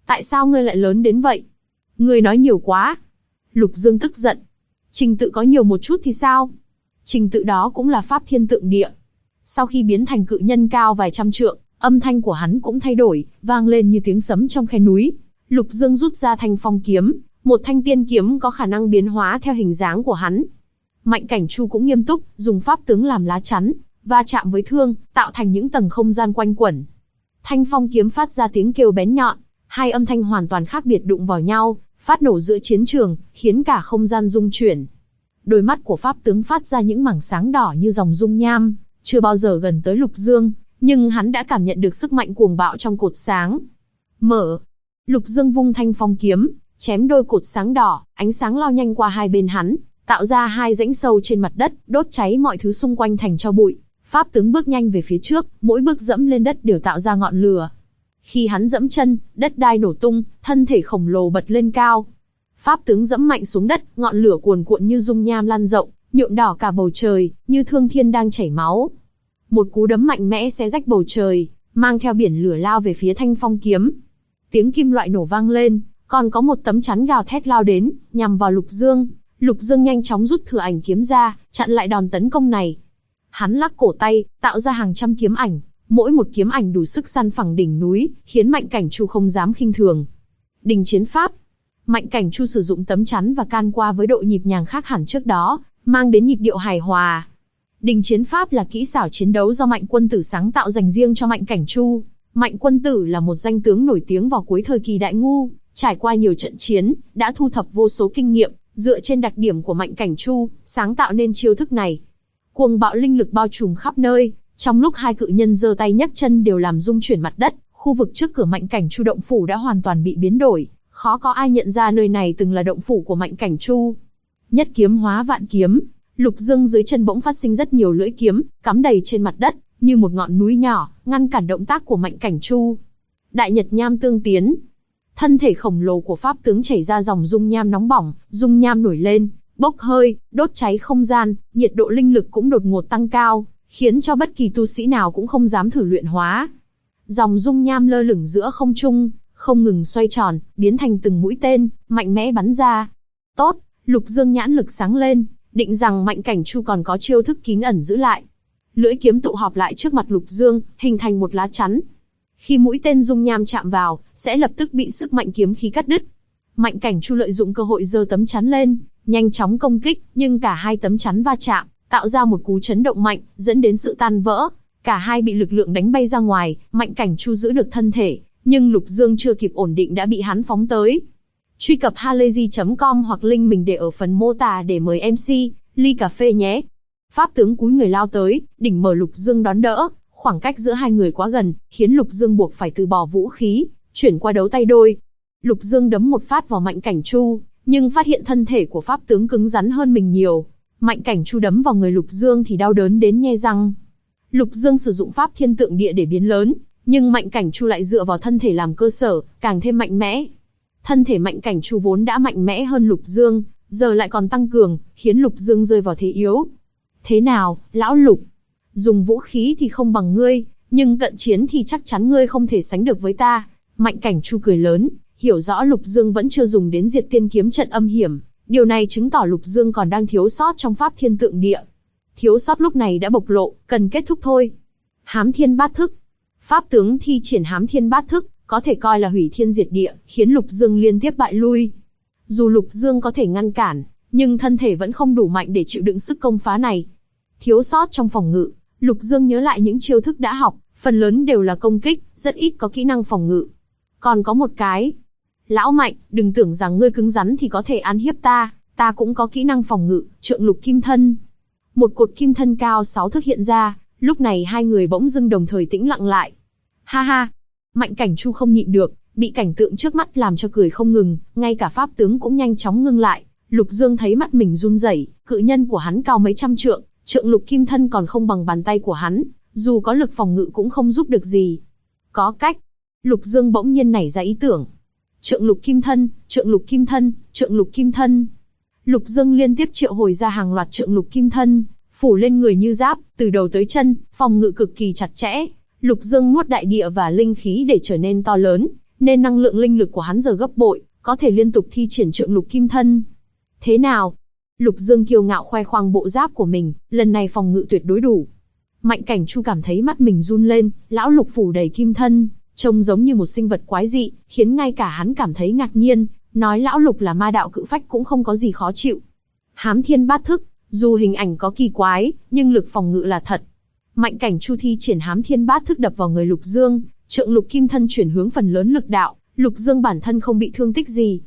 Tại sao ngươi lại lớn đến vậy? Ngươi nói nhiều quá. Lục Dương tức giận. Trình tự có nhiều một chút thì sao? Trình tự đó cũng là pháp thiên tượng địa. Sau khi biến thành cự nhân cao vài trăm trượng, âm thanh của hắn cũng thay đổi, vang lên như tiếng sấm trong khe núi. Lục Dương rút ra thanh phong kiếm, một thanh tiên kiếm có khả năng biến hóa theo hình dáng của hắn. Mạnh Cảnh Chu cũng nghiêm túc, dùng pháp tướng làm lá chắn, va chạm với thương, tạo thành những tầng không gian quanh quẩn. Thanh phong kiếm phát ra tiếng kêu bén nhọn, hai âm thanh hoàn toàn khác biệt đụng vào nhau, phát nổ giữa chiến trường, khiến cả không gian rung chuyển. Đôi mắt của pháp tướng phát ra những mảng sáng đỏ như dòng dung nham, chưa bao giờ gần tới Lục Dương, nhưng hắn đã cảm nhận được sức mạnh cuồng bạo trong cột sáng. Mở. Lục Dương vung thanh phong kiếm, chém đôi cột sáng đỏ, ánh sáng lao nhanh qua hai bên hắn, tạo ra hai rãnh sâu trên mặt đất, đốt cháy mọi thứ xung quanh thành tro bụi. Pháp tướng bước nhanh về phía trước, mỗi bước dẫm lên đất đều tạo ra ngọn lửa. Khi hắn dẫm chân, đất đai nổ tung, thân thể khổng lồ bật lên cao. Pháp tướng dẫm mạnh xuống đất, ngọn lửa cuồn cuộn như dung nham lan rộng, nhuộm đỏ cả bầu trời, như thương thiên đang chảy máu. Một cú đấm mạnh mẽ xé rách bầu trời, mang theo biển lửa lao về phía thanh phong kiếm. Tiếng kim loại nổ vang lên, còn có một tấm chắn gào thét lao đến, nhằm vào Lục Dương. Lục Dương nhanh chóng rút thừa ảnh kiếm ra, chặn lại đòn tấn công này. Hắn lắc cổ tay, tạo ra hàng trăm kiếm ảnh, mỗi một kiếm ảnh đủ sức săn phẳng đỉnh núi, khiến Mạnh Cảnh Chu không dám khinh thường. Đình chiến pháp. Mạnh Cảnh Chu sử dụng tấm chắn và can qua với độ nhịp nhàng khác hẳn trước đó, mang đến nhịp điệu hài hòa. Đình chiến pháp là kỹ xảo chiến đấu do Mạnh Quân Tử sáng tạo dành riêng cho Mạnh Cảnh Chu. Mạnh Quân Tử là một danh tướng nổi tiếng vào cuối thời kỳ Đại Ngu, trải qua nhiều trận chiến, đã thu thập vô số kinh nghiệm, dựa trên đặc điểm của Mạnh Cảnh Chu, sáng tạo nên chiêu thức này. Cuồng bạo linh lực bao trùm khắp nơi, trong lúc hai cự nhân giơ tay nhấc chân đều làm rung chuyển mặt đất, khu vực trước cửa Mạnh Cảnh Chu động phủ đã hoàn toàn bị biến đổi, khó có ai nhận ra nơi này từng là động phủ của Mạnh Cảnh Chu. Nhất kiếm hóa vạn kiếm, Lục Dương dưới chân bỗng phát sinh rất nhiều lưỡi kiếm, cắm đầy trên mặt đất, như một ngọn núi nhỏ, ngăn cản động tác của Mạnh Cảnh Chu. Đại Nhật Nham tương tiến. Thân thể khổng lồ của pháp tướng chảy ra dòng dung nham nóng bỏng, dung nham nổi lên, bốc hơi, đốt cháy không gian, nhiệt độ linh lực cũng đột ngột tăng cao, khiến cho bất kỳ tu sĩ nào cũng không dám thử luyện hóa. Dòng dung nham lơ lửng giữa không trung, không ngừng xoay tròn, biến thành từng mũi tên, mạnh mẽ bắn ra. Tốt, Lục Dương nhãn lực sáng lên, định rằng Mạnh Cảnh Chu còn có chiêu thức kín ẩn giữ lại. Lưỡi kiếm tụ họp lại trước mặt Lục Dương, hình thành một lá chắn. Khi mũi tên dung nham chạm vào, sẽ lập tức bị sức mạnh kiếm khí cắt đứt. Mạnh Cảnh Chu lợi dụng cơ hội giơ tấm chắn lên, nhanh chóng công kích, nhưng cả hai tấm chắn va chạm, tạo ra một cú chấn động mạnh, dẫn đến sự tan vỡ. Cả hai bị lực lượng đánh bay ra ngoài, Mạnh Cảnh Chu giữ được thân thể, nhưng Lục Dương chưa kịp ổn định đã bị hắn phóng tới. Truy cập halayzi.com hoặc link mình để ở phần mô tả để mời MC ly cà phê nhé. Pháp tướng cúi người lao tới, đỉnh mở Lục Dương đón đỡ, khoảng cách giữa hai người quá gần, khiến Lục Dương buộc phải từ bỏ vũ khí, chuyển qua đấu tay đôi. Lục Dương đấm một phát vào Mạnh Cảnh Chu, nhưng phát hiện thân thể của pháp tướng cứng rắn hơn mình nhiều. Mạnh Cảnh Chu đấm vào người Lục Dương thì đau đớn đến nhe răng. Lục Dương sử dụng pháp thiên tượng địa để biến lớn, nhưng Mạnh Cảnh Chu lại dựa vào thân thể làm cơ sở, càng thêm mạnh mẽ. Thân thể Mạnh Cảnh Chu vốn đã mạnh mẽ hơn Lục Dương, giờ lại còn tăng cường, khiến Lục Dương rơi vào thế yếu. Thế nào, lão Lục? Dùng vũ khí thì không bằng ngươi, nhưng cận chiến thì chắc chắn ngươi không thể sánh được với ta. Mạnh Cảnh Chu cười lớn, hiểu rõ Lục Dương vẫn chưa dùng đến diệt tiên kiếm trận âm hiểm. Điều này chứng tỏ Lục Dương còn đang thiếu sót trong pháp thiên tượng địa. Thiếu sót lúc này đã bộc lộ, cần kết thúc thôi. Hám thiên bát thức. Pháp tướng thi triển hám thiên bát thức, có thể coi là hủy thiên diệt địa, khiến Lục Dương liên tiếp bại lui. Dù Lục Dương có thể ngăn cản, nhưng thân thể vẫn không đủ mạnh để chịu đựng sức công phá này. Thiếu sót trong phòng ngự, Lục Dương nhớ lại những chiêu thức đã học, phần lớn đều là công kích, rất ít có kỹ năng phòng ngự. Còn có một cái. Lão Mạnh, đừng tưởng rằng ngươi cứng rắn thì có thể ăn hiếp ta, ta cũng có kỹ năng phòng ngự, trượng lục kim thân. Một cột kim thân cao 6 thước hiện ra, lúc này hai người bỗng dưng đồng thời tĩnh lặng lại. Ha ha! Mạnh Cảnh Chu không nhịn được, bị cảnh tượng trước mắt làm cho cười không ngừng, ngay cả pháp tướng cũng nhanh chóng ngưng lại. Lục Dương thấy mắt mình run rẩy, cự nhân của hắn cao mấy trăm trượng, trượng lục kim thân còn không bằng bàn tay của hắn, dù có lực phòng ngự cũng không giúp được gì. Có cách. Lục Dương bỗng nhiên nảy ra ý tưởng. Trượng lục kim thân, trượng lục kim thân, trượng lục kim thân. Lục Dương liên tiếp triệu hồi ra hàng loạt trượng lục kim thân, phủ lên người như giáp, từ đầu tới chân, phòng ngự cực kỳ chặt chẽ. Lục Dương nuốt đại địa và linh khí để trở nên to lớn, nên năng lượng linh lực của hắn giờ gấp bội, có thể liên tục thi triển trượng lục kim thân. Thế nào? Lục Dương kiêu ngạo khoe khoang bộ giáp của mình, lần này phòng ngự tuyệt đối đủ. Mạnh Cảnh Chu cảm thấy mắt mình run lên, lão lục phủ đầy kim thân, trông giống như một sinh vật quái dị, khiến ngay cả hắn cảm thấy ngạc nhiên, nói lão lục là ma đạo cự phách cũng không có gì khó chịu. Hám Thiên Bát Thức, dù hình ảnh có kỳ quái, nhưng lực phòng ngự là thật. Mạnh Cảnh Chu thi triển Hám Thiên Bát Thức đập vào người Lục Dương, trượng lục kim thân chuyển hướng phần lớn lực đạo, Lục Dương bản thân không bị thương tích gì.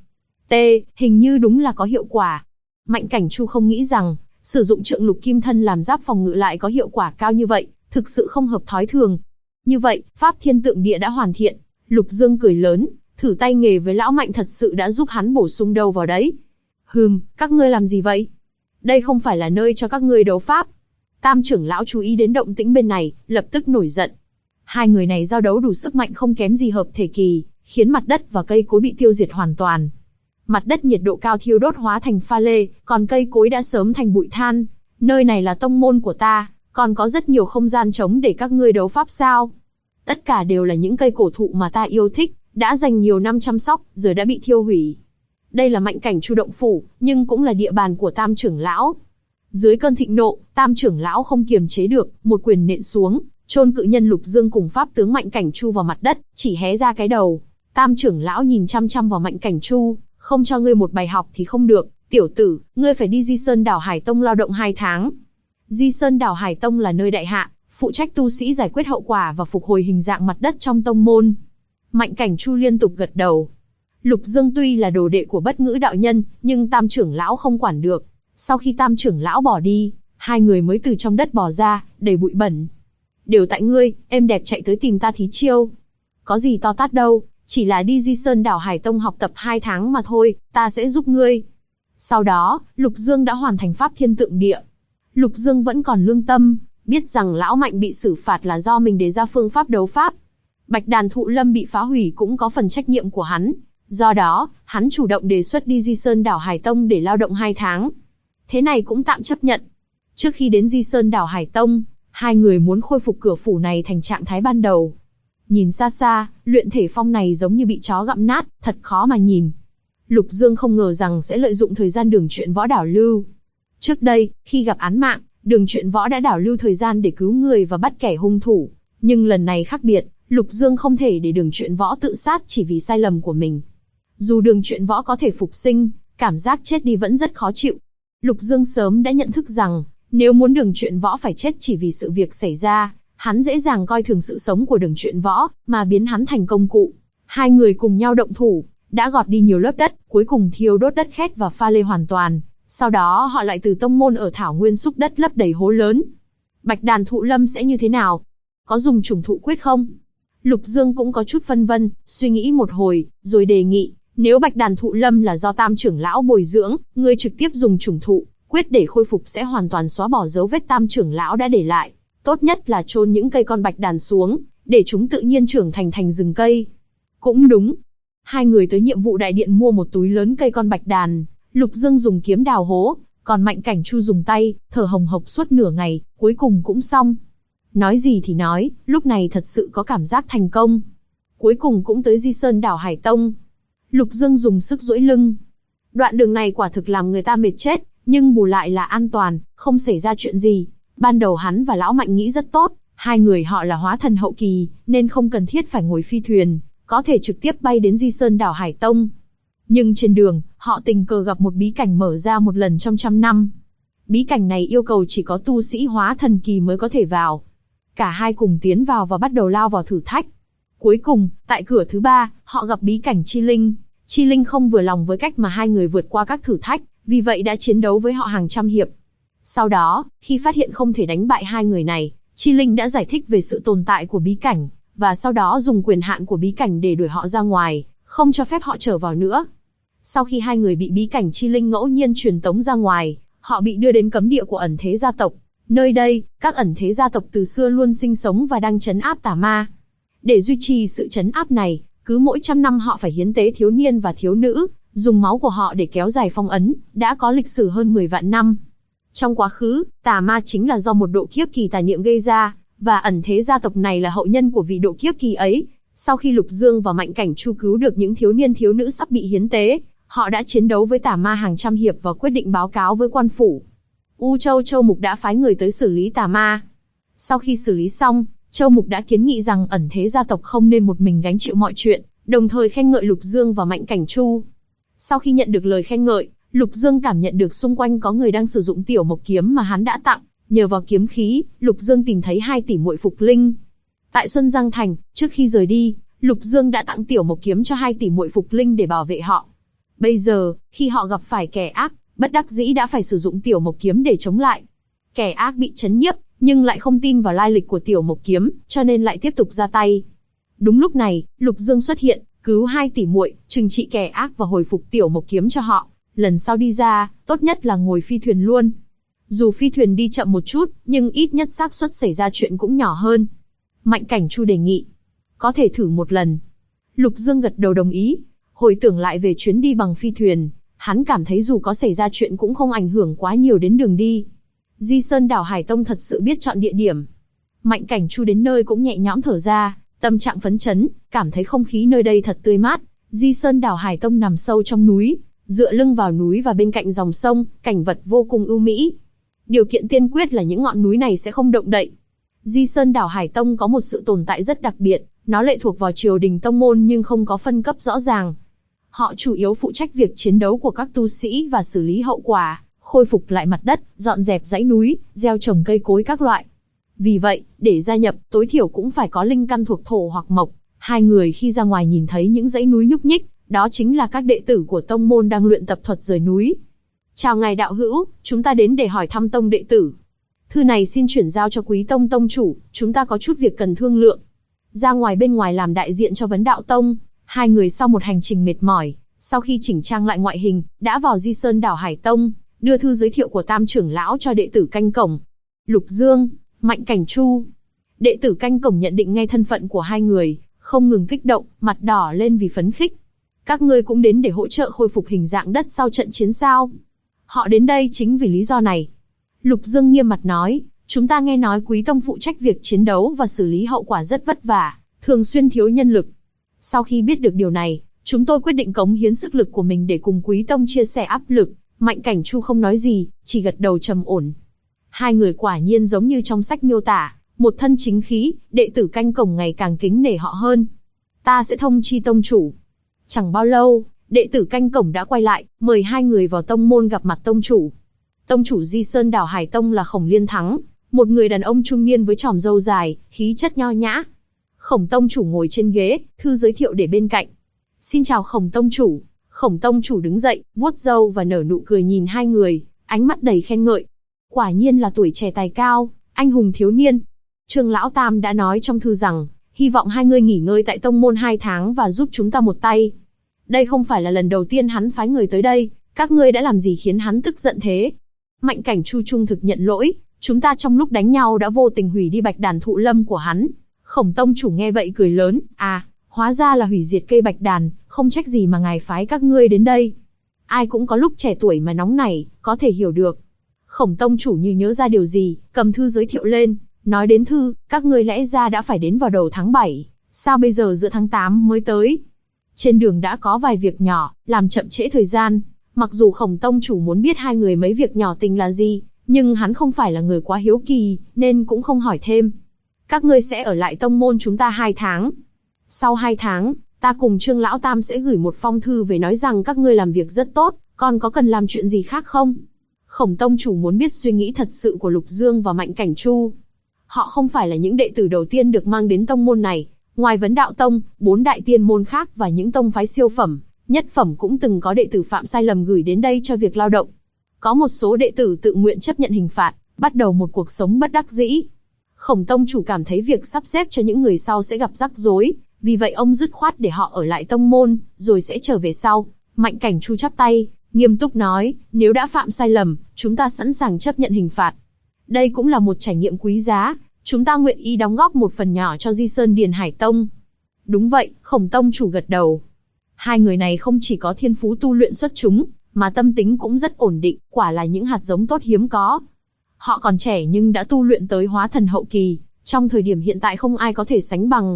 Hình như đúng là có hiệu quả. Mạnh Cảnh Chu không nghĩ rằng, sử dụng trượng lục kim thân làm giáp phòng ngự lại có hiệu quả cao như vậy, thực sự không hợp thói thường. Như vậy, Pháp Thiên Tượng Địa đã hoàn thiện. Lục Dương cười lớn, thử tay nghề với lão Mạnh thật sự đã giúp hắn bổ sung đâu vào đấy. Các ngươi làm gì vậy? Đây không phải là nơi cho các ngươi đấu pháp. Tam trưởng lão chú ý đến động tĩnh bên này, lập tức nổi giận. Hai người này giao đấu đủ sức mạnh không kém gì hợp thể kỳ, khiến mặt đất và cây cối bị tiêu diệt hoàn toàn. Mặt đất nhiệt độ cao thiêu đốt hóa thành pha lê, còn cây cối đã sớm thành bụi than. Nơi này là tông môn của ta, còn có rất nhiều không gian trống để các ngươi đấu pháp sao? Tất cả đều là những cây cổ thụ mà ta yêu thích, đã dành nhiều năm chăm sóc, giờ đã bị thiêu hủy. Đây là Mạnh Cảnh Chu động phủ, nhưng cũng là địa bàn của Tam trưởng lão. Dưới cơn thịnh nộ, Tam trưởng lão không kiềm chế được, một quyền nện xuống, chôn cự nhân Lục Dương cùng pháp tướng Mạnh Cảnh Chu vào mặt đất, chỉ hé ra cái đầu. Tam trưởng lão nhìn chăm chăm vào Mạnh Cảnh Chu, không cho ngươi một bài học thì không được, tiểu tử, ngươi phải đi Di Sơn Đảo Hải Tông lao động 2 tháng. Di Sơn Đảo Hải Tông là nơi đại hạ, phụ trách tu sĩ giải quyết hậu quả và phục hồi hình dạng mặt đất trong tông môn. Mạnh Cảnh Chu liên tục gật đầu. Lục Dương tuy là đồ đệ của Bất Ngữ đạo nhân, nhưng Tam trưởng lão không quản được. Sau khi Tam trưởng lão bỏ đi, hai người mới từ trong đất bò ra, đầy bụi bẩn. Đều tại ngươi, em đẹp chạy tới tìm ta thí chiêu. Có gì to tát đâu, chỉ là đi Di Sơn Đảo Hải Tông học tập 2 tháng mà thôi, ta sẽ giúp ngươi. Sau đó, Lục Dương đã hoàn thành Pháp Thiên Tượng Địa. Lục Dương vẫn còn lương tâm, biết rằng lão Mạnh bị xử phạt là do mình đề ra phương pháp đấu pháp. Bạch Đàn Thụ Lâm bị phá hủy cũng có phần trách nhiệm của hắn. Do đó, hắn chủ động đề xuất đi Di Sơn Đảo Hải Tông để lao động 2 tháng. Thế này cũng tạm chấp nhận. Trước khi đến Di Sơn Đảo Hải Tông, hai người muốn khôi phục cửa phủ này thành trạng thái ban đầu. Nhìn xa xa, luyện thể phong này giống như bị chó gặm nát, thật khó mà nhìn. Lục Dương không ngờ rằng sẽ lợi dụng thời gian Đường Truyện Võ đảo lưu. Trước đây, khi gặp án mạng, Đường Truyện Võ đã đảo lưu thời gian để cứu người và bắt kẻ hung thủ. Nhưng lần này khác biệt, Lục Dương không thể để Đường Truyện Võ tự sát chỉ vì sai lầm của mình. Dù Đường Truyện Võ có thể phục sinh, cảm giác chết đi vẫn rất khó chịu. Lục Dương sớm đã nhận thức rằng, nếu muốn Đường Truyện Võ phải chết chỉ vì sự việc xảy ra, hắn dễ dàng coi thường sự sống của Đường Truyện Võ, mà biến hắn thành công cụ. Hai người cùng nhau động thủ, đã gọt đi nhiều lớp đất, cuối cùng thiêu đốt đất khét và pha lê hoàn toàn. Sau đó họ lại từ tông môn ở Thảo Nguyên xúc đất lấp đầy hố lớn. Bạch Đàn Thụ Lâm sẽ như thế nào? Có dùng trùng thụ quyết không? Lục Dương cũng có chút phân vân, suy nghĩ một hồi, rồi đề nghị, nếu Bạch Đàn Thụ Lâm là do Tam trưởng lão bồi dưỡng, ngươi trực tiếp dùng trùng thụ quyết để khôi phục sẽ hoàn toàn xóa bỏ dấu vết Tam trưởng lão đã để lại. Tốt nhất là chôn những cây con bạch đàn xuống, để chúng tự nhiên trưởng thành rừng cây. Cũng đúng. Hai người tới nhiệm vụ đại điện mua một túi lớn cây con bạch đàn, Lục Dương dùng kiếm đào hố, còn Mạnh Cảnh Chu dùng tay, thở hồng hộc suốt nửa ngày, cuối cùng cũng xong. Nói gì thì nói, lúc này thật sự có cảm giác thành công. Cuối cùng cũng tới Di Sơn Đảo Hải Tông. Lục Dương dùng sức duỗi lưng. Đoạn đường này quả thực làm người ta mệt chết, nhưng bù lại là an toàn, không xảy ra chuyện gì. Ban đầu hắn và lão Mạnh nghĩ rất tốt, hai người họ là hóa thần hậu kỳ, nên không cần thiết phải ngồi phi thuyền, có thể trực tiếp bay đến Di Sơn Đảo Hải Tông. Nhưng trên đường, họ tình cờ gặp một bí cảnh mở ra một lần trong 100 năm. Bí cảnh này yêu cầu chỉ có tu sĩ hóa thần kỳ mới có thể vào. Cả hai cùng tiến vào và bắt đầu lao vào thử thách. Cuối cùng, tại cửa thứ 3, họ gặp bí cảnh Chi Linh. Chi Linh không vừa lòng với cách mà hai người vượt qua các thử thách, vì vậy đã chiến đấu với họ hàng trăm hiệp. Sau đó, khi phát hiện không thể đánh bại hai người này, Chi Linh đã giải thích về sự tồn tại của bí cảnh, và sau đó dùng quyền hạn của bí cảnh để đuổi họ ra ngoài, không cho phép họ trở vào nữa. Sau khi hai người bị bí cảnh Chi Linh ngẫu nhiên truyền tống ra ngoài, họ bị đưa đến cấm địa của ẩn thế gia tộc. Nơi đây, các ẩn thế gia tộc từ xưa luôn sinh sống và đang trấn áp tà ma. Để duy trì sự trấn áp này, cứ mỗi 100 năm họ phải hiến tế thiếu niên và thiếu nữ, dùng máu của họ để kéo dài phong ấn, đã có lịch sử hơn 10 vạn năm. Trong quá khứ, tà ma chính là do một độ kiếp kỳ tà niệm gây ra, và ẩn thế gia tộc này là hậu nhân của vị độ kiếp kỳ ấy. Sau khi Lục Dương và Mạnh Cảnh Chu cứu được những thiếu niên thiếu nữ sắp bị hiến tế, họ đã chiến đấu với tà ma hàng trăm hiệp và quyết định báo cáo với quan phủ. U Châu Châu Mục đã phái người tới xử lý tà ma. Sau khi xử lý xong, Châu Mục đã kiến nghị rằng ẩn thế gia tộc không nên một mình gánh chịu mọi chuyện, đồng thời khen ngợi Lục Dương và Mạnh Cảnh Chu. Sau khi nhận được lời khen ngợi, Lục Dương cảm nhận được xung quanh có người đang sử dụng tiểu mộc kiếm mà hắn đã tặng. Nhờ vào kiếm khí, Lục Dương tìm thấy 2 tỷ muội Phục Linh. Tại Xuân Giang Thành, trước khi rời đi, Lục Dương đã tặng tiểu mộc kiếm cho 2 tỷ muội Phục Linh để bảo vệ họ. Bây giờ, khi họ gặp phải kẻ ác, bất đắc dĩ đã phải sử dụng tiểu mộc kiếm để chống lại. Kẻ ác bị chấn nhiếp, nhưng lại không tin vào lai lịch của tiểu mộc kiếm, cho nên lại tiếp tục ra tay. Đúng lúc này, Lục Dương xuất hiện, cứu 2 tỷ muội, trừng trị kẻ ác và hồi phục tiểu mộc kiếm cho họ. Lần sau đi ra, tốt nhất là ngồi phi thuyền luôn. Dù phi thuyền đi chậm một chút, nhưng ít nhất xác suất xảy ra chuyện cũng nhỏ hơn. Mạnh Cảnh Chu đề nghị, có thể thử một lần. Lục Dương gật đầu đồng ý. Hồi tưởng lại về chuyến đi bằng phi thuyền, hắn cảm thấy dù có xảy ra chuyện cũng không ảnh hưởng quá nhiều đến đường đi. Di Sơn đảo Hải Tông thật sự biết chọn địa điểm. Mạnh Cảnh Chu đến nơi cũng nhẹ nhõm thở ra, tâm trạng phấn chấn, cảm thấy không khí nơi đây thật tươi mát. Di Sơn đảo Hải Tông nằm sâu trong núi, dựa lưng vào núi và bên cạnh dòng sông, cảnh vật vô cùng ưu mỹ. Điều kiện tiên quyết là những ngọn núi này sẽ không động đậy. Di Sơn đảo Hải Tông có một sự tồn tại rất đặc biệt, nó lệ thuộc vào triều đình tông môn nhưng không có phân cấp rõ ràng. Họ chủ yếu phụ trách việc chiến đấu của các tu sĩ và xử lý hậu quả, khôi phục lại mặt đất, dọn dẹp dãy núi, gieo trồng cây cối các loại. Vì vậy, để gia nhập, tối thiểu cũng phải có linh căn thuộc thổ hoặc mộc. 2 người khi ra ngoài nhìn thấy những dãy núi nhúc nhích, đó chính là các đệ tử của tông môn đang luyện tập thuật rời núi. Chào ngài đạo hữu, chúng ta đến để hỏi thăm tông đệ tử. Thư này xin chuyển giao cho Quý Tông tông chủ, chúng ta có chút việc cần thương lượng. Ra ngoài bên ngoài làm đại diện cho Vấn Đạo Tông, 2 người sau một hành trình mệt mỏi, sau khi chỉnh trang lại ngoại hình, đã vào Di Sơn đảo Hải Tông, đưa thư giới thiệu của Tam trưởng lão cho đệ tử canh cổng. Lục Dương, Mạnh Cảnh Chu. Đệ tử canh cổng nhận định ngay thân phận của 2 người, không ngừng kích động, mặt đỏ lên vì phấn khích. Các ngươi cũng đến để hỗ trợ khôi phục hình dạng đất sau trận chiến sao? Họ đến đây chính vì lý do này. Lục Dương nghiêm mặt nói, chúng ta nghe nói Quý Tông phụ trách việc chiến đấu và xử lý hậu quả rất vất vả, thường xuyên thiếu nhân lực. Sau khi biết được điều này, chúng tôi quyết định cống hiến sức lực của mình để cùng Quý Tông chia sẻ áp lực. Mạnh Cảnh Chu không nói gì, chỉ gật đầu trầm ổn. 2 người quả nhiên giống như trong sách miêu tả, một thân chính khí, đệ tử canh cổng ngày càng kính nể họ hơn. Ta sẽ thông chi tông chủ. Chẳng bao lâu, đệ tử canh cổng đã quay lại, mời 2 người vào tông môn gặp mặt tông chủ. Tông chủ Di Sơn đảo Hải Tông là Khổng Liên Thắng, một người đàn ông trung niên với chòm râu dài, khí chất nho nhã. Khổng tông chủ ngồi trên ghế, thư giới thiệu để bên cạnh. Xin chào Khổng tông chủ. Khổng tông chủ đứng dậy, vuốt râu và nở nụ cười nhìn 2 người, ánh mắt đầy khen ngợi. Quả nhiên là tuổi trẻ tài cao, anh hùng thiếu niên. Trương lão tam đã nói trong thư rằng, hy vọng 2 người nghỉ ngơi tại tông môn 2 tháng và giúp chúng ta một tay. Đây không phải là lần đầu tiên hắn phái người tới đây, các ngươi đã làm gì khiến hắn tức giận thế? Mạnh Cảnh Chu trung thực nhận lỗi, chúng ta trong lúc đánh nhau đã vô tình hủy đi bạch đàn thụ lâm của hắn. Khổng tông chủ nghe vậy cười lớn, hóa ra là hủy diệt cây bạch đàn, không trách gì mà ngài phái các ngươi đến đây. Ai cũng có lúc trẻ tuổi mà nóng nảy, có thể hiểu được. Khổng tông chủ như nhớ ra điều gì, cầm thư giới thiệu lên, nói đến thư, các ngươi lẽ ra đã phải đến vào đầu tháng 7, sao bây giờ giữa tháng 8 mới tới? Trên đường đã có vài việc nhỏ, làm chậm trễ thời gian. Mặc dù Khổng tông chủ muốn biết 2 người mấy việc nhỏ tình là gì, nhưng hắn không phải là người quá hiếu kỳ, nên cũng không hỏi thêm. Các ngươi sẽ ở lại tông môn chúng ta 2 tháng. Sau 2 tháng, ta cùng Trương lão tam sẽ gửi một phong thư về nói rằng các ngươi làm việc rất tốt, còn có cần làm chuyện gì khác không? Khổng tông chủ muốn biết suy nghĩ thật sự của Lục Dương và Mạnh Cảnh Chu. Họ không phải là những đệ tử đầu tiên được mang đến tông môn này, ngoài Vấn Đạo Tông, 4 đại tiên môn khác và những tông phái siêu phẩm, nhất phẩm cũng từng có đệ tử phạm sai lầm gửi đến đây cho việc lao động. Có một số đệ tử tự nguyện chấp nhận hình phạt, bắt đầu một cuộc sống bất đắc dĩ. Khổng tông chủ cảm thấy việc sắp xếp cho những người sau sẽ gặp rắc rối, vì vậy ông dứt khoát để họ ở lại tông môn, rồi sẽ trở về sau. Mạnh Cảnh Chu chắp tay, nghiêm túc nói, nếu đã phạm sai lầm, chúng ta sẵn sàng chấp nhận hình phạt. Đây cũng là một trải nghiệm quý giá, chúng ta nguyện ý đóng góp một phần nhỏ cho Di Sơn Điền Hải Tông. Đúng vậy, Khổng tông chủ gật đầu. 2 người này không chỉ có thiên phú tu luyện xuất chúng, mà tâm tính cũng rất ổn định, quả là những hạt giống tốt hiếm có. Họ còn trẻ nhưng đã tu luyện tới hóa thần hậu kỳ, trong thời điểm hiện tại không ai có thể sánh bằng.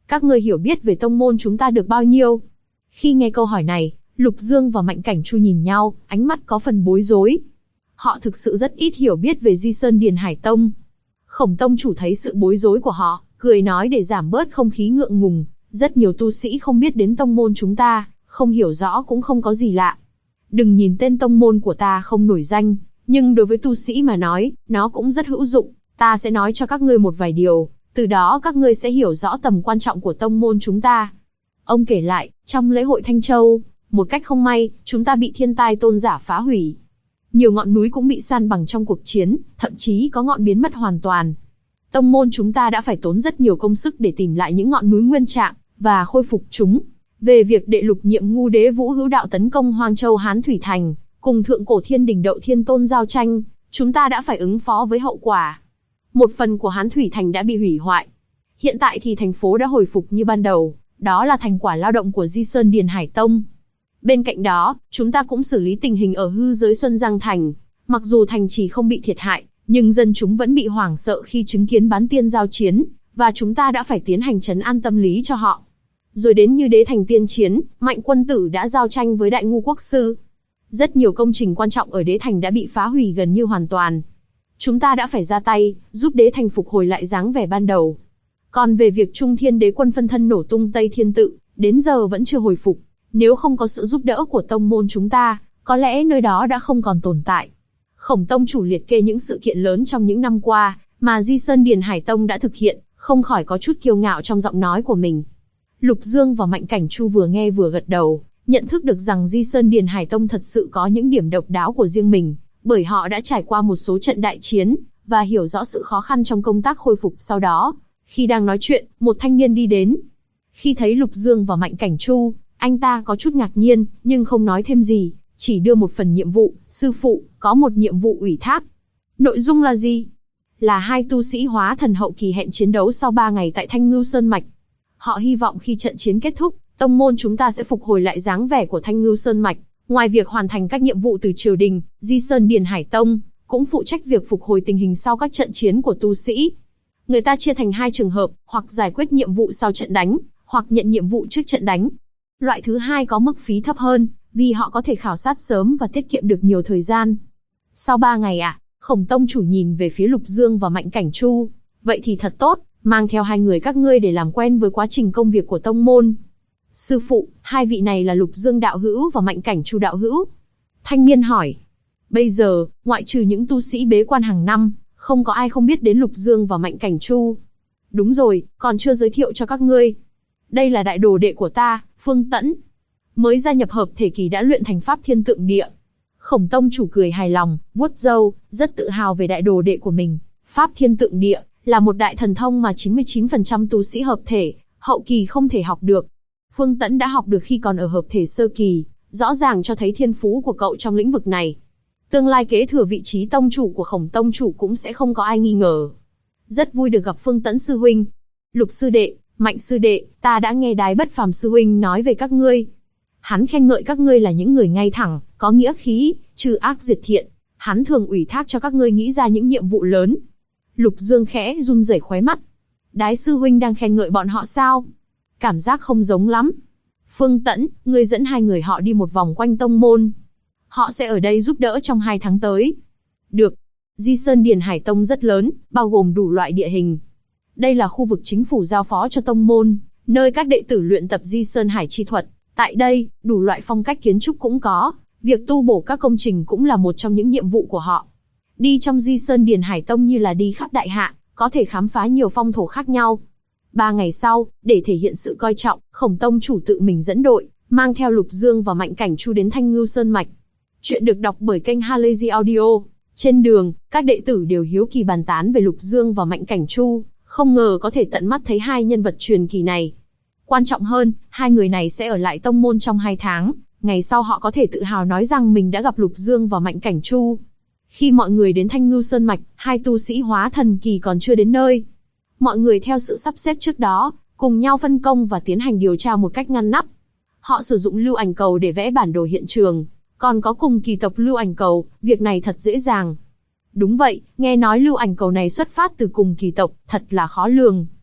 Các ngươi hiểu biết về tông môn chúng ta được bao nhiêu? Khi nghe câu hỏi này, Lục Dương và Mạnh Cảnh Chu nhìn nhau, ánh mắt có phần bối rối. Họ thực sự rất ít hiểu biết về Di Sơn Điền Hải Tông. Khổng tông chủ thấy sự bối rối của họ, cười nói để giảm bớt không khí ngượng ngùng. Rất nhiều tu sĩ không biết đến tông môn chúng ta, không hiểu rõ cũng không có gì lạ. Đừng nhìn tên tông môn của ta không nổi danh, nhưng đối với tu sĩ mà nói, nó cũng rất hữu dụng. Ta sẽ nói cho các ngươi một vài điều, từ đó các ngươi sẽ hiểu rõ tầm quan trọng của tông môn chúng ta. Ông kể lại, trong lễ hội Thanh Châu, một cách không may, chúng ta bị thiên tai tôn giả phá hủy. Nhiều ngọn núi cũng bị san bằng trong cuộc chiến, thậm chí có ngọn biến mất hoàn toàn. Tông môn chúng ta đã phải tốn rất nhiều công sức để tìm lại những ngọn núi nguyên trạng, và khôi phục chúng. Về việc đệ lục nhiệm ngu đế Vũ Hữu Đạo tấn công Hoang Châu Hán Thủy Thành, cùng thượng cổ thiên đình Đậu Thiên Tôn giao tranh, chúng ta đã phải ứng phó với hậu quả. Một phần của Hán Thủy Thành đã bị hủy hoại. Hiện tại thì thành phố đã hồi phục như ban đầu, đó là thành quả lao động của Di Sơn Điền Hải Tông. Bên cạnh đó, chúng ta cũng xử lý tình hình ở hư giới Xuân Giang Thành. Mặc dù thành trì không bị thiệt hại, nhưng dân chúng vẫn bị hoảng sợ khi chứng kiến bán tiên giao chiến, và chúng ta đã phải tiến hành trấn an tâm lý cho họ. Rồi đến Như Đế Thành tiên chiến, Mạnh Quân Tử đã giao tranh với Đại Ngu Quốc Sư. Rất nhiều công trình quan trọng ở Đế Thành đã bị phá hủy gần như hoàn toàn. Chúng ta đã phải ra tay, giúp Đế Thành phục hồi lại dáng vẻ ban đầu. Còn về việc Trung Thiên Đế quân phân thân nổ tung Tây Thiên Tự, đến giờ vẫn chưa hồi phục. Nếu không có sự giúp đỡ của tông môn chúng ta, có lẽ nơi đó đã không còn tồn tại. Khổng tông chủ liệt kê những sự kiện lớn trong những năm qua, mà Di Sơn Điền Hải Tông đã thực hiện, không khỏi có chút kiêu ngạo trong giọng nói của mình. Lục Dương và Mạnh Cảnh Chu vừa nghe vừa gật đầu, nhận thức được rằng Di Sơn Điền Hải Tông thật sự có những điểm độc đáo của riêng mình, bởi họ đã trải qua một số trận đại chiến, và hiểu rõ sự khó khăn trong công tác khôi phục sau đó. Khi đang nói chuyện, một thanh niên đi đến. Khi thấy Lục Dương và Mạnh Cảnh Chu, anh ta có chút ngạc nhiên, nhưng không nói thêm gì, chỉ đưa một phần nhiệm vụ. Sư phụ, có một nhiệm vụ ủy thác. Nội dung là gì? Là hai tu sĩ hóa thần hậu kỳ hẹn chiến đấu sau 3 ngày tại Thanh Ngưu Sơn Mạch. Họ hy vọng khi trận chiến kết thúc, tông môn chúng ta sẽ phục hồi lại dáng vẻ của Thanh Ngưu Sơn Mạch. Ngoài việc hoàn thành các nhiệm vụ từ triều đình, Di Sơn Điền Hải Tông cũng phụ trách việc phục hồi tình hình sau các trận chiến của tu sĩ. Người ta chia thành 2 trường hợp, hoặc giải quyết nhiệm vụ sau trận đánh, hoặc nhận nhiệm vụ trước trận đánh. Loại thứ hai có mức phí thấp hơn, vì họ có thể khảo sát sớm và tiết kiệm được nhiều thời gian. Sau 3 ngày à? Khổng tông chủ nhìn về phía Lục Dương và Mạnh Cảnh Chu. Vậy thì thật tốt, mang theo 2 người các ngươi để làm quen với quá trình công việc của tông môn. Sư phụ, 2 vị này là Lục Dương đạo hữu và Mạnh Cảnh Chu đạo hữu. Thanh niên hỏi. Bây giờ, ngoại trừ những tu sĩ bế quan hàng năm, không có ai không biết đến Lục Dương và Mạnh Cảnh Chu. Đúng rồi, còn chưa giới thiệu cho các ngươi. Đây là đại đồ đệ của ta, Phương Tẫn. Mới gia nhập hợp thể kỳ đã luyện thành pháp thiên tượng địa. Khổng tông chủ cười hài lòng, vuốt râu, rất tự hào về đại đồ đệ của mình. Pháp thiên tượng địa là một đại thần thông mà 99% tu sĩ hợp thể hậu kỳ không thể học được. Phương Tẫn đã học được khi còn ở hợp thể sơ kỳ, rõ ràng cho thấy thiên phú của cậu trong lĩnh vực này. Tương lai kế thừa vị trí tông chủ của Khổng tông chủ cũng sẽ không có ai nghi ngờ. Rất vui được gặp Phương Tẫn sư huynh. Lục sư đệ, Mạnh sư đệ, ta đã nghe Đái Bất Phàm sư huynh nói về các ngươi. Hắn khen ngợi các ngươi là những người ngay thẳng, có nghĩa khí, trừ ác diệt thiện. Hắn thường ủy thác cho các ngươi nghĩ ra những nhiệm vụ lớn. Lục Dương khẽ run rẩy khóe mắt. Đái sư huynh đang khen ngợi bọn họ sao? Cảm giác không giống lắm. Phương Tẫn, ngươi dẫn 2 người họ đi một vòng quanh tông môn. Họ sẽ ở đây giúp đỡ trong 2 tháng tới. Được. Di Sơn Điền Hải Tông rất lớn, bao gồm đủ loại địa hình. Đây là khu vực chính phủ giao phó cho tông môn, nơi các đệ tử luyện tập Di Sơn Hải chi thuật. Tại đây, đủ loại phong cách kiến trúc cũng có, việc tu bổ các công trình cũng là một trong những nhiệm vụ của họ. Đi trong Di Sơn Điền Hải Tông như là đi khắp đại hạ, có thể khám phá nhiều phong thổ khác nhau. 3 ngày sau, để thể hiện sự coi trọng, Khổng tông chủ tự mình dẫn đội, mang theo Lục Dương và Mạnh Cảnh Chu đến Thanh Ngưu Sơn Mạch. Chuyện được đọc bởi kênh Halazy Audio. Trên đường, các đệ tử đều hiếu kỳ bàn tán về Lục Dương và Mạnh Cảnh Chu, không ngờ có thể tận mắt thấy 2 nhân vật truyền kỳ này. Quan trọng hơn, 2 người này sẽ ở lại tông môn trong 2 tháng, ngày sau họ có thể tự hào nói rằng mình đã gặp Lục Dương và Mạnh Cảnh Chu. Khi mọi người đến Thanh Ngưu Sơn Mạch, 2 tu sĩ hóa thần kỳ còn chưa đến nơi. Mọi người theo sự sắp xếp trước đó, cùng nhau phân công và tiến hành điều tra một cách ngăn nắp. Họ sử dụng lưu ảnh cầu để vẽ bản đồ hiện trường, còn có cùng kỳ tộc lưu ảnh cầu, việc này thật dễ dàng. Đúng vậy, nghe nói lưu ảnh cầu này xuất phát từ cùng kỳ tộc, thật là khó lường.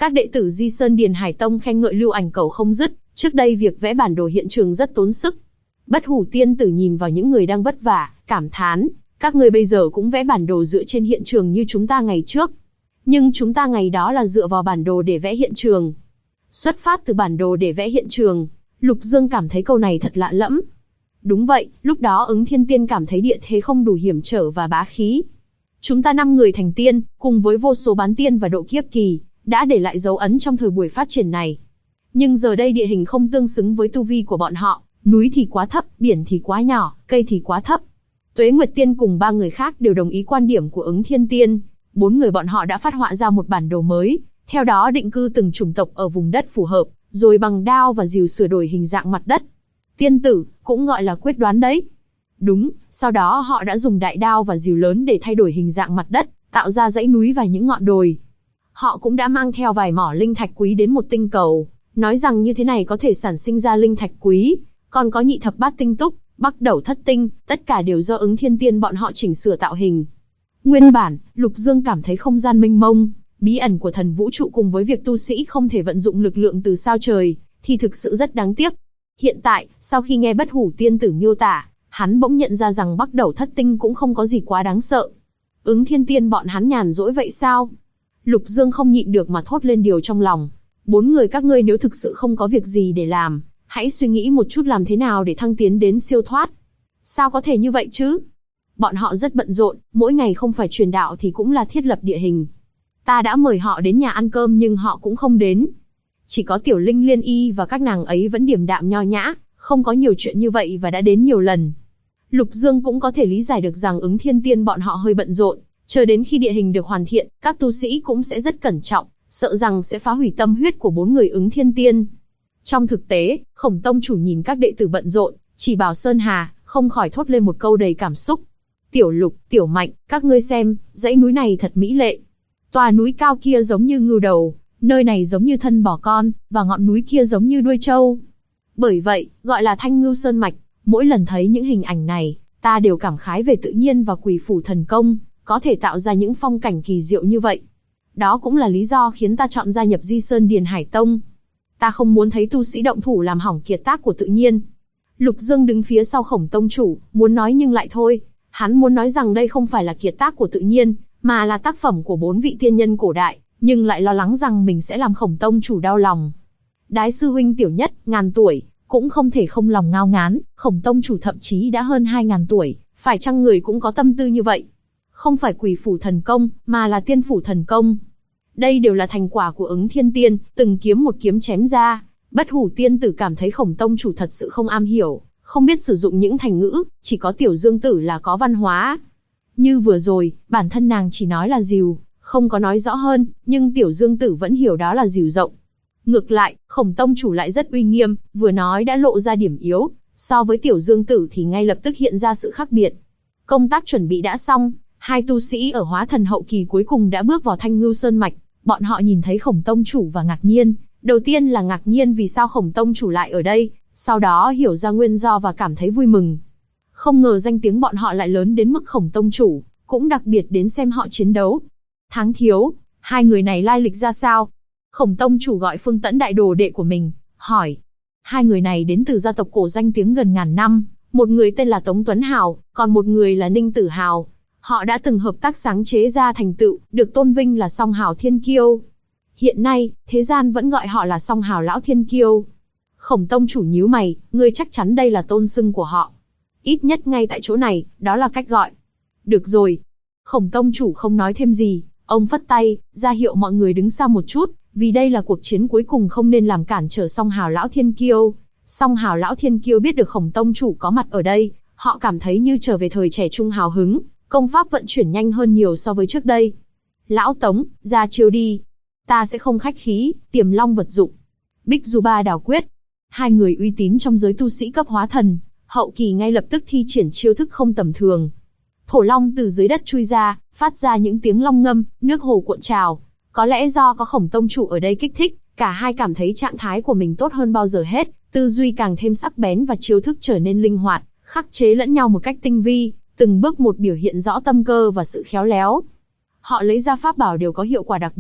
Các đệ tử Di Sơn Điền Hải Tông khen ngợi Lưu Ảnh Cẩu không dứt, trước đây việc vẽ bản đồ hiện trường rất tốn sức. Bất Hủ tiên tử nhìn vào những người đang vất vả, cảm thán, các người bây giờ cũng vẽ bản đồ dựa trên hiện trường như chúng ta ngày trước. Nhưng chúng ta ngày đó là dựa vào bản đồ để vẽ hiện trường. Xuất phát từ bản đồ để vẽ hiện trường, Lục Dương cảm thấy câu này thật lạ lẫm. Đúng vậy, lúc đó Ứng Thiên Tiên cảm thấy địa thế không đủ hiểm trở và bá khí. Chúng ta 5 người thành tiên, cùng với vô số bán tiên và độ kiếp kỳ, đã để lại dấu ấn trong thời buổi phát triển này. Nhưng giờ đây địa hình không tương xứng với tu vi của bọn họ, núi thì quá thấp, biển thì quá nhỏ, cây thì quá thấp. Tuế Nguyệt Tiên cùng 3 người khác đều đồng ý quan điểm của Ứng Thiên Tiên. 4 người bọn họ đã phát họa ra một bản đồ mới, theo đó định cư từng chủng tộc ở vùng đất phù hợp, rồi bằng đao và rìu sửa đổi hình dạng mặt đất. Tiên tử, cũng gọi là quyết đoán đấy. Đúng, sau đó họ đã dùng đại đao và rìu lớn để thay đổi hình dạng mặt đất, tạo ra dãy núi và những ngọn đồi. Họ cũng đã mang theo vài mỏ linh thạch quý đến một tinh cầu, nói rằng như thế này có thể sản sinh ra linh thạch quý, còn có nhị thập bát tinh túc, bắc đẩu thất tinh, tất cả đều do Ứng Thiên Tiên bọn họ chỉnh sửa tạo hình. Nguyên bản, Lục Dương cảm thấy không gian mênh mông, bí ẩn của thần vũ trụ cùng với việc tu sĩ không thể vận dụng lực lượng từ sao trời, thì thực sự rất đáng tiếc. Hiện tại, sau khi nghe Bất Hủ tiên tử miêu tả, hắn bỗng nhận ra rằng bắc đẩu thất tinh cũng không có gì quá đáng sợ. Ứng Thiên Tiên bọn hắn nhàn rỗi vậy sao? Lục Dương không nhịn được mà thốt lên điều trong lòng. 4 người các ngươi nếu thực sự không có việc gì để làm, hãy suy nghĩ một chút làm thế nào để thăng tiến đến siêu thoát. Sao có thể như vậy chứ? Bọn họ rất bận rộn, mỗi ngày không phải truyền đạo thì cũng là thiết lập địa hình. Ta đã mời họ đến nhà ăn cơm nhưng họ cũng không đến. Chỉ có Tiểu Linh Liên Y và các nàng ấy vẫn điềm đạm nho nhã, không có nhiều chuyện như vậy và đã đến nhiều lần. Lục Dương cũng có thể lý giải được rằng Ứng Thiên Tiên bọn họ hơi bận rộn, chờ đến khi địa hình được hoàn thiện, các tu sĩ cũng sẽ rất cẩn trọng, sợ rằng sẽ phá hủy tâm huyết của 4 người Ứng Thiên Tiên. Trong thực tế, Khổng Tông chủ nhìn các đệ tử bận rộn, chỉ bảo Sơn Hà, không khỏi thốt lên một câu đầy cảm xúc. Tiểu Lục, Tiểu Mạnh, các ngươi xem, dãy núi này thật mỹ lệ. Tòa núi cao kia giống như ngưu đầu, nơi này giống như thân bò con, và ngọn núi kia giống như đuôi trâu. Bởi vậy, gọi là Thanh Ngưu Sơn Mạch, mỗi lần thấy những hình ảnh này, ta đều cảm khái về tự nhiên và quỷ phủ thần công, có thể tạo ra những phong cảnh kỳ diệu như vậy. Đó cũng là lý do khiến ta chọn gia nhập Di Sơn Điền Hải Tông. Ta không muốn thấy tu sĩ động thủ làm hỏng kiệt tác của tự nhiên. Lục Dương đứng phía sau Khổng Tông chủ, muốn nói nhưng lại thôi. Hắn muốn nói rằng đây không phải là kiệt tác của tự nhiên, mà là tác phẩm của 4 vị tiên nhân cổ đại, nhưng lại lo lắng rằng mình sẽ làm Khổng Tông chủ đau lòng. Đái sư huynh tiểu nhất, ngàn tuổi, cũng không thể không lòng ngao ngán, Khổng Tông chủ thậm chí đã hơn 2000 tuổi, phải chăng người cũng có tâm tư như vậy? Không phải quỷ phủ thần công, mà là tiên phủ thần công. Đây đều là thành quả của Ứng Thiên Tiên, từng kiếm một kiếm chém ra. Bất Hủ tiên tử cảm thấy Khổng Tông chủ thật sự không am hiểu, không biết sử dụng những thành ngữ, chỉ có Tiểu Dương tử là có văn hóa. Như vừa rồi, bản thân nàng chỉ nói là rìu, không có nói rõ hơn, nhưng Tiểu Dương tử vẫn hiểu đó là rìu rộng. Ngược lại, Khổng Tông chủ lại rất uy nghiêm, vừa nói đã lộ ra điểm yếu, so với Tiểu Dương tử thì ngay lập tức hiện ra sự khác biệt. Công tác chuẩn bị đã xong, 2 tu sĩ ở hóa thần hậu kỳ cuối cùng đã bước vào Thanh Ngưu Sơn Mạch, bọn họ nhìn thấy Khổng Tông chủ và ngạc nhiên. Đầu tiên là ngạc nhiên vì sao Khổng Tông chủ lại ở đây, sau đó hiểu ra nguyên do và cảm thấy vui mừng. Không ngờ danh tiếng bọn họ lại lớn đến mức Khổng Tông chủ cũng đặc biệt đến xem họ chiến đấu. Tháng Thiếu, 2 người này lai lịch ra sao? Khổng Tông chủ gọi Phương Tẫn đại đồ đệ của mình, hỏi. 2 người này đến từ gia tộc cổ danh tiếng gần ngàn năm, một người tên là Tống Tuấn Hào, còn một người là Ninh Tử Hào. Họ đã từng hợp tác sáng chế ra thành tựu, được tôn vinh là Song Hào Thiên Kiêu. Hiện nay, thế gian vẫn gọi họ là Song Hào Lão Thiên Kiêu. Khổng Tông chủ nhíu mày, ngươi chắc chắn đây là tôn xưng của họ. Ít nhất ngay tại chỗ này, đó là cách gọi. Được rồi. Khổng Tông chủ không nói thêm gì, ông phất tay, ra hiệu mọi người đứng xa một chút, vì đây là cuộc chiến cuối cùng không nên làm cản trở Song Hào Lão Thiên Kiêu. Song Hào Lão Thiên Kiêu biết được Khổng Tông chủ có mặt ở đây, họ cảm thấy như trở về thời trẻ trung hào hứng, công pháp vận chuyển nhanh hơn nhiều so với trước đây. Lão Tống, ra chiêu đi. Ta sẽ không khách khí, Tiềm Long vật dụng. Bích Du Ba Đào Quyết. 2 người uy tín trong giới tu sĩ cấp hóa thần, hậu kỳ ngay lập tức thi triển chiêu thức không tầm thường. Thổ long từ dưới đất chui ra, phát ra những tiếng long ngâm, nước hồ cuộn trào. Có lẽ do có Khổng Tông chủ ở đây kích thích, cả hai cảm thấy trạng thái của mình tốt hơn bao giờ hết, tư duy càng thêm sắc bén và chiêu thức trở nên linh hoạt, khắc chế lẫn nhau một cách tinh vi, từng bước một biểu hiện rõ tâm cơ và sự khéo léo. Họ lấy ra pháp bảo đều có hiệu quả đặc biệt,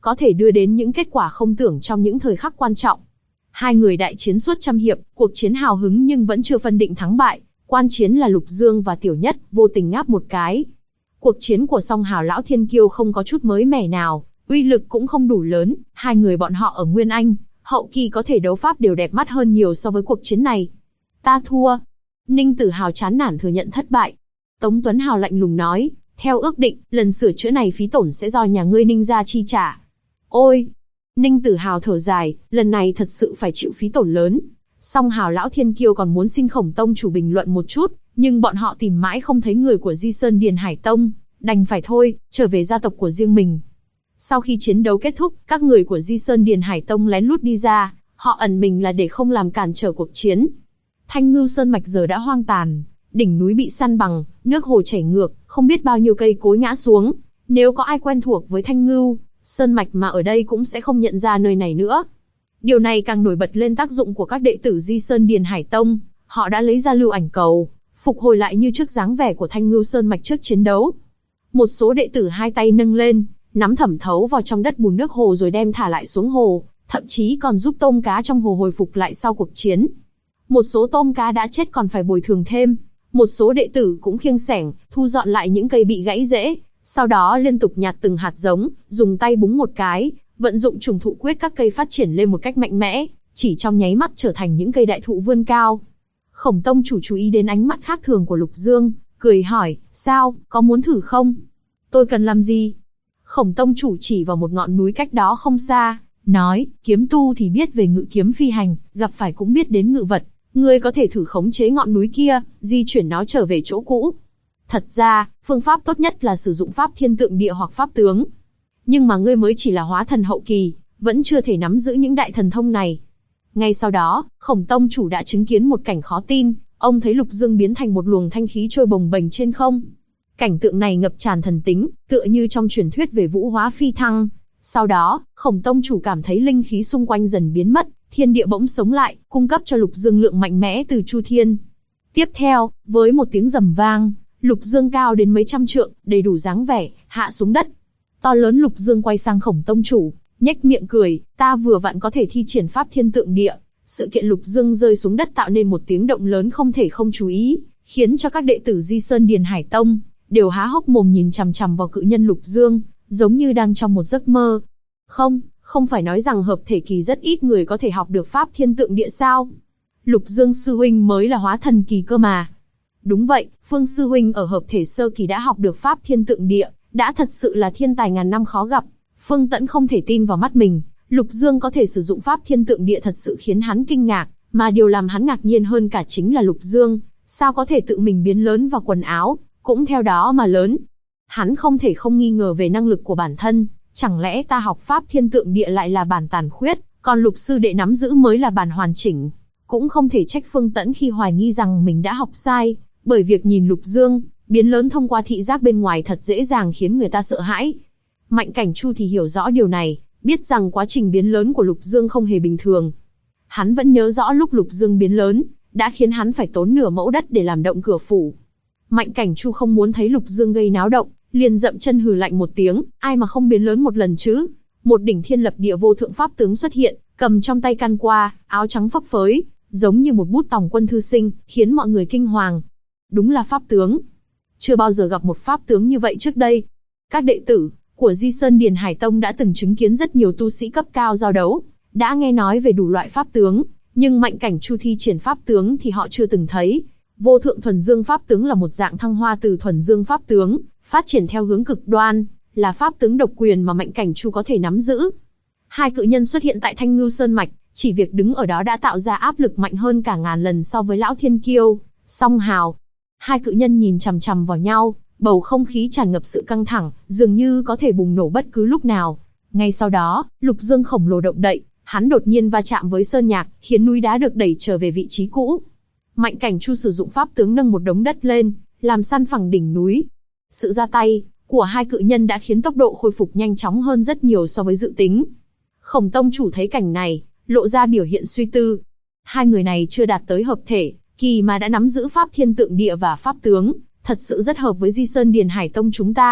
có thể đưa đến những kết quả không tưởng trong những thời khắc quan trọng. Hai người đại chiến suốt trăm hiệp, cuộc chiến hào hứng nhưng vẫn chưa phân định thắng bại. Quan chiến là Lục Dương và Tiểu Nhất vô tình ngáp một cái. Cuộc chiến của Song Hào Lão Thiên Kiêu không có chút mới mẻ nào, uy lực cũng không đủ lớn. Hai người bọn họ ở Nguyên Anh, hậu kỳ có thể đấu pháp đều đẹp mắt hơn nhiều so với cuộc chiến này. Ta thua. Ninh Tử Hào chán nản thừa nhận thất bại. Tống Tuấn Hào lạnh lùng nói, theo ước định, lần sửa chữa này phí tổn sẽ do nhà ngươi Ninh gia chi trả. Ôi! Ninh Tử Hào thở dài, lần này thật sự phải chịu phí tổn lớn. Song Hào Lão Thiên Kiêu còn muốn xin Khổng Tông chủ bình luận một chút, nhưng bọn họ tìm mãi không thấy người của Di Sơn Điền Hải Tông, đành phải thôi, trở về gia tộc của riêng mình. Sau khi chiến đấu kết thúc, các người của Di Sơn Điền Hải Tông lén lút đi ra, họ ẩn mình là để không làm cản trở cuộc chiến. Thanh Ngưu Sơn mạch giờ đã hoang tàn, đỉnh núi bị san bằng, nước hồ chảy ngược, không biết bao nhiêu cây cối ngã xuống. Nếu có ai quen thuộc với Thanh Ngưu Sơn mạch mà ở đây cũng sẽ không nhận ra nơi này nữa. Điều này càng nổi bật lên tác dụng của các đệ tử Di Sơn Điền Hải Tông, họ đã lấy ra lưu ảnh cầu, phục hồi lại như trước dáng vẻ của Thanh Ngưu Sơn mạch trước chiến đấu. Một số đệ tử hai tay nâng lên, nắm thẩm thấu vào trong đất bùn nước hồ rồi đem thả lại xuống hồ, thậm chí còn giúp tôm cá trong hồ hồi phục lại sau cuộc chiến. Một số tôm cá đã chết còn phải bồi thường thêm. Một số đệ tử cũng khiêng xẻng, thu dọn lại những cây bị gãy rễ, sau đó liên tục nhặt từng hạt giống, dùng tay búng một cái, vận dụng trùng thụ quyết các cây phát triển lên một cách mạnh mẽ, chỉ trong nháy mắt trở thành những cây đại thụ vươn cao. Khổng Tông chủ chú ý đến ánh mắt khác thường của Lục Dương, cười hỏi, sao, có muốn thử không? Tôi cần làm gì? Khổng Tông chủ chỉ vào một ngọn núi cách đó không xa, nói, kiếm tu thì biết về ngự kiếm phi hành, gặp phải cũng biết đến ngự vật. Ngươi có thể thử khống chế ngọn núi kia, di chuyển nó trở về chỗ cũ. Thật ra, phương pháp tốt nhất là sử dụng pháp thiên tượng địa hoặc pháp tướng. Nhưng mà ngươi mới chỉ là hóa thần hậu kỳ, vẫn chưa thể nắm giữ những đại thần thông này. Ngay sau đó, Khổng Tông chủ đã chứng kiến một cảnh khó tin, ông thấy Lục Dương biến thành một luồng thanh khí trôi bồng bềnh trên không. Cảnh tượng này ngập tràn thần tính, tựa như trong truyền thuyết về vũ hóa phi thăng. Sau đó, Khổng Tông chủ cảm thấy linh khí xung quanh dần biến mất, thiên địa bỗng sống lại, cung cấp cho Lục Dương lượng mạnh mẽ từ Chu Thiên. Tiếp theo, với một tiếng rầm vang, Lục Dương cao đến mấy trăm trượng, đầy đủ dáng vẻ, hạ xuống đất. To lớn Lục Dương quay sang Khổng Tông chủ, nhếch miệng cười, ta vừa vặn có thể thi triển pháp thiên tượng địa. Sự kiện Lục Dương rơi xuống đất tạo nên một tiếng động lớn không thể không chú ý, khiến cho các đệ tử Di Sơn Điền Hải Tông đều há hốc mồm nhìn chằm chằm vào cự nhân Lục Dương, giống như đang trong một giấc mơ. Không phải nói rằng hợp thể kỳ rất ít người có thể học được pháp thiên tượng địa sao? Lục Dương sư huynh mới là hóa thần kỳ cơ mà. Đúng vậy, Phương sư huynh ở hợp thể sơ kỳ đã học được pháp thiên tượng địa, đã thật sự là thiên tài ngàn năm khó gặp. Phương Tẫn không thể tin vào mắt mình, Lục Dương có thể sử dụng pháp thiên tượng địa thật sự khiến hắn kinh ngạc, mà điều làm hắn ngạc nhiên hơn cả chính là Lục Dương, sao có thể tự mình biến lớn và quần áo, cũng theo đó mà lớn. Hắn không thể không nghi ngờ về năng lực của bản thân, chẳng lẽ ta học pháp thiên tượng địa lại là bản tàn khuyết, còn Lục sư đệ nắm giữ mới là bản hoàn chỉnh. Cũng không thể trách Phương Tẫn khi hoài nghi rằng mình đã học sai, bởi việc nhìn Lục Dương biến lớn thông qua thị giác bên ngoài thật dễ dàng khiến người ta sợ hãi. Mạnh Cảnh Chu thì hiểu rõ điều này, biết rằng quá trình biến lớn của Lục Dương không hề bình thường. Hắn vẫn nhớ rõ lúc Lục Dương biến lớn, đã khiến hắn phải tốn nửa mẫu đất để làm động cửa phủ. Mạnh Cảnh Chu không muốn thấy Lục Dương gây náo động, liền dậm chân hừ lạnh một tiếng, ai mà không biến lớn một lần chứ? Một đỉnh thiên lập địa vô thượng pháp tướng xuất hiện, cầm trong tay căn qua, áo trắng phấp phới, giống như một bút tòng quân thư sinh, khiến mọi người kinh hoàng. Đúng là pháp tướng. Chưa bao giờ gặp một pháp tướng như vậy trước đây. Các đệ tử của Di Sơn Điền Hải Tông đã từng chứng kiến rất nhiều tu sĩ cấp cao giao đấu, đã nghe nói về đủ loại pháp tướng, nhưng Mạnh Cảnh Chu thi triển pháp tướng thì họ chưa từng thấy. Vô thượng thuần dương pháp tướng là một dạng thăng hoa từ thuần dương pháp tướng, phát triển theo hướng cực đoan, là pháp tướng độc quyền mà Mạnh Cảnh Chu có thể nắm giữ. Hai cự nhân xuất hiện tại Thanh Ngưu Sơn mạch, chỉ việc đứng ở đó đã tạo ra áp lực mạnh hơn cả ngàn lần so với Lão Thiên Kiêu, Song Hào. Hai cự nhân nhìn chằm chằm vào nhau, bầu không khí tràn ngập sự căng thẳng, dường như có thể bùng nổ bất cứ lúc nào. Ngay sau đó, Lục Dương khổng lồ động đậy, hắn đột nhiên va chạm với sơn nhạc, khiến núi đá được đẩy trở về vị trí cũ. Mạnh Cảnh Chu sử dụng pháp tướng nâng một đống đất lên, làm san phẳng đỉnh núi. Sự ra tay của hai cự nhân đã khiến tốc độ khôi phục nhanh chóng hơn rất nhiều so với dự tính. Khổng Tông chủ thấy cảnh này, lộ ra biểu hiện suy tư. Hai người này chưa đạt tới hợp thể kỳ mà đã nắm giữ pháp thiên tượng địa và pháp tướng, thật sự rất hợp với Di Sơn Điền Hải Tông chúng ta.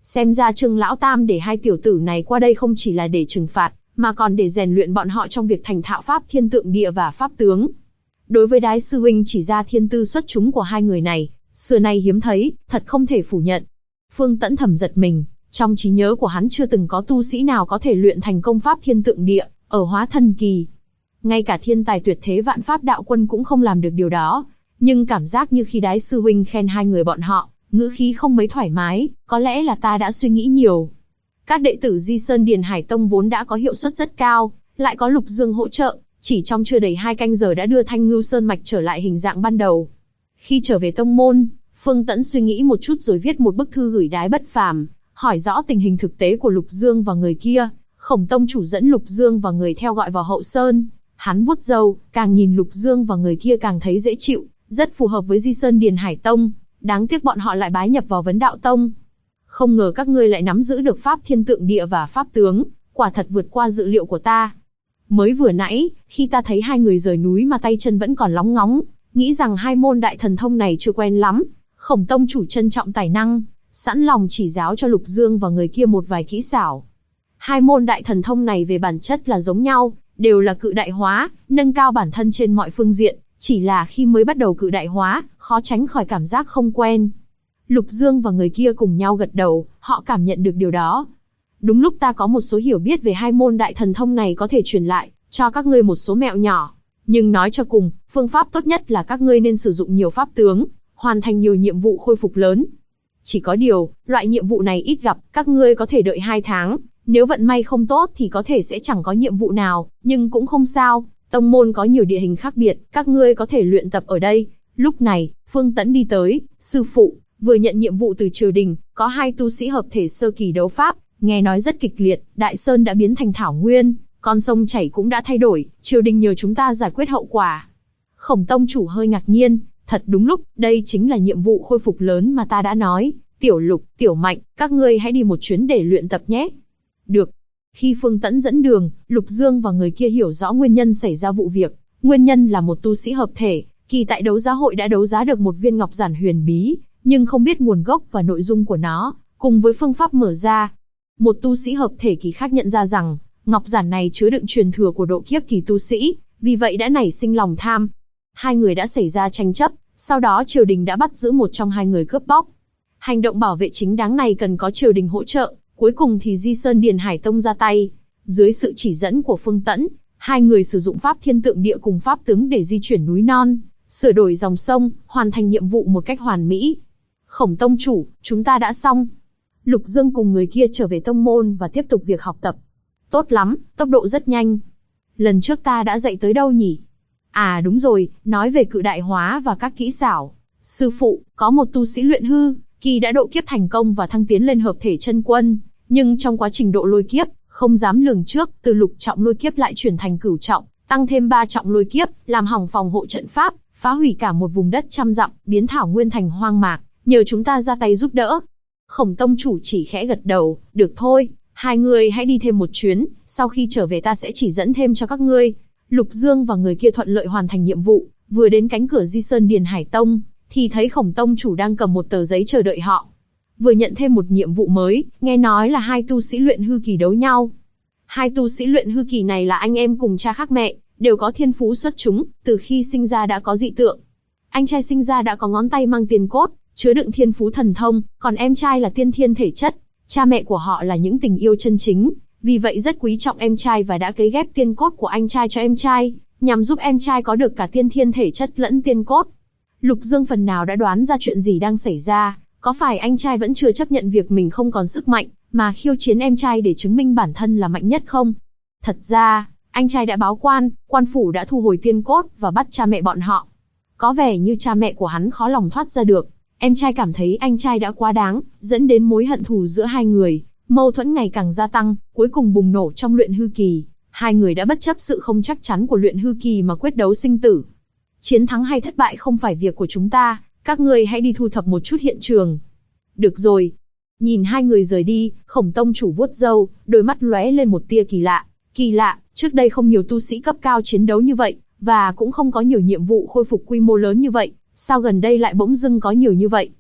Xem ra Trương lão tam để hai tiểu tử này qua đây không chỉ là để trừng phạt, mà còn để rèn luyện bọn họ trong việc thành thạo pháp thiên tượng địa và pháp tướng. Đối với Đái sư huynh chỉ ra thiên tư xuất chúng của hai người này, xưa nay hiếm thấy, thật không thể phủ nhận. Phương Tẫn thầm giật mình, trong trí nhớ của hắn chưa từng có tu sĩ nào có thể luyện thành công pháp thiên tượng địa, ở hóa thần kỳ. Ngay cả thiên tài tuyệt thế Vạn Pháp Đạo Quân cũng không làm được điều đó, nhưng cảm giác như khi Đái sư huynh khen hai người bọn họ, ngữ khí không mấy thoải mái, có lẽ là ta đã suy nghĩ nhiều. Các đệ tử Di Sơn Điền Hải Tông vốn đã có hiệu suất rất cao, lại có Lục Dương hỗ trợ, chỉ trong chưa đầy 2 canh giờ đã đưa Thanh Ngưu Sơn mạch trở lại hình dạng ban đầu. Khi trở về tông môn, Phương Tẫn suy nghĩ một chút rồi viết một bức thư gửi Đái Bất Phàm, hỏi rõ tình hình thực tế của Lục Dương và người kia. Khổng tông chủ dẫn Lục Dương và người theo gọi vào hậu sơn. Hắn vuốt râu, càng nhìn Lục Dương và người kia càng thấy dễ chịu, rất phù hợp với Di Sơn Điền Hải Tông. Đáng tiếc bọn họ lại bái nhập vào Vấn Đạo Tông. Không ngờ các ngươi lại nắm giữ được pháp thiên tượng địa và pháp tướng, quả thật vượt qua dự liệu của ta. Mới vừa nãy, khi ta thấy hai người rời núi mà tay chân vẫn còn lóng ngóng, nghĩ rằng hai môn đại thần thông này chưa quen lắm. Khổng tông chủ trân trọng tài năng, sẵn lòng chỉ giáo cho Lục Dương và người kia một vài kỹ xảo. Hai môn đại thần thông này về bản chất là giống nhau, đều là cự đại hóa, nâng cao bản thân trên mọi phương diện, chỉ là khi mới bắt đầu cự đại hóa, khó tránh khỏi cảm giác không quen. Lục Dương và người kia cùng nhau gật đầu, họ cảm nhận được điều đó. Đúng lúc ta có một số hiểu biết về hai môn đại thần thông này có thể truyền lại cho các ngươi một số mẹo nhỏ. Nhưng nói cho cùng, phương pháp tốt nhất là các ngươi nên sử dụng nhiều pháp tướng, hoàn thành nhiều nhiệm vụ khôi phục lớn. Chỉ có điều, loại nhiệm vụ này ít gặp, các ngươi có thể đợi 2 tháng. Nếu vận may không tốt thì có thể sẽ chẳng có nhiệm vụ nào, nhưng cũng không sao. Tông môn có nhiều địa hình khác biệt, các ngươi có thể luyện tập ở đây. Lúc này, Phương Tẫn đi tới, sư phụ, vừa nhận nhiệm vụ từ triều đình, có 2 tu sĩ hợp thể sơ kỳ đấu pháp, nghe nói rất kịch liệt, Đại Sơn đã biến thành thảo nguyên, con sông chảy cũng đã thay đổi, triều đình nhờ chúng ta giải quyết hậu quả. Khổng tông chủ hơi ngạc nhiên, thật đúng lúc, đây chính là nhiệm vụ khôi phục lớn mà ta đã nói. Tiểu Lục, Tiểu Mạnh, các ngươi hãy đi một chuyến để luyện tập nhé. Được. Khi Phương Tẫn dẫn đường, Lục Dương và người kia hiểu rõ nguyên nhân xảy ra vụ việc. Nguyên nhân là một tu sĩ hợp thể, kỳ tại đấu giá hội đã đấu giá được một viên ngọc giản huyền bí, nhưng không biết nguồn gốc và nội dung của nó, cùng với phương pháp mở ra. Một tu sĩ hợp thể kỳ khác nhận ra rằng, ngọc giản này chứa đựng truyền thừa của độ kiếp kỳ tu sĩ, vì vậy đã nảy sinh lòng tham. Hai người đã xảy ra tranh chấp, sau đó triều đình đã bắt giữ một trong hai người cướp bóc. Hành động bảo vệ chính đáng này cần có triều đình hỗ trợ, cuối cùng thì Di Sơn Điền Hải Tông ra tay. Dưới sự chỉ dẫn của Phương Tẫn, hai người sử dụng pháp thiên tượng địa cùng pháp tướng để di chuyển núi non, sửa đổi dòng sông, hoàn thành nhiệm vụ một cách hoàn mỹ. Khổng tông chủ, chúng ta đã xong. Lục Dương cùng người kia trở về tông môn và tiếp tục việc học tập. Tốt lắm, tốc độ rất nhanh. Lần trước ta đã dạy tới đâu nhỉ? À đúng rồi, nói về cự đại hóa và các kỹ xảo. Sư phụ, có một tu sĩ luyện hư kỳ đã độ kiếp thành công và thăng tiến lên hợp thể chân quân, nhưng trong quá trình độ lôi kiếp, không dám lường trước, từ lục trọng lôi kiếp lại chuyển thành cửu trọng, tăng thêm 3 trọng lôi kiếp, làm hỏng phòng hộ trận pháp, phá hủy cả một vùng đất trăm dặm, biến thảo nguyên thành hoang mạc, nhờ chúng ta ra tay giúp đỡ. Khổng tông chủ chỉ khẽ gật đầu, được thôi, hai người hãy đi thêm một chuyến, sau khi trở về ta sẽ chỉ dẫn thêm cho các ngươi. Lục Dương và người kia thuận lợi hoàn thành nhiệm vụ, vừa đến cánh cửa Di Sơn Điền Hải Tông, thì thấy Khổng tông chủ đang cầm một tờ giấy chờ đợi họ. Vừa nhận thêm một nhiệm vụ mới, nghe nói là 2 tu sĩ luyện hư kỳ đấu nhau. 2 tu sĩ luyện hư kỳ này là anh em cùng cha khác mẹ, đều có thiên phú xuất chúng, từ khi sinh ra đã có dị tượng. Anh trai sinh ra đã có ngón tay mang tiên cốt, chứa đựng thiên phú thần thông, còn em trai là tiên thiên thể chất. Cha mẹ của họ là những tình yêu chân chính, vì vậy rất quý trọng em trai và đã cấy ghép tiên cốt của anh trai cho em trai, nhằm giúp em trai có được cả tiên thiên thể chất lẫn tiên cốt. Lục Dương phần nào đã đoán ra chuyện gì đang xảy ra, có phải anh trai vẫn chưa chấp nhận việc mình không còn sức mạnh, mà khiêu chiến em trai để chứng minh bản thân là mạnh nhất không? Thật ra, anh trai đã báo quan, quan phủ đã thu hồi tiên cốt và bắt cha mẹ bọn họ. Có vẻ như cha mẹ của hắn khó lòng thoát ra được. Em trai cảm thấy anh trai đã quá đáng, dẫn đến mối hận thù giữa hai người, mâu thuẫn ngày càng gia tăng, cuối cùng bùng nổ trong luyện hư kỳ. Hai người đã bất chấp sự không chắc chắn của luyện hư kỳ mà quyết đấu sinh tử. Chiến thắng hay thất bại không phải việc của chúng ta, các ngươi hãy đi thu thập một chút hiện trường. Được rồi. Nhìn hai người rời đi, Khổng tông chủ vuốt râu, đôi mắt lóe lên một tia kỳ lạ. Kỳ lạ, trước đây không nhiều tu sĩ cấp cao chiến đấu như vậy, và cũng không có nhiều nhiệm vụ khôi phục quy mô lớn như vậy, sao gần đây lại bỗng dưng có nhiều như vậy?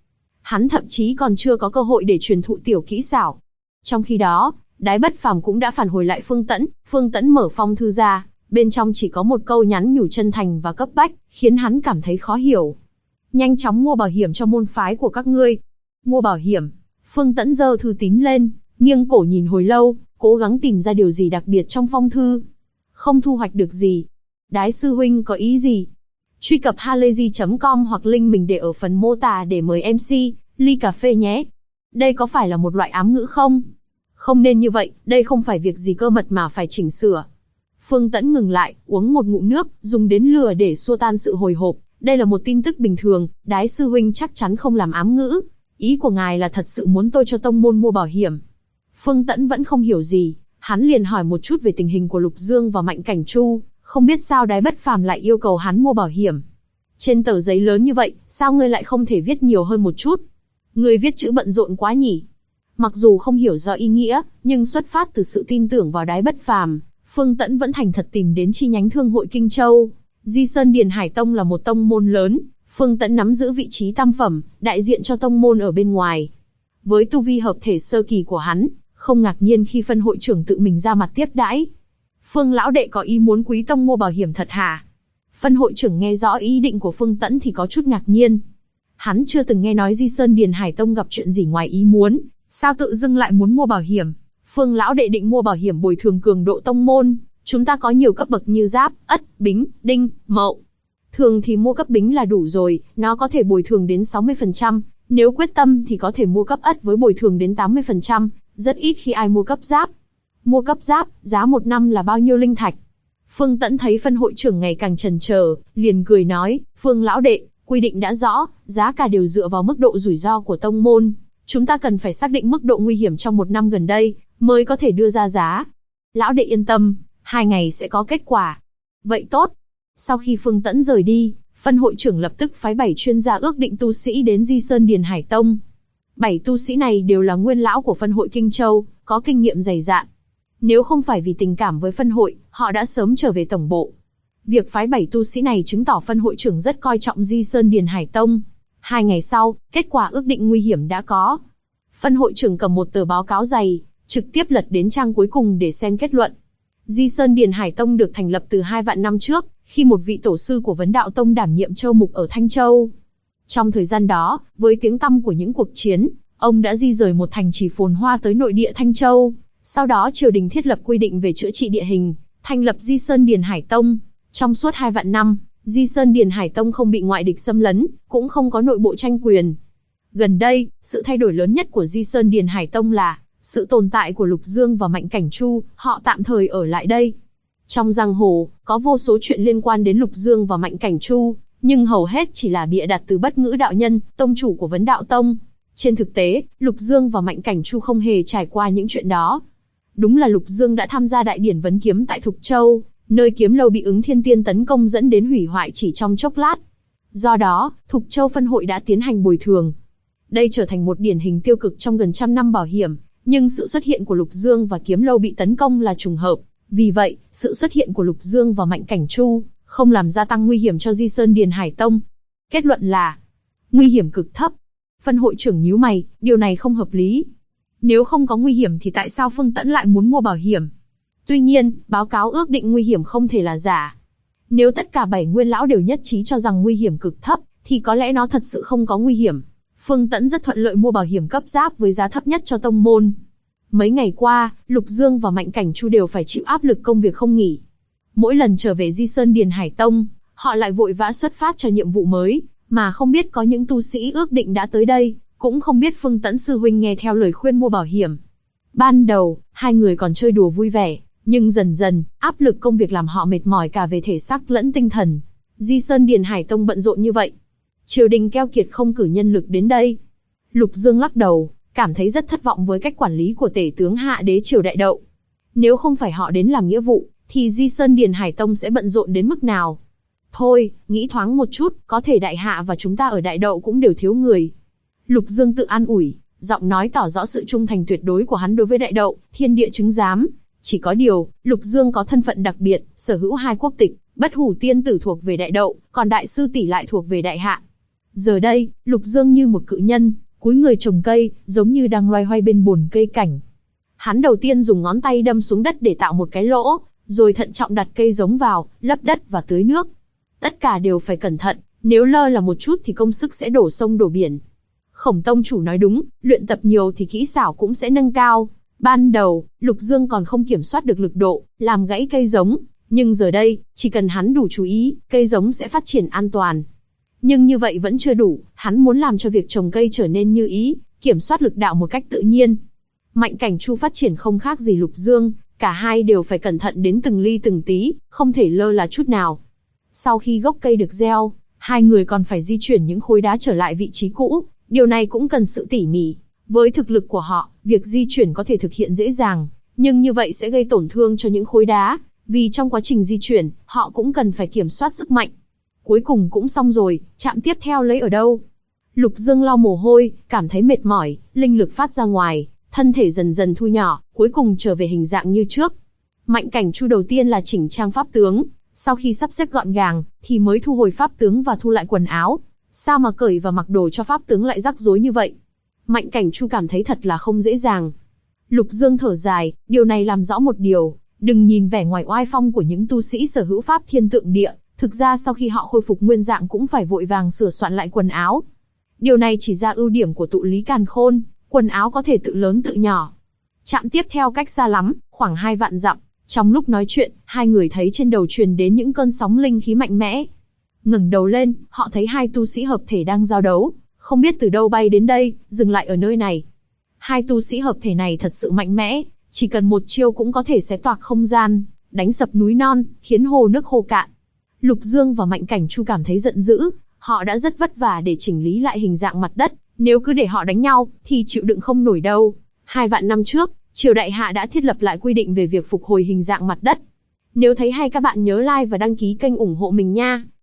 Hắn thậm chí còn chưa có cơ hội để truyền thụ tiểu kỹ xảo. Trong khi đó, Đái Bất Phàm cũng đã phản hồi lại Phương Tẫn mở phong thư ra, bên trong chỉ có một câu nhắn nhủ chân thành và cấp bách, khiến hắn cảm thấy khó hiểu. Nhanh chóng mua bảo hiểm cho môn phái của các ngươi. Mua bảo hiểm? Phương Tẫn giơ thư tín lên, nghiêng cổ nhìn hồi lâu, cố gắng tìm ra điều gì đặc biệt trong phong thư. Không thu hoạch được gì. Đái sư huynh có ý gì? Truy cập halayzi.com hoặc link mình để ở phần mô tả để mời MC, ly cà phê nhé. Đây có phải là một loại ám ngữ không? Không nên như vậy, đây không phải việc gì cơ mật mà phải chỉnh sửa. Phương Tẫn ngừng lại, uống một ngụm nước, dùng đến lửa để xua tan sự hồi hộp. Đây là một tin tức bình thường, Đái sư huynh chắc chắn không làm ám ngữ. Ý của ngài là thật sự muốn tôi cho tông môn mua bảo hiểm. Phương Tẫn vẫn không hiểu gì, hắn liền hỏi một chút về tình hình của Lục Dương và Mạnh Cảnh Chu, không biết sao Đái Bất Phàm lại yêu cầu hắn mua bảo hiểm. Trên tờ giấy lớn như vậy, sao ngươi lại không thể viết nhiều hơn một chút? Ngươi viết chữ bận rộn quá nhỉ? Mặc dù không hiểu rõ ý nghĩa, nhưng xuất phát từ sự tin tưởng vào Đái Bất Phàm, Phương Tẫn vẫn thành thật tìm đến chi nhánh Thương hội Kinh Châu. Di Sơn Điền Hải Tông là một tông môn lớn, Phương Tẫn nắm giữ vị trí tam phẩm, đại diện cho tông môn ở bên ngoài. Với tu vi hợp thể sơ kỳ của hắn, không ngạc nhiên khi phân hội trưởng tự mình ra mặt tiếp đãi. Phương lão đệ có ý muốn Quý tông mua bảo hiểm thật hả? Phân hội trưởng nghe rõ ý định của Phương Tẫn thì có chút ngạc nhiên. Hắn chưa từng nghe nói Di Sơn Điền Hải Tông gặp chuyện gì ngoài ý muốn, sao tự dưng lại muốn mua bảo hiểm? Phương lão đệ định mua bảo hiểm bồi thường cường độ tông môn, chúng ta có nhiều cấp bậc như Giáp, Ất, Bính, Đinh, Mậu. Thường thì mua cấp Bính là đủ rồi, nó có thể bồi thường đến 60%, nếu quyết tâm thì có thể mua cấp Ất với bồi thường đến 80%, rất ít khi ai mua cấp Giáp. Mua cấp Giáp, giá 1 năm là bao nhiêu linh thạch? Phương Tẫn thấy phân hội trưởng ngày càng chần chờ, liền cười nói, Phương lão đệ, quy định đã rõ, giá cả đều dựa vào mức độ rủi ro của tông môn. Chúng ta cần phải xác định mức độ nguy hiểm trong 1 năm gần đây, mới có thể đưa ra giá. Lão đệ yên tâm, 2 ngày sẽ có kết quả. Vậy tốt. Sau khi Phương Tẫn rời đi, phân hội trưởng lập tức phái 7 chuyên gia ước định tu sĩ đến Di Sơn Điền Hải Tông. 7 tu sĩ này đều là nguyên lão của phân hội Kinh Châu, có kinh nghiệm dày dạn. Nếu không phải vì tình cảm với phân hội, họ đã sớm trở về tổng bộ. Việc phái 7 tu sĩ này chứng tỏ phân hội trưởng rất coi trọng Di Sơn Điền Hải Tông. 2 ngày sau, kết quả ước định nguy hiểm đã có. Phân hội trưởng cầm một tờ báo cáo dày, trực tiếp lật đến trang cuối cùng để xem kết luận. Di Sơn Điền Hải Tông được thành lập từ 2 vạn năm trước, khi một vị tổ sư của Vấn Đạo Tông đảm nhiệm châu mục ở Thanh Châu. Trong thời gian đó, với tiếng tăm của những cuộc chiến, ông đã di rời một thành trì phồn hoa tới nội địa Thanh Châu. Sau đó triều đình thiết lập quy định về chữa trị địa hình, thành lập Di Sơn Điền Hải Tông. Trong suốt 2 vạn năm, Di Sơn Điền Hải Tông không bị ngoại địch xâm lấn, cũng không có nội bộ tranh quyền. Gần đây, sự thay đổi lớn nhất của Di Sơn Điền Hải Tông là sự tồn tại của Lục Dương và Mạnh Cảnh Chu, họ tạm thời ở lại đây. Trong giang hồ, có vô số chuyện liên quan đến Lục Dương và Mạnh Cảnh Chu, nhưng hầu hết chỉ là bịa đặt từ Bất Ngữ đạo nhân, tông chủ của Vấn Đạo Tông. Trên thực tế, Lục Dương và Mạnh Cảnh Chu không hề trải qua những chuyện đó. Đúng là Lục Dương đã tham gia đại điển vấn kiếm tại Thục Châu, nơi kiếm lâu bị Ứng Thiên Tiên tấn công dẫn đến hủy hoại chỉ trong chốc lát. Do đó, Thục Châu phân hội đã tiến hành bồi thường. Đây trở thành một điển hình tiêu cực trong gần 100 năm bảo hiểm, nhưng sự xuất hiện của Lục Dương và kiếm lâu bị tấn công là trùng hợp. Vì vậy, sự xuất hiện của Lục Dương và Mạnh Cảnh Chu không làm gia tăng nguy hiểm cho Di Sơn Điền Hải Tông. Kết luận là nguy hiểm cực thấp. Phân hội trưởng nhíu mày, điều này không hợp lý. Nếu không có nguy hiểm thì tại sao Phương Tẫn lại muốn mua bảo hiểm? Tuy nhiên, báo cáo ước định nguy hiểm không thể là giả. Nếu tất cả 7 nguyên lão đều nhất trí cho rằng nguy hiểm cực thấp, thì có lẽ nó thật sự không có nguy hiểm. Phương Tẫn rất thuận lợi mua bảo hiểm cấp Giáp với giá thấp nhất cho tông môn. Mấy ngày qua, Lục Dương và Mạnh Cảnh Chu đều phải chịu áp lực công việc không nghỉ. Mỗi lần trở về Di Sơn Điền Hải Tông, họ lại vội vã xuất phát cho nhiệm vụ mới, mà không biết có những tu sĩ ước định đã tới đây, cũng không biết Phương Tẫn sư huynh nghe theo lời khuyên mua bảo hiểm. Ban đầu, hai người còn chơi đùa vui vẻ, nhưng dần dần, áp lực công việc làm họ mệt mỏi cả về thể xác lẫn tinh thần. Di Sơn Điền Hải Tông bận rộn như vậy, triều đình keo kiệt không cử nhân lực đến đây. Lục Dương lắc đầu, cảm thấy rất thất vọng với cách quản lý của tể tướng Hạ Đế triều Đại Đậu. Nếu không phải họ đến làm nghĩa vụ, thì Di Sơn Điền Hải Tông sẽ bận rộn đến mức nào? Thôi, nghĩ thoáng một chút, có thể Đại Hạ và chúng ta ở Đại Đậu cũng đều thiếu người. Lục Dương tự an ủi, giọng nói tỏ rõ sự trung thành tuyệt đối của hắn đối với Đại Đậu, thiên địa chứng giám. Chỉ có điều, Lục Dương có thân phận đặc biệt, sở hữu 2 quốc tịch, Bất Hủ tiên tử thuộc về Đại Đậu, còn Đại sư tỷ lại thuộc về Đại Hạ. Giờ đây, Lục Dương như một cự nhân, cúi người trồng cây, giống như đang loay hoay bên bồn cây cảnh. Hắn đầu tiên dùng ngón tay đâm xuống đất để tạo một cái lỗ, rồi thận trọng đặt cây giống vào, lấp đất và tưới nước. Tất cả đều phải cẩn thận, nếu lơ là một chút thì công sức sẽ đổ sông đổ biển. Khổng tông chủ nói đúng, luyện tập nhiều thì kỹ xảo cũng sẽ nâng cao. Ban đầu, Lục Dương còn không kiểm soát được lực độ, làm gãy cây giống, nhưng giờ đây, chỉ cần hắn đủ chú ý, cây giống sẽ phát triển an toàn. Nhưng như vậy vẫn chưa đủ, hắn muốn làm cho việc trồng cây trở nên như ý, kiểm soát lực đạo một cách tự nhiên. Mạnh Cảnh Chu phát triển không khác gì Lục Dương, cả hai đều phải cẩn thận đến từng ly từng tí, không thể lơ là chút nào. Sau khi gốc cây được gieo, hai người còn phải di chuyển những khối đá trở lại vị trí cũ, điều này cũng cần sự tỉ mỉ. Với thực lực của họ, việc di chuyển có thể thực hiện dễ dàng, nhưng như vậy sẽ gây tổn thương cho những khối đá, vì trong quá trình di chuyển, họ cũng cần phải kiểm soát sức mạnh. Cuối cùng cũng xong rồi, trạm tiếp theo lấy ở đâu? Lục Dương lau mồ hôi, cảm thấy mệt mỏi, linh lực phát ra ngoài, thân thể dần dần thu nhỏ, cuối cùng trở về hình dạng như trước. Mạnh Cảnh Chu đầu tiên là chỉnh trang pháp tướng, sau khi sắp xếp gọn gàng, thì mới thu hồi pháp tướng và thu lại quần áo. Sao mà cởi và mặc đồ cho pháp tướng lại rắc rối như vậy? Mạnh Cảnh Chu cảm thấy thật là không dễ dàng. Lục Dương thở dài, điều này làm rõ một điều, đừng nhìn vẻ ngoài oai phong của những tu sĩ sở hữu pháp thiên tượng địa, thực ra sau khi họ khôi phục nguyên dạng cũng phải vội vàng sửa soạn lại quần áo. Điều này chỉ ra ưu điểm của tụ lý càn khôn, quần áo có thể tự lớn tự nhỏ. Trạm tiếp theo cách xa lắm, khoảng 2 vạn dặm. Trong lúc nói chuyện, hai người thấy trên đầu truyền đến những cơn sóng linh khí mạnh mẽ. Ngẩng đầu lên, họ thấy hai tu sĩ hợp thể đang giao đấu, không biết từ đâu bay đến đây, dừng lại ở nơi này. Hai tu sĩ hợp thể này thật sự mạnh mẽ, chỉ cần một chiêu cũng có thể xé toạc không gian, đánh sập núi non, khiến hồ nước khô cạn. Lục Dương và Mạnh Cảnh Chu cảm thấy giận dữ, họ đã rất vất vả để chỉnh lý lại hình dạng mặt đất, nếu cứ để họ đánh nhau, thì chịu đựng không nổi đâu. 2 vạn năm trước, Triều Đại Hạ đã thiết lập lại quy định về việc phục hồi hình dạng mặt đất. Nếu thấy hay các bạn nhớ like và đăng ký kênh ủng hộ mình nha.